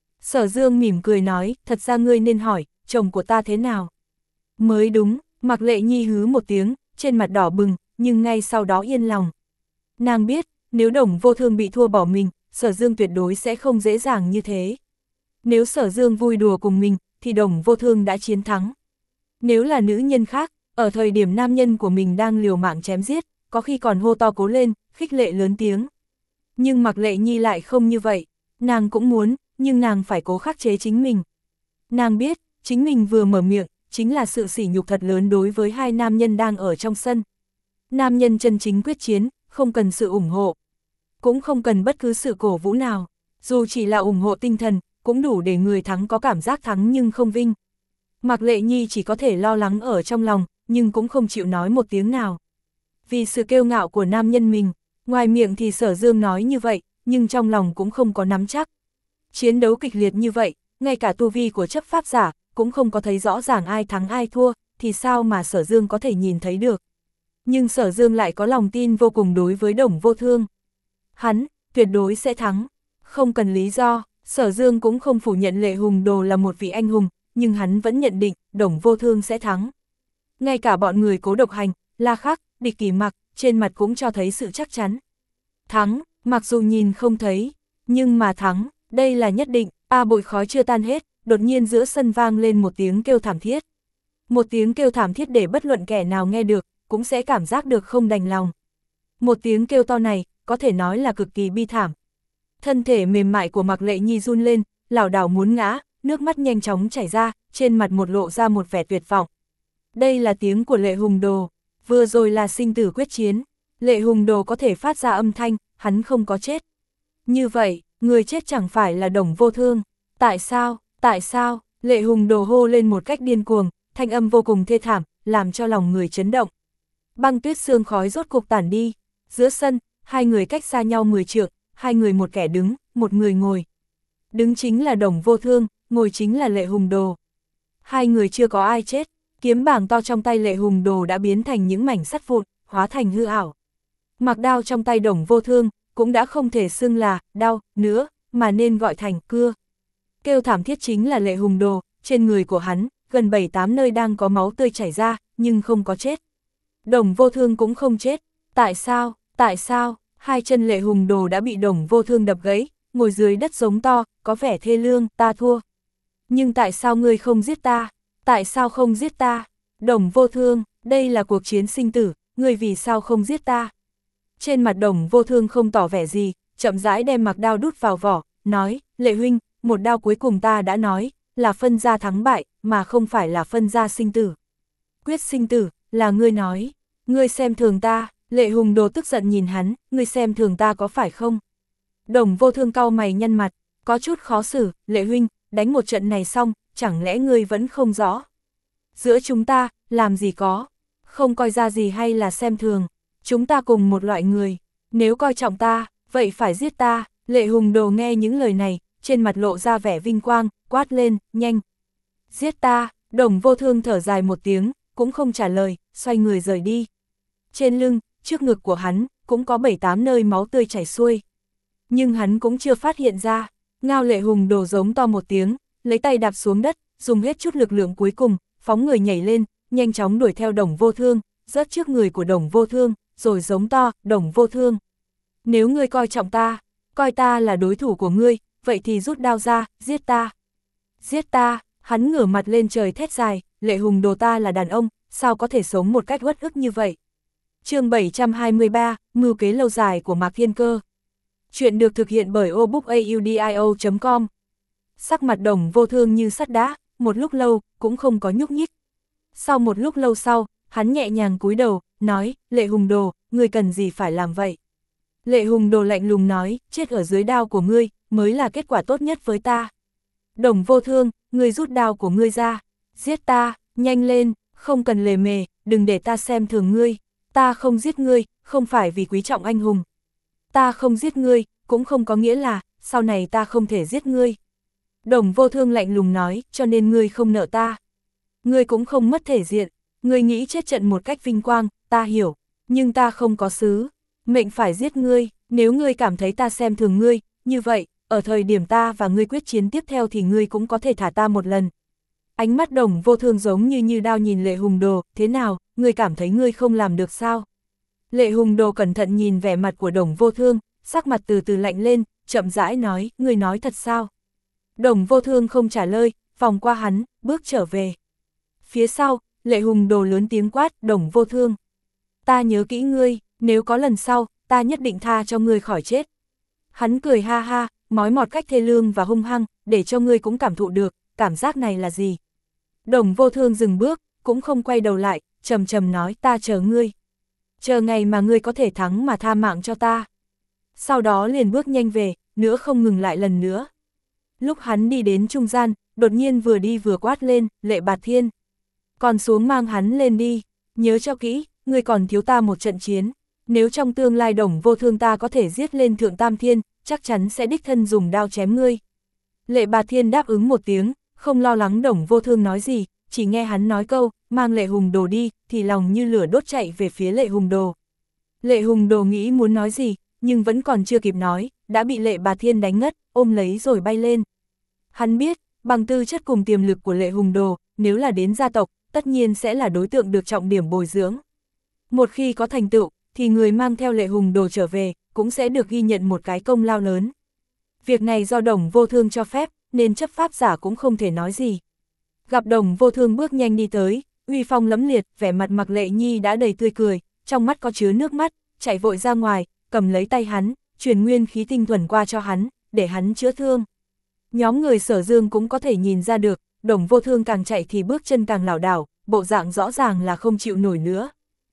Sở Dương mỉm cười nói, thật ra ngươi nên hỏi, chồng của ta thế nào? Mới đúng, Mạc Lệ Nhi hứ một tiếng, trên mặt đỏ bừng, nhưng ngay sau đó yên lòng. Nàng biết, nếu Đồng Vô Thương bị thua bỏ mình, Sở Dương tuyệt đối sẽ không dễ dàng như thế. Nếu Sở Dương vui đùa cùng mình, thì Đồng Vô Thương đã chiến thắng. Nếu là nữ nhân khác, ở thời điểm nam nhân của mình đang liều mạng chém giết, có khi còn hô to cố lên, khích lệ lớn tiếng. Nhưng Mạc Lệ Nhi lại không như vậy, nàng cũng muốn, nhưng nàng phải cố khắc chế chính mình. Nàng biết, chính mình vừa mở miệng, chính là sự sỉ nhục thật lớn đối với hai nam nhân đang ở trong sân. Nam nhân chân chính quyết chiến, không cần sự ủng hộ, cũng không cần bất cứ sự cổ vũ nào, dù chỉ là ủng hộ tinh thần, cũng đủ để người thắng có cảm giác thắng nhưng không vinh. Mạc Lệ Nhi chỉ có thể lo lắng ở trong lòng, nhưng cũng không chịu nói một tiếng nào. Vì sự kiêu ngạo của nam nhân mình, ngoài miệng thì Sở Dương nói như vậy, nhưng trong lòng cũng không có nắm chắc. Chiến đấu kịch liệt như vậy, ngay cả tu vi của chấp pháp giả, cũng không có thấy rõ ràng ai thắng ai thua, thì sao mà Sở Dương có thể nhìn thấy được. Nhưng Sở Dương lại có lòng tin vô cùng đối với Đồng Vô Thương. Hắn, tuyệt đối sẽ thắng. Không cần lý do, Sở Dương cũng không phủ nhận Lệ Hùng Đồ là một vị anh hùng, nhưng hắn vẫn nhận định, Đồng Vô Thương sẽ thắng. Ngay cả bọn người Cố Độc Hành, La Khắc, Địch Kỷ Mặc, trên mặt cũng cho thấy sự chắc chắn. Thắng, mặc dù nhìn không thấy, nhưng mà thắng, đây là nhất định. A bụi khói chưa tan hết, đột nhiên giữa sân vang lên một tiếng kêu thảm thiết. Một tiếng kêu thảm thiết để bất luận kẻ nào nghe được, cũng sẽ cảm giác được không đành lòng. Một tiếng kêu to này, có thể nói là cực kỳ bi thảm. Thân thể mềm mại của Mạc Lệ Nhi run lên, lảo đảo muốn ngã, nước mắt nhanh chóng chảy ra, trên mặt một lộ ra một vẻ tuyệt vọng. Đây là tiếng của Lệ Hùng Đồ, vừa rồi là sinh tử quyết chiến. Lệ Hùng Đồ có thể phát ra âm thanh, hắn không có chết. Như vậy, người chết chẳng phải là Đồng Vô Thương. Tại sao, tại sao, Lệ Hùng Đồ hô lên một cách điên cuồng, thanh âm vô cùng thê thảm, làm cho lòng người chấn động. Băng tuyết sương khói rốt cục tản đi, giữa sân, hai người cách xa nhau mười trượng, hai người một kẻ đứng, một người ngồi. Đứng chính là Đồng Vô Thương, ngồi chính là Lệ Hùng Đồ. Hai người chưa có ai chết, kiếm bảng to trong tay Lệ Hùng Đồ đã biến thành những mảnh sắt vụn, hóa thành hư ảo. Mặc đao trong tay Đồng Vô Thương, cũng đã không thể xưng là đao nữa, mà nên gọi thành cưa. Kêu thảm thiết chính là Lệ Hùng Đồ, trên người của hắn, gần bảy tám nơi đang có máu tươi chảy ra, nhưng không có chết. Đồng Vô Thương cũng không chết. Tại sao, tại sao, hai chân Lệ Hùng Đồ đã bị Đồng Vô Thương đập gãy, ngồi dưới đất giống to, có vẻ thê lương, ta thua. Nhưng tại sao ngươi không giết ta? Tại sao không giết ta? Đồng Vô Thương, đây là cuộc chiến sinh tử, ngươi vì sao không giết ta? Trên mặt Đồng Vô Thương không tỏ vẻ gì, chậm rãi đem mặc đao đút vào vỏ, nói, Lệ huynh, một đao cuối cùng ta đã nói, là phân ra thắng bại, mà không phải là phân ra sinh tử. Quyết sinh tử, là ngươi nói, ngươi xem thường ta. Lệ Hùng Đồ tức giận nhìn hắn, ngươi xem thường ta có phải không? Đồng Vô Thương cau mày nhăn mặt, có chút khó xử, Lệ huynh, đánh một trận này xong, chẳng lẽ ngươi vẫn không rõ? Giữa chúng ta, làm gì có, không coi ra gì hay là xem thường, chúng ta cùng một loại người, nếu coi trọng ta, vậy phải giết ta. Lệ Hùng Đồ nghe những lời này, trên mặt lộ ra vẻ vinh quang, quát lên, nhanh, giết ta. Đồng Vô Thương thở dài một tiếng, cũng không trả lời, xoay người rời đi. Trên lưng, trước ngực của hắn, cũng có bảy tám nơi máu tươi chảy xuôi. Nhưng hắn cũng chưa phát hiện ra. Ngao Lệ Hùng Đồ giống to một tiếng, lấy tay đạp xuống đất, dùng hết chút lực lượng cuối cùng, phóng người nhảy lên, nhanh chóng đuổi theo Đồng Vô Thương, rớt trước người của Đồng Vô Thương, rồi giống to, Đồng Vô Thương. Nếu ngươi coi trọng ta, coi ta là đối thủ của ngươi, vậy thì rút đao ra, giết ta. Giết ta. Hắn ngửa mặt lên trời thét dài, Lệ Hùng Đồ ta là đàn ông, sao có thể sống một cách uất ức như vậy. Chương bảy trăm hai mươi ba, mưu kế lâu dài của Mạc Thiên Cơ. Chuyện được thực hiện bởi obookaudio chấm com. Sắc mặt Đồng Vô Thương như sắt đá, một lúc lâu, cũng không có nhúc nhích. Sau một lúc lâu sau, hắn nhẹ nhàng cúi đầu, nói, Lệ Hùng Đồ, ngươi cần gì phải làm vậy? Lệ Hùng Đồ lạnh lùng nói, chết ở dưới đao của ngươi, mới là kết quả tốt nhất với ta. Đồng Vô Thương, ngươi rút đao của ngươi ra, giết ta, nhanh lên, không cần lề mề, đừng để ta xem thường ngươi, ta không giết ngươi, không phải vì quý trọng anh hùng. Ta không giết ngươi, cũng không có nghĩa là, sau này ta không thể giết ngươi. Đồng Vô Thương lạnh lùng nói, cho nên ngươi không nợ ta. Ngươi cũng không mất thể diện, ngươi nghĩ chết trận một cách vinh quang, ta hiểu, nhưng ta không có sứ, mệnh phải giết ngươi, nếu ngươi cảm thấy ta xem thường ngươi, như vậy, ở thời điểm ta và ngươi quyết chiến tiếp theo thì ngươi cũng có thể thả ta một lần. Ánh mắt Đồng Vô Thương giống như như đao nhìn Lệ Hùng Đồ, thế nào, ngươi cảm thấy ngươi không làm được sao? Lệ Hùng Đồ cẩn thận nhìn vẻ mặt của Đồng Vô Thương, sắc mặt từ từ lạnh lên, chậm rãi nói, ngươi nói thật sao? Đồng Vô Thương không trả lời, vòng qua hắn, bước trở về. Phía sau, Lệ Hùng Đồ lớn tiếng quát, Đồng Vô Thương. Ta nhớ kỹ ngươi, nếu có lần sau, ta nhất định tha cho ngươi khỏi chết. Hắn cười ha ha, mói mọt cách thê lương và hung hăng, để cho ngươi cũng cảm thụ được, cảm giác này là gì. Đồng Vô Thương dừng bước, cũng không quay đầu lại, trầm trầm nói, ta chờ ngươi. Chờ ngày mà ngươi có thể thắng mà tha mạng cho ta. Sau đó liền bước nhanh về, nữa không ngừng lại lần nữa. Lúc hắn đi đến trung gian, đột nhiên vừa đi vừa quát lên, Lệ Bạt Thiên. Còn xuống mang hắn lên đi, nhớ cho kỹ, ngươi còn thiếu ta một trận chiến. Nếu trong tương lai Đồng Vô Thương ta có thể giết lên Thượng Tam Thiên, chắc chắn sẽ đích thân dùng đao chém ngươi. Lệ Bạt Thiên đáp ứng một tiếng, không lo lắng Đồng Vô Thương nói gì, chỉ nghe hắn nói câu, mang Lệ Hùng Đồ đi, thì lòng như lửa đốt chạy về phía Lệ Hùng Đồ. Lệ Hùng Đồ nghĩ muốn nói gì, nhưng vẫn còn chưa kịp nói, đã bị Lệ Bạt Thiên đánh ngất, ôm lấy rồi bay lên. Hắn biết, bằng tư chất cùng tiềm lực của Lệ Hùng Đồ, nếu là đến gia tộc, tất nhiên sẽ là đối tượng được trọng điểm bồi dưỡng. Một khi có thành tựu, thì người mang theo Lệ Hùng Đồ trở về, cũng sẽ được ghi nhận một cái công lao lớn. Việc này do Đồng Vô Thương cho phép, nên chấp pháp giả cũng không thể nói gì. Gặp Đồng Vô Thương bước nhanh đi tới, uy phong lẫm liệt, vẻ mặt Mạc Lệ Nhi đã đầy tươi cười, trong mắt có chứa nước mắt, chạy vội ra ngoài, cầm lấy tay hắn, truyền nguyên khí tinh thuần qua cho hắn, để hắn chữa thương. Nhóm người Sở Dương cũng có thể nhìn ra được, Đồng Vô Thương càng chạy thì bước chân càng lảo đảo, bộ dạng rõ ràng là không chịu nổi nữa.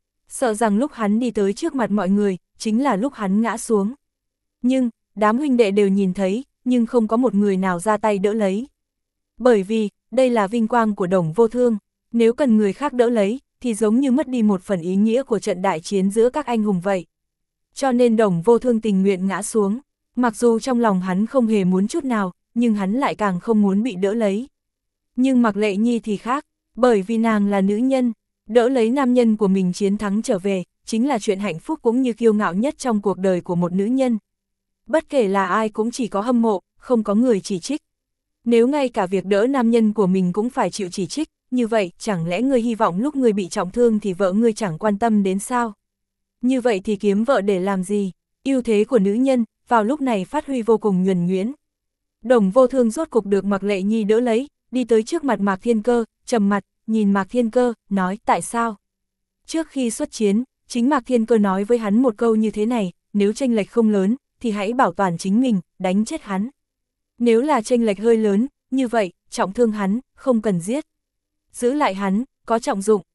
Sợ rằng lúc hắn đi tới trước mặt mọi người, chính là lúc hắn ngã xuống. Nhưng, đám huynh đệ đều nhìn thấy, nhưng không có một người nào ra tay đỡ lấy. Bởi vì, đây là vinh quang của Đồng Vô Thương, nếu cần người khác đỡ lấy, thì giống như mất đi một phần ý nghĩa của trận đại chiến giữa các anh hùng vậy. Cho nên Đồng Vô Thương tình nguyện ngã xuống, mặc dù trong lòng hắn không hề muốn chút nào, nhưng hắn lại càng không muốn bị đỡ lấy. Nhưng Mạc Lệ Nhi thì khác, bởi vì nàng là nữ nhân, đỡ lấy nam nhân của mình chiến thắng trở về, chính là chuyện hạnh phúc cũng như kiêu ngạo nhất trong cuộc đời của một nữ nhân. Bất kể là ai cũng chỉ có hâm mộ, không có người chỉ trích. Nếu ngay cả việc đỡ nam nhân của mình cũng phải chịu chỉ trích, như vậy chẳng lẽ ngươi hy vọng lúc ngươi bị trọng thương thì vợ ngươi chẳng quan tâm đến sao? Như vậy thì kiếm vợ để làm gì? Ưu thế của nữ nhân, vào lúc này phát huy vô cùng nhuần nhuyễn. Đồng Vô Thương rốt cục được Mạc Lệ Nhi đỡ lấy, đi tới trước mặt Mạc Thiên Cơ, trầm mặt, nhìn Mạc Thiên Cơ, nói tại sao? Trước khi xuất chiến, chính Mạc Thiên Cơ nói với hắn một câu như thế này, nếu chênh lệch không lớn, thì hãy bảo toàn chính mình, đánh chết hắn. Nếu là chênh lệch hơi lớn, như vậy, trọng thương hắn, không cần giết. Giữ lại hắn, có trọng dụng,